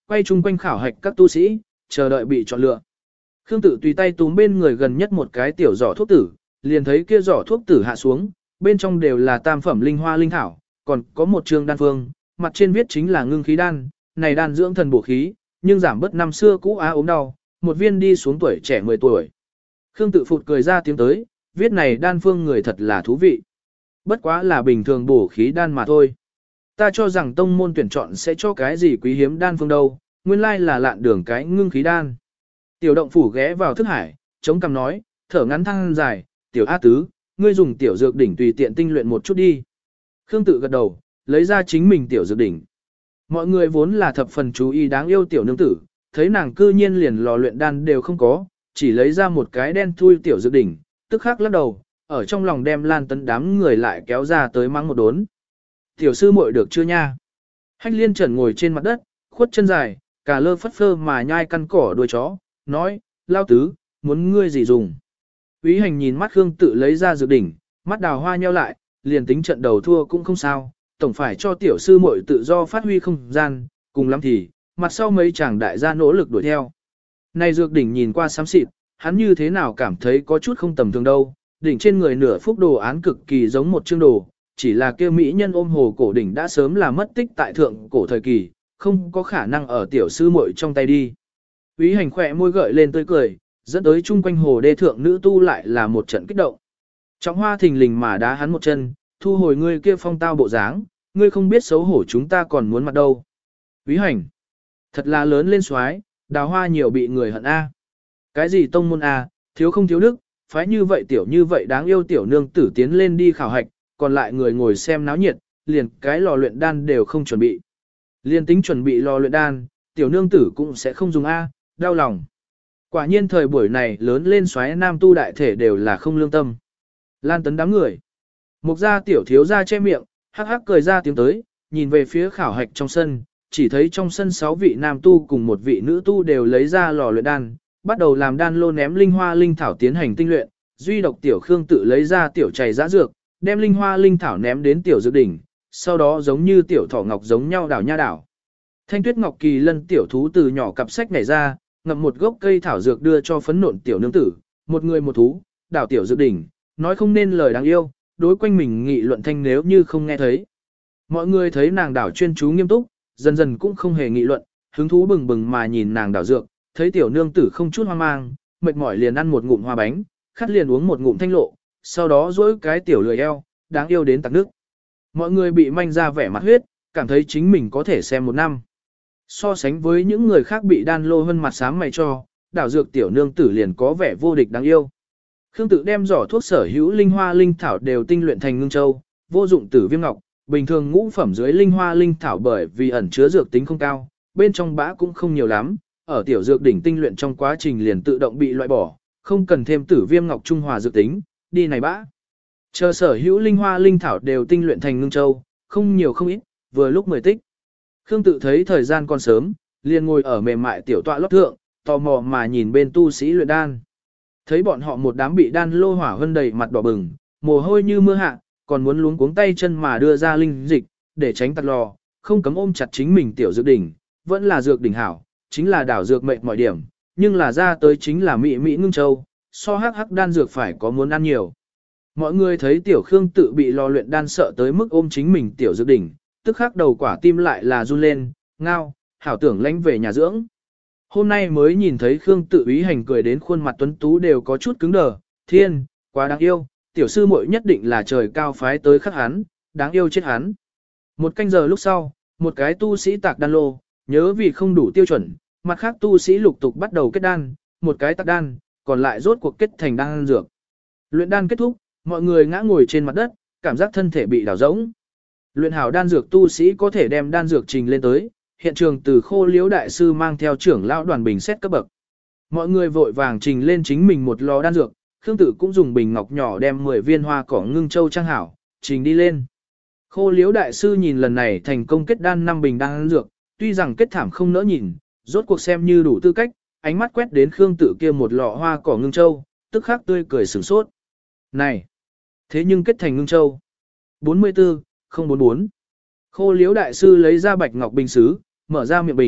quay chung quanh khảo hạch các tu sĩ, chờ đợi bị chọn lựa. Khương Tự tùy tay túm bên người gần nhất một cái tiểu giỏ thuốc tử, liền thấy kia giỏ thuốc tử hạ xuống, bên trong đều là tam phẩm linh hoa linh thảo, còn có một trường đan phương, mặt trên viết chính là ngưng khí đan, này đan dưỡng thần bổ khí, nhưng giảm bớt năm xưa cũ á ốm đau, một viên đi xuống tuổi trẻ mười tuổi. Khương Tự phụt cười ra tiếng tới, viết này đan phương người thật là thú vị. Bất quá là bình thường bổ khí đan mà thôi. Ta cho rằng tông môn tuyển chọn sẽ cho cái gì quý hiếm đan phương đâu, nguyên lai là lạn đường cái ngưng khí đan. Tiểu động phủ ghé vào thức hải, chống cằm nói, thở ngắn thăng dài, tiểu A tứ, ngươi dùng tiểu dược đỉnh tùy tiện tinh luyện một chút đi. Khương Tự gật đầu, lấy ra chính mình tiểu dược đỉnh. Mọi người vốn là thập phần chú ý đáng yêu tiểu nương tử, thấy nàng cư nhiên liền lò luyện đan đều không có, chỉ lấy ra một cái đen thui tiểu dược đỉnh, tức khắc lắc đầu, ở trong lòng đem Lan Tấn đám người lại kéo ra tới mắng một đốn. Tiểu sư muội được chưa nha? Hách Liên Trần ngồi trên mặt đất, khuất chân dài, cà lơ phất phơ mà nhai căn cỏ đuôi chó, nói, lao tứ, muốn ngươi gì dùng? Úy Hành nhìn mắt Khương Tự lấy ra dược đỉnh, mắt đào hoa nheo lại, liền tính trận đầu thua cũng không sao, tổng phải cho tiểu sư muội tự do phát huy không gian, cùng lắm thì, mặt sau mấy chàng đại gia nỗ lực đuổi theo. Này dược đỉnh nhìn qua xám xịt, hắn như thế nào cảm thấy có chút không tầm thường đâu, đỉnh trên người nửa phúc đồ án cực kỳ giống một chương đồ, chỉ là kia mỹ nhân ôm hồ cổ đỉnh đã sớm là mất tích tại thượng cổ thời kỳ, không có khả năng ở tiểu sư muội trong tay đi. Úy Hành khỏe môi gợi lên tươi cười, dẫn tới chung quanh hồ đê thượng nữ tu lại là một trận kích động. Trọng Hoa thình lình mà đá hắn một chân, thu hồi ngươi kia phong tao bộ dáng, ngươi không biết xấu hổ chúng ta còn muốn mặt đâu. Úy Hành, thật là lớn lên xoái, đào hoa nhiều bị người hận a. Cái gì tông môn a, thiếu không thiếu đức, phái như vậy tiểu như vậy đáng yêu tiểu nương tử tiến lên đi khảo hạch, còn lại người ngồi xem náo nhiệt, liền cái lò luyện đan đều không chuẩn bị. Liên tính chuẩn bị lò luyện đan, tiểu nương tử cũng sẽ không dùng a, đau lòng. Quả nhiên thời buổi này lớn lên xoáy nam tu đại thể đều là không lương tâm. Lan Tấn đám người. Mục gia tiểu thiếu gia che miệng, hắc hắc cười ra tiếng tới, nhìn về phía khảo hạch trong sân, chỉ thấy trong sân sáu vị nam tu cùng một vị nữ tu đều lấy ra lò luyện đan, bắt đầu làm đan lô ném linh hoa linh thảo tiến hành tinh luyện, duy độc tiểu Khương Tự lấy ra tiểu chày giã dược, đem linh hoa linh thảo ném đến tiểu dược đỉnh, sau đó giống như tiểu thỏ ngọc giống nhau đảo nha đảo. Thanh Tuyết Ngọc Kỳ Lân tiểu thú từ nhỏ cặp sách nhảy ra, ngậm một gốc cây thảo dược đưa cho phấn nộn tiểu nương tử, một người một thú, đảo tiểu dược đỉnh, nói không nên lời đáng yêu, đối quanh mình nghị luận thanh nếu như không nghe thấy. Mọi người thấy nàng đảo chuyên chú nghiêm túc, dần dần cũng không hề nghị luận, hứng thú bừng bừng mà nhìn nàng đảo dược, thấy tiểu nương tử không chút hoang mang, mệt mỏi liền ăn một ngụm hoa bánh, khát liền uống một ngụm thanh lộ, sau đó duỗi cái tiểu lười eo, đáng yêu đến tạc nước. Mọi người bị manh ra vẻ mặt huyết, cảm thấy chính mình có thể xem một năm. So sánh với những người khác bị đan lô hơn mặt sáng mày cho, đảo dược tiểu nương tử liền có vẻ vô địch đáng yêu. Khương Tự đem giỏ thuốc sở hữu linh hoa linh thảo đều tinh luyện thành ngưng châu, vô dụng tử viêm ngọc, bình thường ngũ phẩm dưới linh hoa linh thảo bởi vì ẩn chứa dược tính không cao, bên trong bã cũng không nhiều lắm, ở tiểu dược đỉnh tinh luyện trong quá trình liền tự động bị loại bỏ, không cần thêm tử viêm ngọc trung hòa dược tính, đi này bã. Chờ sở hữu linh hoa linh thảo đều tinh luyện thành ngưng châu, không nhiều không ít, vừa lúc mười tích. Khương Tự thấy thời gian còn sớm, liền ngồi ở mềm mại tiểu tọa lót thượng, tò mò mà nhìn bên tu sĩ luyện đan. Thấy bọn họ một đám bị đan lô hỏa hơn đầy mặt đỏ bừng, mồ hôi như mưa hạ, còn muốn luống cuống tay chân mà đưa ra linh dịch, để tránh tạt lò, không cấm ôm chặt chính mình tiểu dược đỉnh, vẫn là dược đỉnh hảo, chính là đảo dược mệnh mọi điểm, nhưng là ra tới chính là mỹ mỹ ngưng châu, so hắc hắc đan dược phải có muốn ăn nhiều. Mọi người thấy tiểu Khương Tự bị lò luyện đan sợ tới mức ôm chính mình tiểu dược đỉnh, tức khắc đầu quả tim lại là run lên, ngao, hảo tưởng lánh về nhà dưỡng. Hôm nay mới nhìn thấy Khương Tự Úy Hành cười đến khuôn mặt tuấn tú đều có chút cứng đờ, thiên, quá đáng yêu, tiểu sư muội nhất định là trời cao phái tới khắc hắn, đáng yêu chết hắn. Một canh giờ lúc sau, một cái tu sĩ tạc đan lô, nhớ vì không đủ tiêu chuẩn, mặt khác tu sĩ lục tục bắt đầu kết đan, một cái tạc đan, còn lại rốt cuộc kết thành đan dược. Luyện đan kết thúc, mọi người ngã ngồi trên mặt đất, cảm giác thân thể bị đảo rỗng. Luyện hảo đan dược tu sĩ có thể đem đan dược trình lên tới, hiện trường từ Khô Liễu đại sư mang theo trưởng lão đoàn bình xét cấp bậc. Mọi người vội vàng trình lên chính mình một lò đan dược, Khương Tự cũng dùng bình ngọc nhỏ đem mười viên hoa cỏ ngưng châu trang hảo, trình đi lên. Khô Liễu đại sư nhìn lần này thành công kết đan năm bình đan dược, tuy rằng kết thảm không nỡ nhìn, rốt cuộc xem như đủ tư cách, ánh mắt quét đến Khương Tự kia một lọ hoa cỏ ngưng châu, tức khắc tươi cười sửng sốt. Này, thế nhưng kết thành ngưng châu. bốn mươi tư, không bốn bốn. Khô Liễu đại sư lấy ra bạch ngọc bình sứ, mở ra miệng bình,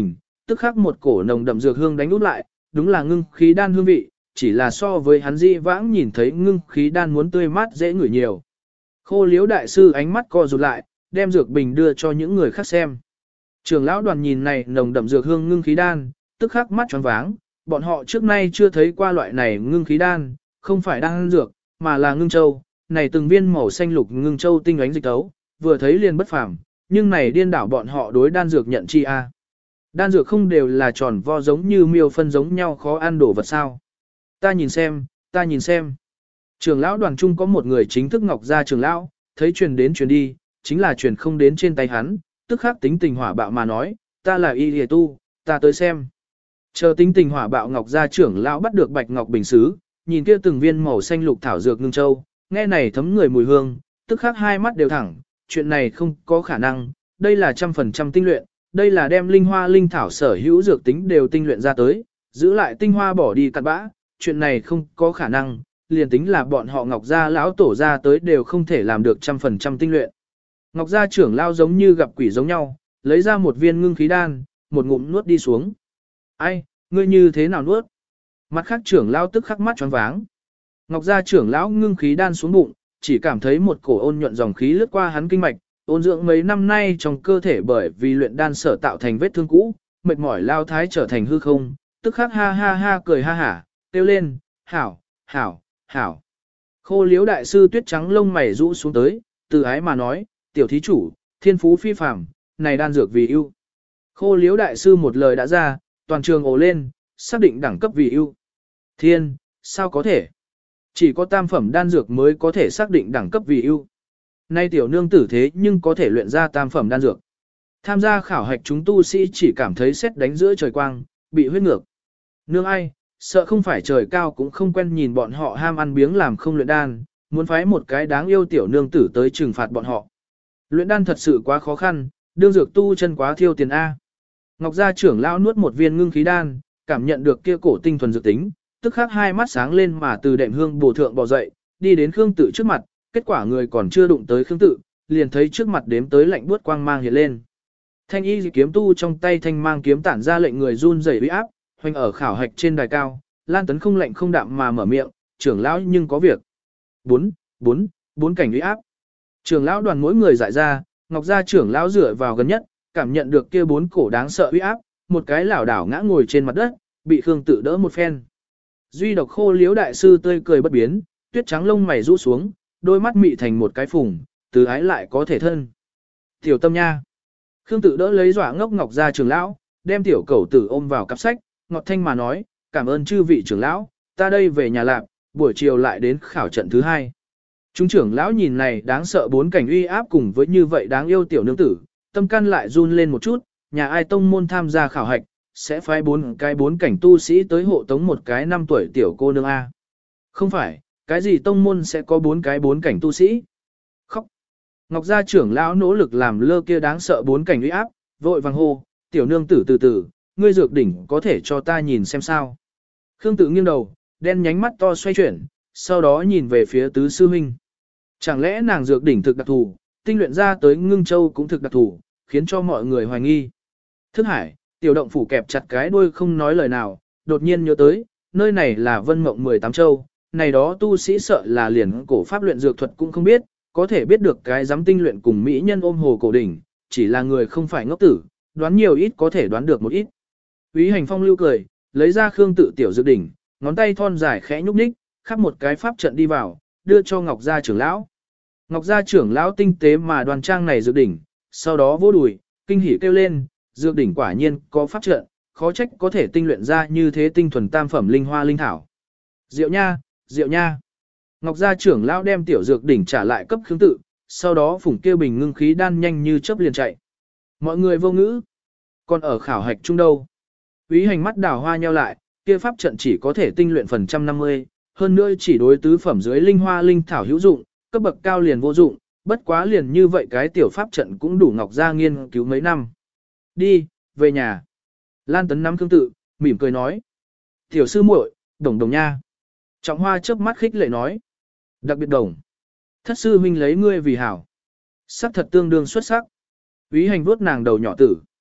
tức khắc một cổ nồng đậm dược hương đánh út lại, đúng là ngưng khí đan hương vị, chỉ là so với hắn di vãng nhìn thấy ngưng khí đan muốn tươi mát dễ ngửi nhiều. Khô Liếu đại sư ánh mắt co rụt lại, đem dược bình đưa cho những người khác xem. Trưởng lão đoàn nhìn này nồng đậm dược hương ngưng khí đan, tức khắc mắt tròn váng, bọn họ trước nay chưa thấy qua loại này ngưng khí đan, không phải đan dược, mà là ngưng châu, này từng viên màu xanh lục ngưng châu tinh ánh dịch tấu, vừa thấy liền bất phàm, nhưng này điên đảo bọn họ đối đan dược nhận chi a. Đan dược không đều là tròn vo giống như miêu phân giống nhau khó ăn đổ vật sao? Ta nhìn xem, ta nhìn xem. Trưởng lão đoàn trung có một người chính thức ngọc gia trưởng lão, thấy truyền đến truyền đi, chính là truyền không đến trên tay hắn, tức khắc tính tình hỏa bạo mà nói, ta là y lìa tu, ta tới xem. Chờ tính tình hỏa bạo ngọc gia trưởng lão bắt được bạch ngọc bình xứ, nhìn kia từng viên màu xanh lục thảo dược ngưng châu, nghe này thấm người mùi hương, tức khắc hai mắt đều thẳng, chuyện này không có khả năng, đây là trăm phần trăm tinh luyện, đây là đem linh hoa linh thảo sở hữu dược tính đều tinh luyện ra tới, giữ lại tinh hoa bỏ đi cặn bã, chuyện này không có khả năng, liền tính là bọn họ ngọc gia lão tổ ra tới đều không thể làm được trăm phần trăm tinh luyện. Ngọc gia trưởng lao giống như gặp quỷ giống nhau, lấy ra một viên ngưng khí đan, một ngụm nuốt đi xuống. Ai, ngươi như thế nào nuốt? Mặt khác trưởng lao tức khắc mắt choáng váng. Ngọc gia trưởng lão ngưng khí đan xuống bụng, chỉ cảm thấy một cổ ôn nhuận dòng khí lướt qua hắn kinh mạch, ôn dưỡng mấy năm nay trong cơ thể bởi vì luyện đan sở tạo thành vết thương cũ, mệt mỏi lao thái trở thành hư không, tức khắc ha ha ha cười ha hả, kêu lên, hảo, hảo, hảo. Khô Liếu đại sư tuyết trắng lông mày rũ xuống tới, từ ái mà nói, tiểu thí chủ, thiên phú phi phàm, này đan dược vì ưu. Khô Liếu đại sư một lời đã ra, toàn trường ồ lên, xác định đẳng cấp vì ưu. Thiên, sao có thể? Chỉ có tam phẩm đan dược mới có thể xác định đẳng cấp vì ưu. Nay tiểu nương tử thế nhưng có thể luyện ra tam phẩm đan dược. Tham gia khảo hạch chúng tu sĩ chỉ cảm thấy sét đánh giữa trời quang, bị huyết ngược. Nương ai, sợ không phải trời cao cũng không quen nhìn bọn họ ham ăn biếng làm không luyện đan, muốn phái một cái đáng yêu tiểu nương tử tới trừng phạt bọn họ. Luyện đan thật sự quá khó khăn, đương dược tu chân quá thiêu tiền A. Ngọc gia trưởng lão nuốt một viên ngưng khí đan, cảm nhận được kia cổ tinh thuần dược tính, tức khắc hai mắt sáng lên mà từ đệm hương bổ thượng bò dậy, đi đến Khương Tự trước mặt, kết quả người còn chưa đụng tới Khương Tự, liền thấy trước mặt đếm tới lạnh buốt quang mang hiện lên. Thanh y kiếm tu trong tay thanh mang kiếm tản ra lệnh người run rẩy uy áp, hoành ở khảo hạch trên đài cao, Lan Tấn không lạnh không đạm mà mở miệng, trưởng lão nhưng có việc. Bốn, bốn, bốn cảnh uy áp. Trưởng lão đoàn mỗi người giải ra, Ngọc gia trưởng lão dựa vào gần nhất, cảm nhận được kia bốn cổ đáng sợ uy áp, một cái lảo đảo ngã ngồi trên mặt đất, bị Khương Tự đỡ một phen. Duy độc Khô Liếu đại sư tươi cười bất biến, tuyết trắng lông mày rũ xuống, đôi mắt mị thành một cái phùng, từ ái lại có thể thân. Tiểu tâm nha. Khương Tự đỡ lấy dọa ngốc Ngọc gia trưởng lão, đem tiểu cẩu tử ôm vào cặp sách, ngọt thanh mà nói, cảm ơn chư vị trưởng lão, ta đây về nhà lạc, buổi chiều lại đến khảo trận thứ hai. Chúng trưởng lão nhìn này đáng sợ bốn cảnh uy áp cùng với như vậy đáng yêu tiểu nương tử, tâm can lại run lên một chút, nhà ai tông môn tham gia khảo hạch, sẽ phái bốn cái bốn cảnh tu sĩ tới hộ tống một cái năm tuổi tiểu cô nương A. Không phải, cái gì tông môn sẽ có bốn cái bốn cảnh tu sĩ? Khóc. Ngọc gia trưởng lão nỗ lực làm lơ kia đáng sợ bốn cảnh uy áp, vội vàng hô, tiểu nương tử từ từ, ngươi dược đỉnh có thể cho ta nhìn xem sao. Khương Tự nghiêng đầu, đen nhánh mắt to xoay chuyển, sau đó nhìn về phía tứ sư huynh. Chẳng lẽ nàng dược đỉnh thực đặc thù, tinh luyện ra tới ngưng châu cũng thực đặc thù, khiến cho mọi người hoài nghi. Thức hải, tiểu động phủ kẹp chặt cái đuôi không nói lời nào, đột nhiên nhớ tới, nơi này là Vân Mộng mười tám châu, này đó tu sĩ sợ là liền cổ pháp luyện dược thuật cũng không biết, có thể biết được cái giám tinh luyện cùng mỹ nhân ôm hồ cổ đỉnh, chỉ là người không phải ngốc tử, đoán nhiều ít có thể đoán được một ít. Úy Hành Phong lưu cười, lấy ra Khương Tự tiểu dược đỉnh, ngón tay thon dài khẽ nhúc nhích, khắc một cái pháp trận đi vào, đưa cho Ngọc gia trưởng lão. Ngọc gia trưởng lão tinh tế mà đoan trang này dược đỉnh, sau đó vỗ đùi, kinh hỉ kêu lên, dược đỉnh quả nhiên có pháp trận, khó trách có thể tinh luyện ra như thế tinh thuần tam phẩm linh hoa linh thảo. Diệu nha, diệu nha. Ngọc gia trưởng lão đem tiểu dược đỉnh trả lại cấp Khương Tự, sau đó phủng kêu bình ngưng khí đan nhanh như chớp liền chạy. Mọi người vô ngữ. Còn ở khảo hạch chung đâu? Úy Hành mắt đào hoa nheo lại, kia pháp trận chỉ có thể tinh luyện phần trăm năm mươi, hơn nữa chỉ đối tứ phẩm dưới linh hoa linh thảo hữu dụng, cấp bậc cao liền vô dụng, bất quá liền như vậy cái tiểu pháp trận cũng đủ Ngọc gia nghiên cứu mấy năm. Đi, về nhà. Lan Tấn nắm Khương Tự, mỉm cười nói. Tiểu sư muội, đồng đồng nha. Trọng Hoa chớp mắt khích lệ nói. Đặc biệt đồng. Thất sư huynh lấy ngươi vì hảo. Sắc thật tương đương xuất sắc. Úy Hành vuốt nàng đầu nhỏ tử.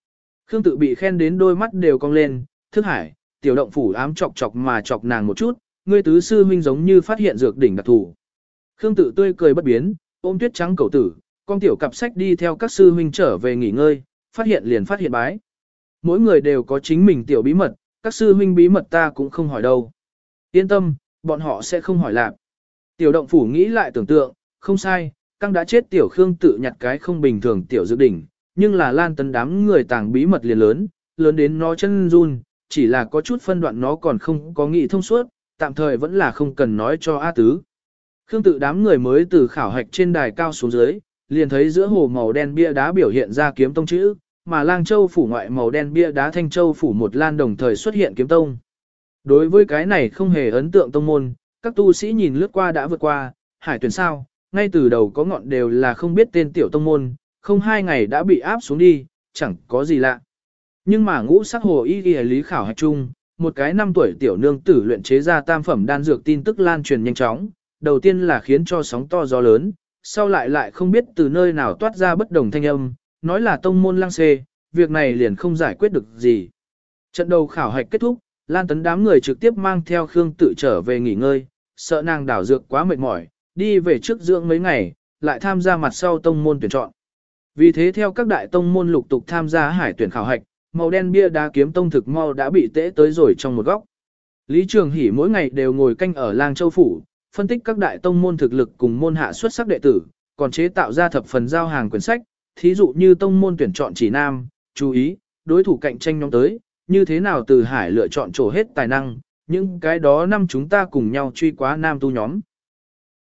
Khương Tự bị khen đến đôi mắt đều cong lên, thức hải, tiểu động phủ ám chọc chọc mà chọc nàng một chút, ngươi tứ sư huynh giống như phát hiện dược đỉnh đặc thù. Khương Tự tươi cười bất biến, ôm tuyết trắng cẩu tử, con tiểu cặp sách đi theo các sư huynh trở về nghỉ ngơi, phát hiện liền phát hiện bái. Mỗi người đều có chính mình tiểu bí mật, các sư huynh bí mật ta cũng không hỏi đâu. Yên tâm, bọn họ sẽ không hỏi lạc. Tiểu động phủ nghĩ lại tưởng tượng, không sai, căng đã chết tiểu Khương Tự nhặt cái không bình thường tiểu dược đỉnh, nhưng là Lan Tấn đám người tàng bí mật liền lớn, lớn đến nó chân run, chỉ là có chút phân đoạn nó còn không có nghĩ thông suốt, tạm thời vẫn là không cần nói cho A Tứ. Khương Tự đám người mới từ khảo hạch trên đài cao xuống dưới, liền thấy giữa hồ màu đen bia đá biểu hiện ra kiếm tông chữ, mà Lang Châu phủ ngoại màu đen bia đá Thanh Châu phủ một lan đồng thời xuất hiện kiếm tông. Đối với cái này không hề ấn tượng tông môn, các tu sĩ nhìn lướt qua đã vượt qua, hải tuyển sao, ngay từ đầu có ngọn đều là không biết tên tiểu tông môn, không hai ngày đã bị áp xuống đi, chẳng có gì lạ. Nhưng mà ngũ sắc hồ y y lý khảo hạch chung, một cái năm tuổi tiểu nương tử luyện chế ra tam phẩm đan dược tin tức lan truyền nhanh chóng, đầu tiên là khiến cho sóng to gió lớn, sau lại lại không biết từ nơi nào toát ra bất đồng thanh âm, nói là tông môn lang xê, việc này liền không giải quyết được gì. Trận đầu khảo hạch kết thúc, Lan Tấn đám người trực tiếp mang theo Khương Tự trở về nghỉ ngơi, sợ nàng đảo dược quá mệt mỏi, đi về trước dưỡng mấy ngày, lại tham gia mặt sau tông môn tuyển chọn. Vì thế theo các đại tông môn lục tục tham gia hải tuyển khảo hạch, màu đen bia đá kiếm tông thực mau đã bị tễ tới rồi trong một góc. Lý Trường Hỷ mỗi ngày đều ngồi canh ở Lang Châu phủ, phân tích các đại tông môn thực lực cùng môn hạ xuất sắc đệ tử, còn chế tạo ra thập phần giao hàng quyển sách, thí dụ như tông môn tuyển chọn chỉ nam, chú ý, đối thủ cạnh tranh nhóm tới, như thế nào từ hải lựa chọn trổ hết tài năng, những cái đó năm chúng ta cùng nhau truy quá nam tu nhóm.